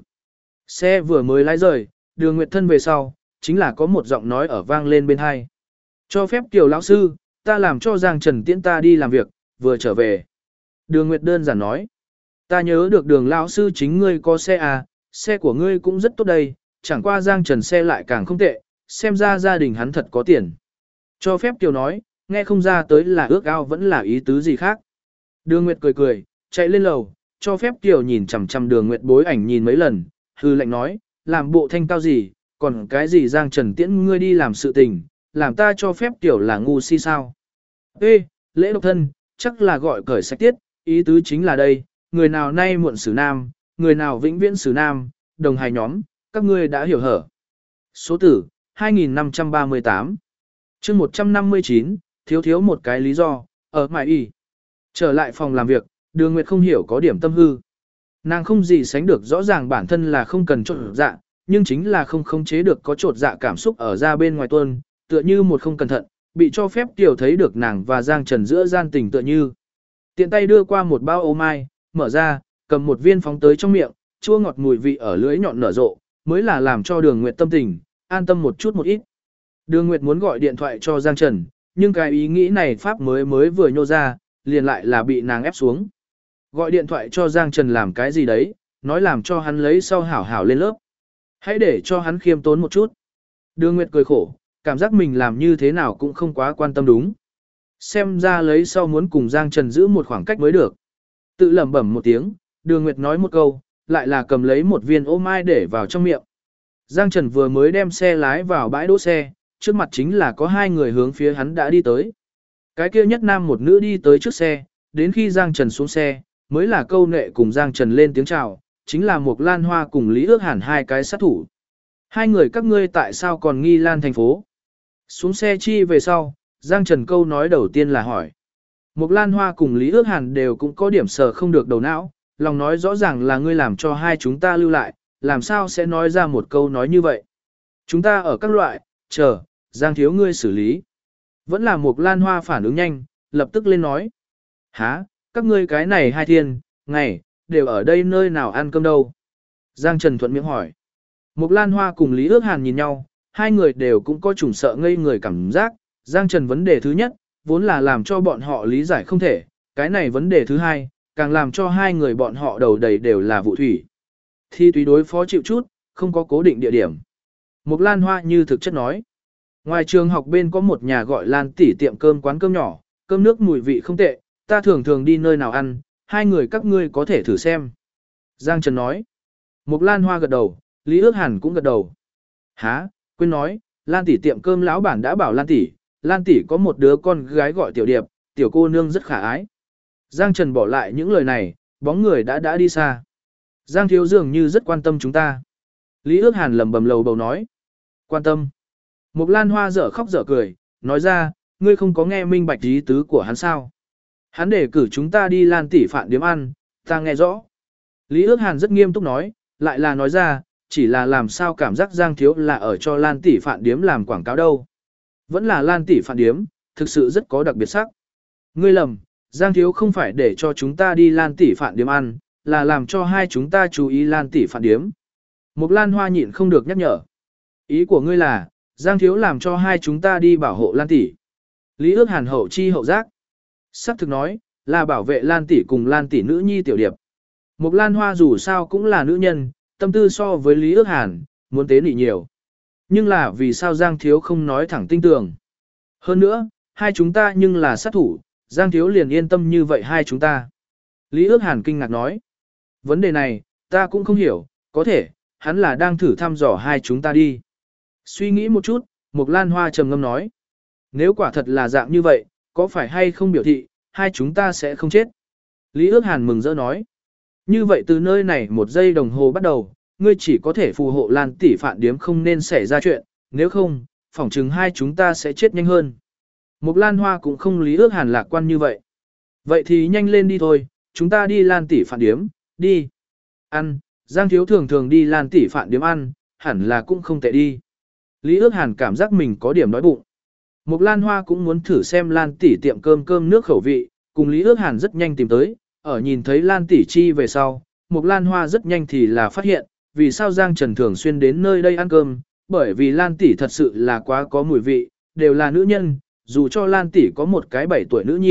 Xe vừa mới lái rời, Đường Nguyệt thân về sau, chính là có một giọng nói ở vang lên bên hai. Cho phép Kiều lão sư, ta làm cho Giang Trần tiễn ta đi làm việc, vừa trở về. Đường Nguyệt đơn giản nói. Ta nhớ được Đường lão sư chính ngươi có xe à, xe của ngươi cũng rất tốt đây, chẳng qua Giang Trần xe lại càng không tệ, xem ra gia đình hắn thật có tiền. Cho phép Kiều nói, nghe không ra tới là ước ao vẫn là ý tứ gì khác. Đường Nguyệt cười cười, chạy lên lầu, cho phép Kiều nhìn chằm chằm Đường Nguyệt bối ảnh nhìn mấy lần, hư lệnh nói, làm bộ thanh cao gì, còn cái gì Giang Trần tiễn ngươi đi làm sự tình, làm ta cho phép Kiều là ngu si sao. Ê, lễ độc thân, chắc là gọi cởi sạch tiết, ý tứ chính là đây, người nào nay muộn xử nam, người nào vĩnh viễn xử nam, đồng hài nhóm, các ngươi đã hiểu hở. Số tử, 2538 chương 159, thiếu một cái lý do, ở mãi y. Trở lại phòng làm việc, Đường Nguyệt không hiểu có điểm tâm hư. Nàng không gì sánh được rõ ràng bản thân là không cần trột dạ, nhưng chính là không khống chế được có trột dạ cảm xúc ở ra bên ngoài tuôn, tựa như một không cẩn thận, bị cho phép tiểu thấy được nàng và Giang Trần giữa gian tình tựa như. Tiện tay đưa qua một bao ô mai, mở ra, cầm một viên phóng tới trong miệng, chua ngọt mùi vị ở lưỡi nhọn nở rộ, mới là làm cho Đường Nguyệt tâm tình, an tâm một chút một ít. Đường Nguyệt muốn gọi điện thoại cho Giang Trần, nhưng cái ý nghĩ này pháp mới vừa nhô ra, liền lại là bị nàng ép xuống. Gọi điện thoại cho Giang Trần làm cái gì đấy, nói làm cho hắn lấy sau hảo hảo lên lớp. Hãy để cho hắn khiêm tốn một chút. Đường Nguyệt cười khổ, cảm giác mình làm như thế nào cũng không quá quan tâm đúng. Xem ra lấy sau muốn cùng Giang Trần giữ một khoảng cách mới được. Tự lẩm bẩm một tiếng, Đường Nguyệt nói một câu, lại là cầm lấy một viên ô mai để vào trong miệng. Giang Trần vừa mới đem xe lái vào bãi đỗ xe, trước mặt chính là có hai người hướng phía hắn đã đi tới. Cái kia nhất nam một nữ đi tới trước xe, đến khi Giang Trần xuống xe, mới là câu nệ cùng Giang Trần lên tiếng chào, chính là Mộc Lan Hoa cùng Lý Ước Hàn hai cái sát thủ. Hai người các ngươi tại sao còn nghi lan thành phố? Xuống xe chi về sau, Giang Trần câu nói đầu tiên là hỏi. Mộc Lan Hoa cùng Lý Ước Hàn đều cũng có điểm sờ không được đầu não, lòng nói rõ ràng là ngươi làm cho hai chúng ta lưu lại, làm sao sẽ nói ra một câu nói như vậy. Chúng ta ở các loại, chờ, Giang thiếu ngươi xử lý. Vẫn là Mộc Lan Hoa phản ứng nhanh, lập tức lên nói. Hả, các ngươi cái này hai thiên, ngày, đều ở đây nơi nào ăn cơm đâu? Giang Trần thuận miệng hỏi. Mộc Lan Hoa cùng Lý Ước Hàn nhìn nhau, hai người đều cũng có chủng sợ ngây người cảm giác. Giang Trần vấn đề thứ nhất, vốn là làm cho bọn họ lý giải không thể. Cái này vấn đề thứ hai, càng làm cho hai người bọn họ đầu đầy đều là vụ thủy. Thi tùy đối phó chịu chút, không có cố định địa điểm. Mộc Lan Hoa như thực chất nói. Ngoài trường học bên có một nhà gọi Lan tỷ tiệm cơm quán cơm nhỏ, cơm nước mùi vị không tệ, ta thường thường đi nơi nào ăn, hai người các ngươi có thể thử xem. Giang Trần nói. Mộc Lan Hoa gật đầu, Lý Ước Hàn cũng gật đầu. Hả, quên nói, Lan tỷ tiệm cơm lão bản đã bảo Lan tỷ có một đứa con gái gọi Tiểu Điệp, tiểu cô nương rất khả ái. Giang Trần bỏ lại những lời này, bóng người đã đi xa. Giang thiếu dường như rất quan tâm chúng ta. Lý Ước Hàn lẩm bẩm lầu bầu nói. Quan tâm. Mộc Lan Hoa dở khóc dở cười, nói ra, ngươi không có nghe minh bạch ý tứ của hắn sao. Hắn để cử chúng ta đi Lan tỷ phạn điếm ăn, ta nghe rõ. Lý Ước Hàn rất nghiêm túc nói, lại là nói ra, chỉ là làm sao cảm giác Giang thiếu là ở cho Lan tỷ phạn điếm làm quảng cáo đâu. Vẫn là Lan tỷ phạn điếm, thực sự rất có đặc biệt sắc. Ngươi lầm, Giang thiếu không phải để cho chúng ta đi Lan tỷ phạn điếm ăn, là làm cho hai chúng ta chú ý Lan tỷ phạn điếm. Mộc Lan Hoa nhịn không được nhắc nhở. Ý của ngươi là, Giang thiếu làm cho hai chúng ta đi bảo hộ Lan tỷ. Lý Ước Hàn hậu chi hậu giác. Sắc thực nói, là bảo vệ Lan tỷ cùng Lan tỷ nữ nhi Tiểu Điệp. Mộc Lan Hoa dù sao cũng là nữ nhân, tâm tư so với Lý Ước Hàn, muốn tế nị nhiều. Nhưng là vì sao Giang thiếu không nói thẳng tinh tường. Hơn nữa, hai chúng ta nhưng là sát thủ, Giang thiếu liền yên tâm như vậy hai chúng ta. Lý Ước Hàn kinh ngạc nói. Vấn đề này, ta cũng không hiểu, có thể, hắn là đang thử thăm dò hai chúng ta đi. Suy nghĩ một chút, Mộc Lan Hoa trầm ngâm nói. Nếu quả thật là dạng như vậy, có phải hay không biểu thị, hai chúng ta sẽ không chết. Lý Ước Hàn mừng rỡ nói. Như vậy từ nơi này một giây đồng hồ bắt đầu, ngươi chỉ có thể phù hộ Lan tỷ phạn điếm không nên xảy ra chuyện, nếu không, phỏng chừng hai chúng ta sẽ chết nhanh hơn. Mộc Lan Hoa cũng không Lý Ước Hàn lạc quan như vậy. Vậy thì nhanh lên đi thôi, chúng ta đi Lan tỷ phạn điếm, đi. Ăn, Giang thiếu thường thường đi Lan tỷ phạn điếm ăn, hẳn là cũng không tệ đi. Lý Ước Hàn cảm giác mình có điểm đói bụng. Mộc Lan Hoa cũng muốn thử xem Lan tỷ tiệm cơm nước khẩu vị, cùng Lý Ước Hàn rất nhanh tìm tới, ở nhìn thấy Lan tỷ chi về sau, Mộc Lan Hoa rất nhanh thì là phát hiện, vì sao Giang Trần thường xuyên đến nơi đây ăn cơm, bởi vì Lan tỷ thật sự là quá có mùi vị, đều là nữ nhân, dù cho Lan tỷ có một cái 7 tuổi nữ nhi,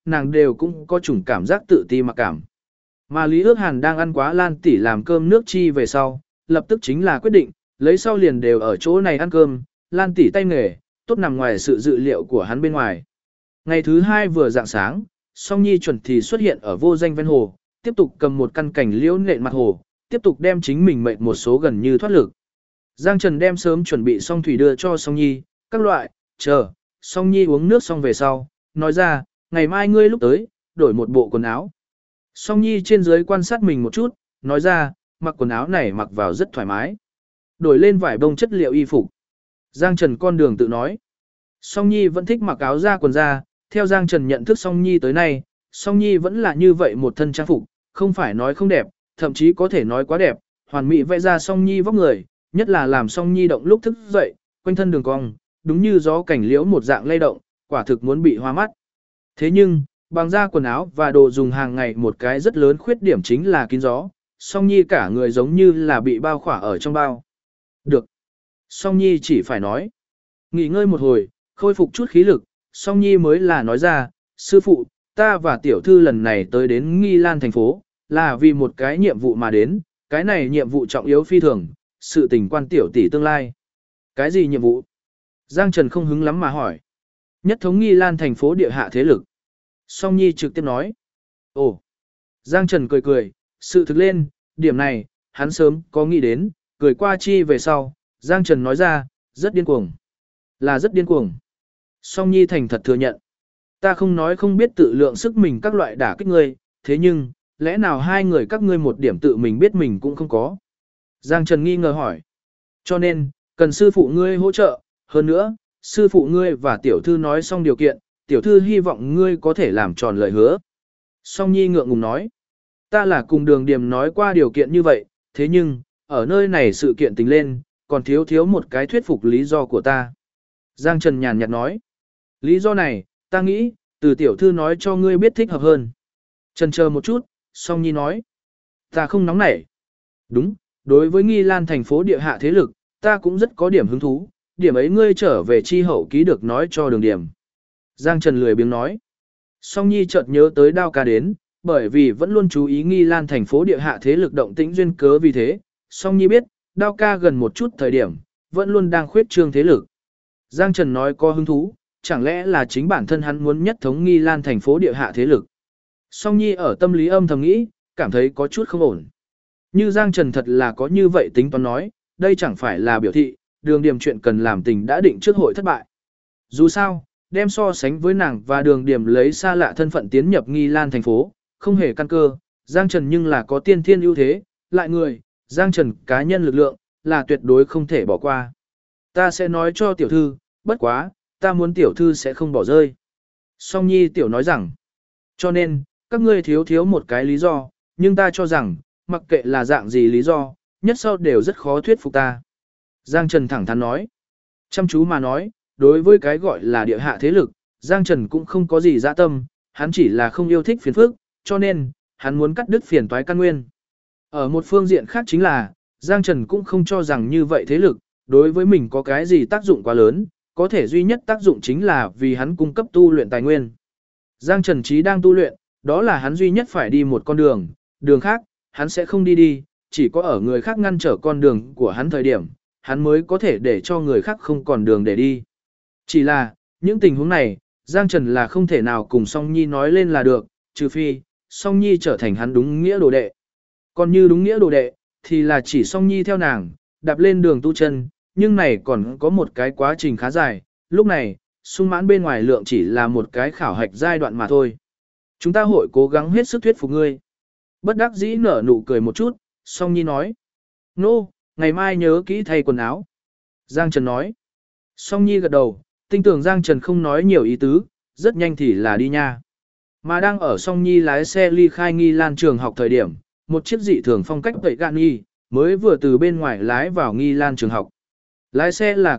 nàng đều cũng có chủng cảm giác tự ti mặc cảm. Mà Lý Ước Hàn đang ăn quá Lan tỷ làm cơm nước chi về sau, lập tức chính là quyết định, lấy sau liền đều ở chỗ này ăn cơm, Lan tỷ tay nghề, tốt nằm ngoài sự dự liệu của hắn bên ngoài. Ngày thứ 2 vừa rạng sáng, Song Nhi chuẩn thì xuất hiện ở vô danh ven hồ, tiếp tục cầm một căn cảnh liễu nện mặt hồ, tiếp tục đem chính mình mệt một số gần như thoát lực. Giang Trần đem sớm chuẩn bị xong thủy đưa cho Song Nhi, các loại, chờ, Song Nhi uống nước xong về sau, nói ra, ngày mai ngươi lúc tới, đổi một bộ quần áo. Song Nhi trên dưới quan sát mình một chút, nói ra, mặc quần áo này mặc vào rất thoải mái. Đổi lên vải bông chất liệu y phục. Giang Trần con đường tự nói. Song Nhi vẫn thích mặc áo da quần da, theo Giang Trần nhận thức Song Nhi tới nay, Song Nhi vẫn là như vậy một thân trang phục, không phải nói không đẹp, thậm chí có thể nói quá đẹp, hoàn mỹ vẽ ra Song Nhi vóc người, nhất là làm Song Nhi động lúc thức dậy, quanh thân đường cong, đúng như gió cảnh liễu một dạng lay động, quả thực muốn bị hoa mắt. Thế nhưng, bằng da quần áo và đồ dùng hàng ngày một cái rất lớn khuyết điểm chính là kín gió, Song Nhi cả người giống như là bị bao khỏa ở trong bao. Được. Song Nhi chỉ phải nói. Nghỉ ngơi một hồi, khôi phục chút khí lực, Song Nhi mới là nói ra, sư phụ, ta và tiểu thư lần này tới đến Nghi Lan thành phố, là vì một cái nhiệm vụ mà đến, cái này nhiệm vụ trọng yếu phi thường, sự tình quan tiểu tỷ tương lai. Cái gì nhiệm vụ? Giang Trần không hứng lắm mà hỏi. Nhất thống Nghi Lan thành phố địa hạ thế lực. Song Nhi trực tiếp nói. Ồ. Giang Trần cười cười, sự thực lên, điểm này, hắn sớm có nghĩ đến, cười qua chi về sau, Giang Trần nói ra, rất điên cuồng. Là rất điên cuồng. Song Nhi thành thật thừa nhận. Ta không nói không biết tự lượng sức mình các loại đả kích ngươi, thế nhưng, lẽ nào hai người các ngươi một điểm tự mình biết mình cũng không có? Giang Trần nghi ngờ hỏi. Cho nên, cần sư phụ ngươi hỗ trợ, hơn nữa, sư phụ ngươi và tiểu thư nói xong điều kiện, tiểu thư hy vọng ngươi có thể làm tròn lời hứa. Song Nhi ngượng ngùng nói. Ta là cùng Đường Điềm nói qua điều kiện như vậy, thế nhưng, ở nơi này sự kiện tình lên, còn thiếu một cái thuyết phục lý do của ta. Giang Trần nhàn nhạt nói. Lý do này, ta nghĩ, từ tiểu thư nói cho ngươi biết thích hợp hơn. Trần chờ một chút, Song Nhi nói. Ta không nóng nảy. Đúng, đối với Nghi Lan thành phố địa hạ thế lực, ta cũng rất có điểm hứng thú, điểm ấy ngươi trở về chi hậu ký được nói cho Đường Điềm. Giang Trần lười biếng nói. Song Nhi chợt nhớ tới Đao Ca đến, bởi vì vẫn luôn chú ý Nghi Lan thành phố địa hạ thế lực động tĩnh duyên cớ vì thế, Song Nhi biết, Đao Ca gần một chút thời điểm, vẫn luôn đang khuyết trương thế lực. Giang Trần nói có hứng thú, chẳng lẽ là chính bản thân hắn muốn nhất thống Nghi Lan thành phố địa hạ thế lực. Song Nhi ở tâm lý âm thầm nghĩ, cảm thấy có chút không ổn. Như Giang Trần thật là có như vậy tính toán nói, đây chẳng phải là biểu thị, Đường Điềm chuyện cần làm tình đã định trước hội thất bại. Dù sao, đem so sánh với nàng và Đường Điềm lấy xa lạ thân phận tiến nhập Nghi Lan thành phố, không hề căn cơ, Giang Trần nhưng là có tiên thiên ưu thế, lại người, Giang Trần cá nhân lực lượng, là tuyệt đối không thể bỏ qua. Ta sẽ nói cho tiểu thư, bất quá, ta muốn tiểu thư sẽ không bỏ rơi. Song Nhi tiểu nói rằng, cho nên, các ngươi thiếu một cái lý do, nhưng ta cho rằng, mặc kệ là dạng gì lý do, nhất sau đều rất khó thuyết phục ta. Giang Trần thẳng thắn nói, chăm chú mà nói, đối với cái gọi là địa hạ thế lực, Giang Trần cũng không có gì dã tâm, hắn chỉ là không yêu thích phiền phức, cho nên, hắn muốn cắt đứt phiền toái căn nguyên. Ở một phương diện khác chính là, Giang Trần cũng không cho rằng như vậy thế lực, đối với mình có cái gì tác dụng quá lớn, có thể duy nhất tác dụng chính là vì hắn cung cấp tu luyện tài nguyên. Giang Trần Trí đang tu luyện, đó là hắn duy nhất phải đi một con đường, đường khác, hắn sẽ không đi, chỉ có ở người khác ngăn trở con đường của hắn thời điểm, hắn mới có thể để cho người khác không còn đường để đi. Chỉ là, những tình huống này, Giang Trần là không thể nào cùng Song Nhi nói lên là được, trừ phi, Song Nhi trở thành hắn đúng nghĩa đồ đệ. Còn như đúng nghĩa đồ đệ, thì là chỉ Song Nhi theo nàng, đạp lên đường tu chân, nhưng này còn có một cái quá trình khá dài, lúc này, sung mãn bên ngoài lượng chỉ là một cái khảo hạch giai đoạn mà thôi. Chúng ta hội cố gắng hết sức thuyết phục ngươi. Bất đắc dĩ nở nụ cười một chút, Song Nhi nói. Nô, ngày mai nhớ kỹ thay quần áo. Giang Trần nói. Song Nhi gật đầu, tin tưởng Giang Trần không nói nhiều ý tứ, rất nhanh thì là đi nha. Mà đang ở Song Nhi lái xe ly khai Nghi Lan trường học thời điểm, một chiếc dị thường phong cách vậy gạn nghi, mới vừa từ bên ngoài lái vào Nghi Lan trường học. Lái xe là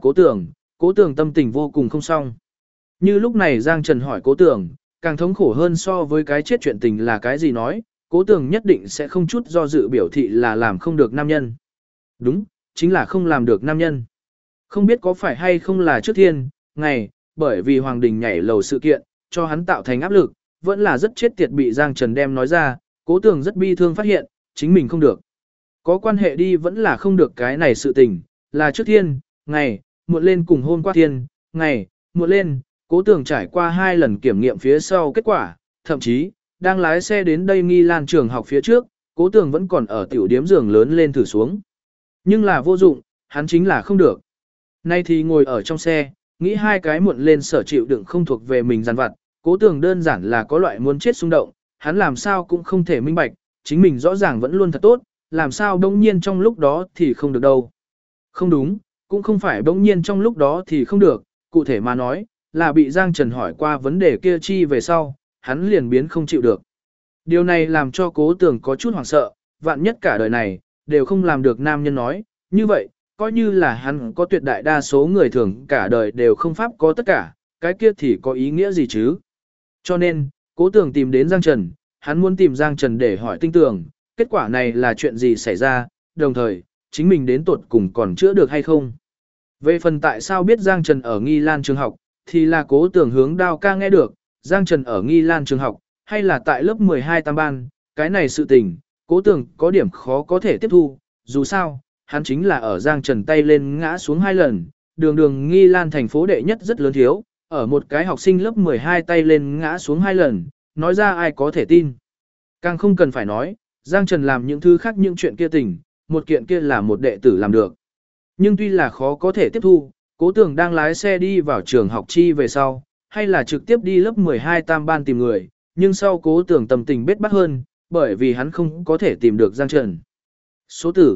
Cố Tưởng tâm tình vô cùng không xong. Như lúc này Giang Trần hỏi Cố Tưởng, càng thống khổ hơn so với cái chết chuyện tình là cái gì nói, Cố Tưởng nhất định sẽ không chút do dự biểu thị là làm không được nam nhân. Đúng, chính là không làm được nam nhân. Không biết có phải hay không là trước thiên, ngày, bởi vì Hoàng Đình nhảy lầu sự kiện, cho hắn tạo thành áp lực, vẫn là rất chết tiệt bị Giang Trần đem nói ra, Cố Tường rất bi thương phát hiện, chính mình không được. Có quan hệ đi vẫn là không được cái này sự tình, là trước thiên, ngày, muộn lên cùng hôm qua thiên, ngày, muộn lên, Cố Tường trải qua 2 lần kiểm nghiệm phía sau kết quả, thậm chí, đang lái xe đến đây Nghi Lan trường học phía trước, Cố Tường vẫn còn ở tiểu điếm giường lớn lên thử xuống. Nhưng là vô dụng, hắn chính là không được. Nay thì ngồi ở trong xe, nghĩ 2 cái muộn lên sở chịu đựng không thuộc về mình dằn vặt, Cố Tường đơn giản là có loại muốn chết xung động, hắn làm sao cũng không thể minh bạch, chính mình rõ ràng vẫn luôn thật tốt, làm sao đông nhiên trong lúc đó thì không được đâu. Không đúng, cũng không phải đông nhiên trong lúc đó thì không được, cụ thể mà nói, là bị Giang Trần hỏi qua vấn đề kia chi về sau, hắn liền biến không chịu được. Điều này làm cho Cố Tường có chút hoảng sợ, vạn nhất cả đời này, đều không làm được nam nhân nói, như vậy, coi như là hắn có tuyệt đại đa số người thường cả đời đều không pháp có tất cả, cái kia thì có ý nghĩa gì chứ. Cho nên, Cố Tường tìm đến Giang Trần, hắn muốn tìm Giang Trần để hỏi tinh tường, kết quả này là chuyện gì xảy ra, đồng thời, chính mình đến tuột cùng còn chữa được hay không. Về phần tại sao biết Giang Trần ở Nghi Lan trường học, thì là Cố Tường hướng Đao ca nghe được, Giang Trần ở Nghi Lan trường học, hay là tại lớp 12 tam ban, cái này sự tình, Cố Tường có điểm khó có thể tiếp thu, dù sao, hắn chính là ở Giang Trần tay lên ngã xuống 2 lần, đường đường Nghi Lan thành phố đệ nhất rất lớn thiếu, ở một cái học sinh lớp 12 tay lên ngã xuống 2 lần, nói ra ai có thể tin. Càng không cần phải nói, Giang Trần làm những thứ khác những chuyện kia tình, một kiện kia là một đệ tử làm được. Nhưng tuy là khó có thể tiếp thu, Cố Tường đang lái xe đi vào trường học chi về sau, hay là trực tiếp đi lớp 12 tam ban tìm người, nhưng sau Cố Tường tâm tình bết bát hơn, bởi vì hắn không có thể tìm được Giang Trần. Số tử,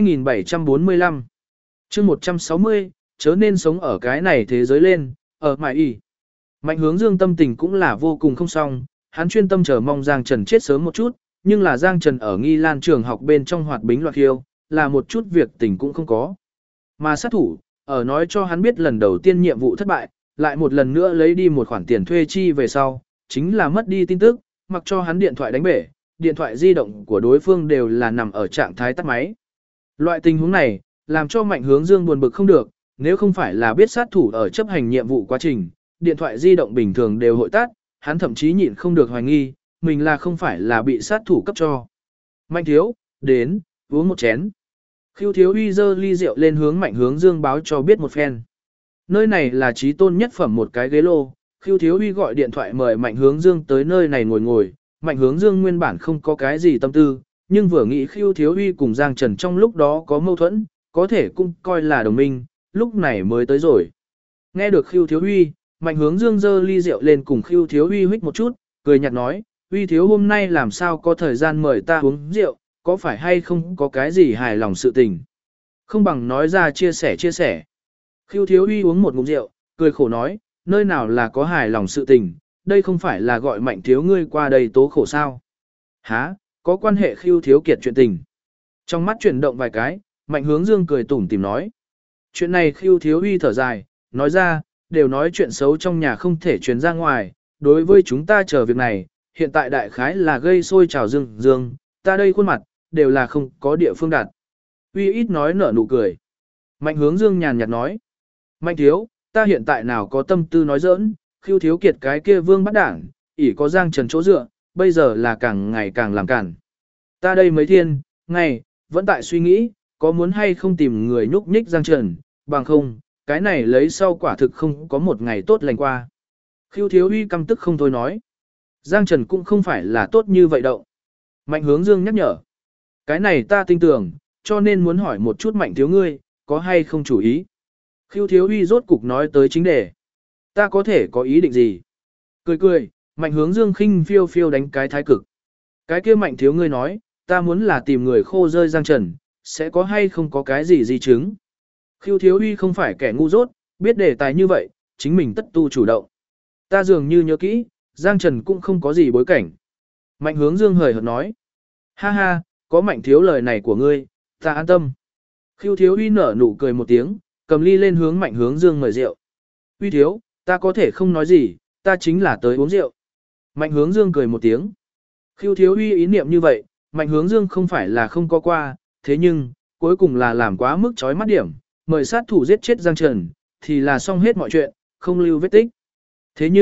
2745. Chương 160, chớ nên sống ở cái này thế giới lên, ở mãi y. Mạnh Hướng Dương tâm tình cũng là vô cùng không xong, hắn chuyên tâm chờ mong Giang Trần chết sớm một chút, nhưng là Giang Trần ở Nghi Lan trường học bên trong hoạt bính loạt khiêu, là một chút việc tình cũng không có. Mà sát thủ, ở nói cho hắn biết lần đầu tiên nhiệm vụ thất bại, lại một lần nữa lấy đi một khoản tiền thuê chi về sau, chính là mất đi tin tức, mặc cho hắn điện thoại đánh bể, điện thoại di động của đối phương đều là nằm ở trạng thái tắt máy. Loại tình huống này, làm cho Mạnh Hướng Dương buồn bực không được, nếu không phải là biết sát thủ ở chấp hành nhiệm vụ quá trình, điện thoại di động bình thường đều hội tắt, hắn thậm chí nhịn không được hoài nghi, mình là không phải là bị sát thủ cấp cho. Mạnh thiếu, đến, uống một chén. Khưu Thiếu Uy dơ ly rượu lên hướng Mạnh Hướng Dương báo cho biết một phen. Nơi này là chí tôn nhất phẩm một cái ghế lô, Khưu Thiếu Uy gọi điện thoại mời Mạnh Hướng Dương tới nơi này ngồi ngồi, Mạnh Hướng Dương nguyên bản không có cái gì tâm tư, nhưng vừa nghĩ Khưu Thiếu Uy cùng Giang Trần trong lúc đó có mâu thuẫn, có thể cũng coi là đồng minh, lúc này mới tới rồi. Nghe được Khưu Thiếu Uy, Mạnh Hướng Dương dơ ly rượu lên cùng Khưu Thiếu Uy huých một chút, cười nhạt nói, Uy thiếu hôm nay làm sao có thời gian mời ta uống rượu, có phải hay không có cái gì hài lòng sự tình. Không bằng nói ra chia sẻ. Khưu Thiếu Uy uống một ngụm rượu, cười khổ nói, nơi nào là có hài lòng sự tình, đây không phải là gọi Mạnh thiếu ngươi qua đây tố khổ sao. Hả, có quan hệ Khưu Thiếu Kiệt chuyện tình. Trong mắt chuyển động vài cái, Mạnh Hướng Dương cười tủm tỉm nói. Chuyện này Khưu Thiếu Uy thở dài, nói ra, đều nói chuyện xấu trong nhà không thể truyền ra ngoài, đối với chúng ta chờ việc này, hiện tại đại khái là gây sôi trào dương, ta đây khuôn mặt, đều là không có địa phương đặt. Uy ít nói nở nụ cười. Mạnh Hướng Dương nhàn nhạt nói. Mạnh thiếu, ta hiện tại nào có tâm tư nói giỡn, Khưu Thiếu Kiệt cái kia vương bắt đảng, ỷ có Giang Trần chỗ dựa, bây giờ là càng ngày càng làm cản. Ta đây mấy thiên, ngày, vẫn tại suy nghĩ, có muốn hay không tìm người nhúc nhích Giang Trần, bằng không, cái này lấy sau quả thực không có một ngày tốt lành qua. Khưu Thiếu Uy căm tức không thôi nói. Giang Trần cũng không phải là tốt như vậy đâu. Mạnh Hướng Dương nhắc nhở. Cái này ta tin tưởng, cho nên muốn hỏi một chút Mạnh thiếu ngươi, có hay không chủ ý. Khưu Thiếu Uy rốt cục nói tới chính đề. Ta có thể có ý định gì? Cười, Mạnh Hướng Dương khinh phiêu phiêu đánh cái thái cực. Cái kia Mạnh thiếu ngươi nói, ta muốn là tìm người khô rơi Giang Trần, sẽ có hay không có cái gì di chứng. Khưu Thiếu Uy không phải kẻ ngu dốt, biết đề tài như vậy, chính mình tất tu chủ động. Ta dường như nhớ kỹ, Giang Trần cũng không có gì bối cảnh. Mạnh Hướng Dương hời hợt nói. Ha ha, có Mạnh thiếu lời này của ngươi, ta an tâm. Khưu Thiếu Uy nở nụ cười một tiếng, cầm ly lên hướng Mạnh Hướng Dương mời rượu. Uy thiếu, ta có thể không nói gì, ta chính là tới uống rượu. Mạnh Hướng Dương cười một tiếng. Khưu Thiếu Uy ý niệm như vậy, Mạnh Hướng Dương không phải là không có qua, thế nhưng, cuối cùng là làm quá mức chói mắt điểm, mời sát thủ giết chết Giang Trần, thì là xong hết mọi chuyện, không lưu vết tích. Thế nhưng,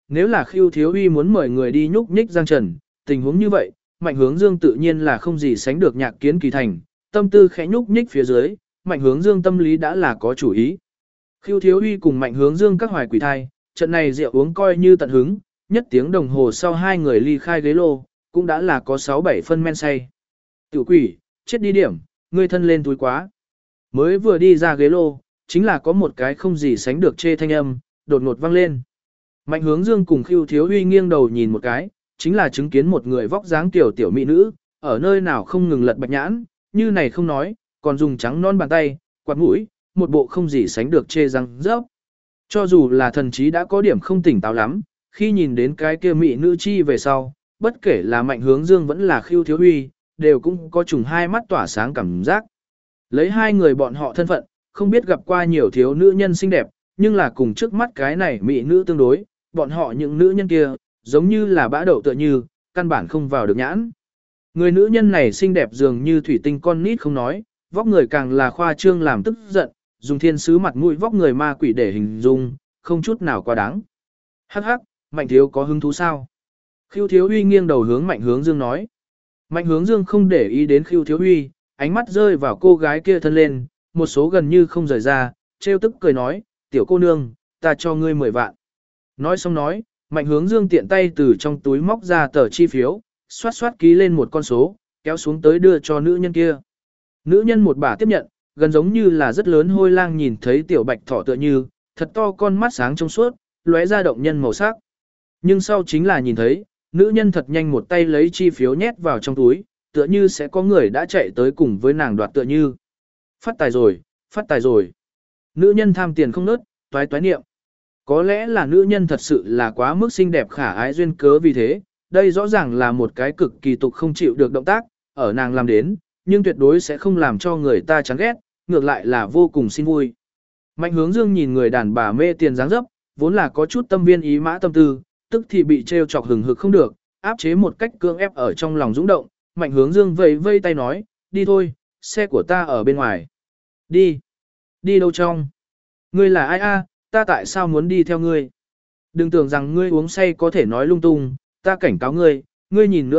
nếu là Khưu Thiếu Uy muốn mời người đi nhúc nhích Giang Trần, tình huống như vậy, Mạnh Hướng Dương tự nhiên là không gì sánh được Nhạc Kiến Kỳ thành, tâm tư khẽ nhúc nhích phía dưới, Mạnh Hướng Dương tâm lý đã là có chủ ý. Khưu Thiếu Uy cùng Mạnh Hướng Dương các hoài quỷ thai, trận này rượu uống coi như tận hứng, nhất tiếng đồng hồ sau hai người ly khai ghế lô, cũng đã là có 6-7 phân men say. Tiểu quỷ, chết đi điểm, ngươi thân lên túi quá. Mới vừa đi ra ghế lô, chính là có một cái không gì sánh được chê thanh âm, đột ngột vang lên. Mạnh Hướng Dương cùng Khưu Thiếu Uy nghiêng đầu nhìn một cái, chính là chứng kiến một người vóc dáng tiểu tiểu mỹ nữ, ở nơi nào không ngừng lật bạch nhãn, như này không nói, còn dùng trắng non bàn tay, quạt mũi, một bộ không gì sánh được chê răng rớp. Cho dù là thần trí đã có điểm không tỉnh táo lắm, khi nhìn đến cái kia mỹ nữ chi về sau, bất kể là Mạnh Hướng Dương vẫn là Khưu Thiếu Uy, đều cũng có trùng hai mắt tỏa sáng cảm giác. Lấy hai người bọn họ thân phận, không biết gặp qua nhiều thiếu nữ nhân xinh đẹp, nhưng là cùng trước mắt cái này mỹ nữ tương đối, bọn họ những nữ nhân kia, giống như là bã đậu tựa như, căn bản không vào được nhãn. Người nữ nhân này xinh đẹp dường như thủy tinh con nít không nói, vóc người càng là khoa trương làm tức giận, dùng thiên sứ mặt mũi vóc người ma quỷ để hình dung, không chút nào quá đáng. Hắc hắc, Mạnh thiếu có hứng thú sao? Khưu Thiếu Uy nghiêng đầu hướng Mạnh Hướng Dương nói. Mạnh Hướng Dương không để ý đến Khưu Thiếu Uy, ánh mắt rơi vào cô gái kia thân lên, một số gần như không rời ra, trêu tức cười nói, tiểu cô nương, ta cho ngươi 10 vạn. Nói xong nói, Mạnh Hướng Dương tiện tay từ trong túi móc ra tờ chi phiếu, xoát xoát ký lên một con số, kéo xuống tới đưa cho nữ nhân kia. Nữ nhân một bà tiếp nhận, gần giống như là rất lớn hôi lang nhìn thấy tiểu bạch thỏ tựa như, thật to con mắt sáng trong suốt, lóe ra động nhân màu sắc. Nhưng sau chính là nhìn thấy, nữ nhân thật nhanh một tay lấy chi phiếu nhét vào trong túi, tựa như sẽ có người đã chạy tới cùng với nàng đoạt tựa như. Phát tài rồi, phát tài rồi. Nữ nhân tham tiền không nớt, toái toái niệm. Có lẽ là nữ nhân thật sự là quá mức xinh đẹp khả ái duyên cớ vì thế, đây rõ ràng là một cái cực kỳ tục không chịu được động tác, ở nàng làm đến, nhưng tuyệt đối sẽ không làm cho người ta chán ghét, ngược lại là vô cùng xin vui. Mạnh Hướng Dương nhìn người đàn bà mê tiền dáng dấp, vốn là có chút tâm viên ý mã tâm tư, tức thì bị trêu chọc hừng hực không được, áp chế một cách cưỡng ép ở trong lòng dũng động. Mạnh Hướng Dương vẫy vây tay nói, đi thôi, xe của ta ở bên ngoài. Đi. Đi đâu trong? Ngươi là ai a? Ta tại sao muốn đi theo ngươi? Đừng tưởng rằng ngươi uống say có thể nói lung tung, ta cảnh cáo ngươi, ngươi nhìn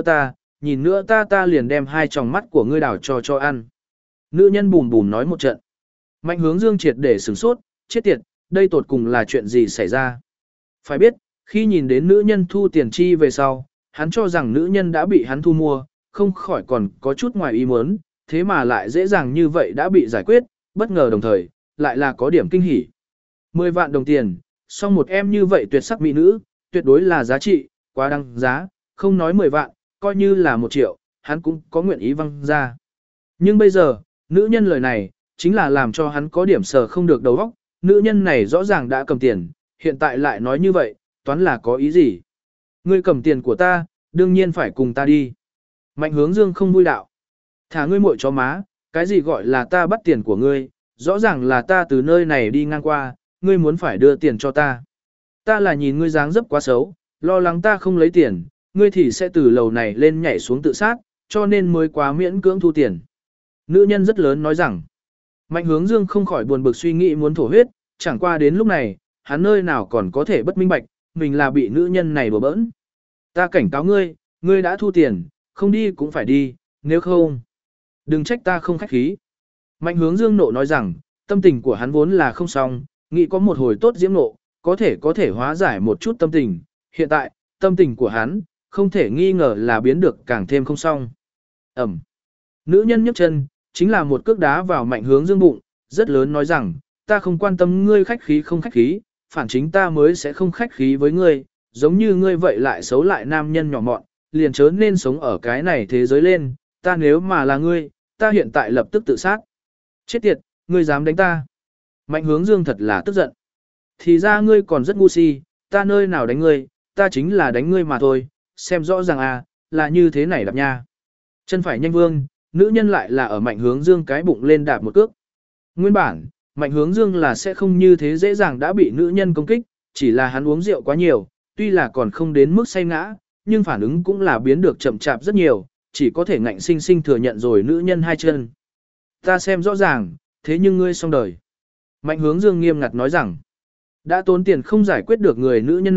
nữa ta liền đem hai tròng mắt của ngươi đảo cho ăn. Nữ nhân bùn bùn nói một trận. Mạnh Hướng Dương triệt để sửng sốt, chết tiệt, đây tột cùng là chuyện gì xảy ra? Phải biết, khi nhìn đến nữ nhân thu tiền chi về sau, hắn cho rằng nữ nhân đã bị hắn thu mua, không khỏi còn có chút ngoài ý muốn, thế mà lại dễ dàng như vậy đã bị giải quyết, bất ngờ đồng thời, lại là có điểm kinh hỉ. 10 vạn đồng tiền, song một em như vậy tuyệt sắc mỹ nữ, tuyệt đối là giá trị, quá đăng giá, không nói 10 vạn, coi như là 1 triệu, hắn cũng có nguyện ý văng ra. Nhưng bây giờ, nữ nhân lời này, chính là làm cho hắn có điểm sờ không được đầu óc, nữ nhân này rõ ràng đã cầm tiền, hiện tại lại nói như vậy, toán là có ý gì? Ngươi cầm tiền của ta, đương nhiên phải cùng ta đi. Mạnh Hướng Dương không vui đạo. Thả ngươi muội chó má, cái gì gọi là ta bắt tiền của ngươi, rõ ràng là ta từ nơi này đi ngang qua, ngươi muốn phải đưa tiền cho ta. Ta là nhìn ngươi dáng dấp quá xấu, lo lắng ta không lấy tiền, ngươi thì sẽ từ lầu này lên nhảy xuống tự sát, cho nên mới quá miễn cưỡng thu tiền. Nữ nhân rất lớn nói rằng, Mạnh Hướng Dương không khỏi buồn bực suy nghĩ muốn thổ huyết, chẳng qua đến lúc này, hắn nơi nào còn có thể bất minh bạch, mình là bị nữ nhân này bừa bỡn. Ta cảnh cáo ngươi, ngươi đã thu tiền, không đi cũng phải đi, nếu không, đừng trách ta không khách khí. Mạnh Hướng Dương nộ nói rằng, tâm tình của hắn vốn là không xong, nghĩ có một hồi tốt diễm nộ, có thể hóa giải một chút tâm tình. Hiện tại, tâm tình của hắn, không thể nghi ngờ là biến được càng thêm không xong. Ẩm. Nữ nhân nhấc chân, chính là một cước đá vào Mạnh Hướng Dương bụng, rất lớn nói rằng, ta không quan tâm ngươi khách khí không khách khí, phản chính ta mới sẽ không khách khí với ngươi, giống như ngươi vậy lại xấu lại nam nhân nhỏ mọn, liền chớ nên sống ở cái này thế giới lên, ta nếu mà là ngươi, ta hiện tại lập tức tự sát. Chết tiệt, ngươi dám đánh ta. Mạnh Hướng Dương thật là tức giận. Thì ra ngươi còn rất ngu si, ta nơi nào đánh ngươi, ta chính là đánh ngươi mà thôi, xem rõ ràng à, là như thế này đạp nha. Chân phải nhanh vương, nữ nhân lại là ở Mạnh Hướng Dương cái bụng lên đạp một cước. Nguyên bản, Mạnh Hướng Dương là sẽ không như thế dễ dàng đã bị nữ nhân công kích, chỉ là hắn uống rượu quá nhiều, tuy là còn không đến mức say ngã, nhưng phản ứng cũng là biến được chậm chạp rất nhiều, chỉ có thể ngạnh sinh sinh thừa nhận rồi nữ nhân hai chân. Ta xem rõ ràng, thế nhưng ngươi xong đời. Mạnh Hướng Dương nghiêm ngặt nói rằng, đã tốn tiền không giải quyết được người nữ nhân này,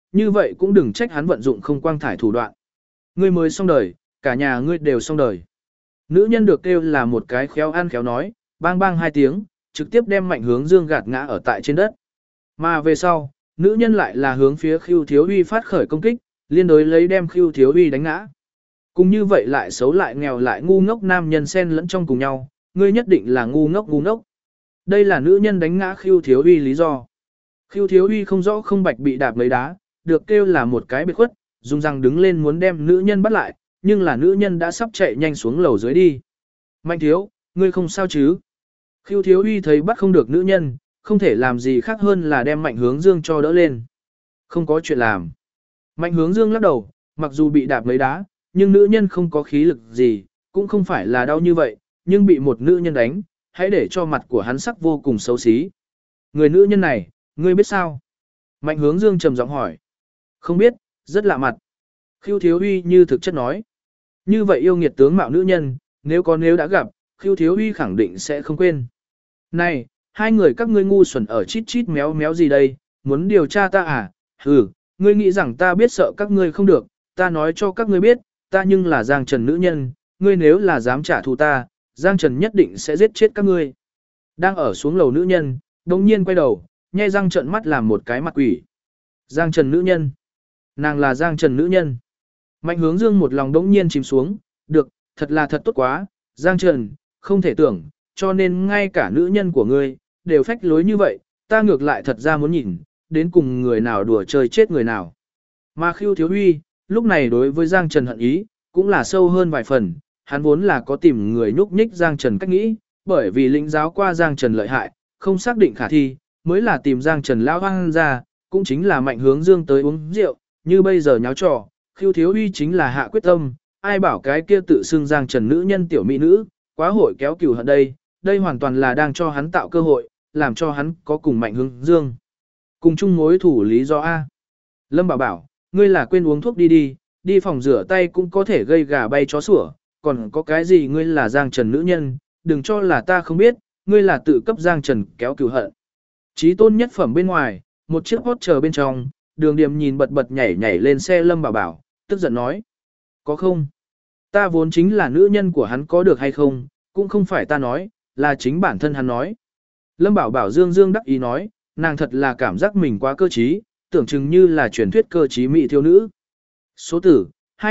như vậy cũng đừng trách hắn vận dụng không quang thải thủ đoạn. Ngươi mới xong đời, cả nhà ngươi đều xong đời. Nữ nhân được kêu là một cái khéo ăn khéo nói, bang bang hai tiếng, trực tiếp đem Mạnh Hướng Dương gạt ngã ở tại trên đất. Mà về sau, nữ nhân lại là hướng phía Khưu Thiếu Uy phát khởi công kích, liên đối lấy đem Khưu Thiếu Uy đánh ngã. Cùng như vậy lại xấu lại nghèo lại ngu ngốc nam nhân xen lẫn trong cùng nhau, ngươi nhất định là ngu ngốc ngu ngốc. Đây là nữ nhân đánh ngã Khưu Thiếu Uy lý do. Khưu Thiếu Uy không rõ không bạch bị đạp lấy đá, được kêu là một cái biệt khuất, dùng răng đứng lên muốn đem nữ nhân bắt lại, nhưng là nữ nhân đã sắp chạy nhanh xuống lầu dưới đi. Mạnh thiếu, ngươi không sao chứ? Khưu Thiếu Uy thấy bắt không được nữ nhân, không thể làm gì khác hơn là đem Mạnh Hướng Dương cho đỡ lên. Không có chuyện làm. Mạnh Hướng Dương lắc đầu, mặc dù bị đạp lấy đá, nhưng nữ nhân không có khí lực gì, cũng không phải là đau như vậy, nhưng bị một nữ nhân đánh, hãy để cho mặt của hắn sắc vô cùng xấu xí. Người nữ nhân này, ngươi biết sao? Mạnh Hướng Dương trầm giọng hỏi. Không biết, rất lạ mặt. Khưu Thiếu Uy như thực chất nói. Như vậy yêu nghiệt tướng mạo nữ nhân, nếu đã gặp, Khưu Thiếu Uy khẳng định sẽ không quên. Này, hai người các ngươi ngu xuẩn ở chít chít méo méo gì đây, muốn điều tra ta à? Hừ, ngươi nghĩ rằng ta biết sợ các ngươi không được, ta nói cho các ngươi biết, ta nhưng là Giang Trần nữ nhân, ngươi nếu là dám trả thù ta, Giang Trần nhất định sẽ giết chết các ngươi. Đang ở xuống lầu nữ nhân, đồng nhiên quay đầu, nhe răng trợn mắt làm một cái mặt quỷ. Giang Trần nữ nhân. Nàng là Giang Trần nữ nhân. Mạnh Hướng Dương một lòng đống nhiên chìm xuống, được, thật là thật tốt quá, Giang Trần, không thể tưởng, cho nên ngay cả nữ nhân của ngươi, đều phách lối như vậy, ta ngược lại thật ra muốn nhìn, đến cùng người nào đùa chơi chết người nào. Mà Khưu Thiếu Uy, lúc này đối với Giang Trần hận ý, cũng là sâu hơn vài phần, hắn vốn là có tìm người nhúc nhích Giang Trần cách nghĩ, bởi vì lĩnh giáo qua Giang Trần lợi hại, không xác định khả thi, mới là tìm Giang Trần lão hoang ra, cũng chính là Mạnh Hướng Dương tới uống rượu, như bây giờ nháo trò, Khưu Thiếu Uy chính là hạ quyết tâm, ai bảo cái kia tự xưng Giang Trần nữ nhân tiểu mỹ nữ, quá hội kéo cừu hận đây, đây hoàn toàn là đang cho hắn tạo cơ hội, làm cho hắn có cùng Mạnh Hướng Dương. Cùng chung mối thủ lý do A. Lâm Bảo bảo, ngươi là quên uống thuốc đi, đi phòng rửa tay cũng có thể gây gà bay chó sủa, còn có cái gì ngươi là Giang Trần nữ nhân, đừng cho là ta không biết, ngươi là tự cấp Giang Trần kéo cừu hận. Chí tôn nhất phẩm bên ngoài, một chiếc hốt chờ bên trong, Đường Điềm nhìn bật bật nhảy lên xe Lâm Bảo bảo, tức giận nói. Có không? Ta vốn chính là nữ nhân của hắn có được hay không, cũng không phải ta nói, là chính bản thân hắn nói. Lâm Bảo bảo dương đắc ý nói, nàng thật là cảm giác mình quá cơ trí, tưởng chừng như là truyền thuyết cơ trí mỹ thiếu nữ. Số tử,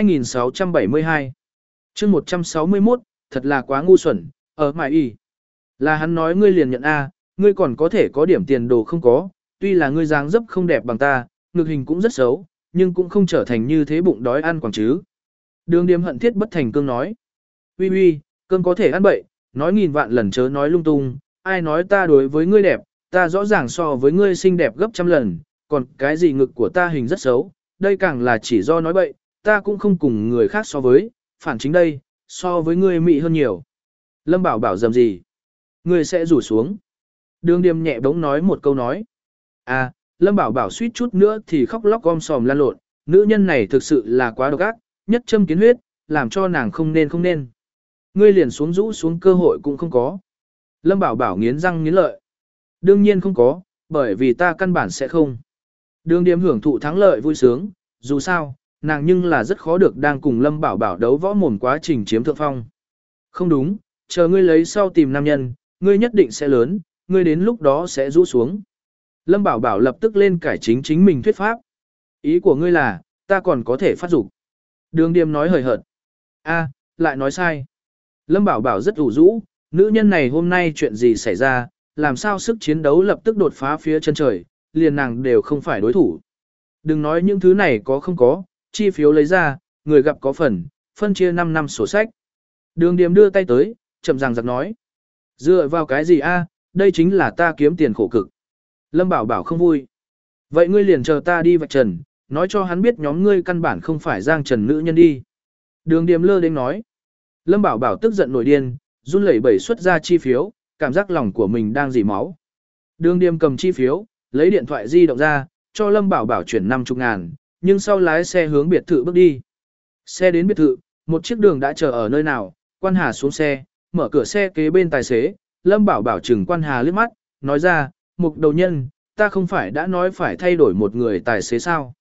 2672. chương 161, thật là quá ngu xuẩn, ở mại y. Là hắn nói ngươi liền nhận A, ngươi còn có thể có điểm tiền đồ không có, tuy là ngươi dáng dấp không đẹp bằng ta, ngực hình cũng rất xấu, nhưng cũng không trở thành như thế bụng đói ăn quảng chứ. Đường Điềm hận thiết bất thành cương nói. Uy, cơm có thể ăn bậy, nói nghìn vạn lần chớ nói lung tung, ai nói ta đối với ngươi đẹp, ta rõ ràng so với ngươi xinh đẹp gấp trăm lần, còn cái gì ngực của ta hình rất xấu, đây càng là chỉ do nói bậy, ta cũng không cùng người khác so với, phản chính đây, so với ngươi mị hơn nhiều. Lâm Bảo bảo dầm gì? Ngươi sẽ rủ xuống. Đường Điềm nhẹ bỗng nói một câu nói. À, Lâm Bảo bảo suýt chút nữa thì khóc lóc gom sòm lan lộn, nữ nhân này thực sự là quá độc ác, nhất châm kiến huyết, làm cho nàng không nên. Ngươi liền xuống rũ xuống cơ hội cũng không có. Lâm Bảo bảo nghiến răng nghiến lợi. Đương nhiên không có, bởi vì ta căn bản sẽ không. Đường Điềm hưởng thụ thắng lợi vui sướng, dù sao, nàng nhưng là rất khó được đang cùng Lâm Bảo bảo đấu võ mồm quá trình chiếm thượng phong. Không đúng, chờ ngươi lấy sau tìm nam nhân, ngươi nhất định sẽ lớn, ngươi đến lúc đó sẽ rũ xuống. Lâm Bảo bảo lập tức lên cải chính mình thuyết pháp. Ý của ngươi là, ta còn có thể phát dục. Đường Điềm nói hời hợt. A, lại nói sai. Lâm Bảo bảo rất ủ rũ, nữ nhân này hôm nay chuyện gì xảy ra, làm sao sức chiến đấu lập tức đột phá phía chân trời, liền nàng đều không phải đối thủ. Đừng nói những thứ này có không có, chi phiếu lấy ra, người gặp có phần, phân chia 5 năm sổ sách. Đường Điềm đưa tay tới, chậm ràng giặc nói. Dựa vào cái gì a? Đây chính là ta kiếm tiền khổ cực. Lâm Bảo bảo không vui. Vậy ngươi liền chờ ta đi vạch trần, nói cho hắn biết nhóm ngươi căn bản không phải Giang Trần nữ nhân đi. Đường Điềm lơ đến nói. Lâm Bảo bảo tức giận nổi điên, run lẩy bẩy xuất ra chi phiếu, cảm giác lòng của mình đang dỉ máu. Đường Điềm cầm chi phiếu, lấy điện thoại di động ra, cho Lâm Bảo bảo chuyển 50 ngàn, nhưng sau lái xe hướng biệt thự bước đi. Xe đến biệt thự, một chiếc đường đã chờ ở nơi nào, Quan Hà xuống xe, mở cửa xe kế bên tài xế, Lâm Bảo bảo chừng Quan Hà liếc mắt, nói ra, Mục đầu nhân, ta không phải đã nói phải thay đổi một người tài xế sao.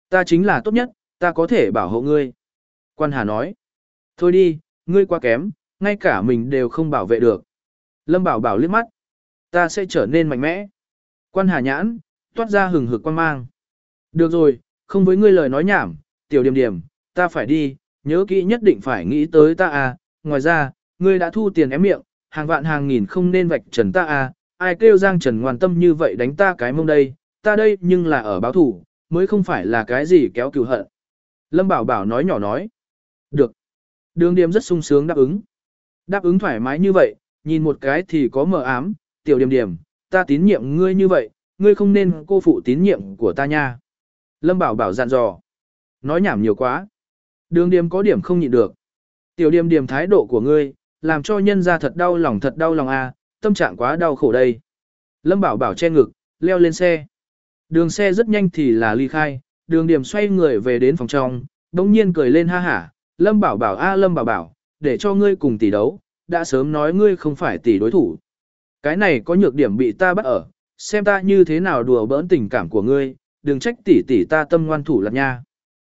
Ta chính là tốt nhất, ta có thể bảo hộ ngươi. Quan Hà nói. Thôi đi, ngươi quá kém, ngay cả mình đều không bảo vệ được. Lâm Bảo Bảo liếc mắt. Ta sẽ trở nên mạnh mẽ. Quan Hà nhãn, toát ra hừng hực quan mang. Được rồi, không với ngươi lời nói nhảm, tiểu điểm điểm, ta phải đi, nhớ kỹ nhất định phải nghĩ tới ta à. Ngoài ra, ngươi đã thu tiền ém miệng, hàng vạn hàng nghìn không nên vạch trần ta à. Ai kêu Giang Trần ngoan tâm như vậy đánh ta cái mông đây, ta đây nhưng là ở báo thủ, mới không phải là cái gì kéo cừu hận. Lâm Bảo Bảo nói nhỏ nói. Được. Đường Điềm rất sung sướng đáp ứng. Đáp ứng thoải mái như vậy, nhìn một cái thì có mờ ám, tiểu Điềm Điềm, ta tín nhiệm ngươi như vậy, ngươi không nên cô phụ tín nhiệm của ta nha. Lâm Bảo Bảo dặn dò. Nói nhảm nhiều quá. Đường Điềm có điểm không nhịn được. Tiểu Điềm Điềm thái độ của ngươi, làm cho nhân ra thật đau lòng à, tâm trạng quá đau khổ đây. Lâm Bảo Bảo che ngực, leo lên xe. Đường xe rất nhanh thì là ly khai, Đường Điềm xoay người về đến phòng trong, đống nhiên cười lên ha hả. Lâm Bảo Bảo a Lâm Bảo Bảo, để cho ngươi cùng tỷ đấu, đã sớm nói ngươi không phải tỷ đối thủ. Cái này có nhược điểm bị ta bắt ở, xem ta như thế nào đùa bỡn tình cảm của ngươi, đừng trách tỷ tỷ ta tâm ngoan thủ lạt nha.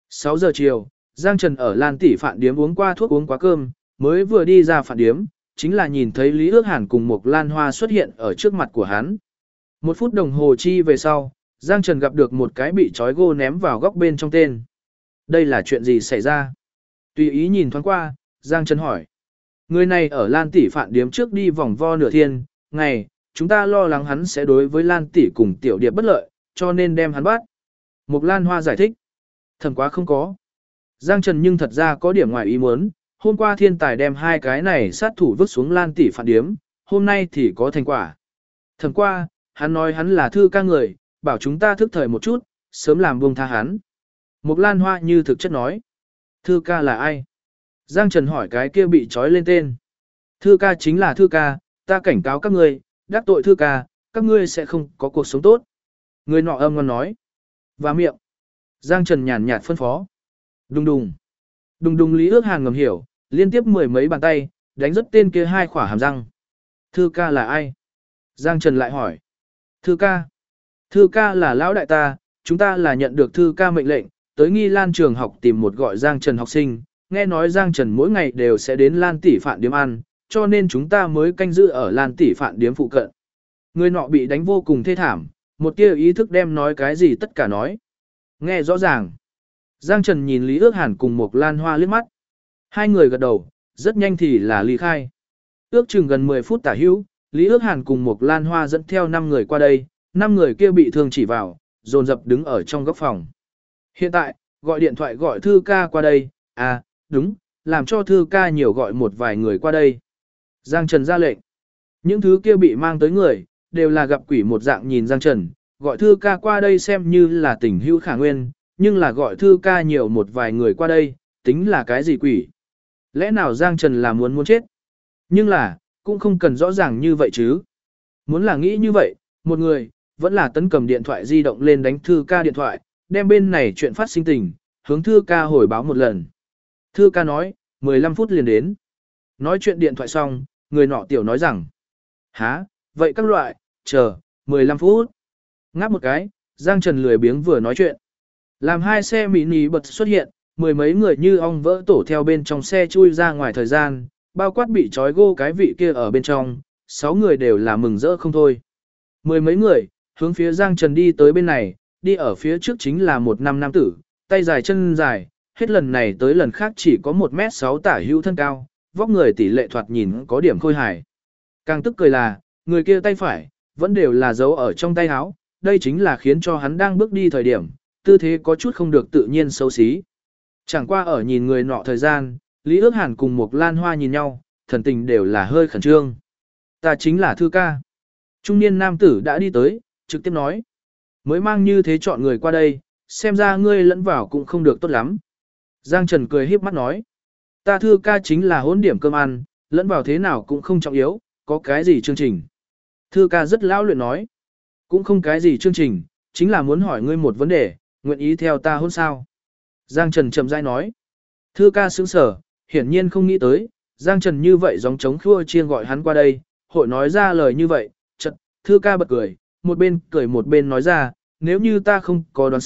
6 giờ chiều, Giang Trần ở Lan tỷ phạn điếm uống qua thuốc uống quá cơm, mới vừa đi ra phạn điếm, chính là nhìn thấy Lý Ước Hàn cùng một Lan Hoa xuất hiện ở trước mặt của hắn. 1 phút đồng hồ chi về sau, Giang Trần gặp được một cái bị trói gô ném vào góc bên trong tên. Đây là chuyện gì xảy ra? Tùy ý nhìn thoáng qua, Giang Trần hỏi. Người này ở Lan tỷ phạn điếm trước đi vòng vo nửa thiên, ngày, chúng ta lo lắng hắn sẽ đối với Lan tỷ cùng tiểu điệp bất lợi, cho nên đem hắn bắt. Mục Lan Hoa giải thích. Thầm quá không có. Giang Trần nhưng thật ra có điểm ngoài ý muốn, hôm qua thiên tài đem hai cái này sát thủ vứt xuống Lan tỷ phạn điếm, hôm nay thì có thành quả. Thầm qua, hắn nói hắn là thư ca người, bảo chúng ta thức thời một chút, sớm làm buông tha hắn. Mục Lan Hoa như thực chất nói. Thư ca là ai? Giang Trần hỏi cái kia bị trói lên tên. Thư ca chính là thư ca, ta cảnh cáo các ngươi, đắc tội thư ca, các ngươi sẽ không có cuộc sống tốt. Người nọ âm ngon nói. Và miệng. Giang Trần nhàn nhạt phân phó. Đùng đùng. Đùng đùng Lý Ước Hàn ngầm hiểu, liên tiếp 10 mấy bàn tay, đánh rất tên kia 2 khỏa hàm răng. Thư ca là ai? Giang Trần lại hỏi. Thư ca. Thư ca là lão đại ta, chúng ta là nhận được thư ca mệnh lệnh, tới Nghi Lan trường học tìm một gọi Giang Trần học sinh, nghe nói Giang Trần mỗi ngày đều sẽ đến Lan tỷ phạn điếm ăn, cho nên chúng ta mới canh giữ ở Lan tỷ phạn điếm phụ cận. Người nọ bị đánh vô cùng thê thảm, một tia ý thức đem nói cái gì tất cả nói. Nghe rõ ràng. Giang Trần nhìn Lý Ước Hàn cùng một Lan Hoa liếc mắt. Hai người gật đầu, rất nhanh thì là ly khai. Ước chừng gần 10 phút tả hữu, Lý Ước Hàn cùng một Lan Hoa dẫn theo 5 người qua đây, 5 người kia bị thương chỉ vào, dồn dập đứng ở trong góc phòng. Hiện tại, gọi điện thoại gọi thư ca qua đây, à, đúng, làm cho thư ca nhiều gọi một vài người qua đây. Giang Trần ra lệnh. Những thứ kia bị mang tới người, đều là gặp quỷ một dạng nhìn Giang Trần, gọi thư ca qua đây xem như là tình hữu khả nguyên, nhưng là gọi thư ca nhiều một vài người qua đây, tính là cái gì quỷ. Lẽ nào Giang Trần là muốn chết? Nhưng là, cũng không cần rõ ràng như vậy chứ. Muốn là nghĩ như vậy, một người, vẫn là tấn cầm điện thoại di động lên đánh thư ca điện thoại, đem bên này chuyện phát sinh tình, hướng thư ca hồi báo một lần. Thư ca nói, 15 phút liền đến. Nói chuyện điện thoại xong, người nọ tiểu nói rằng, hả, vậy các loại, chờ, 15 phút. Ngáp một cái, Giang Trần lười biếng vừa nói chuyện. Làm 2 xe mini bật xuất hiện, 10 mấy người như ong vỡ tổ theo bên trong xe chui ra ngoài thời gian, bao quát bị trói gô cái vị kia ở bên trong, 6 người đều là mừng rỡ không thôi. 10 mấy người, hướng phía Giang Trần đi tới bên này, đi ở phía trước chính là một nam tử, tay dài chân dài, hết lần này tới lần khác chỉ có 1m6 tả hữu thân cao, vóc người tỷ lệ thoạt nhìn có điểm khôi hài. Càng tức cười là, người kia tay phải, vẫn đều là dấu ở trong tay áo, đây chính là khiến cho hắn đang bước đi thời điểm, tư thế có chút không được tự nhiên xấu xí. Chẳng qua ở nhìn người nọ thời gian, Lý Ước Hàn cùng một Lan Hoa nhìn nhau, thần tình đều là hơi khẩn trương. Ta chính là thư ca. Trung niên nam tử đã đi tới, trực tiếp nói. Mới mang như thế chọn người qua đây, xem ra ngươi lẫn vào cũng không được tốt lắm. Giang Trần cười híp mắt nói. Ta thư ca chính là hỗn điểm cơm ăn, lẫn vào thế nào cũng không trọng yếu, có cái gì chương trình. Thư ca rất lão luyện nói. Cũng không cái gì chương trình, chính là muốn hỏi ngươi một vấn đề, nguyện ý theo ta hôn sao. Giang Trần chậm rãi nói. Thư ca sững sở, hiển nhiên không nghĩ tới, Giang Trần như vậy giống trống khua chiên gọi hắn qua đây, hội nói ra lời như vậy, chật, thư ca bật cười một bên nói ra, nếu như ta không có đoán sai,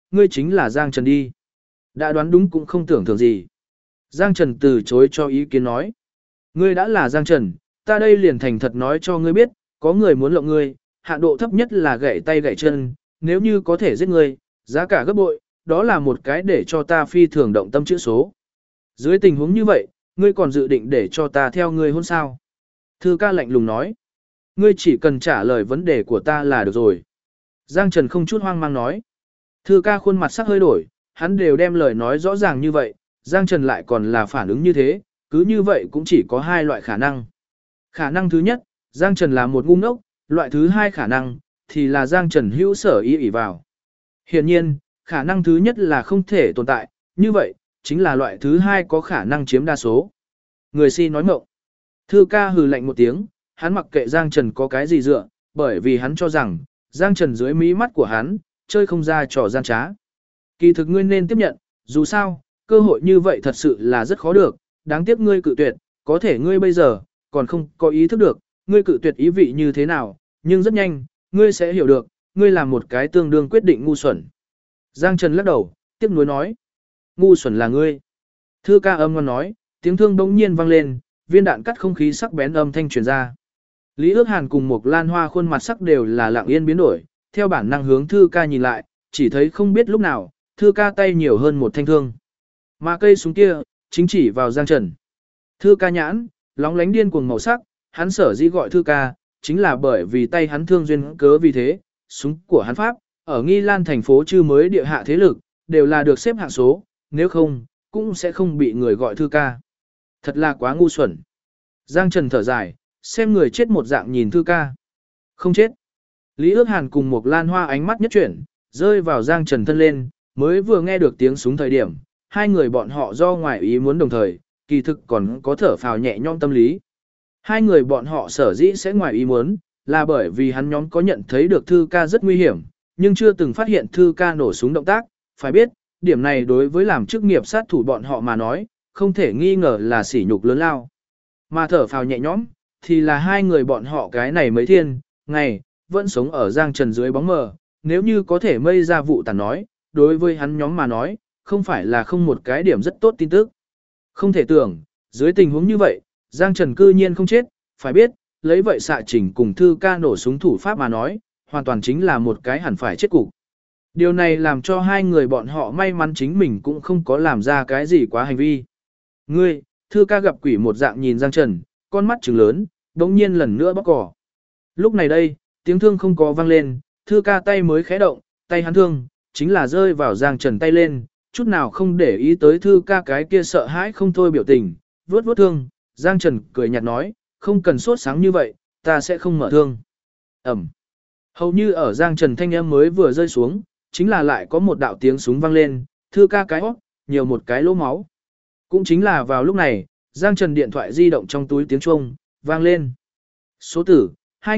ngươi chính là Giang Trần đi. Đã đoán đúng cũng không tưởng thường gì. Giang Trần từ chối cho ý kiến nói. Ngươi đã là Giang Trần, ta đây liền thành thật nói cho ngươi biết, có người muốn lộng ngươi, hạn độ thấp nhất là gãy tay gãy chân, nếu như có thể giết ngươi, giá cả gấp bội, đó là một cái để cho ta phi thường động tâm chữ số. Dưới tình huống như vậy, ngươi còn dự định để cho ta theo ngươi hôn sao? Thư ca lạnh lùng nói. Ngươi chỉ cần trả lời vấn đề của ta là được rồi. Giang Trần không chút hoang mang nói. Thư ca khuôn mặt sắc hơi đổi, hắn đều đem lời nói rõ ràng như vậy, Giang Trần lại còn là phản ứng như thế, cứ như vậy cũng chỉ có hai loại khả năng. Khả năng thứ nhất, Giang Trần là một ngu ngốc, loại thứ hai khả năng, thì là Giang Trần hữu sở ý ỷ vào. Hiển nhiên, khả năng thứ nhất là không thể tồn tại, như vậy, chính là loại thứ hai có khả năng chiếm đa số. Người si nói mộng. Thư ca hừ lạnh một tiếng, hắn mặc kệ Giang Trần có cái gì dựa, bởi vì hắn cho rằng, Giang Trần dưới mí mắt của hắn, chơi không ra trò gian trá. Kỳ thực ngươi nên tiếp nhận, dù sao, cơ hội như vậy thật sự là rất khó được, đáng tiếc ngươi cự tuyệt, có thể ngươi bây giờ, còn không có ý thức được, ngươi cự tuyệt ý vị như thế nào, nhưng rất nhanh, ngươi sẽ hiểu được, ngươi làm một cái tương đương quyết định ngu xuẩn. Giang Trần lắc đầu, tiếc nuối nói, ngu xuẩn là ngươi. Thư ca âm ngon nói, tiếng thương bỗng nhiên vang lên, viên đạn cắt không khí sắc bén âm thanh truyền ra. Lý Ước Hàn cùng một Lan Hoa khuôn mặt sắc đều là lặng yên biến đổi, theo bản năng hướng Thư ca nhìn lại, chỉ thấy không biết lúc nào, Thư ca tay nhiều hơn một thanh thương. Mà cây súng kia, chính chỉ vào Giang Trần. Thư ca nhãn, lóng lánh điên cuồng màu sắc, hắn sở dĩ gọi Thư ca, chính là bởi vì tay hắn thương duyên cớ vì thế, súng của hắn Pháp, ở Nghi Lan thành phố chư mới địa hạ thế lực, đều là được xếp hạng số, nếu không, cũng sẽ không bị người gọi Thư ca. Thật là quá ngu xuẩn. Giang Trần thở dài, xem người chết một dạng nhìn Thư ca. Không chết. Lý Ước Hàn cùng một Lan Hoa ánh mắt nhất chuyển, rơi vào Giang Trần thân lên, mới vừa nghe được tiếng súng thời điểm, hai người bọn họ do ngoài ý muốn đồng thời, kỳ thực còn có thở phào nhẹ nhõm tâm lý. Hai người bọn họ sở dĩ sẽ ngoài ý muốn, là bởi vì hắn nhóm có nhận thấy được Thư ca rất nguy hiểm, nhưng chưa từng phát hiện Thư ca nổ súng động tác, phải biết, điểm này đối với làm chức nghiệp sát thủ bọn họ mà nói, không thể nghi ngờ là sỉ nhục lớn lao. Mà thở phào nhẹ nhõm, thì là hai người bọn họ cái này mấy thiên, ngày, vẫn sống ở Giang Trần dưới bóng mờ, nếu như có thể mây ra vụ tàn nói, đối với hắn nhóm mà nói, không phải là không một cái điểm rất tốt tin tức. Không thể tưởng, dưới tình huống như vậy, Giang Trần cư nhiên không chết, phải biết, lấy vậy xạ chỉnh cùng Thư ca nổ súng thủ pháp mà nói, hoàn toàn chính là một cái hẳn phải chết cục. Điều này làm cho hai người bọn họ may mắn chính mình cũng không có làm ra cái gì quá hành vi. Ngươi, Thư ca gặp quỷ một dạng nhìn Giang Trần, con mắt trừng lớn, đống nhiên lần nữa bóc cỏ. Lúc này đây, tiếng thương không có vang lên, Thư ca tay mới khẽ động, tay hắn thương, chính là rơi vào Giang Trần tay lên, chút nào không để ý tới Thư ca cái kia sợ hãi không thôi biểu tình, vuốt vuốt thương, Giang Trần cười nhạt nói, không cần sốt sáng như vậy, ta sẽ không mở thương. Ẩm. Hầu như ở Giang Trần thanh âm mới vừa rơi xuống, chính là lại có một đạo tiếng súng vang lên, Thư ca cái hót, nhiều một cái lỗ máu. Cũng chính là vào lúc này, Giang Trần điện thoại di động trong túi tiếng chuông vang lên. Số tử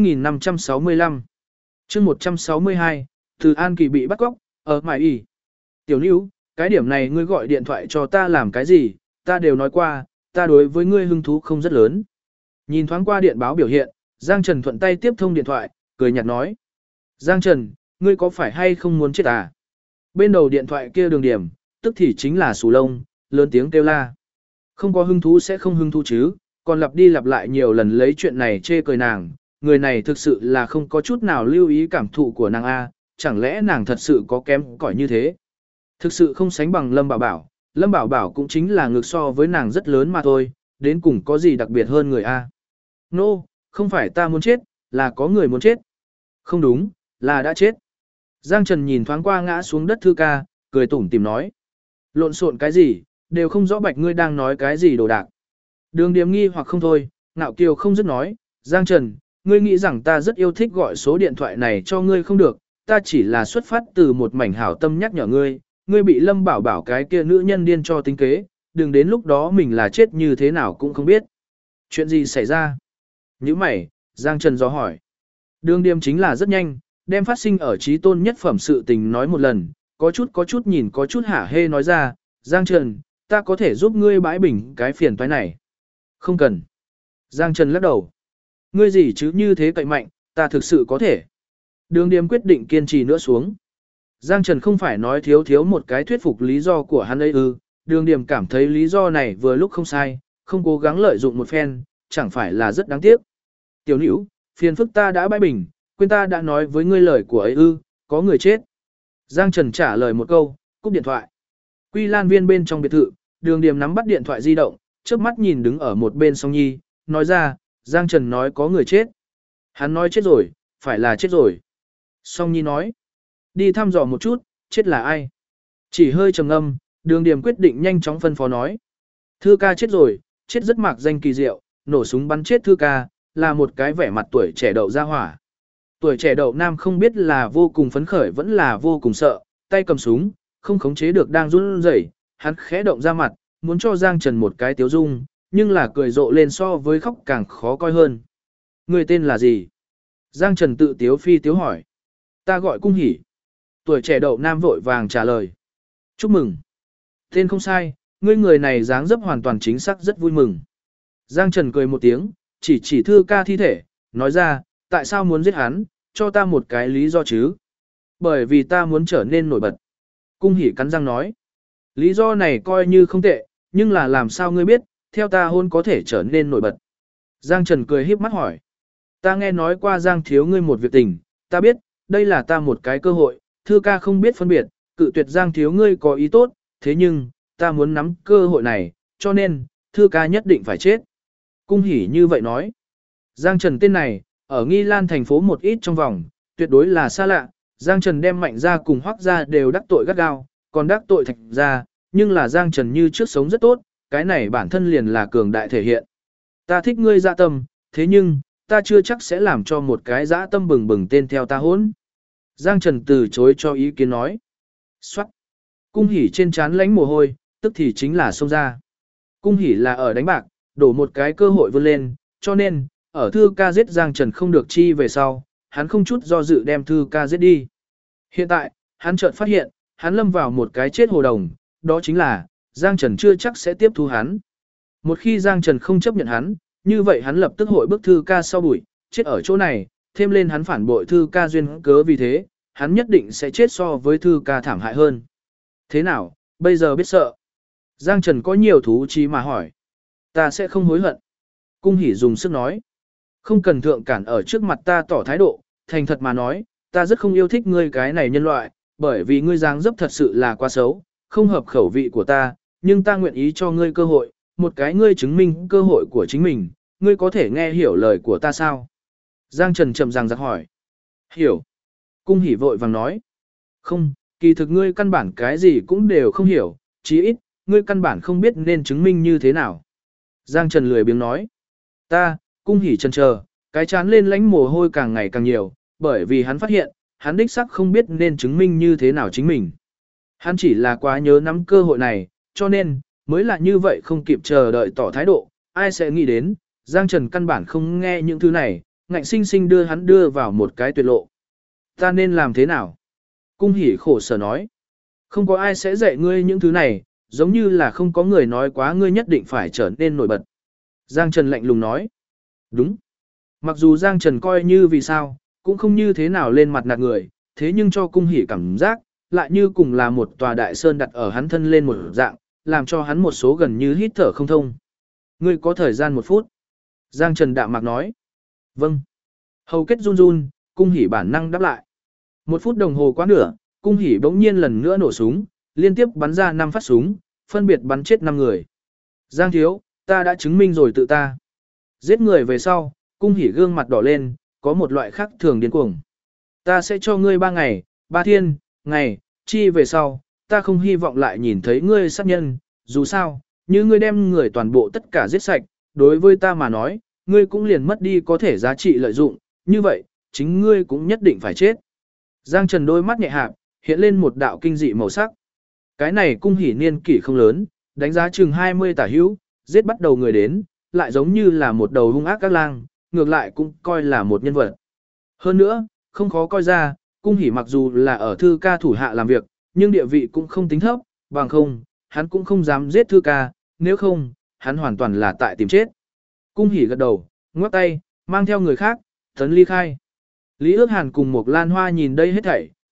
2565. Chương 162, Từ An Kỳ bị bắt cóc ở Mại Y. Tiểu Nữu, cái điểm này ngươi gọi điện thoại cho ta làm cái gì? Ta đều nói qua, ta đối với ngươi hứng thú không rất lớn. Nhìn thoáng qua điện báo biểu hiện, Giang Trần thuận tay tiếp thông điện thoại, cười nhạt nói: "Giang Trần, ngươi có phải hay không muốn chết à?" Bên đầu điện thoại kia Đường Điểm, tức thì chính là Sù Lông, lớn tiếng kêu la. Không có hứng thú sẽ không hứng thú chứ, còn lặp đi lặp lại nhiều lần lấy chuyện này chê cười nàng, người này thực sự là không có chút nào lưu ý cảm thụ của nàng A, chẳng lẽ nàng thật sự có kém cỏi như thế. Thực sự không sánh bằng Lâm Bảo Bảo, Lâm Bảo Bảo cũng chính là ngược so với nàng rất lớn mà thôi, đến cùng có gì đặc biệt hơn người A. Nô, không phải ta muốn chết, là có người muốn chết. Không đúng, là đã chết. Giang Trần nhìn thoáng qua ngã xuống đất Thư ca, cười tủm tìm nói. Lộn xộn cái gì, đều không rõ bạch ngươi đang nói cái gì đồ đạc. Đường Điềm nghi hoặc không thôi, Ngạo Kiều không dứt nói, Giang Trần, ngươi nghĩ rằng ta rất yêu thích gọi số điện thoại này cho ngươi không được, ta chỉ là xuất phát từ một mảnh hảo tâm nhắc nhở ngươi, ngươi bị Lâm Bảo Bảo cái kia nữ nhân điên cho tính kế, đừng đến lúc đó mình là chết như thế nào cũng không biết. Chuyện gì xảy ra? Nhữ mày, Giang Trần dò hỏi. Đường Điềm chính là rất nhanh, đem phát sinh ở trí tôn nhất phẩm sự tình nói một lần, có chút nhìn có chút hả hê nói ra, Giang Trần, ta có thể giúp ngươi bãi bình cái phiền toái này. Không cần. Giang Trần lắc đầu. Ngươi gì chứ như thế cậy mạnh, ta thực sự có thể. Đường Điềm quyết định kiên trì nữa xuống. Giang Trần không phải nói thiếu thiếu một cái thuyết phục lý do của hắn ấy ư, Đường Điểm cảm thấy lý do này vừa lúc không sai, không cố gắng lợi dụng một phen, chẳng phải là rất đáng tiếc. Tiểu Nữu, phiền phức ta đã bãi bình, quên ta đã nói với ngươi lời của ấy ư, có người chết. Giang Trần trả lời một câu, cúp điện thoại. Quy Lan Viên bên trong biệt thự, Đường Điểm nắm bắt điện thoại di động, trước mắt nhìn đứng ở một bên Song Nhi, nói ra, Giang Trần nói có người chết. Hắn nói chết rồi, phải là chết rồi. Song Nhi nói, đi thăm dò một chút, chết là ai? Chỉ hơi trầm ngâm, Đường Điểm quyết định nhanh chóng phân phó nói. Thư ca chết rồi, chết rất mạc danh kỳ diệu, nổ súng bắn chết Thư ca, là một cái vẻ mặt tuổi trẻ đậu ra hỏa. Tuổi trẻ đậu nam không biết là vô cùng phấn khởi vẫn là vô cùng sợ, tay cầm súng, không khống chế được đang run rẩy, hắn khẽ động ra mặt, muốn cho Giang Trần một cái tiếu dung, nhưng là cười rộ lên so với khóc càng khó coi hơn. Người tên là gì? Giang Trần tự tiếu phi tiếu hỏi. Ta gọi Cung Hỉ. Tuổi trẻ đậu nam vội vàng trả lời. Chúc mừng. Tên không sai, ngươi người này dáng dấp hoàn toàn chính xác rất vui mừng. Giang Trần cười một tiếng, chỉ Thư ca thi thể, nói ra, tại sao muốn giết hắn, cho ta một cái lý do chứ. Bởi vì ta muốn trở nên nổi bật. Cung Hỉ cắn răng nói. Lý do này coi như không tệ, nhưng là làm sao ngươi biết, theo ta hôn có thể trở nên nổi bật. Giang Trần cười híp mắt hỏi. Ta nghe nói qua Giang thiếu ngươi một việc tình, ta biết, đây là ta một cái cơ hội, Thư ca không biết phân biệt, cự tuyệt Giang thiếu ngươi có ý tốt, thế nhưng, ta muốn nắm cơ hội này, cho nên, Thư ca nhất định phải chết. Cung Hỉ như vậy nói. Giang Trần tên này, ở Nghi Lan thành phố một ít trong vòng, tuyệt đối là xa lạ, Giang Trần đem Mạnh ra cùng Hoắc ra đều đắc tội gắt gao, còn đắc tội Thạch ra, nhưng là Giang Trần như trước sống rất tốt, cái này bản thân liền là cường đại thể hiện. Ta thích ngươi dạ tâm, thế nhưng, ta chưa chắc sẽ làm cho một cái dã tâm bừng bừng tên theo ta hỗn. Giang Trần từ chối cho ý kiến nói. Xoát. Cung Hỉ trên trán lánh mồ hôi, tức thì chính là xông ra. Cung Hỉ là ở đánh bạc, đổ một cái cơ hội vươn lên, cho nên, ở Thư ca giết Giang Trần không được chi về sau, hắn không chút do dự đem Thư ca giết đi. Hiện tại, hắn chợt phát hiện, hắn lâm vào một cái chết hồ đồng, đó chính là, Giang Trần chưa chắc sẽ tiếp thu hắn. Một khi Giang Trần không chấp nhận hắn, như vậy hắn lập tức hội bước Thư ca sau bụi, chết ở chỗ này, thêm lên hắn phản bội Thư ca duyên cớ vì thế, hắn nhất định sẽ chết so với Thư ca thảm hại hơn. Thế nào, bây giờ biết sợ? Giang Trần có nhiều thú chí mà hỏi. Ta sẽ không hối hận. Cung Hỉ dùng sức nói. Không cần thượng cản ở trước mặt ta tỏ thái độ, thành thật mà nói, ta rất không yêu thích ngươi cái này nhân loại, bởi vì ngươi dáng dấp thật sự là quá xấu, không hợp khẩu vị của ta, nhưng ta nguyện ý cho ngươi cơ hội, một cái ngươi chứng minh cơ hội của chính mình, ngươi có thể nghe hiểu lời của ta sao? Giang Trần chậm ràng giặc hỏi. Hiểu. Cung Hỉ vội vàng nói. Không, kỳ thực ngươi căn bản cái gì cũng đều không hiểu, chí ít, ngươi căn bản không biết nên chứng minh như thế nào. Giang Trần lười biếng nói. Ta, Cung Hỉ chần chờ, cái chán lên lánh mồ hôi càng ngày càng nhiều, bởi vì hắn phát hiện, hắn đích xác không biết nên chứng minh như thế nào chính mình. Hắn chỉ là quá nhớ nắm cơ hội này, cho nên, mới là như vậy không kịp chờ đợi tỏ thái độ, ai sẽ nghĩ đến, Giang Trần căn bản không nghe những thứ này, ngạnh sinh sinh đưa hắn đưa vào một cái tuyệt lộ. Ta nên làm thế nào? Cung Hỉ khổ sở nói. Không có ai sẽ dạy ngươi những thứ này, giống như là không có người nói quá ngươi nhất định phải trở nên nổi bật. Giang Trần lạnh lùng nói. Đúng. Mặc dù Giang Trần coi như vì sao, cũng không như thế nào lên mặt nạt người, thế nhưng cho Cung Hỉ cảm giác, lại như cùng là một tòa đại sơn đặt ở hắn thân lên một dạng, làm cho hắn một số gần như hít thở không thông. Ngươi có thời gian 1 phút. Giang Trần đạm mạc nói. Vâng. Hầu kết run run, Cung Hỉ bản năng đáp lại. 1 phút đồng hồ quá nửa, Cung Hỉ bỗng nhiên lần nữa nổ súng, liên tiếp bắn ra 5 phát súng, phân biệt bắn chết 5 người. Giang thiếu, ta đã chứng minh rồi tự ta. Giết người về sau, Cung Hỉ gương mặt đỏ lên, có một loại khác thường điên cuồng. Ta sẽ cho ngươi 3 ngày, 3 thiên, ngày, chi về sau, ta không hy vọng lại nhìn thấy ngươi sát nhân, dù sao, như ngươi đem người toàn bộ tất cả giết sạch, đối với ta mà nói, ngươi cũng liền mất đi có thể giá trị lợi dụng, như vậy, chính ngươi cũng nhất định phải chết. Giang Trần đôi mắt nhẹ hạp, hiện lên một đạo kinh dị màu sắc. Cái này Cung Hỉ niên kỷ không lớn, đánh giá chừng 20 tả hữu, giết bắt đầu người đến, lại giống như là một đầu hung ác các lang, ngược lại cũng coi là một nhân vật. Hơn nữa, không khó coi ra, Cung Hỉ mặc dù là ở Thư ca thủ hạ làm việc, nhưng địa vị cũng không tính thấp, bằng không, hắn cũng không dám giết Thư ca, nếu không, hắn hoàn toàn là tại tìm chết. Cung Hỉ gật đầu, ngoắc tay, mang theo người khác, tấn ly khai. Lý Ước Hàn cùng một Lan Hoa nhìn đây hết thảy,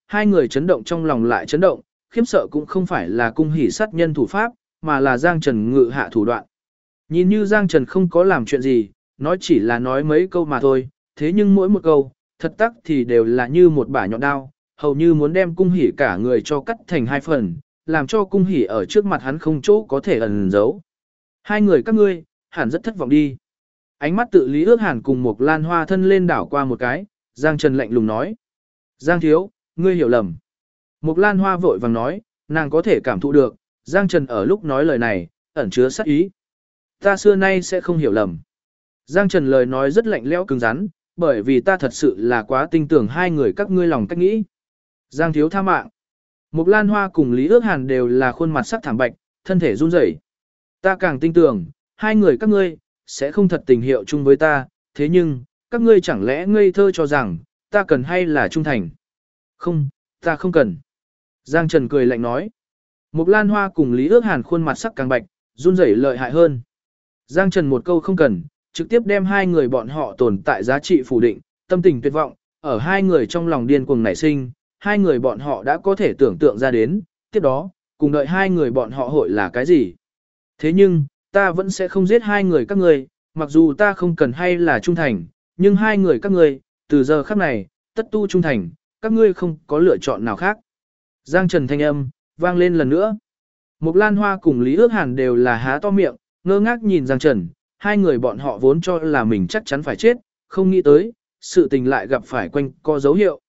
hai người chấn động trong lòng lại chấn động, khiếp sợ cũng không phải là cung hỉ sát nhân thủ pháp, mà là Giang Trần ngự hạ thủ đoạn. Nhìn như Giang Trần không có làm chuyện gì, nói chỉ là nói mấy câu mà thôi, thế nhưng mỗi một câu, thật tắc thì đều là như một bả nhọn đao, hầu như muốn đem cung hỉ cả người cho cắt thành hai phần, làm cho cung hỉ ở trước mặt hắn không chỗ có thể ẩn giấu. Hai người các ngươi, hẳn rất thất vọng đi. Ánh mắt tự Lý Ước Hàn cùng một Lan Hoa thân lên đảo qua một cái, Giang Trần lạnh lùng nói. Giang thiếu, ngươi hiểu lầm. Một Lan Hoa vội vàng nói, nàng có thể cảm thụ được, Giang Trần ở lúc nói lời này, ẩn chứa sát ý. Ta xưa nay sẽ không hiểu lầm. Giang Trần lời nói rất lạnh lẽo cứng rắn, bởi vì ta thật sự là quá tin tưởng hai người các ngươi lòng cách nghĩ. Giang thiếu tha mạng. Một Lan Hoa cùng Lý Ước Hàn đều là khuôn mặt sắc thảm bạch, thân thể run rẩy. Ta càng tin tưởng, hai người các ngươi sẽ không thật tình hiệu chung với ta, thế nhưng, các ngươi chẳng lẽ ngây thơ cho rằng, ta cần hay là trung thành? Không, ta không cần. Giang Trần cười lạnh nói. Một Lan Hoa cùng Lý Ước Hàn khuôn mặt sắc càng bạch, run rẩy lợi hại hơn. Giang Trần một câu không cần, trực tiếp đem hai người bọn họ tồn tại giá trị phủ định, tâm tình tuyệt vọng, ở hai người trong lòng điên cuồng nảy sinh, hai người bọn họ đã có thể tưởng tượng ra đến, tiếp đó, cùng đợi hai người bọn họ hội là cái gì. Thế nhưng, ta vẫn sẽ không giết hai người các ngươi, mặc dù ta không cần hay là trung thành, nhưng hai người các ngươi, từ giờ khắc này, tất tu trung thành, các ngươi không có lựa chọn nào khác. Giang Trần thanh âm, vang lên lần nữa. Một Lan Hoa cùng Lý Ước Hàn đều là há to miệng, ngơ ngác nhìn Giang Trần, hai người bọn họ vốn cho là mình chắc chắn phải chết, không nghĩ tới, sự tình lại gặp phải quanh co dấu hiệu.